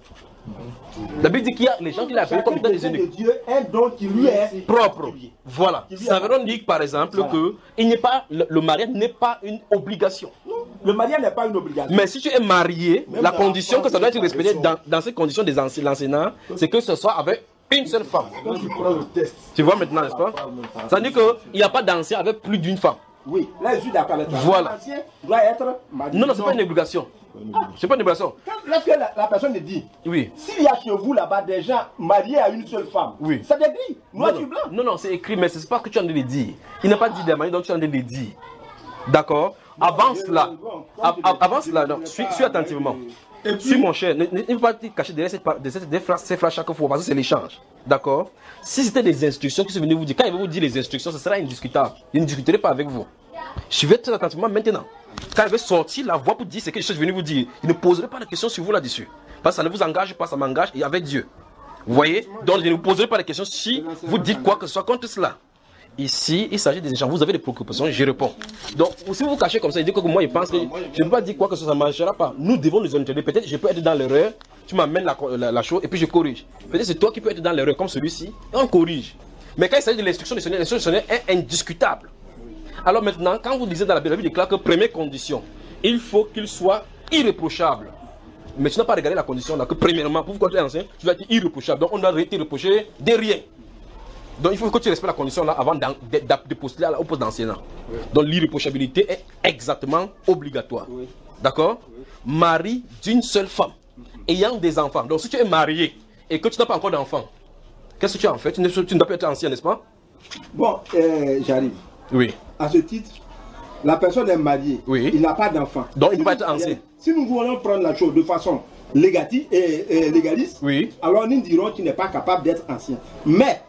La Bible dit qu'il y a les gens qui l'appellent comme étant des eunuques. Dieu, un don qui lui est propre. Voilà. Ça veut dire par exemple voilà. que il n'est pas, le, le mariage n'est pas une obligation. Non, le mariage n'est pas une obligation. Mais si tu es marié, même la condition que ça doit être respecté dans, dans ces conditions des l'enseignant, c'est que ce soit avec une seule femme. Quand tu prends le test. Tu vois maintenant, n'est-ce pas? Ça veut dire qu'il n'y a pas d'ancien avec plus d'une femme. Oui, là je suis d'accord avec toi. Voilà. L'ancien doit être marié. Non, non, c'est pas une obligation. C'est pas une obligation. Lorsque la, la personne dit, oui. S'il y a chez vous là-bas des gens mariés à une seule femme, oui. c'est écrit, noir sur blanc. Non, non, c'est écrit, mais c'est pas ce que tu es en train de dire. Il n'a pas dit des mariés, donc tu es en train de dire. D'accord? Avant cela, avant cela, non, suis, suis attentivement. Suis mon cher, ne, ne, ne pas te cacher derrière ces phrases, ces phrases chaque fois, parce que c'est l'échange. D'accord? Si c'était des instructions qui sont venues vous dire, quand il va vous dire les instructions, ce sera indiscutable. Je ne discuterai pas avec vous. Je vais très attentivement maintenant. Quand il va sortir la voix pour dire ce que je suis venu vous dire, il ne poserai pas de questions sur vous là-dessus. Parce que ça ne vous engage pas, ça m'engage et avec Dieu. Vous voyez? Donc je ne vous poserai pas de questions si vous dites quoi que ce soit contre cela. Ici, il s'agit des échanges. Vous avez des préoccupations, je réponds. Donc, si vous vous cachez comme ça, il dit que moi, il pense que je ne peux pas dire quoi que ce soit, ça ne marchera pas. Nous devons nous entendre. Peut-être je peux être dans l'erreur, tu m'amènes la, la, la chose et puis je corrige. Peut-être c'est toi qui peux être dans l'erreur comme celui-ci, et on corrige. Mais quand il s'agit de l'instruction du Seigneur, l'instruction du Seigneur est indiscutable. Alors maintenant, quand vous lisez dans la Bible, la Bible déclare que première condition, il faut qu'il soit irréprochable. Mais tu n'as pas regardé la condition là, que premièrement, pour vous quand tu es ancien, tu vas être irréprochable. Donc on doit te reprocher de rien. Donc il faut que tu respectes la condition là avant de, de, de postuler au poste d'enseignant. Oui. Donc l'irréprochabilité est exactement obligatoire. Oui. D'accord? Oui. Mari d'une seule femme, ayant des enfants. Donc si tu es marié et que tu n'as pas encore d'enfants, qu'est-ce que tu as en fait? Tu ne, tu ne dois pas être ancien, n'est-ce pas? Bon, euh, j'arrive. Oui. À ce titre, la personne est mariée, oui. il n'a pas d'enfant. Donc si il ne peut pas être ancien. Si nous voulons prendre la chose de façon légative et, et légaliste, oui. alors nous dirons qu'il n'est pas capable d'être ancien. Mais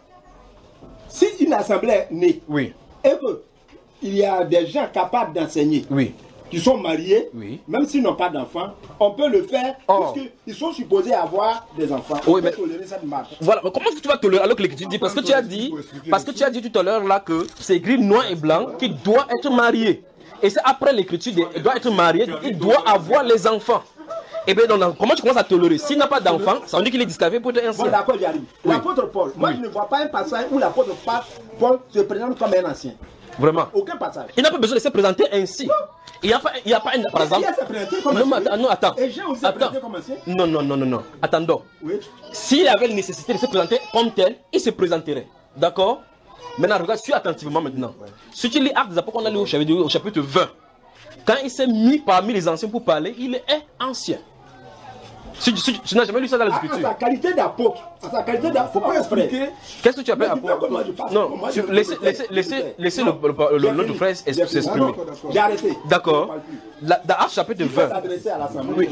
si une assemblée est née, oui. et qu'il y a des gens capables d'enseigner, oui. qui sont mariés, oui. même s'ils n'ont pas d'enfants, on peut le faire oh. puisqu'ils sont supposés avoir des enfants. On oui, peut mais... tolérer cette marche. Voilà, mais comment tu vas tolérer alors que l'Écriture dit? Parce que tu as dit, parce que tu as dit tout à l'heure là que c'est écrit noir et blanc qu'il doit être marié. Et c'est après l'Écriture, il doit être marié, il doit avoir les enfants. Et bien, donc, comment tu commences à tolérer? S'il n'a pas d'enfant, ça veut dire qu'il est disqualifié pour être ancien. Bon, d'accord, j'arrive. Oui. L'apôtre Paul, moi oui. je ne vois pas un passage où l'apôtre Paul se présente comme un ancien. Vraiment? Aucun passage. Il n'a pas besoin de se présenter ainsi. Non. Il n'y a pas, il y a pas un, par exemple. Il s'est présenté comme non, ancien. Non, attends. Et Jean aussi s'est présenté comme ancien. Non, non, non, non, non. Attendons. Oui. S'il avait la nécessité de se présenter comme tel, il se présenterait. D'accord? Maintenant, regarde, suis attentivement maintenant. Ouais. Si tu lis Actes des Apôtres, on a lu au chapitre, au chapitre vingt. Quand il s'est mis parmi les anciens pour parler, il est ancien. Si, si, tu n'as jamais lu ça dans les Écritures. À sa qualité d'apôtre, à sa qualité d'apôtre, faut pas expliquer. Qu'est-ce que tu appelles apôtre? Non, laissez, laissez, laissez, laissez le, le, le, le, le frère s'exprimer. J'ai arrêté. D'accord. Dans Actes chapitre vingt. Oui.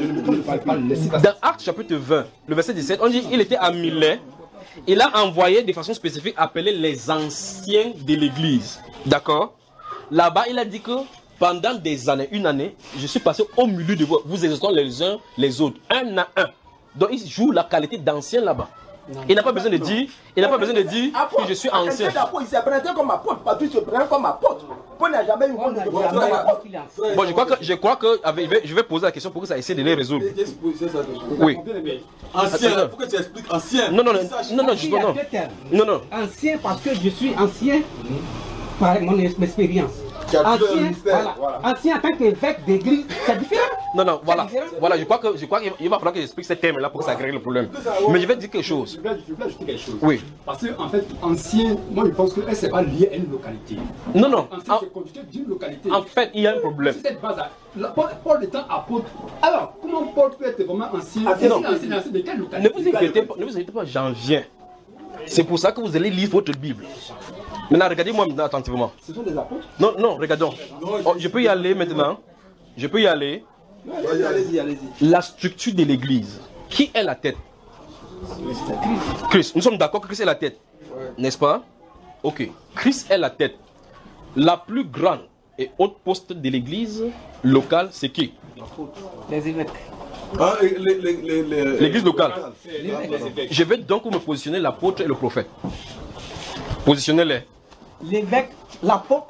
Dans Actes chapitre vingt, le verset dix-sept, on dit il était à Milet. Il a envoyé de façon spécifique appeler les anciens de l'église. D'accord. Là-bas, il a dit que pendant des années, une année, je suis passé au milieu de vous, vous exerçons les uns les autres, un à un. Donc il joue la qualité d'ancien là-bas. Il n'a pas besoin de dire, il n'a pas besoin de dire que je suis ancien. Il s'est présenté comme apôtre, Patrick se présente comme apôtre. Paul n'a jamais eu honte de se Bon, je crois que, je crois que avec, je vais poser la question pour que ça essaie de les résoudre. Oui. Ancien, il faut que tu expliques ancien. Non, non, non, non, non, justement, non. Non, non. Ancien parce que je suis ancien par mon expérience. Ancien, voilà. Voilà. Ancien en tant qu'évêque d'église, c'est différent. Non, non, voilà. Voilà, je crois que je crois qu'il va falloir que j'explique ce thème-là pour que ça règle le problème. Mais je vais dire quelque chose. Je vais, je vais ajouter quelque chose. Oui. Parce qu'en fait, ancien, moi je pense que c'est pas lié à une localité. Non, non. Ancien, c'est constitué d'une localité. En fait, il y a un problème. C'est cette base-là. Paul, Paul étant apôtre. Alors, comment Paul peut être vraiment ancien? Ah, non. Ancien, ancien de quelle localité? Ne vous inquiétez pas, ne vous inquiétez pas, j'en viens. C'est pour ça que vous allez lire votre Bible. Maintenant, regardez-moi maintenant attentivement. Ce sont des apôtres? Non, non, regardons. Oh, je peux y aller maintenant. Je peux y aller. Allez-y, allez-y, allez-y. La structure de l'église. Qui est la tête? Christ. Nous sommes d'accord que Christ est la tête. Ouais. N'est-ce pas? Ok. Christ est la tête. La plus grande et haute poste de l'église locale, c'est qui? Les évêques. Ah, l'église locale. Je vais donc me positionner l'apôtre et le prophète. Positionnez-les. L'évêque, l'apôtre,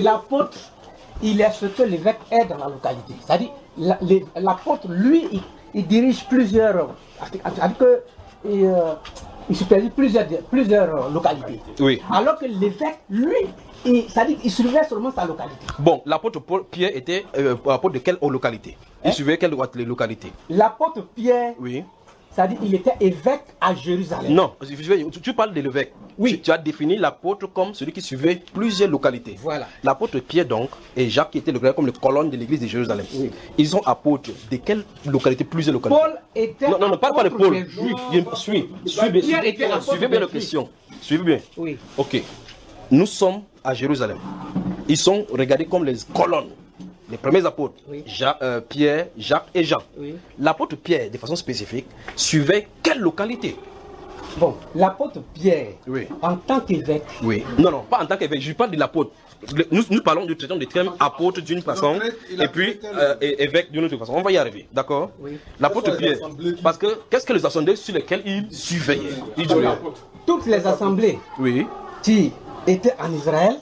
l'apôtre, il est ce que l'évêque est dans la localité. C'est-à-dire, l'apôtre, lui, il, il dirige plusieurs, avec que euh, il supervise plusieurs, plusieurs localités. Oui. Alors que l'évêque, lui, il, ça dit, il surveille seulement sa localité. Bon, l'apôtre Paul Pierre était euh, apôtre de quelle localité? Il Hein? suivait quelle localité? L'apôtre Pierre, oui. Ça dit, il était évêque à Jérusalem. Non, tu, tu parles de l'évêque. Oui. Tu, tu as défini l'apôtre comme celui qui suivait plusieurs localités. Voilà. L'apôtre Pierre donc et Jacques qui étaient le comme les colonnes de l'église de Jérusalem. Oui. Ils sont apôtres de quelle localité? Plusieurs localités. Paul était. Non, non, ne parle pas de Paul. Suis, suis, suivez, suivez bien la question. Suivez bien. Oui. Ok. Nous sommes à Jérusalem. Ils sont regardés comme les colonnes. Les premiers apôtres, oui. Jacques, euh, Pierre, Jacques et Jean. Oui. L'apôtre Pierre, de façon spécifique, suivait quelle localité? Bon, l'apôtre Pierre, oui. en tant qu'évêque. Oui. Non, non, pas en tant qu'évêque, je parle de l'apôtre. Nous, nous parlons du traitement du terme apôtre d'une façon et puis euh, évêque d'une autre façon. On va y arriver, d'accord? Oui. L'apôtre Pierre, parce que qu'est-ce que les assemblées sur lesquelles il surveillait? Il Toutes les assemblées oui. qui étaient en Israël,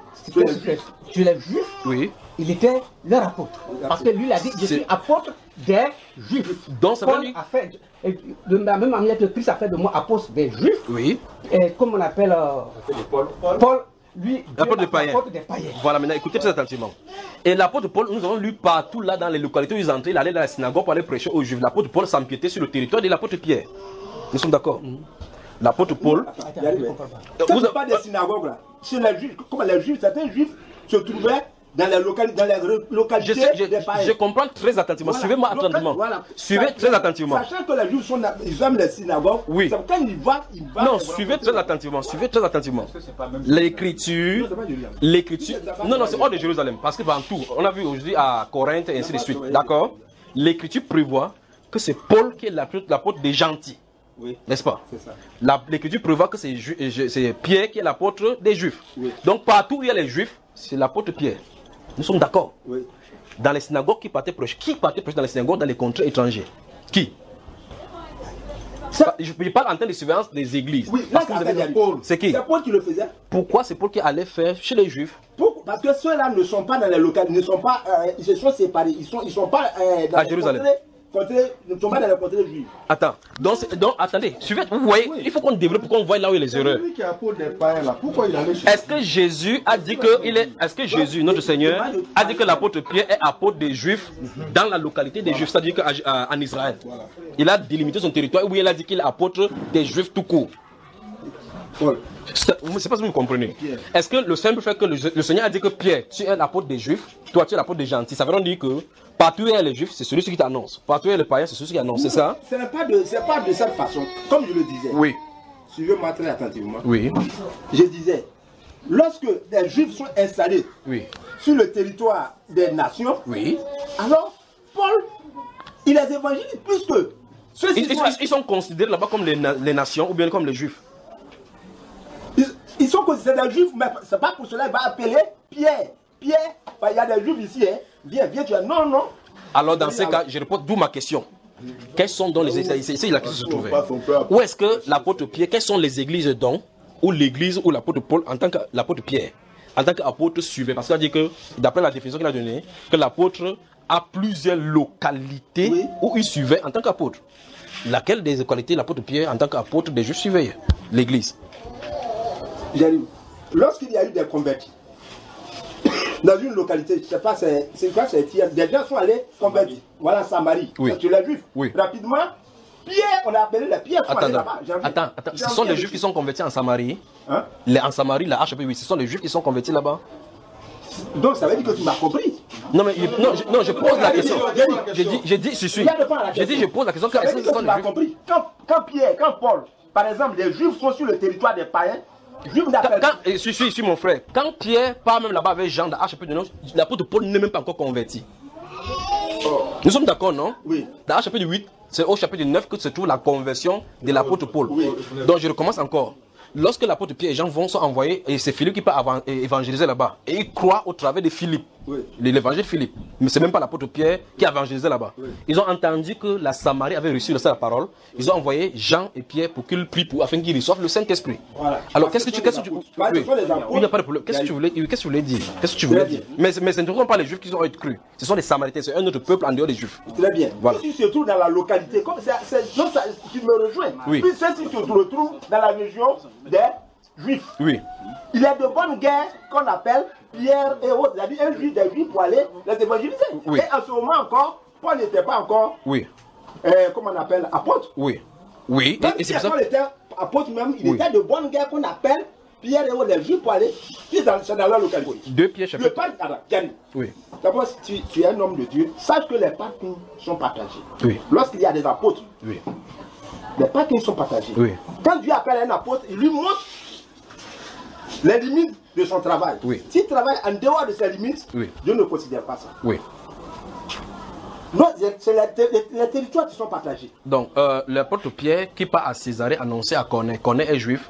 tu les juifs, oui. il était leur apôtre. Parce que lui, il a dit, je suis apôtre des juifs. Donc, ça Paul veut dire... a fait, de la même manière que Christ a fait de moi apôtre des juifs. Oui. Et comme on appelle euh, Paul, Paul, Paul, lui, l'apôtre des païens. des païens. Voilà, maintenant écoutez très attentivement. Et l'apôtre Paul, nous avons lu partout là dans les localités où ils entraient, il allait dans la synagogue pour aller prêcher aux juifs. L'apôtre Paul s'empiétait sur le territoire de l'apôtre Pierre. Nous sommes d'accord? mm-hmm. L'apôtre Paul. Vous n'avez pas des synagogues là. Chez les juifs, comme les juifs, certains juifs se trouvaient dans les localités, dans les localités je, sais, je, des païens. Je comprends très attentivement. Voilà. Suivez-moi attentivement. Voilà. Suivez ça, très attentivement. Sachant que les juifs sont, ils aiment les synagogues. Oui. Quand ils vont, ils vont. Non, suivez très attentivement. Suivez très attentivement. L'écriture, l'écriture. Non, non, c'est hors de Jérusalem. Parce que dans tout, on a vu aujourd'hui à Corinthe et ainsi de suite. D'accord. L'écriture prévoit que c'est Paul qui est l'apôtre des gentils. Oui. N'est-ce pas? L'écriture prévoit que c'est Pierre qui est l'apôtre des juifs. Oui. Donc partout où il y a les juifs, c'est l'apôtre Pierre. Nous sommes d'accord. Oui. Dans les synagogues qui partaient prêcher, qui partait prêcher dans les synagogues dans les contrées étrangers? Qui? Ça, je, je parle en termes de surveillance des églises. Oui, là, c'est qui? C'est Paul qui le faisait. Pourquoi c'est Paul qui allait faire chez les juifs? Pour, parce que ceux-là ne sont pas dans les localités, ne sont pas, euh, ils se sont séparés, ils sont, ils sont pas euh, dans à les Jérusalem. Contrées. Contrées, ne sont pas dans les contrées juives. Attends, donc, donc attendez, suivez, vous voyez, oui. Il faut qu'on développe pour qu'on voit là où il y a les erreurs. Lui qui a pour des païens là, pourquoi il allait chez Est-ce que Jésus a dit que il est, est-ce que Jésus, notre Seigneur, a dit que l'apôtre Pierre est apôtre des Juifs dans la localité des Juifs, c'est-à-dire qu'en Israël? Il a délimité son territoire ou il a dit qu'il est apôtre des Juifs tout court? C'est pas si vous me comprenez. Est-ce que le simple fait que le, le Seigneur a dit que Pierre, tu es l'apôtre des Juifs, toi tu es l'apôtre des gentils, ça veut dire que partout où il y a les Juifs, c'est celui qui t'annonce. Partout où il y a les païens, c'est celui qui annonce, c'est ça? Ce n'est pas, pas de cette façon. Comme je le disais. Oui. Suivez-moi très attentivement. Oui. Je disais, lorsque les Juifs sont installés oui. sur le territoire des nations, oui. alors Paul, il les évangélise plus que ceux ils, ils, sont... ils sont considérés là-bas comme les, na les nations ou bien comme les Juifs. Ils, ils sont considérés des Juifs, mais c'est pas pour cela qu'il va appeler Pierre. Pierre, il y a des Juifs ici, hein. Viens, viens, tu as. Non, non. Alors, dans ces cas, je réponds d'où ma question. Quelles sont donc les églises? C'est là que se trouvait. Où est-ce que l'apôtre Pierre, quelles sont les églises donc, ou l'église ou l'apôtre Paul, en tant que l'apôtre Pierre, en tant qu'apôtre suivait? Parce qu'il a dit que, d'après la définition qu'il a donnée, que l'apôtre a plusieurs localités oui. où il suivait en tant qu'apôtre. Laquelle des localités l'apôtre Pierre, en tant qu'apôtre des Juifs, suivait? L'église. Lorsqu'il y a eu des convertis, dans une localité, je ne sais pas, c'est quoi, c'est des gens sont allés convertir. Voilà, Samarie. Oui. Tu les Juifs. Oui. Rapidement, Pierre, on a appelé les Pierre. Attends, attends, attends. Ce sont les Juifs qui sont convertis en Samarie. Hein? Les, en Samarie, la H P, oui. Ce sont les Juifs qui sont convertis là-bas. Donc ça veut dire que tu m'as compris. Non, mais non, je, non, je pose la question. J'ai dit, j'ai dit, je suis. J'ai dit, je pose la question. Ça veut dire que tu m'as compris. Quand, quand Pierre, quand Paul, par exemple, les Juifs sont sur le territoire des païens. Quand, je suis, je suis mon frère. Quand Pierre part même là-bas avec Jean de H P de neuf, l'apôtre Paul n'est même pas encore converti. Oh. Nous sommes d'accord, non? Oui. Dans chapitre huit, c'est au chapitre neuf que se trouve la conversion de l'apôtre Paul. Oui. Donc je recommence encore. lorsque l'apôtre Pierre et Jean vont sont envoyés, et c'est Philippe qui peut avant- évangéliser là-bas, et ils croient au travers de Philippe, Oui. l'évangile de Philippe. Mais c'est même pas l'apôtre Pierre qui a évangélisé là-bas. Oui. Ils ont entendu que la Samarie avait reçu la parole. Ils ont envoyé Jean et Pierre pour qu'ils prient pour, afin qu'ils reçoivent le Saint-Esprit. Voilà. Alors, Parce qu'est-ce que tu, ce qu'est-ce sont que les tu, apôtres. Parce que oui. ce sont les apôtres. Oui, il n'y a pas de problème. Qu'est-ce que tu voulais, qu'est-ce que tu voulais dire? Qu'est-ce que tu voulais Très dire? bien. Mais, mais ce ne sont pas les Juifs qui ont été crus. Ce sont les Samaritains. C'est un autre peuple en dehors des Juifs. Très bien. Voilà. Si tu te trouves dans la localité, comme c'est, c'est, non, ça, tu me rejoins. Oui. Puis ceux-ci se retrouvent dans la région des Juifs. Oui. Il y a de bonnes guerres qu'on appelle Pierre et autres. C'est-à-dire un juif des Juifs pour aller les évangéliser. Oui. Et en ce moment encore, Paul n'était pas encore, Oui. euh, comment on appelle, apôtre. Oui. Oui. Même Et, et si c'est pour ça. Paul était apôtre même, il Oui. était de bonnes guerres qu'on appelle Pierre et autres les Juifs pour aller. C'est dans, c'est dans leur localité. Deux Pierre Le chapitre. pacte, attends, Yannick. Oui. D'abord, si tu, tu es un homme de Dieu, sache que les pactes sont partagés. Oui. Lorsqu'il y a des apôtres, Oui. les pactes sont partagés. Oui. Quand Dieu appelle un apôtre, il lui montre les limites de son travail. Oui. S'il travaille en dehors de ses limites, Oui. Dieu ne considère pas ça. Oui. Non, c'est les, les- les territoires qui sont partagés. Donc, euh, l'apôtre Pierre qui part à Césarée annoncer à Corneille. Corneille est juif.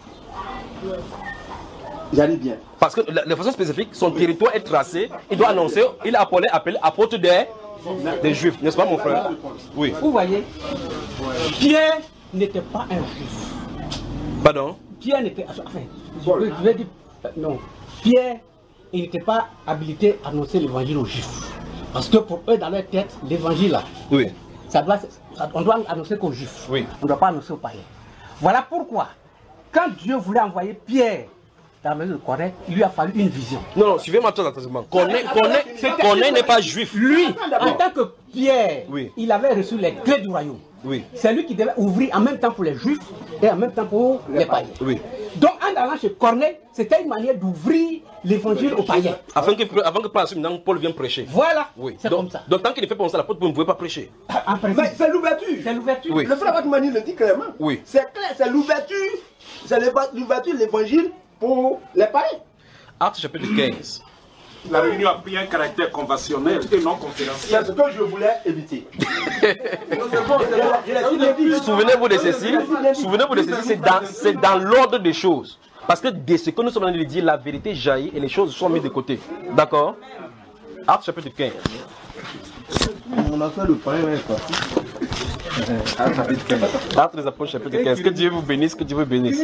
J'arrive bien. Parce que la- de façon spécifique, son territoire est tracé. Il doit annoncer, il est appelé, appelé apôtre des, des juifs. N'est-ce pas, mon frère? Oui. Vous voyez, Pierre n'était pas un juif. Pardon? Pierre n'était. Enfin, je veux, je veux dire. euh, Non. Pierre, il n'était pas habilité à annoncer l'évangile aux juifs. Parce que pour eux, dans leur tête, l'évangile là, Oui. ça doit, ça- on doit annoncer qu'aux juifs. Oui. On ne doit pas annoncer aux païens. Voilà pourquoi, quand Dieu voulait envoyer Pierre dans la maison de Corneille, il lui a fallu une vision. Non, non, suivez-moi très attentivement. Corneille, Corneille, C'était- Corneille n'est pas juif. Lui, en tant que Pierre, Oui. il avait reçu les clés du royaume. Oui. C'est lui qui devait ouvrir en même temps pour les juifs et en même temps pour les païens. Oui. Donc en allant chez Corneille, c'était une manière d'ouvrir l'évangile aux païens. Afin que, avant que par la suite, maintenant, Paul vienne prêcher. Voilà. Oui. C'est donc, comme ça. Donc, tant qu'il ne fait pas comme ça, l'apôtre ne pouvait pas prêcher. En principe, Mais c'est l'ouverture. c'est l'ouverture. Oui. Le frère Batmani le dit clairement. Oui. C'est clair, c'est l'ouverture. C'est l'éva- l'ouverture de l'évangile pour les païens. Acte chapitre quinze. La réunion a pris un caractère conventionnel et non conférentiel. C'est ce que je voulais éviter. Non, c'est bon, c'est bon. Je l'ai dit, dit. Souvenez-vous de ceci. Souvenez-vous de ceci. C'est dans, c'est dans l'ordre des choses. Parce que de ce que nous sommes en train de dire, la vérité jaillit et les choses sont mises de côté. D'accord? Acte chapitre quinze. On a fait le pain, ouais, pas. Acte chapitre quinze. Acte des apôtres chapitre quinze. Que Dieu vous bénisse, que Dieu vous bénisse.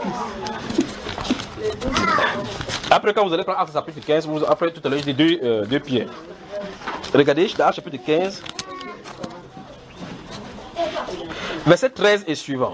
Après, quand vous allez prendre Acte chapitre quinze, vous, après tout à l'heure, j'ai dit deux, euh, deux pierres. Regardez, dans Acte chapitre quinze, verset treize et suivant.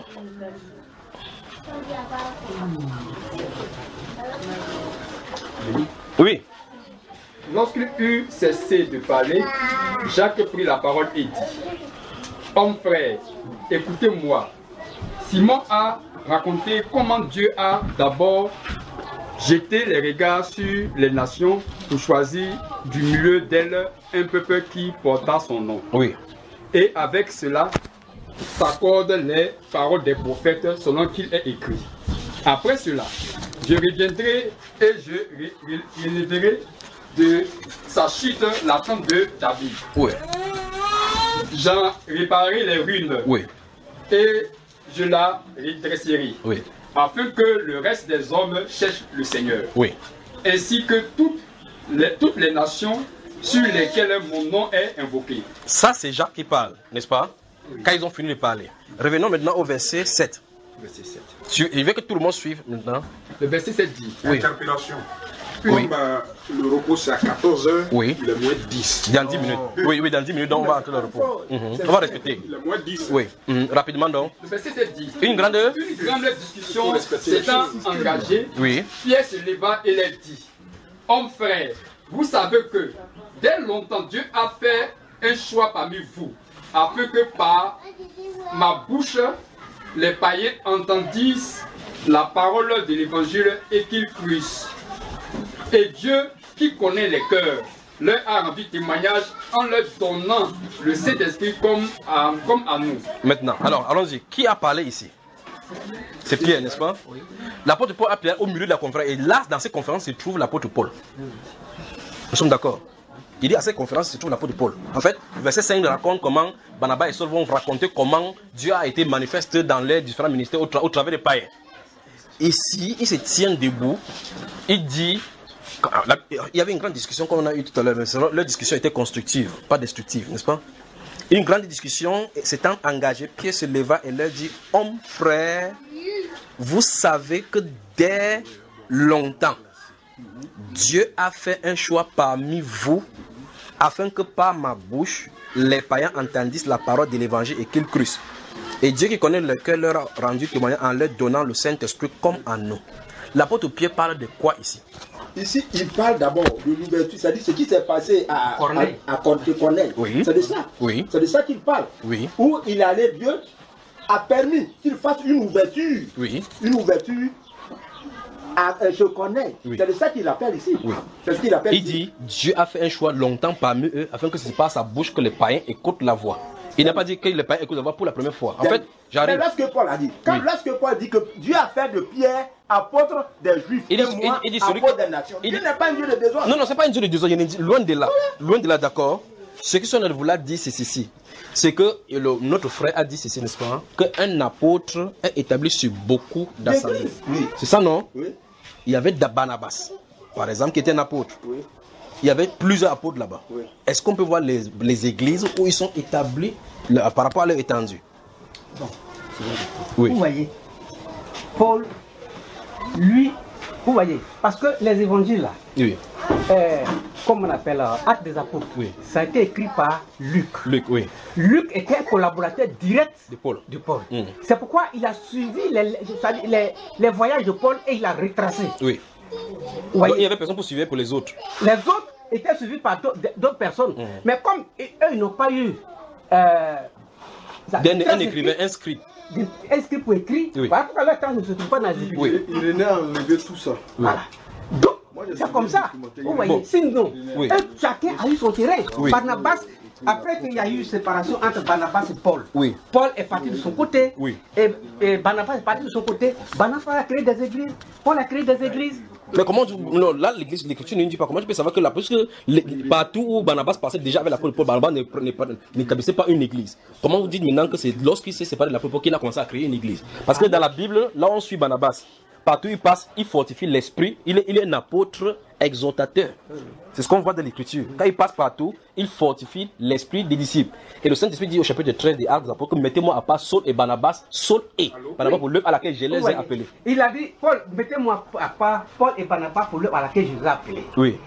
Oui. Lorsqu'il eut cessé de parler, Jacques prit la parole et dit: Hommes frères, écoutez-moi. Simon a raconté comment Dieu a d'abord jeté les regards sur les nations pour choisir du milieu d'elles un peuple qui porta son nom. Oui. Et avec cela s'accordent les paroles des prophètes selon qu'il est écrit. Après cela, je reviendrai et je relèverai de sa chute la tombe de David. Oui. J'en réparerai les ruines. Oui. Et je la redresserai. Oui. Afin que le reste des hommes cherche le Seigneur. Oui. Ainsi que toutes les, toutes les nations sur lesquelles mon nom est invoqué. Ça, c'est Jacques qui parle, n'est-ce pas? Oui. Quand ils ont fini de parler. Revenons maintenant au verset sept. Verset sept. Je veux que tout le monde suive maintenant. Le verset sept dit. Oui. Interpellation. Oui. Comme euh, le repos c'est à quatorze heures, oui. il est moins dix. Dans dix minutes. Oui, oui, dans dix minutes, donc on va entrer le repos. Mm-hmm. On va respecter. Il est moins dix. Oui. Mm-hmm. Rapidement donc. Le verset sept dit. Une grande Une grande discussion s'étant engagée. Oui. Pierre se leva et leur dit: Hommes frères, vous savez que dès longtemps Dieu a fait un choix parmi vous, afin que par ma bouche les païens entendissent la parole de l'évangile et qu'ils crissent. Et Dieu, qui connaît les cœurs, leur a rendu témoignage en leur donnant le Saint-Esprit comme à, comme à nous. Maintenant, alors allons-y. Qui a parlé ici? C'est Pierre, n'est-ce pas? Oui. L'apôtre Paul a parlé au milieu de la conférence. Et là, dans cette conférence, se trouve l'apôtre Paul. Nous sommes d'accord? Il dit à cette conférence se trouve l'apôtre Paul. En fait, verset cinq raconte comment Barnabas et Saul vont raconter comment Dieu a été manifesté dans les différents ministères au, tra au travers des païens. ici, il se tient debout, il dit, il y avait une grande discussion qu'on a eue tout à l'heure, mais leur discussion était constructive, pas destructive, n'est-ce pas? Une grande discussion s'étant engagée, Pierre se leva et leur dit, hommes frères, vous savez que dès longtemps, Dieu a fait un choix parmi vous, afin que par ma bouche, les païens entendissent la parole de l'évangile et qu'ils crussent. Et Dieu qui connaît le cœur leur a rendu témoignage en leur donnant le Saint-Esprit comme en nous. L'apôtre Pierre parle de quoi ici? Ici, il parle d'abord de l'ouverture, c'est-à-dire ce qui s'est passé à Corneille. À, à Corneille. Oui. C'est de ça. Oui. C'est de ça qu'il parle. Oui. Où il allait, Dieu a permis qu'il fasse une ouverture. Oui. Une ouverture à euh, je connais. Oui. C'est de ça qu'il appelle ici. Oui. C'est ce qu'il appelle il ici. dit, Dieu a fait un choix longtemps parmi eux afin que ce soit par sa bouche que les païens écoutent la voix. Il n'a pas dit que les païens écoutent la voix pour la première fois. En fait, j'arrive. Mais lorsque Paul a dit, quand, oui. lorsque Paul dit que Dieu a fait de Pierre apôtre des Juifs, il dit, et moi, il, il dit apôtre que, des nations. Il Dieu dit, n'est pas un Dieu de désordre. Non, non, c'est pas un Dieu de désordre. Loin de là. Oui. Loin de là, d'accord. Ce que son vous l'a dit, c'est ceci. C'est que le, notre frère a dit ceci, n'est-ce pas? Qu'un apôtre est établi sur beaucoup d'assemblées. Oui. C'est ça, non? Oui. Il y avait Barnabas, par exemple, qui était un apôtre. Oui. Il y avait plusieurs apôtres là-bas. Oui. Est-ce qu'on peut voir les, les églises où ils sont établis le, par rapport à leur étendue? Bon. Oui. Vous voyez, Paul, lui, vous voyez, parce que les évangiles là, oui. euh, comme on appelle euh, Actes des Apôtres, oui. ça a été écrit par Luc. Luc, oui. Luc était un collaborateur direct de Paul. De Paul. Mm. C'est pourquoi il a suivi les, les, les voyages de Paul et il a retracé. Oui. Donc, il y avait personne pour suivre pour les autres. Les autres étaient suivis par d'autres personnes. Mm. Mais comme eux, ils n'ont pas eu euh, un, un écrivain inscrit. Inscrit pour écrire, oui. Par contre, là, ne se trouve pas dans les écrits. Oui. Il est né à enlever tout ça. Voilà. Donc, c'est comme ça. Vous voyez, bon. Sinon, oui. chacun a eu son terrain. Oui. Barnabas, après qu'il y a eu séparation entre Barnabas et Paul, oui. Paul est parti de son côté, oui. et, et Barnabas est parti de son côté. Barnabas a créé des églises, Paul a créé des églises. Mais comment tu, non, là l'église, l'écriture ne dit pas comment tu peux savoir que là, parce que les, partout où Barnabas passait déjà avec l'apôtre Paul, Barnabas n'établissait pas une église. Comment vous dites maintenant que c'est lorsqu'il s'est séparé de l'apôtre Paul qu'il a commencé à créer une église? Parce que dans la Bible, là on suit Barnabas. Partout où il passe, il fortifie l'esprit. Il est, il est un apôtre exhortateur. C'est ce qu'on voit dans l'écriture. Quand il passe partout, il fortifie l'esprit des disciples. Et le Saint-Esprit dit au chapitre treize des Actes des Apôtres que mettez-moi à part Saul et Barnabas, Saul et Barnabas pour l'œuvre à laquelle je les ai appelés. Il a dit, Paul, mettez-moi à part Paul et Barnabas pour l'œuvre à laquelle je les ai appelés. Oui.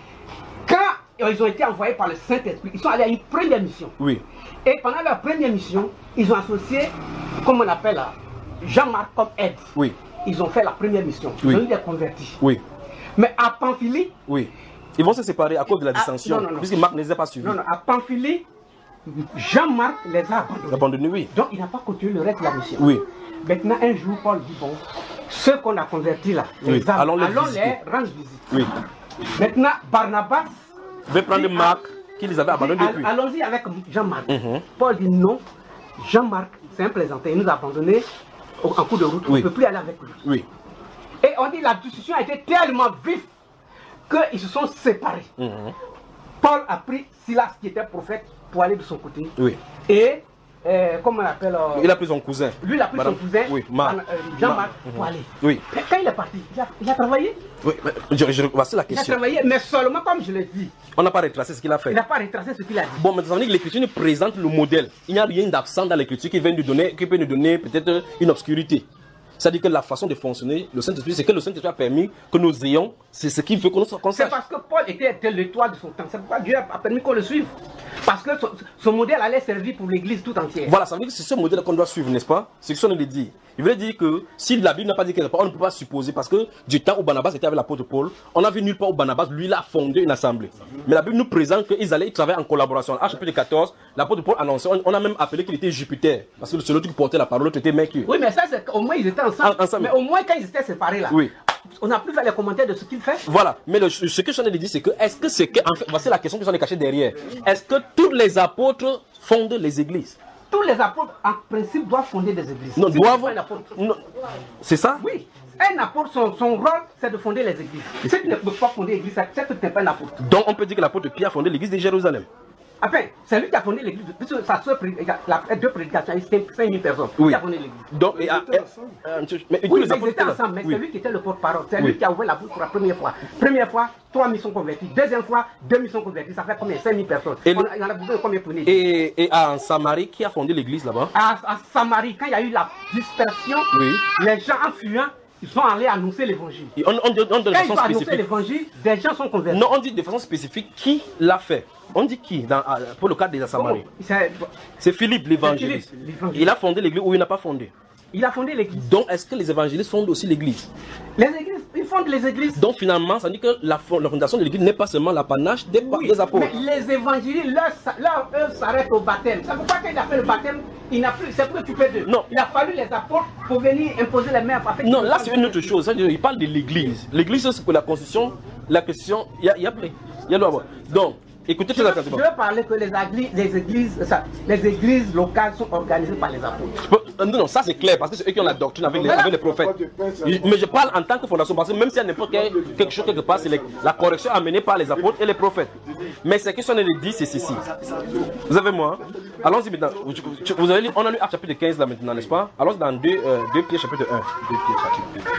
Quand ils ont été envoyés par le Saint-Esprit, ils sont allés à une première mission. Oui. Et pendant leur première mission, ils ont associé, comme on appelle Jean-Marc comme aide. Oui. Ils ont fait la première mission. Ils oui. ont eu des convertis. Oui. Mais à Pamphylie. Oui. Ils vont se séparer à cause de la dissension. Ah, non, non, non. Puisque Marc ne les a pas suivis. Non, non. À Pamphylie, Jean-Marc les a abandonnés. Abandonnés, oui. Donc il n'a pas continué le reste de la mission. Oui. Maintenant, un jour, Paul dit bon, ceux qu'on a convertis là, oui. les allons, les, allons les rendre visite. Oui. Maintenant, Barnabas. veut prendre Marc, qui les avait abandonnés depuis. Allons-y avec Jean-Marc. Mm-hmm. Paul dit non, Jean-Marc, c'est un plaisantin, il nous a abandonnés en cours de route, oui. On ne peut plus aller avec lui. Oui. Et on dit la discussion a été tellement vive qu'ils se sont séparés. Mm-hmm. Paul a pris Silas qui était prophète pour aller de son côté. Oui. Et euh, comment on appelle euh, il a pris son cousin. Lui il a pris Madame, son cousin, oui, Marc. euh, Jean-Marc, mm-hmm. pour aller. Oui. Mais quand il est parti, il a, il a travaillé. Oui, mais je, je, voici la question. Il a travaillé, mais seulement comme je l'ai dit. On n'a pas retracé ce qu'il a fait. Il n'a pas retracé ce qu'il a dit. Bon, mais ça veut dire que l'écriture nous présente le modèle. Il n'y a rien d'absent dans l'écriture qui vient nous donner, qui peut nous donner peut-être une obscurité. C'est-à-dire que la façon de fonctionner, le Saint-Esprit, c'est que le Saint-Esprit a permis que nous ayons, c'est ce qu'il veut qu'on qu sache. C'est parce que Paul était l'étoile de son temps. C'est pourquoi Dieu a permis qu'on le suive. Parce que son, son modèle allait servir pour l'église tout entière. Voilà, ça veut dire que c'est ce modèle qu'on doit suivre, n'est-ce pas? C'est ce qu'on nous dit. Il veut dire que si la Bible n'a pas dit quelque part, on ne peut pas supposer, parce que du temps où Barnabas était avec l'apôtre Paul, on a vu nulle part où Barnabas, lui, il a fondé une assemblée. Mais la Bible nous présente qu'ils allaient travailler en collaboration. À chapitre quatorze, l'apôtre Paul annonçait, on, on a même appelé qu'il était Jupiter, parce que celui qui portait la parole, l'autre était Mercure. Oui, mais ça, c'est au moins ils étaient ensemble. En, ensemble. Mais au moins quand ils étaient séparés là, oui. On n'a plus fait les commentaires de ce qu'il fait. Voilà, mais le, ce que je viens de dire, c'est que, est-ce que c'est que, en fait, voici la question que j'en ai cachée derrière. Est-ce que tous les apôtres fondent les églises? Tous les apôtres, en principe, doivent fonder des églises. Non, si doivent. C'est ça? Oui. Un apôtre, son, son rôle, c'est de fonder les églises. Si tu ne peux pas fonder l'église, c'est que tu n'es pas un apôtre. Donc, on peut dire que l'apôtre Pierre a fondé l'église de Jérusalem. Enfin, c'est lui qui a fondé l'église. Puisque sa soeur, la deux prédications, il y a cinq mille personnes. Oui. Qui a fondé l'église. Donc, et, ah, euh, mais, oui, mais ils étaient ensemble, mais oui. c'est lui qui était le porte-parole. C'est Oui. lui qui a ouvert la bouche pour la première fois. Première fois, trois mille sont convertis. Deuxième fois, deux mille sont convertis. Ça fait combien? cinq mille personnes. Et On le- a- il y en a besoin de combien pour une église? Et, et en Samarie, qui a fondé l'église là-bas? À, à Samarie, quand il y a eu la dispersion, Oui. les gens en fuyant, ils sont allés annoncer l'évangile. Et On, on, dit- on donne de Quand ils façon ont annoncé spécifique. l'évangile, des gens sont convertis. Non, on dit de façon spécifique qui l'a fait. On dit qui dans, euh, pour le cas des Samarie? Oh, c'est- C'est Philippe l'évangéliste. Philippe, l'évangéliste. Il a fondé l'église ou il n'a pas fondé? Il a fondé l'église. Donc, est-ce que les évangélistes fondent aussi l'église? Les églises, ils fondent les églises. Donc, finalement, ça dit que la, fond- la fondation de l'église n'est pas seulement l'apanage des, pa- des apôtres. Mais les évangélistes, leur, sa- leur œuvre s'arrête au baptême. C'est pourquoi quand il a fait le baptême, il n'a plus, c'est pour s'occuper d'eux. Non. Il a fallu les apôtres pour venir imposer les mains. afin Non, qu'ils là fassent- c'est une autre chose. C'est-à-dire, il parle de l'église. L'église, c'est pour la constitution, la question, il y a, il y a près. Il y a le- Donc, écoutez Je très veux, attentivement. je veux parler que les églises, les églises, ça, les églises locales sont organisées par les apôtres. Je peux- euh, Non, non, ça c'est clair parce que c'est eux qui ont la doctrine avec les, avec les prophètes. Je- Mais je parle en tant que fondation parce que même s'il y a n'importe quel- quelque chose quelque part, c'est les- la correction amenée par les apôtres et les prophètes. Mais ce que son est dit, c'est ceci. Vous avez moi hein? Allons-y maintenant. Vous, tu- vous avez lu, on a lu Actes chapitre quinze là maintenant, n'est-ce pas? Allons dans deux Pierre chapitre un. deux Pierre chapitre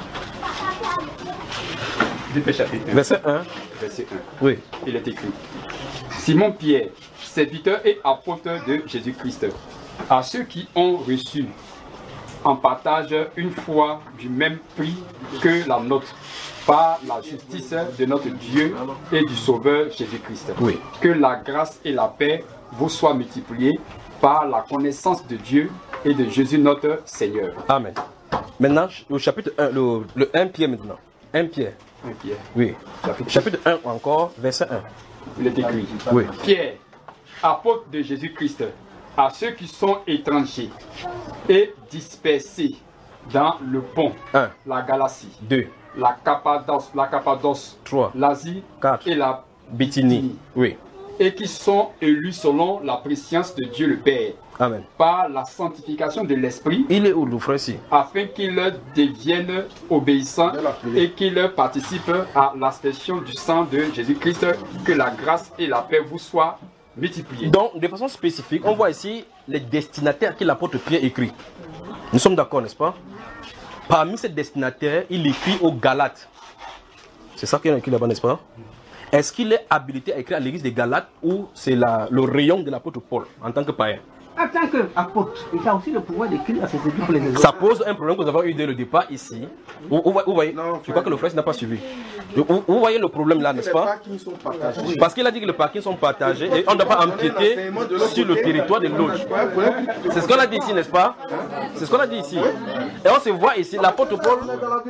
un. deux Pierre chapitre un. Verset un. Verset un. Oui. Il est écrit: Simon Pierre, serviteur et apôtre de Jésus-Christ, à ceux qui ont reçu en partage une foi du même prix que la nôtre, par la justice de notre Dieu et du Sauveur Jésus-Christ. Oui. Que la grâce et la paix vous soient multipliées par la connaissance de Dieu et de Jésus notre Seigneur. Amen. Maintenant, le chapitre un, le, le un Pierre maintenant. un Pierre. un Pierre. Oui. Chapitre, Chapitre un encore, verset un. Il est écrit: Oui. Pierre, apôtre de Jésus-Christ, à ceux qui sont étrangers et dispersés dans le pont, un. la Galatie, deux. la Cappadoce, la Cappadoce, trois. l'Asie quatre. et la Bithynie. Oui. et qui sont élus selon la préscience de Dieu le Père, Amen. par la sanctification de l'Esprit, Il est où le frère ici? afin qu'ils deviennent obéissants et qu'ils participent à l'aspersion du sang de Jésus-Christ, que la grâce et la paix vous soient multipliées. Donc, de façon spécifique, on voit ici les destinataires que l'apôtre Pierre écrit. Nous sommes d'accord, n'est-ce pas? Parmi ces destinataires, il écrit aux Galates. C'est ça qu'il a écrit là-bas, n'est-ce pas? Est-ce qu'il est habilité à écrire à l'église des Galates ou c'est la- le rayon de l'apôtre Paul en tant que païen? En tant qu'apôtre, il a aussi le pouvoir d'écrire à ses églises pour les exhorter. Ça pose un problème que nous avons eu dès le départ ici. Vous, vous- vous voyez, je crois que le frère n'a pas suivi. Vous, vous voyez le problème là, n'est-ce Les pas? parkings sont partagés. Parce qu'il a dit que les parkings sont partagés et on ne doit pas empiéter sur le territoire de l'autre. C'est ce qu'on a dit ici, n'est-ce pas? C'est ce qu'on a dit ici. Et on se voit ici, l'apôtre Paul,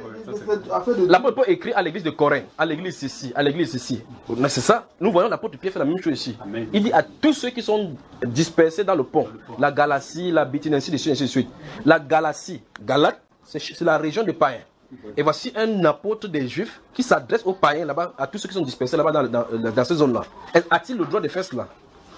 l'apôtre Paul écrit à l'église de Corinthe, à l'église ceci, à l'église ceci. Mais c'est ça, nous voyons l'apôtre Pierre faire la même chose ici. Il dit à tous ceux qui sont dispersés dans le pont, la Galatie, la Bithynie, ainsi de suite, ainsi de suite. La Galatie, Galate, c'est c'est la région des païens. Et voici un apôtre des Juifs qui s'adresse aux païens là-bas, à tous ceux qui sont dispersés là-bas dans, dans, dans ces zones-là. A-t-il le droit de faire cela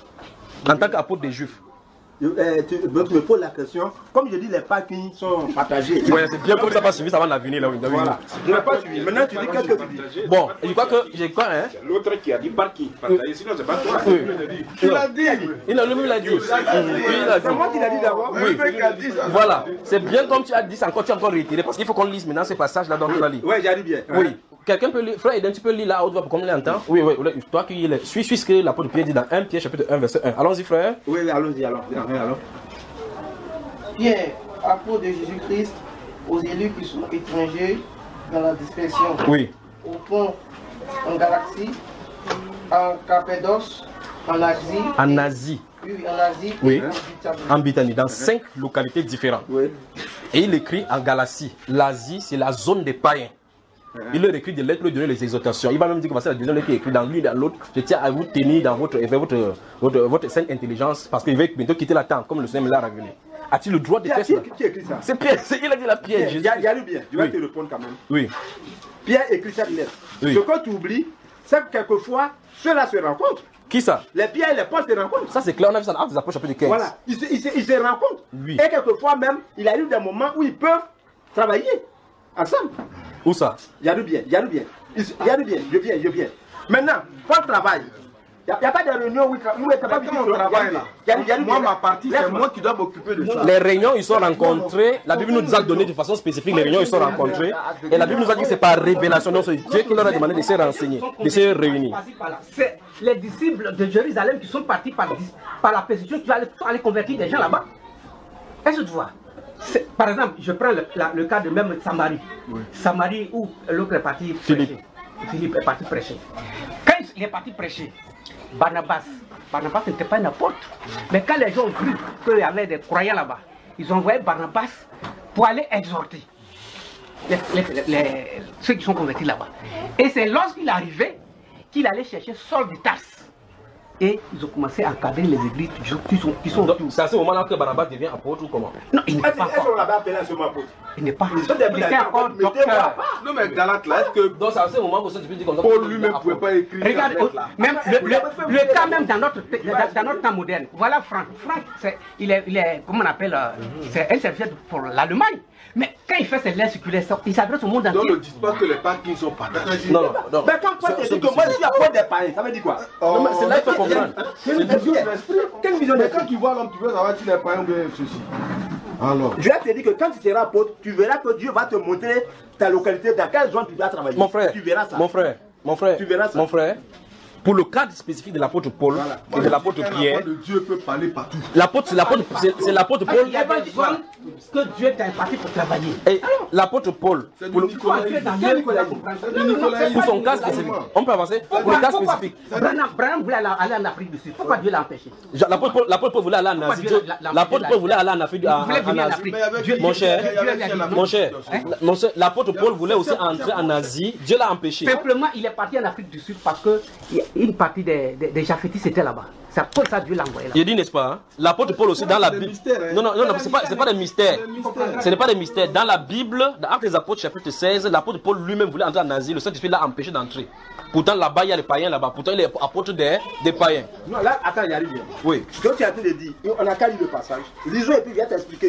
en tant qu'apôtre des Juifs? Euh, tu tu me poses la question. Comme je dis, les parkings sont partagés. Ouais, c'est bien comme ça va suivre, ça va l'avenir là. Oui, Voilà. Je n'ai pas suivi. Maintenant, tu dis qu'est-ce que tu dis? Bon, je crois que j'ai quoi, hein? L'autre qui a dit parking, partagé, sinon c'est pas toi. Oui. Tu l'as dit. Il a lui l'a dit. Oui, il l'a dit. C'est moi qui l'ai dit d'abord. Oui. Voilà. C'est bien comme tu as dit, c'est encore, tu as encore retiré parce qu'il faut qu'on lise maintenant ces passages là dans la lit. Oui, j'arrive bien. Oui. Quelqu'un peut lire, frère Eden, tu peux lire là à haute voix pour qu'on l'entende? Oui, oui, oui. Toi qui lis, suis, suis ce que l'apôtre Pierre dit dans un Pierre chapitre un, verset un. Allons-y, frère. Oui, oui, allons-y, allons. allons. Pierre, apôtre de Jésus-Christ, aux élus qui sont étrangers dans la dispersion. Oui. Au pont, en Galaxie, en Cappadoce, en Asie. En Asie. Oui, en Asie. Oui. et en Bithynie. En Bithynie, dans cinq localités différentes. Oui. Et il écrit en Galatie. L'Asie, c'est la zone des païens. Il leur écrit des lettres, lui donner les exhortations. Il va même dire que c'est la deuxième lettre qui est écrite dans l'une et dans l'autre. Je tiens à vous tenir dans votre, votre, votre, votre sainte intelligence parce qu'il va bientôt quitter la tente, comme le Seigneur me l'a révélé. As-tu le droit de faire Qui, ça? qui, qui écrit ça? C'est Pierre, c'est- il a dit la Pierre. Pierre, Jésus. y a- y a lu bien. Je vais Oui. te répondre quand même. Oui. Pierre écrit cette lettre. Oui. Ce que tu oublies, c'est que quelquefois, ceux-là se rencontrent. Qui ça? Les Pierre et les Paul se rencontrent. Ça c'est clair, on a vu ça dans Actes des Apôtres chapitre quinze. Voilà, ils se, ils se- ils se rencontrent. Oui. Et quelquefois même, il arrive des moments où ils peuvent travailler ensemble. Où ça? Il y a du bien, il y a du bien. Il y a du bien, je viens, je viens. Maintenant, Paul travaille. Il n'y a, a pas de réunion où il n'y a pas de travail là. Moi, ma partie, c'est moi qui dois m'occuper de ça. Les réunions, ils sont rencontrés. La Bible nous a donné de façon spécifique les réunions, ils sont rencontrés. Et la Bible nous a dit que c'est par révélation. Donc, c'est Dieu qui leur a demandé de se renseigner, de se réunir. C'est les disciples de Jérusalem qui sont partis par, par la persécution qui allaient aller convertir des gens là-bas. Est-ce que tu vois? Par exemple, je prends le, la, le cas de même Samarie. Oui. Samarie où l'autre est parti prêcher. Philippe est parti prêcher. Quand il est parti prêcher, Barnabas, Barnabas n'était pas un apôtre. Mais quand les gens ont vu qu'il y avait des croyants là-bas, ils ont envoyé Barnabas pour aller exhorter les, les, les, les, ceux qui sont convertis là-bas. Et c'est lorsqu'il est arrivé qu'il allait chercher Saul de Tarse. Et ils ont commencé à encadrer les églises qui sont, qui sont autour. C'est à ce moment-là que Barnabas devient apôtre ou comment? Non, il n'est pas encore. On l'avait appelé à ce moment apôtre. Il n'est pas. Il était encore docteur. Non, mais Galate là, est-ce que. Donc, c'est à ce moment que tu peux dire comme ça. Paul lui-même ne pouvait pas écrire. Regarde, même le, le, le cas même dans notre, dans, dans notre temps moderne. Voilà Franck. Franck, c'est, il, est, il est, comment on appelle, c'est un serviteur pour l'Allemagne. Mais quand il fait ses lettres circulaires, il s'adresse au monde entier. Donc ne dites pas que les parkings sont pas d'accord. Non, non. Mais quand Paul te dit que moi je suis apôtre des païens, ça veut dire quoi? Non, mais c'est là qu'il faut comprendre. Quelle vision de quand tu vois l'homme, tu veux savoir si les païens ou bien ceci. Alors. Je vais te dire que quand tu seras apôtre, tu verras que Dieu va te montrer ta localité, dans quelle zone tu dois travailler. Mon frère, tu verras ça. Mon frère, mon frère, tu verras ça. Mon frère. Pour le cadre spécifique de l'apôtre Paul voilà. et de l'apôtre Pierre, de Dieu peut parler partout. L'apôtre, c'est l'apôtre, c'est l'apôtre Paul. Il y a des zones que Dieu t'a imparti pour travailler. Et l'apôtre Paul, pour, le, pour son cas spécifique, on peut avancer. Pour le cas spécifique. Branham voulait aller en Afrique du Sud. Pourquoi Dieu l'a empêché? L'apôtre Paul voulait aller en Asie. L'apôtre Paul voulait aller en Afrique. Mon cher, mon cher, l'apôtre Paul voulait aussi entrer en Asie. Dieu l'a empêché. Simplement, il est parti en Afrique du Sud parce que une partie des, des, des Japhétis était là-bas. C'est pour ça que Dieu l'a envoyé là. Il dit, n'est-ce pas, hein? L'apôtre Paul aussi dans la Bible. Non, non, non, non, c'est pas, c'est pas des mystères. Ce n'est pas des mystères. Dans la Bible, dans Actes des Apôtres, chapitre seize, l'apôtre Paul lui-même voulait entrer en Asie. Le Saint-Esprit l'a empêché d'entrer. Pourtant, là-bas, il y a les païens là-bas. Pourtant, il est apôtre des, des païens. Non, là, attends, il arrive bien. Oui. Ce que tu es en train de dire, on n'a qu'à lire le passage. Lisons et puis viens t'expliquer.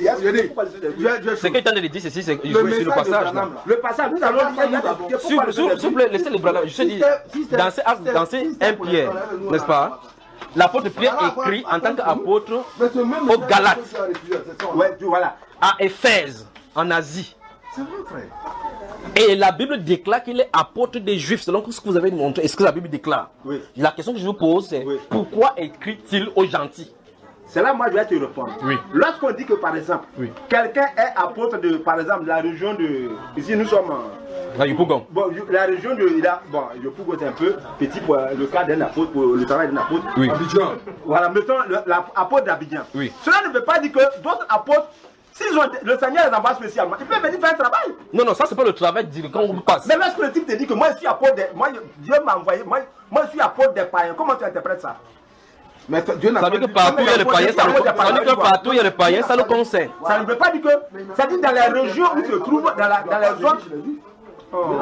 Ce qu'il est en train de dire, c'est si, c'est le passage. Le passage, nous allons lire. S'il vous plaît, laissez le Branham. Je te dis, dans ces un Pierre, n'est-ce pas? L'apôtre Pierre écrit en tant qu'apôtre aux Galates, ouais, voilà, à Éphèse, en Asie. C'est vrai, frère. Et la Bible déclare qu'il est apôtre des Juifs, selon ce que vous avez montré. Est-ce que la Bible déclare? Oui. La question que je vous pose, c'est oui. Pourquoi écrit-il aux gentils? C'est là moi je vais te répondre. Oui. Lorsqu'on dit que par exemple, oui. quelqu'un est apôtre de, par exemple, la région de... Ici nous sommes... La Yopougon. Bon, la région de... Bon, Yopougon c'est un peu petit pour le cas d'un apôtre, pour le travail d'un apôtre. Oui. Abidjan. Voilà, mettons l'apôtre d'Abidjan. Oui. Cela ne veut pas dire que d'autres apôtres, s'ils ont le Seigneur les envoie spécialement, ils peuvent venir faire un travail. Non, non, ça c'est pas le travail direct quand on passe. Mais lorsque le type te dit que moi je suis apôtre des... Moi, Dieu m'a envoyé, moi, moi je suis apôtre des païens, comment tu interprètes ça? Mais Dieu n'a pas dit que partout il y a les païens, ça le partout il y a les païens, ça le concerne. Ça ne veut pas dire que, ça dit dans les régions où se trouve, dans, la, dans les zones. Oh.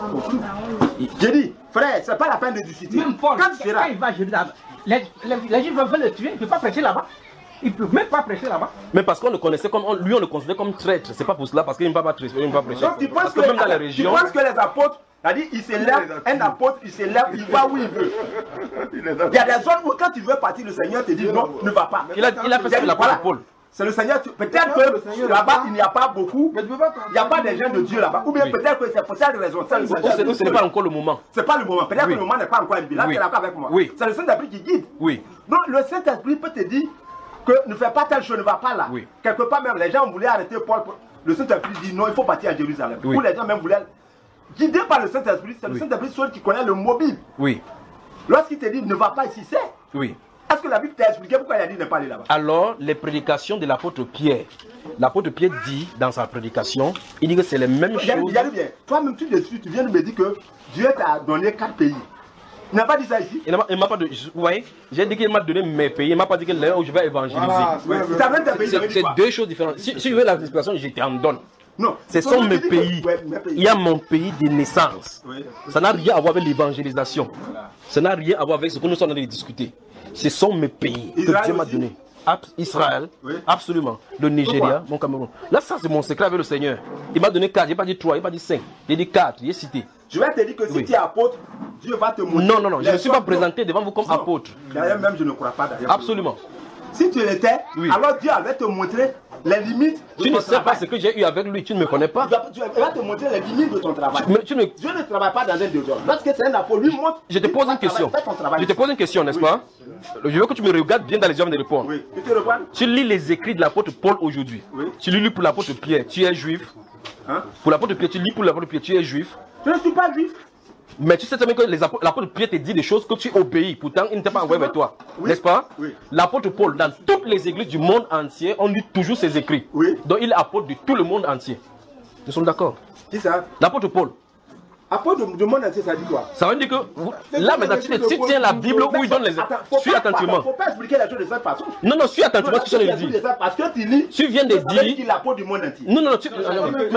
J'ai dit, frère, c'est pas la peine de discuter. Même Paul, quand, tu quand il va à Jérusalem, les, les, les Juifs veulent le tuer, il ne peut pas prêcher là-bas. Il ne peut même pas prêcher là-bas. Mais parce qu'on le connaissait comme, on, lui on le considérait comme traître, c'est pas pour cela, parce qu'il ne va pas prêcher. Il ne va pas prêcher. Donc tu penses que, que même dans les régions. Tu penses que les apôtres, c'est-à-dire, il se lève, un apôtre, il se lève, il va où il veut. Il y a des zones où quand tu veux partir, le Seigneur te dit non, ne va pas. Il a, il a fait ce qu'il a pour Paul. C'est le Seigneur, peut-être que là-bas il n'y a pas beaucoup, il n'y a pas des gens de Dieu là-bas, ou bien oui. peut-être que c'est pour cette raison. Ce n'est pas encore le moment. Ce n'est pas le moment, peut-être oui. que le moment n'est pas encore un là oui. tu es d'accord avec moi. Oui. C'est le Saint-Esprit qui guide. Oui. Donc le Saint-Esprit peut te dire que ne fais pas telle chose, ne va pas là. Oui. Quelque part même, les gens voulaient arrêter Paul. Le Saint-Esprit dit non, il faut partir à Jérusalem. Oui. Ou les gens même voulaient. Guidé par le Saint-Esprit, c'est oui. le Saint-Esprit seul qui connaît le mobile. Oui. Lorsqu'il te dit ne va pas ici, c'est. Oui. Est-ce que la Bible t'a expliqué pourquoi il a dit ne pas aller là-bas? Alors, les prédications de l'apôtre Pierre, l'apôtre Pierre dit dans sa prédication, il dit que c'est les mêmes choses. Regardez bien, toi-même tu, tu viens de me dire que Dieu t'a donné quatre pays. Il n'a pas dit ça ici? Il m'a pas donné. Vous voyez, j'ai dit qu'il m'a donné mes pays, il m'a pas dit que là où je vais évangéliser. Voilà, c'est deux choses différentes. Si, si je veux la explication, je t'en donne. Non. Ce sont mes pays. Ouais, mes pays. Il y a mon pays de naissance. Oui. Ça n'a rien à voir avec l'évangélisation. Voilà. Ça n'a rien à voir avec ce que nous sommes en train de discuter. Ce sont mes pays Israël que Dieu m'a donné. Israël, oui. Absolument. Le Nigeria, mon Cameroun. Là, ça c'est mon secret avec le Seigneur. Il m'a donné quatre, il n'a pas dit trois, il n'a pas dit cinq. Il a dit quatre, il est cité. Je vais te dire que si Oui. tu es apôtre, Dieu va te montrer. Non, non, non, je les ne suis pas choses- présenté devant vous comme Non. apôtre. D'ailleurs, même je ne crois pas d'ailleurs. Absolument. Si tu l'étais, Oui. alors Dieu va te montrer les limites de Tu ton ne sais pas travail. ce que j'ai eu avec lui, tu ne me connais pas. Il va, tu vas- il va te montrer les limites de ton travail. Mais tu ne- Dieu ne travaille pas dans un désordre. Lorsque c'est un apôtre, lui montre. Je te pose une question. Fais ton travail. Je te pose une question, n'est-ce pas? Je veux que tu me regardes bien dans les yeux avant de répondre. Oui. Tu te reprends? Tu lis les écrits de l'apôtre Paul aujourd'hui. Oui. Tu lis pour l'apôtre Pierre, tu es juif. Hein? Pour l'apôtre Pierre, tu lis pour l'apôtre Pierre, tu es juif. Je ne suis pas juif. Mais tu sais très bien que les apôtres- l'apôtre Pierre te dit des choses que tu obéis. Pourtant, il ne t'a pas envoyé vers toi. Oui. N'est-ce pas? Oui. L'apôtre Paul, dans toutes les églises du monde entier, on lit toujours ses écrits. Oui. Donc il est apôtre de tout le monde entier. Nous sommes d'accord? Qui ça? L'apôtre Paul. Apôtre du monde entier, ça dit quoi? Ça veut dire que vous- là maintenant, tu, tu tiens la Bible où il donne les. Attends, faut Suis pas- attentivement. Il ne faut pas expliquer les choses de cette façon. Non, non, suis attentivement à ce que je Voilà, viens de tu dire. expliques ça parce que tu lis. Tu viens de ça veut dire. qu'il est l'apôtre du monde entier. Non, non, non, tu, non, non, mais- mais-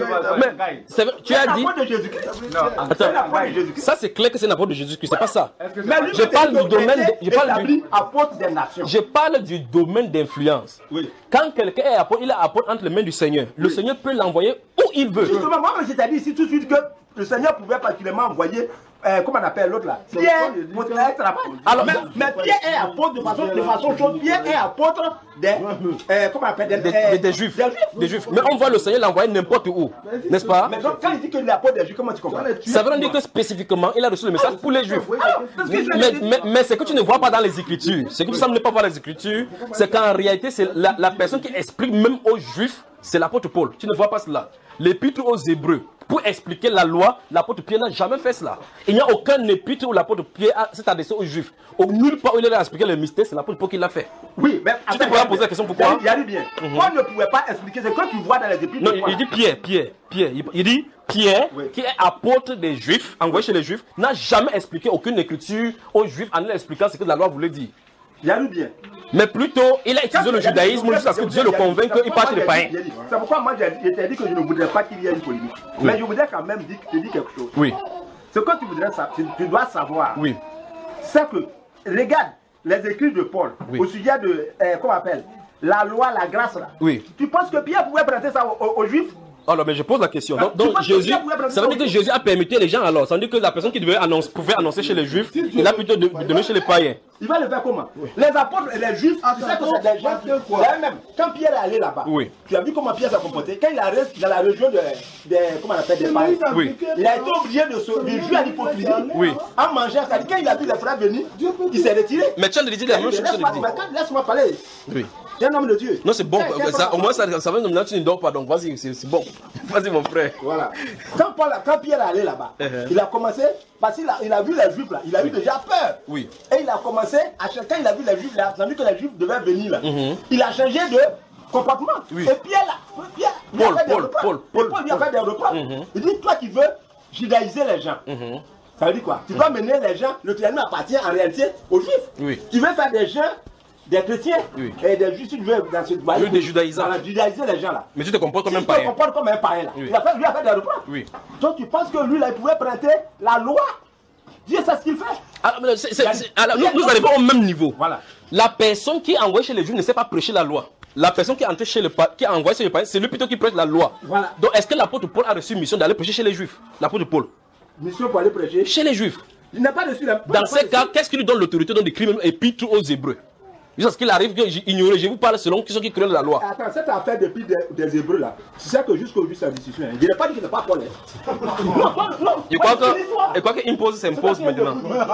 mais- c'est vrai, tu as dit. L'apôtre de Jésus-Christ. Attends, C'est l'apôtre de Jésus-Christ. ça c'est clair que c'est un apôtre de Jésus-Christ, c'est pas ça. Mais lui, Je parle du domaine, de- je parle du, apôtre des nations. je parle du domaine d'influence. Oui. Quand quelqu'un est apôtre, il est apôtre entre les mains du Seigneur. Le Seigneur peut l'envoyer où il veut. Justement, moi, je t'ai dit ici tout de suite que le Seigneur pouvait particulièrement envoyer, euh, comment on appelle l'autre là, Pierre pour un travail. Alors, mais, mais Pierre est apôtre de façon, de façon chaude. Pierre est apôtre des, euh, comment on appelle, des, Des, euh, des- des juifs. Des juifs. Mais on voit le Seigneur l'envoyer n'importe où. N'est-ce pas? Mais donc, quand il dit que l'apôtre des juifs, comment tu comprends? Ça veut dire que spécifiquement, il a reçu le message pour les juifs. Alors, parce que je Mais, l'ai dit. mais, mais ce que tu ne vois pas dans les Écritures, ce que tu sembles ne pas voir dans les Écritures, c'est qu'en réalité, c'est la, la personne qui explique même aux Juifs, c'est l'apôtre Paul. Tu ne vois pas cela. L'épître aux Hébreux, pour expliquer la loi, l'apôtre Pierre n'a jamais fait cela. Il n'y a aucun épître où l'apôtre Pierre a- s'est adressé aux Juifs. Au nulle part où il a expliqué le mystère, c'est l'apôtre Paul qui l'a fait. Oui, mais Tu te pourras poser la question pourquoi? Il y a dit bien. Mhm. Paul ne pouvait pas expliquer ce que tu vois dans les épîtres. Non, de il, Paul. il dit Pierre, Pierre, Pierre. Il, il dit Pierre, qui est apôtre des Juifs, envoyé chez les Juifs, n'a jamais expliqué aucune écriture aux Juifs en leur expliquant ce que la loi voulait dire. Il y a dit bien. Mais plutôt, il a utilisé le judaïsme jusqu'à ce que Dieu le convainque qu'il part chez les païens. C'est pourquoi moi j'ai dit- je t'ai dit que je ne voudrais pas qu'il y ait une polémique. Oui. Mais je voudrais quand même dire, te dire quelque chose. Oui, Ce que tu voudrais savoir, tu, tu dois savoir, oui, c'est que, regarde les écrits de Paul Oui. au sujet de, euh, comment on appelle, la loi, la grâce là. oui. Tu penses que Pierre pouvait présenter ça aux, aux- aux Juifs? Alors, mais je pose la question. Donc, Tu donc, penses que Jésus, Pierre pouvait présenter ça veut dire ça que Jésus a permis les gens alors. Ça veut dire que la personne qui devait annoncer, pouvait annoncer chez les Juifs, il a plutôt de, de donner chez les païens. Il va le faire comment? Les apôtres et les juifs, tu sais que c'est des gens qui d'ailleurs même, quand Pierre est allé là-bas, Oui. tu as vu comment Pierre s'est comporté. Quand il arrive dans la région de, de comment on appelle, des païens, Oui. il a été obligé de, se, de jouer à l'hypocrisie Oui. en mangeant. C'est-à-dire quand il a vu les frères venir, il s'est retiré. Mais tu as dit la même chose que je Laisse-moi dis. quand- laisse-moi parler. Oui. Tu es un homme de Dieu. Non, c'est bon. Tiens, tiens, Ça, tiens, au moins, ça, ça veut dire que tu ne dors pas. Donc, vas-y, c'est c'est bon. Vas-y, mon frère. Voilà. Quand, Paul, quand Pierre est allé là-bas, Uh-huh. il a commencé, parce qu'il a, il a vu les juifs là, il a eu déjà peur. Oui. Et il a commencé, à chaque quand il a vu les juifs là, il a vu que les juifs devaient venir là, Mhm. il a changé de comportement. Oui. Et Pierre là, Pierre, lui a Paul, fait des Paul, reproches. Paul, Et Paul lui a fait des reproches. Mhm. Il dit, toi qui veux judaïser les gens, Mhm. ça veut dire quoi? Tu dois mener les gens, le traitement appartient en réalité aux juifs. Oui. Tu veux faire des gens, des chrétiens, Oui. et des juifs, tu veux dans ce Oui, des judaïsants. Voilà, judaïser les gens là. Mais tu te comportes comme un Il se païen. comporte comme un païen là. Oui. Il a fait, lui a fait des reproches. Oui. Donc tu penses que lui là, il pouvait prêter la loi? Dieu sait ce qu'il fait. Alors, mais c'est- c'est- c'est- alors, nous, nous arrivons au même niveau. Voilà. La personne qui est envoyée chez les Juifs ne sait pas prêcher la loi. La personne qui est entrée chez le pa- qui est envoyée chez les païens, c'est lui plutôt qui prêche la loi. Voilà. Donc, est-ce que l'apôtre Paul a reçu une mission d'aller prêcher chez les Juifs? L'apôtre Paul. Mission pour aller prêcher. Chez les Juifs. Il n'a pas reçu la. Dans ces cas, qu'est-ce qui lui donne l'autorité dans d'écrire même épître aux Hébreux? Jusqu'à ce qu'il arrive que j'ignorais, je vous parle selon qui sont qui créent la loi. Attends, cette affaire depuis des, des Hébreux là, c'est ça que jusqu'aujourd'hui c'est la discussion. hein. Je n'ai pas dit que ce n'est pas Paul. hein. Non, Paul, non. Je crois Moi, je dis l'histoire. que, je crois que impose s'impose maintenant.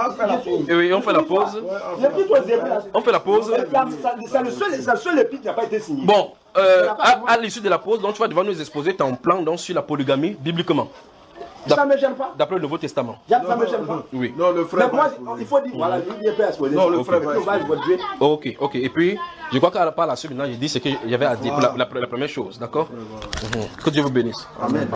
Et oui, on fait la pause. L'épître aux Hébreux, là, On fait la pause. c'est la- c'est le seul, c'est le seul épître qui n'a pas été signé. Bon, euh, à, à l'issue de la pause, donc tu vas devoir nous exposer ton plan donc, sur la polygamie bibliquement. Ça ne me gêne pas. D'après le Nouveau Testament. Ça ne me gêne pas. Oui. Non, le frère. Mais moi, va il faut dire, voilà, lui, il est prêt à se poser. Non, le frère Et puis, va on va jouer. Ok, ok. Et puis, je crois qu'à par la suite, maintenant, j'ai dit ce que j'avais à dire pour la, la- la première chose, d'accord? Mhm. Que Dieu vous bénisse. Amen.